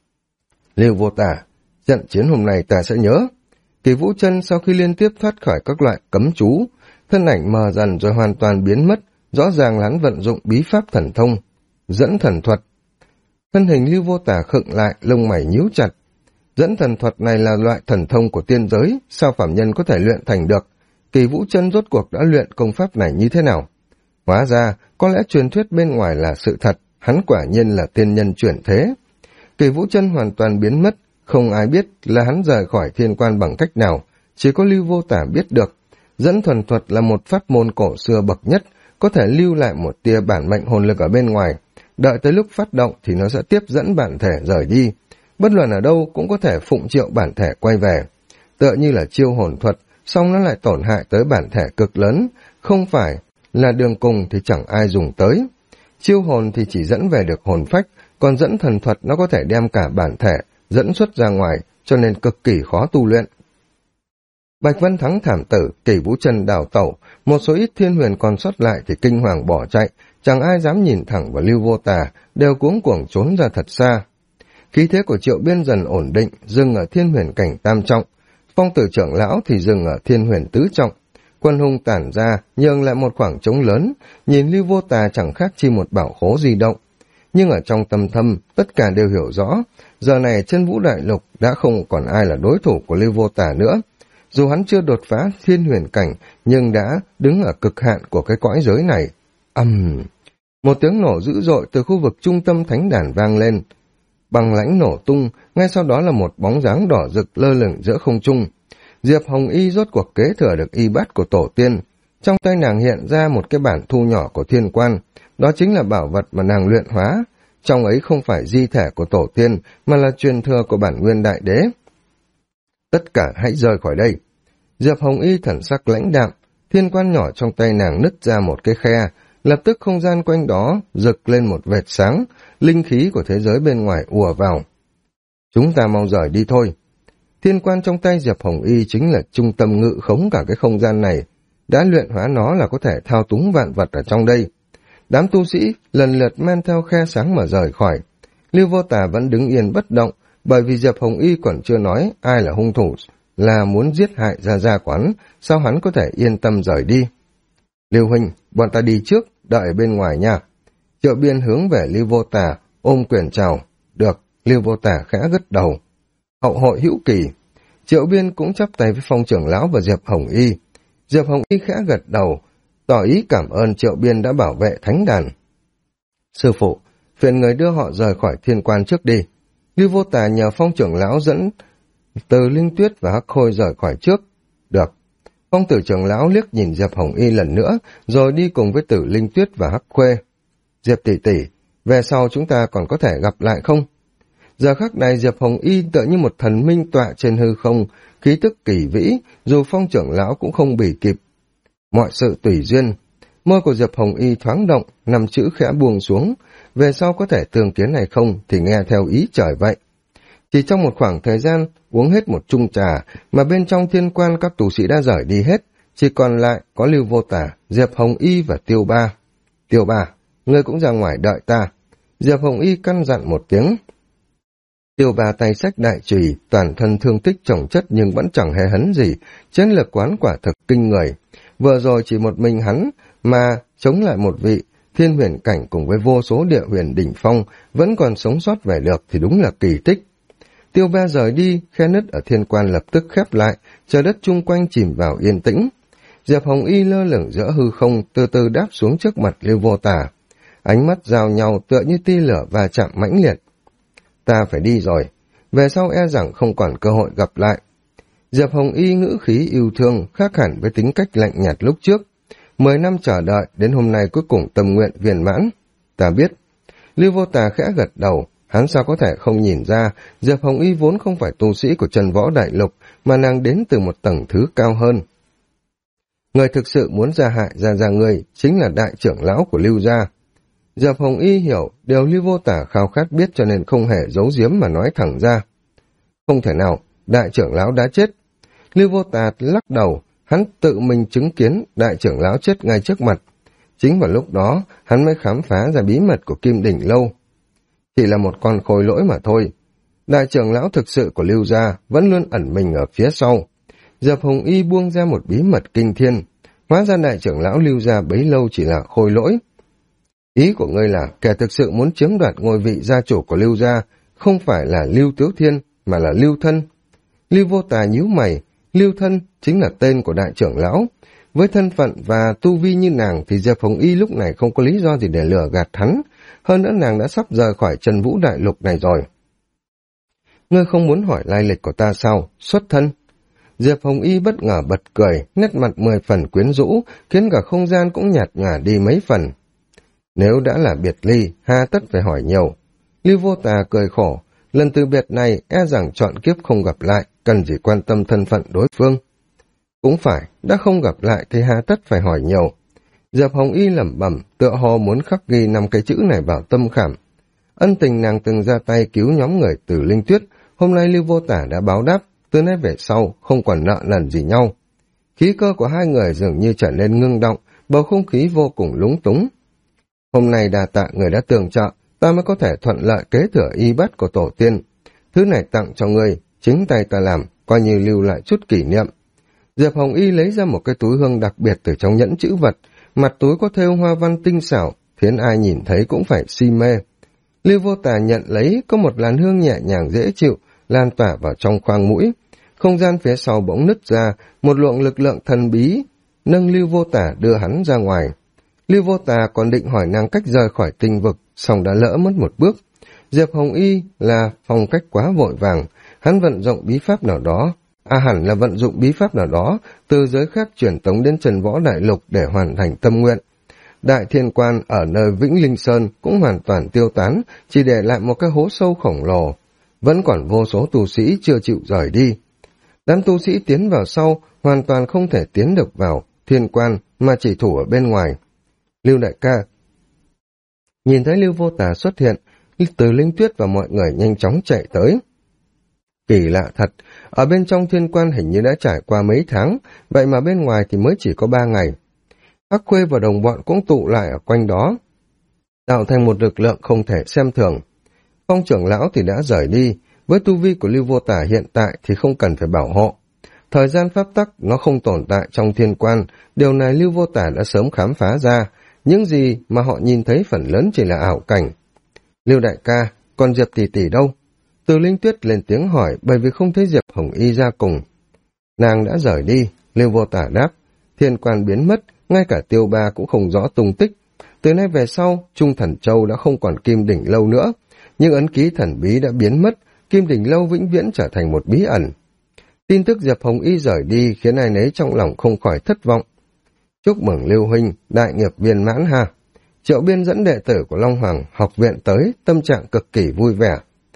Lưu Vô Tà, trận chiến hôm nay ta sẽ nhớ. Kỷ Vũ Chân sau khi liên tiếp thoát khỏi các loại cấm chú, thân ảnh mờ dần rồi hoàn toàn biến mất, rõ ràng hắn vận dụng bí pháp thần thông, dẫn thần thuật. Thân hình Lưu Vô Tà khựng lại, lông mày nhíu chặt. Dẫn thần thuật này là loại thần thông của tiên giới, sao phàm nhân có thể luyện thành được? Kỷ Vũ Chân rốt cuộc đã luyện công pháp này như thế nào? Hóa ra, có lẽ truyền thuyết bên ngoài là sự thật, hắn quả nhiên là tiên nhân chuyển thế. Kỷ Vũ Chân hoàn toàn biến mất, không ai biết là hắn rời khỏi thiên quan bằng cách nào, chỉ có Lưu Vô Tà biết được. Dẫn thần thuật là một pháp môn cổ xưa bậc nhất, có thể lưu lại một tia bản mệnh hồn lực ở bên ngoài, đợi tới lúc phát động thì nó sẽ tiếp dẫn bản thể rời đi. Bất luận ở đâu cũng có thể phụng triệu bản thể quay về. Tựa như là chiêu hồn thuật, song nó lại tổn hại tới bản thể cực lớn, không phải là đường cùng thì chẳng ai dùng tới. Chiêu hồn thì chỉ dẫn về được hồn phách, còn dẫn thần thuật nó có thể đem cả bản thể dẫn xuất ra ngoài, cho nên cực kỳ khó tu luyện. Bạch Văn Thắng thảm tử, Kỷ Vũ Chân đào tẩu, một số ít thiên huyền còn sót lại thì kinh hoàng bỏ chạy, chẳng ai dám nhìn thẳng vào Lưu Vô Tà, đều cuống cuồng trốn ra thật xa. Khí thế của Triệu Biên dần ổn định, dừng ở thiên huyền cảnh tam trọng, Phong Tử trưởng lão thì dừng ở thiên huyền tứ trọng. Quân hùng tản ra, nhường lại một khoảng trống lớn, nhìn Lưu Vô Tà chẳng khác chi một bảo khố di động. Nhưng ở trong tâm thâm, tất cả đều hiểu rõ, giờ này trên Vũ Đại Lục đã không còn ai là đối thủ của Lưu Vô Tà nữa. Dù hắn chưa đột phá thiên huyền cảnh, nhưng đã đứng ở cực hạn của cái cõi giới này. Một tiếng nổ dữ dội từ khu vực trung tâm thánh đàn vang lên. Băng lãnh nổ tung, ngay sau đó là một bóng dáng đỏ rực lơ lửng giữa không trung. Diệp Hồng Y rốt cuộc kế thừa được y bát của tổ tiên. Trong tay nàng hiện ra một cái bản thu nhỏ của thiên quan, đó chính là bảo vật mà nàng luyện hóa. Trong ấy không phải di thể của tổ tiên, mà là truyền thừa của bản nguyên đại đế. Tất cả hãy rời khỏi đây. Diệp Hồng Y thần sắc lãnh đạm, thiên quan nhỏ trong tay nàng nứt ra một cái khe, lập tức không gian quanh đó rực lên một vệt sáng, linh khí của thế giới bên ngoài ùa vào. Chúng ta mau rời đi thôi. Thiên quan trong tay Diệp Hồng Y chính là trung tâm ngự khống cả cái không gian này, đã luyện hóa nó là có thể thao túng vạn vật ở trong đây. Đám tu sĩ lần lượt men theo khe sáng mà rời khỏi. Lưu Vô Tà vẫn đứng yên bất động, bởi vì Diệp Hồng Y còn chưa nói ai là hung thủ, là muốn giết hại Gia quán, sao hắn có thể yên tâm rời đi. Lưu huynh, bọn ta đi trước, đợi ở bên ngoài nha. Triệu Biên hướng về Lưu Vô Tà, ôm quyền chào. Được, Lưu Vô Tà khẽ gật đầu. Hậu hội hữu kỳ. Triệu Biên cũng chắp tay với Phong trưởng lão và Diệp Hồng Y. Diệp Hồng Y khẽ gật đầu, tỏ ý cảm ơn Triệu Biên đã bảo vệ thánh đàn. Sư phụ, phiền người đưa họ rời khỏi thiên quan trước đi. Lưu Vô Tà nhờ Phong trưởng lão dẫn Từ Linh Tuyết và Hắc Khôi rời khỏi trước. Được. Phong tử trưởng lão liếc nhìn Diệp Hồng Y lần nữa, rồi đi cùng với Tử Linh Tuyết và Hắc Khuê. Diệp tỷ tỷ, về sau chúng ta còn có thể gặp lại không? Giờ khắc này Diệp Hồng Y tựa như một thần minh tọa trên hư không, khí tức kỳ vĩ, dù Phong trưởng lão cũng không bỉ kịp. Mọi sự tùy duyên. Môi của Diệp Hồng Y thoáng động, 5 chữ khẽ buông xuống. Về sau có thể tương kiến hay không thì nghe theo ý trời vậy. Chỉ trong một khoảng thời gian, uống hết một chung trà, mà bên trong thiên quan các tù sĩ đã rời đi hết, chỉ còn lại có Lưu Vô Tà, Diệp Hồng Y và Tiêu Ba. Tiêu Ba, ngươi cũng ra ngoài đợi ta. Diệp Hồng Y căn dặn một tiếng. Tiêu Ba tay xách đại chùy, toàn thân thương tích chồng chất nhưng vẫn chẳng hề hấn gì, chiến lực quán quả thực kinh người. Vừa rồi chỉ một mình hắn mà chống lại một vị thiên huyền cảnh cùng với vô số địa huyền đỉnh phong vẫn còn sống sót về được thì đúng là kỳ tích. Tiêu Ba rời đi, khe nứt ở thiên quan lập tức khép lại, trời đất chung quanh chìm vào yên tĩnh. Diệp Hồng Y lơ lửng giữa hư không, từ từ đáp xuống trước mặt Lưu Vô Tà. Ánh mắt giao nhau tựa như tia lửa và chạm mãnh liệt. Ta phải đi rồi, về sau e rằng không còn cơ hội gặp lại. Diệp Hồng Y ngữ khí yêu thương, khác hẳn với tính cách lạnh nhạt lúc trước. 10 năm chờ đợi, đến hôm nay cuối cùng tâm nguyện viên mãn. Ta biết. Lưu Vô Tà khẽ gật đầu, hắn sao có thể không nhìn ra, Diệp Hồng Y vốn không phải tu sĩ của Trần Võ Đại Lục, mà nàng đến từ một tầng thứ cao hơn. Người thực sự muốn ra hại Gia người, chính là đại trưởng lão của Lưu gia. Diệp Hồng Y hiểu, điều Lưu Vô Tà khao khát biết cho nên không hề giấu giếm mà nói thẳng ra. Không thể nào, đại trưởng lão đã chết. Lưu Vô Tà lắc đầu, hắn tự mình chứng kiến đại trưởng lão chết ngay trước mặt. Chính vào lúc đó, hắn mới khám phá ra bí mật của Kim Đỉnh Lâu. Chỉ là một con khôi lỗi mà thôi. Đại trưởng lão thực sự của Lưu gia vẫn luôn ẩn mình ở phía sau. Diệp Hồng Y buông ra một bí mật kinh thiên. Hóa ra đại trưởng lão Lưu gia bấy lâu chỉ là khôi lỗi. Ý của ngươi là kẻ thực sự muốn chiếm đoạt ngôi vị gia chủ của Lưu gia không phải là Lưu Tiếu Thiên mà là Lưu Thân. Lưu Vô Tà nhíu mày, Lưu Thân chính là tên của đại trưởng lão. Với thân phận và tu vi như nàng thì Diệp Hồng Y lúc này không có lý do gì để lừa gạt hắn. Hơn nữa nàng đã sắp rời khỏi Trần Vũ Đại Lục này rồi. Ngươi không muốn hỏi lai lịch của ta sao? Xuất thân? Diệp Hồng Y bất ngờ bật cười, nét mặt 10 phần quyến rũ, khiến cả không gian cũng nhạt nhòa đi mấy phần. Nếu đã là biệt ly, hà tất phải hỏi nhiều. Lưu Vô Tà cười khổ, lần từ biệt này e rằng chọn kiếp không gặp lại, cần gì quan tâm thân phận đối phương. Cũng phải, đã không gặp lại thì hà tất phải hỏi nhiều. Diệp Hồng Y lẩm bẩm, tựa hồ muốn khắc ghi 5 cái chữ này vào tâm khảm. Ân tình nàng từng ra tay cứu nhóm người từ Linh Tuyết, hôm nay Lưu Vô Tà đã báo đáp, từ nay về sau không còn nợ nần gì nhau. Khí cơ của hai người dường như trở nên ngưng động, bầu không khí vô cùng lúng túng. Hôm nay đà tạ người đã tường trợ, ta mới có thể thuận lợi kế thừa y bát của tổ tiên. Thứ này tặng cho ngươi, chính tay ta làm, coi như lưu lại chút kỷ niệm. Diệp Hồng Y lấy ra một cái túi hương đặc biệt từ trong nhẫn chữ vật, mặt túi có thêu hoa văn tinh xảo, khiến ai nhìn thấy cũng phải si mê. Lưu Vô Tà nhận lấy, có một làn hương nhẹ nhàng dễ chịu, lan tỏa vào trong khoang mũi. Không gian phía sau bỗng nứt ra, một luồng lực lượng thần bí, nâng Lưu Vô Tà đưa hắn ra ngoài. Lưu Vô Tà còn định hỏi nàng cách rời khỏi tinh vực, song đã lỡ mất một bước. Diệp Hồng Y là phong cách quá vội vàng, hắn vận dụng bí pháp nào đó, hẳn là vận dụng bí pháp nào đó, từ giới khác chuyển tống đến Trần Võ Đại Lục để hoàn thành tâm nguyện. Đại thiên quan ở nơi Vĩnh Linh Sơn cũng hoàn toàn tiêu tán, chỉ để lại một cái hố sâu khổng lồ. Vẫn còn vô số tu sĩ chưa chịu rời đi. Đám tu sĩ tiến vào sau, hoàn toàn không thể tiến được vào thiên quan mà chỉ thủ ở bên ngoài. Lưu đại ca. Nhìn thấy Lưu Vô Tà xuất hiện, Từ Linh Tuyết và mọi người nhanh chóng chạy tới. Kỳ lạ thật, ở bên trong thiên quan hình như đã trải qua mấy tháng, vậy mà bên ngoài thì mới chỉ có 3 ngày. Hắc Khuê và đồng bọn cũng tụ lại ở quanh đó. tạo thành một lực lượng không thể xem thường. Phong trưởng lão thì đã rời đi, với tu vi của Lưu Vô Tả hiện tại thì không cần phải bảo hộ. Thời gian pháp tắc nó không tồn tại trong thiên quan, điều này Lưu Vô Tả đã sớm khám phá ra, những gì mà họ nhìn thấy phần lớn chỉ là ảo cảnh. Lưu đại ca, còn Diệp tỷ tỷ đâu? Từ Linh Tuyết lên tiếng hỏi bởi vì không thấy Diệp Hồng Y ra cùng. Nàng đã rời đi, Lưu Vô Tả đáp, thiên quan biến mất, ngay cả Tiêu Ba cũng không rõ tung tích. Từ nay về sau, Trung Thần Châu đã không còn Kim Đỉnh Lâu nữa, nhưng ấn ký thần bí đã biến mất, Kim Đỉnh Lâu vĩnh viễn trở thành một bí ẩn. Tin tức Diệp Hồng Y rời đi khiến ai nấy trong lòng không khỏi thất vọng. Chúc mừng Lưu huynh, đại nghiệp viên mãn ha. Triệu Biên dẫn đệ tử của Long Hoàng học viện tới, tâm trạng cực kỳ vui vẻ.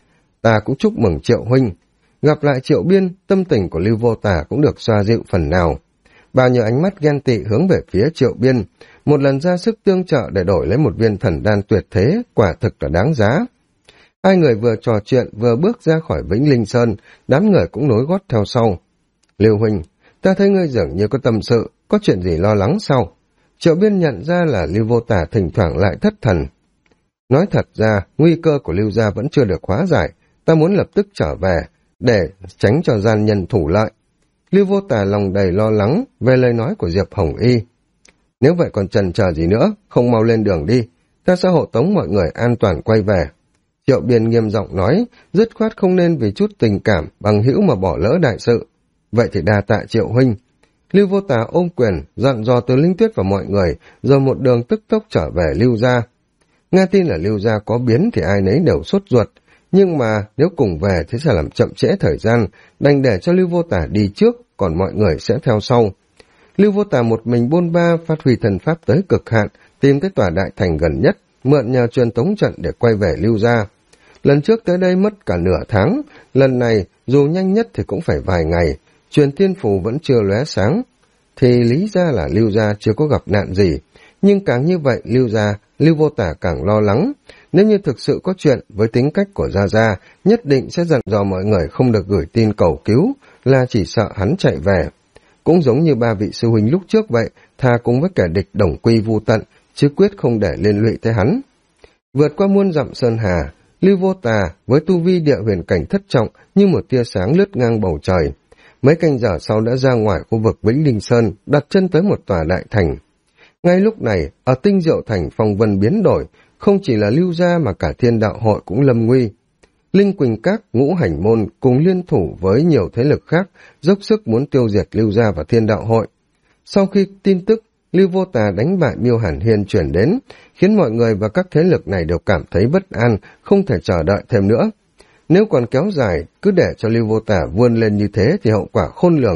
Ta cũng chúc mừng Triệu huynh. Gặp lại Triệu Biên, tâm tình của Lưu Vô Tả cũng được xoa dịu phần nào. Bao nhiêu ánh mắt ghen tị hướng về phía Triệu Biên, một lần ra sức tương trợ để đổi lấy một viên thần đan tuyệt thế, quả thực là đáng giá. Hai người vừa trò chuyện vừa bước ra khỏi Vĩnh Linh Sơn, đám người cũng nối gót theo sau. Lưu huynh, ta thấy ngươi dường như có tâm sự, có chuyện gì lo lắng sao? Triệu Biên nhận ra là Lưu Vô Tả thỉnh thoảng lại thất thần. Nói thật ra, nguy cơ của Lưu gia vẫn chưa được hóa giải, ta muốn lập tức trở về, để tránh cho gian nhân thủ lợi. Lưu Vô Tả lòng đầy lo lắng về lời nói của Diệp Hồng Y. Nếu vậy còn chần chờ gì nữa, không mau lên đường đi, ta sẽ hộ tống mọi người an toàn quay về. Triệu Biên nghiêm giọng nói, dứt khoát không nên vì chút tình cảm bằng hữu mà bỏ lỡ đại sự. Vậy thì đa tạ Triệu huynh. Lưu Vô Tả ôm quyền, dặn dò Từ Linh Tuyết và mọi người, rồi một đường tức tốc trở về Lưu gia. Nghe tin là Lưu gia có biến thì ai nấy đều sốt ruột, nhưng mà nếu cùng về thì sẽ làm chậm trễ thời gian, đành để cho Lưu Vô Tả đi trước, còn mọi người sẽ theo sau. Lưu Vô Tả một mình bôn ba phát huy thần pháp tới cực hạn, tìm tới tòa đại thành gần nhất, mượn nhờ truyền tống trận để quay về Lưu gia. Lần trước tới đây mất cả nửa tháng, lần này dù nhanh nhất thì cũng phải vài ngày, truyền tiên phù vẫn chưa lóe sáng, thì lý ra là Lưu gia chưa có gặp nạn gì. Nhưng càng như vậy Lưu Vô Tả càng lo lắng. Nếu như thực sự có chuyện với tính cách của Gia Gia, nhất định sẽ dặn dò mọi người không được gửi tin cầu cứu, là chỉ sợ hắn chạy về. Cũng giống như ba vị sư huynh lúc trước vậy, thà cùng với kẻ địch đồng quy vu tận, chứ quyết không để liên lụy tới hắn. Vượt qua muôn dặm sơn hà, Lưu Vô Tả với tu vi địa huyền cảnh thất trọng như một tia sáng lướt ngang bầu trời. Mấy canh giờ sau đã ra ngoài khu vực Vĩnh Linh Sơn, đặt chân tới một tòa đại thành. Ngay lúc này, ở Tinh Diệu Thành phong vân biến đổi, không chỉ là Lưu gia mà cả Thiên Đạo Hội cũng lâm nguy. Linh Quỳnh Các, Ngũ Hành Môn cùng liên thủ với nhiều thế lực khác, dốc sức muốn tiêu diệt Lưu gia và Thiên Đạo Hội. Sau khi tin tức Lưu Vô Tả đánh bại Miêu Hàn Hiên chuyển đến, khiến mọi người và các thế lực này đều cảm thấy bất an, không thể chờ đợi thêm nữa. Nếu còn kéo dài, cứ để cho Lưu Vô Tả vươn lên như thế thì hậu quả khôn lường.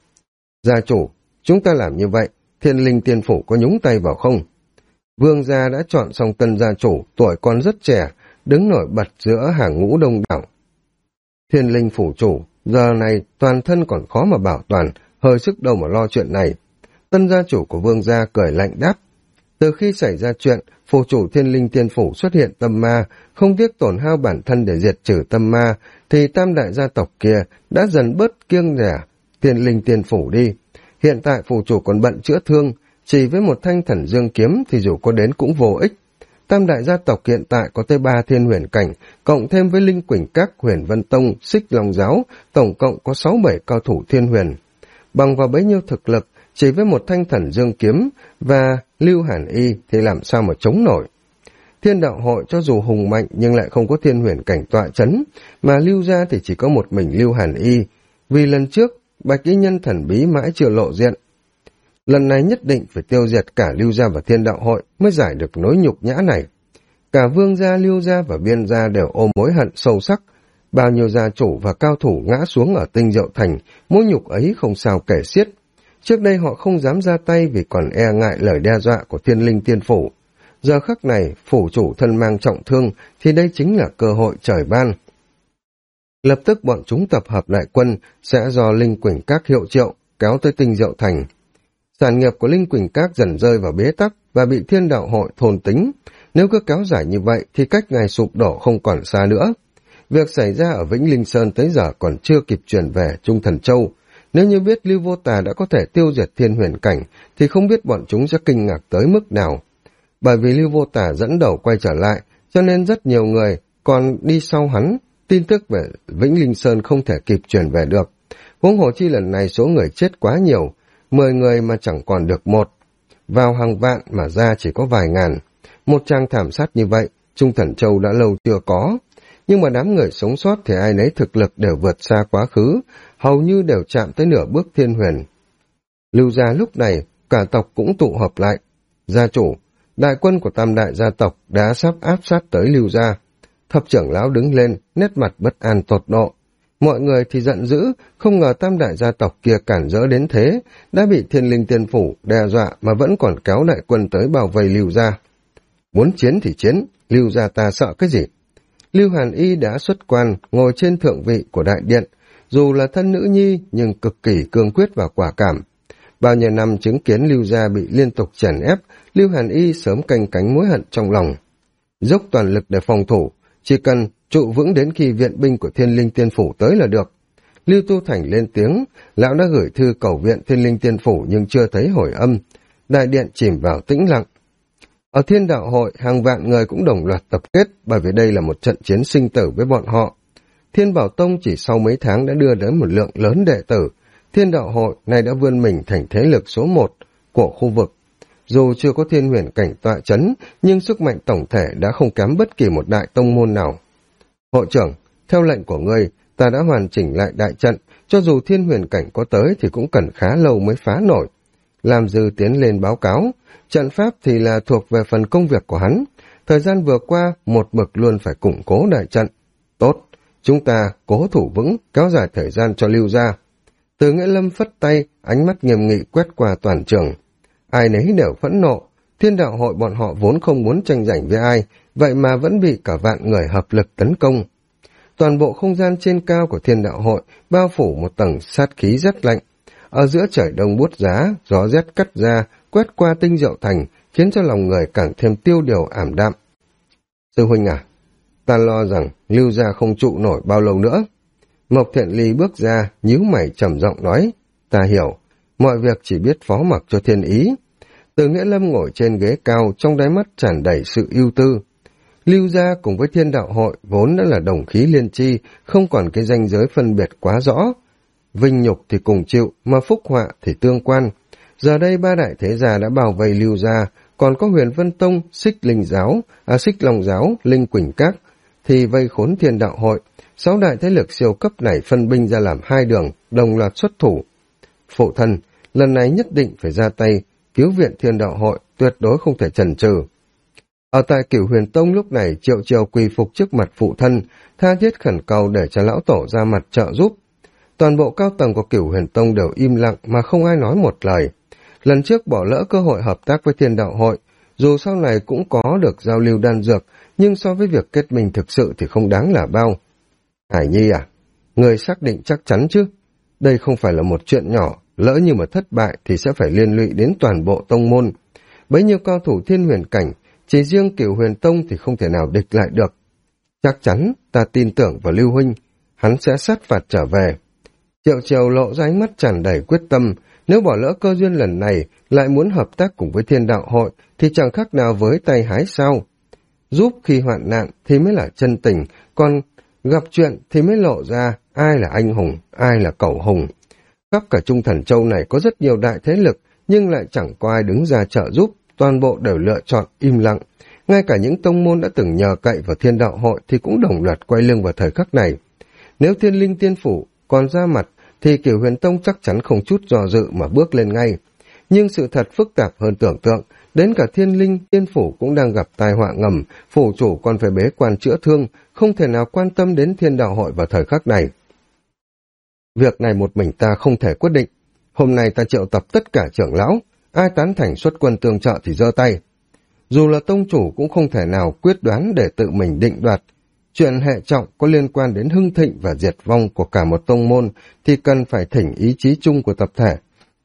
Gia chủ, chúng ta làm như vậy, Thiên Linh Tiên Phủ có nhúng tay vào không? Vương gia đã chọn xong tân gia chủ, tuổi còn rất trẻ, đứng nổi bật giữa hàng ngũ đông đảo. Thiên Linh Phủ chủ, giờ này toàn thân còn khó mà bảo toàn, hơi sức đâu mà lo chuyện này. Tân gia chủ của Vương gia cười lạnh đáp. Từ khi xảy ra chuyện, phủ chủ Thiên Linh Tiên Phủ xuất hiện tâm ma, không tiếc tổn hao bản thân để diệt trừ tâm ma, thì tam đại gia tộc kia đã dần bớt kiêng rẻ Thiên Linh Tiên Phủ đi. Hiện tại phủ chủ còn bận chữa thương, chỉ với một thanh thần dương kiếm thì dù có đến cũng vô ích. Tam đại gia tộc hiện tại có tới 3 thiên huyền cảnh, cộng thêm với Linh Quỳnh Các, Huyền Vân Tông, Xích Long Giáo, tổng cộng có 6-7 cao thủ thiên huyền. Bằng vào bấy nhiêu thực lực, chỉ với một thanh thần dương kiếm và Lưu Hàn Y thì làm sao mà chống nổi. Thiên Đạo Hội cho dù hùng mạnh nhưng lại không có thiên huyền cảnh tọa chấn, mà Lưu gia thì chỉ có một mình Lưu Hàn Y, vì lần trước Bạch Y Nhân thần bí mãi chưa lộ diện. Lần này nhất định phải tiêu diệt cả Lưu gia và Thiên Đạo Hội mới giải được nỗi nhục nhã này. Cả Vương gia, Lưu gia và Biên gia đều ôm mối hận sâu sắc. Bao nhiêu gia chủ và cao thủ ngã xuống ở Tinh Diệu Thành, mối nhục ấy không sao kể xiết. Trước đây họ không dám ra tay vì còn e ngại lời đe dọa của Thiên Linh Tiên Phủ. Giờ khắc này, phủ chủ thân mang trọng thương thì đây chính là cơ hội trời ban. Lập tức bọn chúng tập hợp lại quân, sẽ do Linh Quỳnh Các hiệu triệu, kéo tới Tinh Diệu Thành. Sản nghiệp của Linh Quỳnh Các dần rơi vào bế tắc và bị Thiên Đạo Hội thôn tính. Nếu cứ kéo dài như vậy thì cách ngày sụp đổ không còn xa nữa. Việc xảy ra ở Vĩnh Linh Sơn tới giờ còn chưa kịp chuyển về Trung Thần Châu. Nếu như biết Lưu Vô Tả đã có thể tiêu diệt thiên huyền cảnh thì không biết bọn chúng sẽ kinh ngạc tới mức nào. bởi vì Lưu Vô Tả dẫn đầu quay trở lại, cho nên rất nhiều người còn đi sau hắn, tin tức về Vĩnh Linh Sơn không thể kịp truyền về được. Huống hồ chi lần này số người chết quá nhiều, 10 người mà chẳng còn được một, vào hàng vạn mà ra chỉ có vài ngàn. Một trang thảm sát như vậy, Trung Thần Châu đã lâu chưa có. Nhưng mà đám người sống sót thì ai nấy thực lực đều vượt xa quá khứ, hầu như đều chạm tới nửa bước thiên huyền. Lưu gia lúc này, cả tộc cũng tụ hợp lại. Gia chủ, đại quân của tam đại gia tộc đã sắp áp sát tới Lưu gia. Thập trưởng lão đứng lên, nét mặt bất an tột độ. Mọi người thì giận dữ, không ngờ tam đại gia tộc kia cản rỡ đến thế, đã bị Thiên Linh Tiên Phủ đe dọa mà vẫn còn kéo đại quân tới bảo vệ Lưu gia. Muốn chiến thì chiến, Lưu gia ta sợ cái gì? Lưu Hàn Y đã xuất quan, ngồi trên thượng vị của đại điện, dù là thân nữ nhi nhưng cực kỳ cương quyết và quả cảm. Bao nhiêu năm chứng kiến Lưu gia bị liên tục chèn ép, Lưu Hàn Y sớm canh cánh mối hận trong lòng. Dốc toàn lực để phòng thủ, chỉ cần trụ vững đến khi viện binh của Thiên Linh Tiên Phủ tới là được. Lưu Tu Thành lên tiếng, lão đã gửi thư cầu viện Thiên Linh Tiên Phủ nhưng chưa thấy hồi âm. Đại điện chìm vào tĩnh lặng. Ở Thiên Đạo Hội, hàng vạn người cũng đồng loạt tập kết bởi vì đây là một trận chiến sinh tử với bọn họ. Thiên Bảo Tông chỉ sau mấy tháng đã đưa đến một lượng lớn đệ tử. Thiên Đạo Hội này đã vươn mình thành thế lực số 1 của khu vực. Dù chưa có thiên huyền cảnh tọa chấn, nhưng sức mạnh tổng thể đã không kém bất kỳ một đại tông môn nào. Hội trưởng, theo lệnh của ngươi, ta đã hoàn chỉnh lại đại trận, cho dù thiên huyền cảnh có tới thì cũng cần khá lâu mới phá nổi. Làm Dư tiến lên báo cáo, trận pháp thì là thuộc về phần công việc của hắn. Thời gian vừa qua, một mực luôn phải củng cố đại trận. Tốt, chúng ta cố thủ vững, kéo dài thời gian cho Lưu gia. Từ Nghĩa Lâm phất tay, ánh mắt nghiêm nghị quét qua toàn trường. Ai nấy đều phẫn nộ, Thiên Đạo Hội bọn họ vốn không muốn tranh giành với ai, vậy mà vẫn bị cả vạn người hợp lực tấn công. Toàn bộ không gian trên cao của Thiên Đạo Hội bao phủ một tầng sát khí rất lạnh. Ở giữa trời đông buốt giá, gió rét cắt ra, quét qua Tinh Diệu Thành, khiến cho lòng người càng thêm tiêu điều ảm đạm. Sư huynh à, ta lo rằng Lưu gia không trụ nổi bao lâu nữa. Mộc Thiện Ly bước ra, nhíu mày trầm giọng nói, ta hiểu, mọi việc chỉ biết phó mặc cho thiên ý. Từ Nghĩa Lâm ngồi trên ghế cao, trong đáy mắt tràn đầy sự ưu tư. Lưu gia cùng với Thiên Đạo Hội vốn đã là đồng khí liên chi, không còn cái ranh giới phân biệt quá rõ. Vinh nhục thì cùng chịu, mà phúc họa thì tương quan. Giờ đây ba đại thế gia đã bao vây Lưu gia, còn có Huyền Vân Tông, Xích Long Giáo, Linh Quỳnh Các thì vây khốn Thiên Đạo Hội. 6 đại thế lực siêu cấp này phân binh ra làm 2 đường, đồng loạt xuất thủ. Phụ thân, lần này nhất định phải ra tay, cứu viện Thiên Đạo Hội, tuyệt đối không thể chần chừ. Ở tại Cửu Huyền Tông lúc này, Triệu Triều quỳ phục trước mặt phụ thân, tha thiết khẩn cầu để cho lão tổ ra mặt trợ giúp. Toàn bộ cao tầng của Cửu Huyền Tông đều im lặng mà không ai nói một lời. Lần trước bỏ lỡ cơ hội hợp tác với Thiên Đạo Hội, dù sau này cũng có được giao lưu đan dược, nhưng so với việc kết minh thực sự thì không đáng là bao. Hải Nhi à, người xác định chắc chắn chứ? Đây không phải là một chuyện nhỏ, lỡ như mà thất bại thì sẽ phải liên lụy đến toàn bộ tông môn. Bấy nhiêu cao thủ thiên huyền cảnh, chỉ riêng Cửu Huyền Tông thì không thể nào địch lại được. Chắc chắn, ta tin tưởng vào Lưu huynh, hắn sẽ sát phạt trở về. Triệu Triều lộ ra ánh mắt tràn đầy quyết tâm, nếu bỏ lỡ cơ duyên lần này, lại muốn hợp tác cùng với Thiên Đạo Hội thì chẳng khác nào với tay hái sao. Giúp khi hoạn nạn thì mới là chân tình, còn gặp chuyện thì mới lộ ra ai là anh hùng, ai là cẩu hùng. Khắp cả Trung Thần Châu này có rất nhiều đại thế lực, nhưng lại chẳng có ai đứng ra trợ giúp, toàn bộ đều lựa chọn im lặng. Ngay cả những tông môn đã từng nhờ cậy vào Thiên Đạo Hội thì cũng đồng loạt quay lưng vào thời khắc này. Nếu Thiên Linh Tiên Phủ còn ra mặt, thì Cửu Huyền Tông chắc chắn không chút do dự mà bước lên ngay. Nhưng sự thật phức tạp hơn tưởng tượng, đến cả Thiên Linh Tiên Phủ cũng đang gặp tai họa ngầm, phủ chủ còn phải bế quan chữa thương, không thể nào quan tâm đến Thiên Đạo Hội vào thời khắc này. Việc này một mình ta không thể quyết định. Hôm nay ta triệu tập tất cả trưởng lão, ai tán thành xuất quân tương trợ thì giơ tay. Dù là tông chủ cũng không thể nào quyết đoán để tự mình định đoạt. Chuyện hệ trọng có liên quan đến hưng thịnh và diệt vong của cả một tông môn thì cần phải thỉnh ý chí chung của tập thể.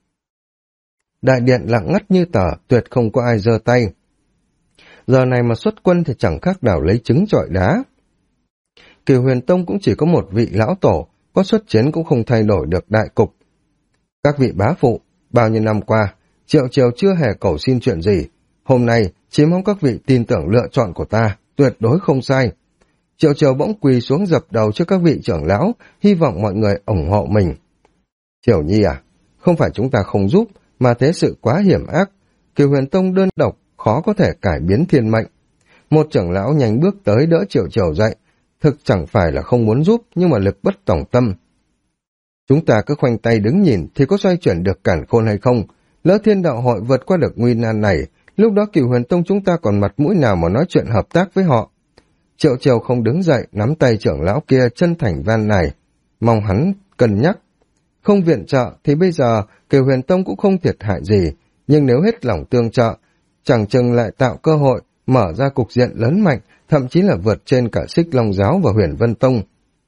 Đại điện lặng ngắt như tờ, tuyệt không có ai giơ tay. Giờ này mà xuất quân thì chẳng khác nào lấy trứng chọi đá. Cửu Huyền Tông cũng chỉ có một vị lão tổ, có xuất chiến cũng không thay đổi được đại cục. Các vị bá phụ, bao nhiêu năm qua, Triệu Triều chưa hề cầu xin chuyện gì, Hôm nay, chỉ mong các vị tin tưởng lựa chọn của ta, tuyệt đối không sai. Triệu Triều bỗng quỳ xuống dập đầu trước các vị trưởng lão, hy vọng mọi người ủng hộ mình. Triều Nhi à, không phải chúng ta không giúp, mà thế sự quá hiểm ác. Kiều Huyền Tông đơn độc, khó có thể cải biến thiên mệnh. Một trưởng lão nhanh bước tới đỡ Triệu Triều dậy, thực chẳng phải là không muốn giúp, nhưng mà lực bất tòng tâm. Chúng ta cứ khoanh tay đứng nhìn thì có xoay chuyển được cản khôn hay không? Lỡ Thiên Đạo Hội vượt qua được nguy nan này, lúc đó Cửu Huyền Tông chúng ta còn mặt mũi nào mà nói chuyện hợp tác với họ? Triệu Triều không đứng dậy, nắm tay trưởng lão kia chân thành van nài, mong hắn cân nhắc. Không viện trợ thì bây giờ Cửu Huyền Tông cũng không thiệt hại gì, nhưng nếu hết lòng tương trợ, chẳng chừng lại tạo cơ hội mở ra cục diện lớn mạnh, thậm chí là vượt trên cả Xích Long Giáo và Huyền Vân Tông.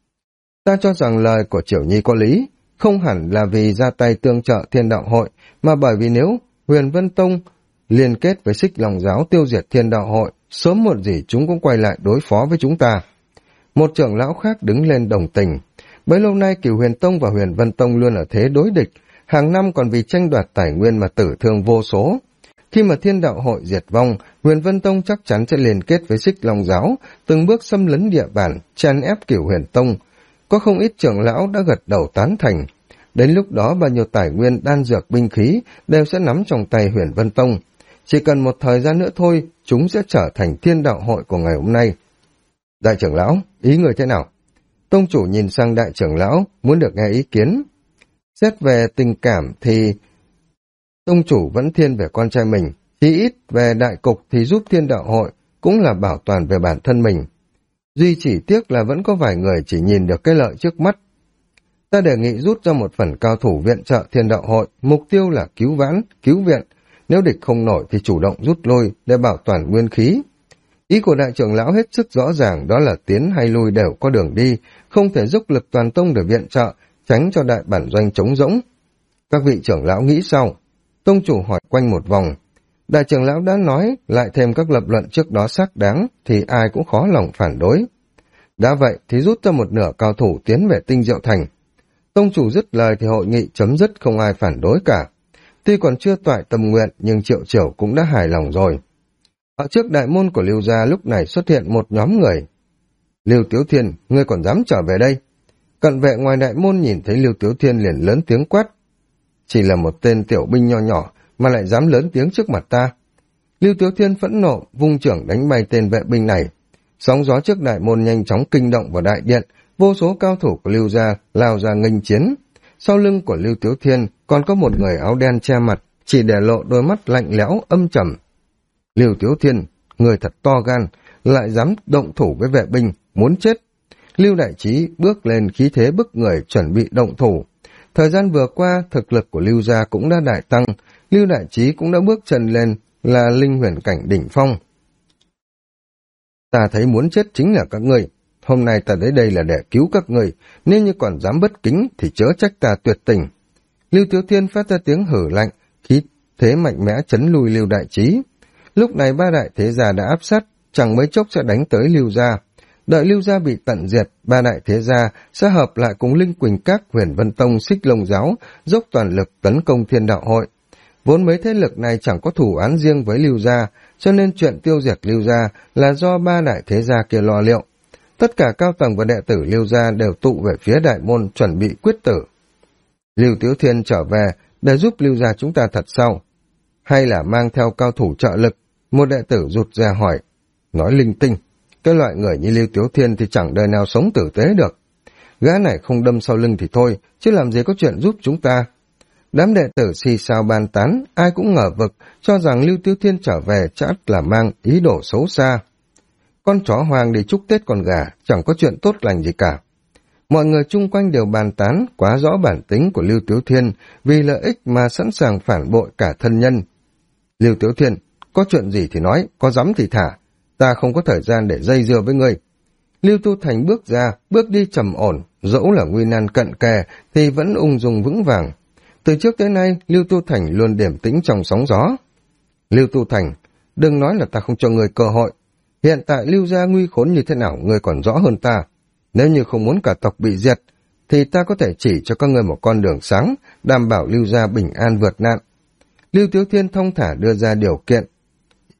Ta cho rằng lời của Triều Nhi có lý, không hẳn là vì ra tay tương trợ Thiên Đạo Hội, mà bởi vì nếu Huyền Vân Tông liên kết với Xích Long Giáo tiêu diệt Thiên Đạo Hội, sớm muộn gì chúng cũng quay lại đối phó với chúng ta. Một trưởng lão khác đứng lên đồng tình. Bấy lâu nay Cửu Huyền Tông và Huyền Vân Tông luôn ở thế đối địch, hàng năm còn vì tranh đoạt tài nguyên mà tử thương vô số. Khi mà Thiên Đạo Hội diệt vong, Huyền Vân Tông chắc chắn sẽ liên kết với Xích Long Giáo, từng bước xâm lấn địa bàn, tràn ép Cửu Huyền Tông. Có không ít trưởng lão đã gật đầu tán thành. Đến lúc đó bao nhiêu tài nguyên, đan dược, binh khí đều sẽ nắm trong tay Huyền Vân Tông. Chỉ cần một thời gian nữa thôi, chúng sẽ trở thành Thiên Đạo Hội của ngày hôm nay. Đại trưởng lão, ý người thế nào? Tông chủ nhìn sang đại trưởng lão, muốn được nghe ý kiến. Xét về tình cảm thì tông chủ vẫn thiên về con trai mình, chỉ ít về đại cục thì giúp Thiên Đạo Hội cũng là bảo toàn về bản thân mình. Duy chỉ tiếc là vẫn có vài người chỉ nhìn được cái lợi trước mắt. Ta đề nghị rút ra một phần cao thủ viện trợ Thiên Đạo Hội, mục tiêu là cứu vãn, cứu viện. Nếu địch không nổi thì chủ động rút lui để bảo toàn nguyên khí. Ý của đại trưởng lão hết sức rõ ràng, đó là tiến hay lui đều có đường đi, không thể dốc lực toàn tông để viện trợ, tránh cho đại bản doanh trống rỗng. Các vị trưởng lão nghĩ sao? Tông chủ hỏi quanh một vòng. Đại trưởng lão đã nói, lại thêm các lập luận trước đó xác đáng, thì ai cũng khó lòng phản đối. Đã vậy thì rút ra một nửa cao thủ tiến về Tinh Diệu Thành. Tông chủ dứt lời thì hội nghị chấm dứt, không ai phản đối cả. Tuy còn chưa toại tâm nguyện, nhưng Triệu Triều cũng đã hài lòng rồi. Ở trước đại môn của Lưu gia lúc này xuất hiện một nhóm người. Lưu Tiếu Thiên, ngươi còn dám trở về đây? Cận vệ ngoài đại môn nhìn thấy Lưu Tiếu Thiên liền lớn tiếng quát. Chỉ là một tên tiểu binh nho nhỏ mà lại dám lớn tiếng trước mặt ta. Lưu Tiếu Thiên phẫn nộ, vung trưởng đánh bay tên vệ binh này. Sóng gió trước đại môn nhanh chóng kinh động vào đại điện, vô số cao thủ của Lưu gia lao ra nghênh chiến. Sau lưng của Lưu Tiếu Thiên còn có một người áo đen che mặt, chỉ để lộ đôi mắt lạnh lẽo âm trầm. Lưu Tiếu Thiên, người thật to gan, lại dám động thủ với vệ binh, muốn chết. Lưu Đại Trí bước lên khí thế bức người chuẩn bị động thủ. Thời gian vừa qua, thực lực của Lưu gia cũng đã đại tăng, Lưu Đại Trí cũng đã bước chân lên là linh huyền cảnh đỉnh phong. Ta thấy muốn chết chính là các ngươi. Hôm nay ta tới đây là để cứu các người, nếu như còn dám bất kính thì chớ trách ta tuyệt tình. Lưu Tiếu Thiên phát ra tiếng hử lạnh, khí thế mạnh mẽ chấn lui Lưu Đại Trí. Lúc này ba đại thế gia đã áp sát, chẳng mấy chốc sẽ đánh tới Lưu gia. Đợi Lưu gia bị tận diệt, ba đại thế gia sẽ hợp lại cùng Linh Quỳnh Các, Huyền Vân Tông, Xích Long Giáo, dốc toàn lực tấn công Thiên Đạo Hội. Vốn mấy thế lực này chẳng có thủ án riêng với Lưu gia, cho nên chuyện tiêu diệt Lưu gia là do ba đại thế gia kia lo liệu. Tất cả cao tầng và đệ tử Lưu gia đều tụ về phía đại môn chuẩn bị quyết tử. Lưu Tiếu Thiên trở về để giúp Lưu gia chúng ta thật sao? Hay là mang theo cao thủ trợ lực? Một đệ tử rụt ra hỏi. Nói linh tinh, cái loại người như Lưu Tiếu Thiên thì chẳng đời nào sống tử tế được. Gã này không đâm sau lưng thì thôi, chứ làm gì có chuyện giúp chúng ta. Đám đệ tử xì xào bàn tán, ai cũng ngờ vực, cho rằng Lưu Tiếu Thiên trở về chắc là mang ý đồ xấu xa. Con chó hoang đi chúc Tết con gà, chẳng có chuyện tốt lành gì cả. Mọi người chung quanh đều bàn tán quá rõ bản tính của Lưu Tiếu Thiên, vì lợi ích mà sẵn sàng phản bội cả thân nhân. Lưu Tiếu Thiên, có chuyện gì thì nói, có dám thì thả, ta không có thời gian để dây dưa với ngươi. Lưu Tu Thành bước ra, bước đi trầm ổn, dẫu là nguy nan cận kề thì vẫn ung dung vững vàng. Từ trước tới nay, Lưu Tu Thành luôn điềm tĩnh trong sóng gió. Lưu Tu Thành, đừng nói là ta không cho ngươi cơ hội. Hiện tại Lưu gia nguy khốn như thế nào ngươi còn rõ hơn ta. Nếu như không muốn cả tộc bị diệt, thì ta có thể chỉ cho các ngươi một con đường sáng, đảm bảo Lưu gia bình an vượt nạn. Lưu Tiếu Thiên thông thả đưa ra điều kiện.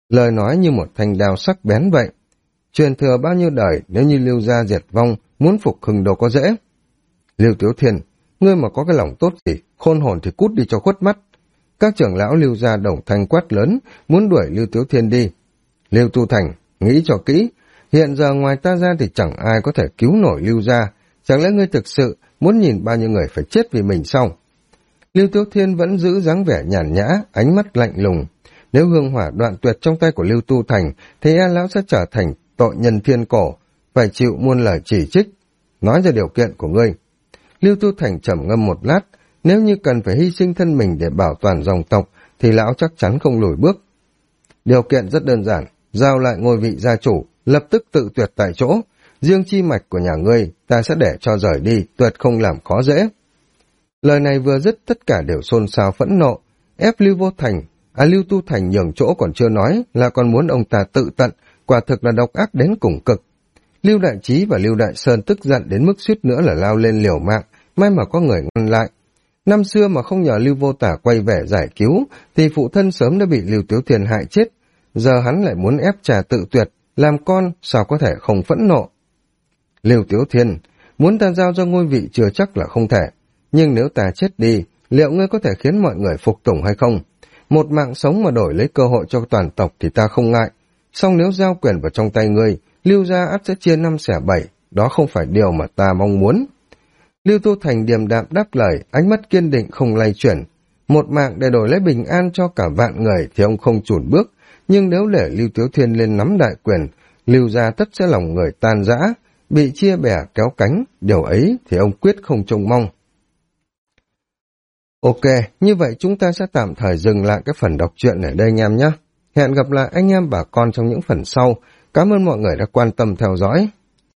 lời nói như một thanh đao sắc bén vậy. Truyền thừa bao nhiêu đời, nếu như Lưu gia diệt vong, muốn phục hưng đâu có dễ. Lưu Tiếu Thiên, ngươi mà có cái lòng tốt gì, khôn hồn thì cút đi cho khuất mắt. Các trưởng lão Lưu gia đồng thanh quát lớn, muốn đuổi Lưu Tiếu Thiên đi. Lưu Tu Thành, nghĩ cho kỹ, hiện giờ ngoài ta ra thì chẳng ai có thể cứu nổi Lưu gia, chẳng lẽ ngươi thực sự muốn nhìn bao nhiêu người phải chết vì mình sao? Lưu Tiếu Thiên vẫn giữ dáng vẻ nhàn nhã, ánh mắt lạnh lùng. Nếu hương hỏa đoạn tuyệt trong tay của Lưu Tu Thành, thì e lão sẽ trở thành tội nhân thiên cổ, phải chịu muôn lời chỉ trích. Nói ra điều kiện của ngươi. Lưu Tu Thành trầm ngâm một lát, nếu như cần phải hy sinh thân mình để bảo toàn dòng tộc, thì lão chắc chắn không lùi bước. Điều kiện rất đơn giản, giao lại ngôi vị gia chủ, lập tức tự tuyệt tại chỗ. Riêng chi mạch của nhà ngươi, ta sẽ để cho rời đi, tuyệt không làm khó dễ. Lời này vừa dứt, tất cả đều xôn xao phẫn nộ, ép Lưu Tu Thành nhường chỗ còn chưa nói, là còn muốn ông ta tự tận, quả thực là độc ác đến cùng cực. Lưu Đại Trí và Lưu Đại Sơn tức giận đến mức suýt nữa là lao lên liều mạng, may mà có người ngăn lại. Năm xưa mà không nhờ Lưu Vô Tả quay về giải cứu, thì phụ thân sớm đã bị Lưu Tiếu Thiên hại chết. Giờ hắn lại muốn ép trà tự tuyệt, làm con sao có thể không phẫn nộ. Lưu Tiếu Thiên, muốn ta giao cho ngôi vị chưa chắc là không thể, nhưng nếu ta chết đi, liệu ngươi có thể khiến mọi người phục tùng hay không? Một mạng sống mà đổi lấy cơ hội cho toàn tộc thì ta không ngại. Song nếu giao quyền vào trong tay ngươi, Lưu gia ắt sẽ chia 5/7, đó không phải điều mà ta mong muốn. Lưu Tu Thành điềm đạm đáp lời, ánh mắt kiên định không lay chuyển. Một mạng để đổi lấy bình an cho cả vạn người thì ông không chùn bước, nhưng nếu để Lưu Tiếu Thiên lên nắm đại quyền, Lưu gia tất sẽ lòng người tan rã, bị chia bè kéo cánh, điều ấy thì ông quyết không trông mong. Ok, như vậy chúng ta sẽ tạm thời dừng lại cái phần đọc truyện ở đây anh em nhé. Hẹn gặp lại anh em bà con trong những phần sau. Cảm ơn mọi người đã quan tâm theo dõi.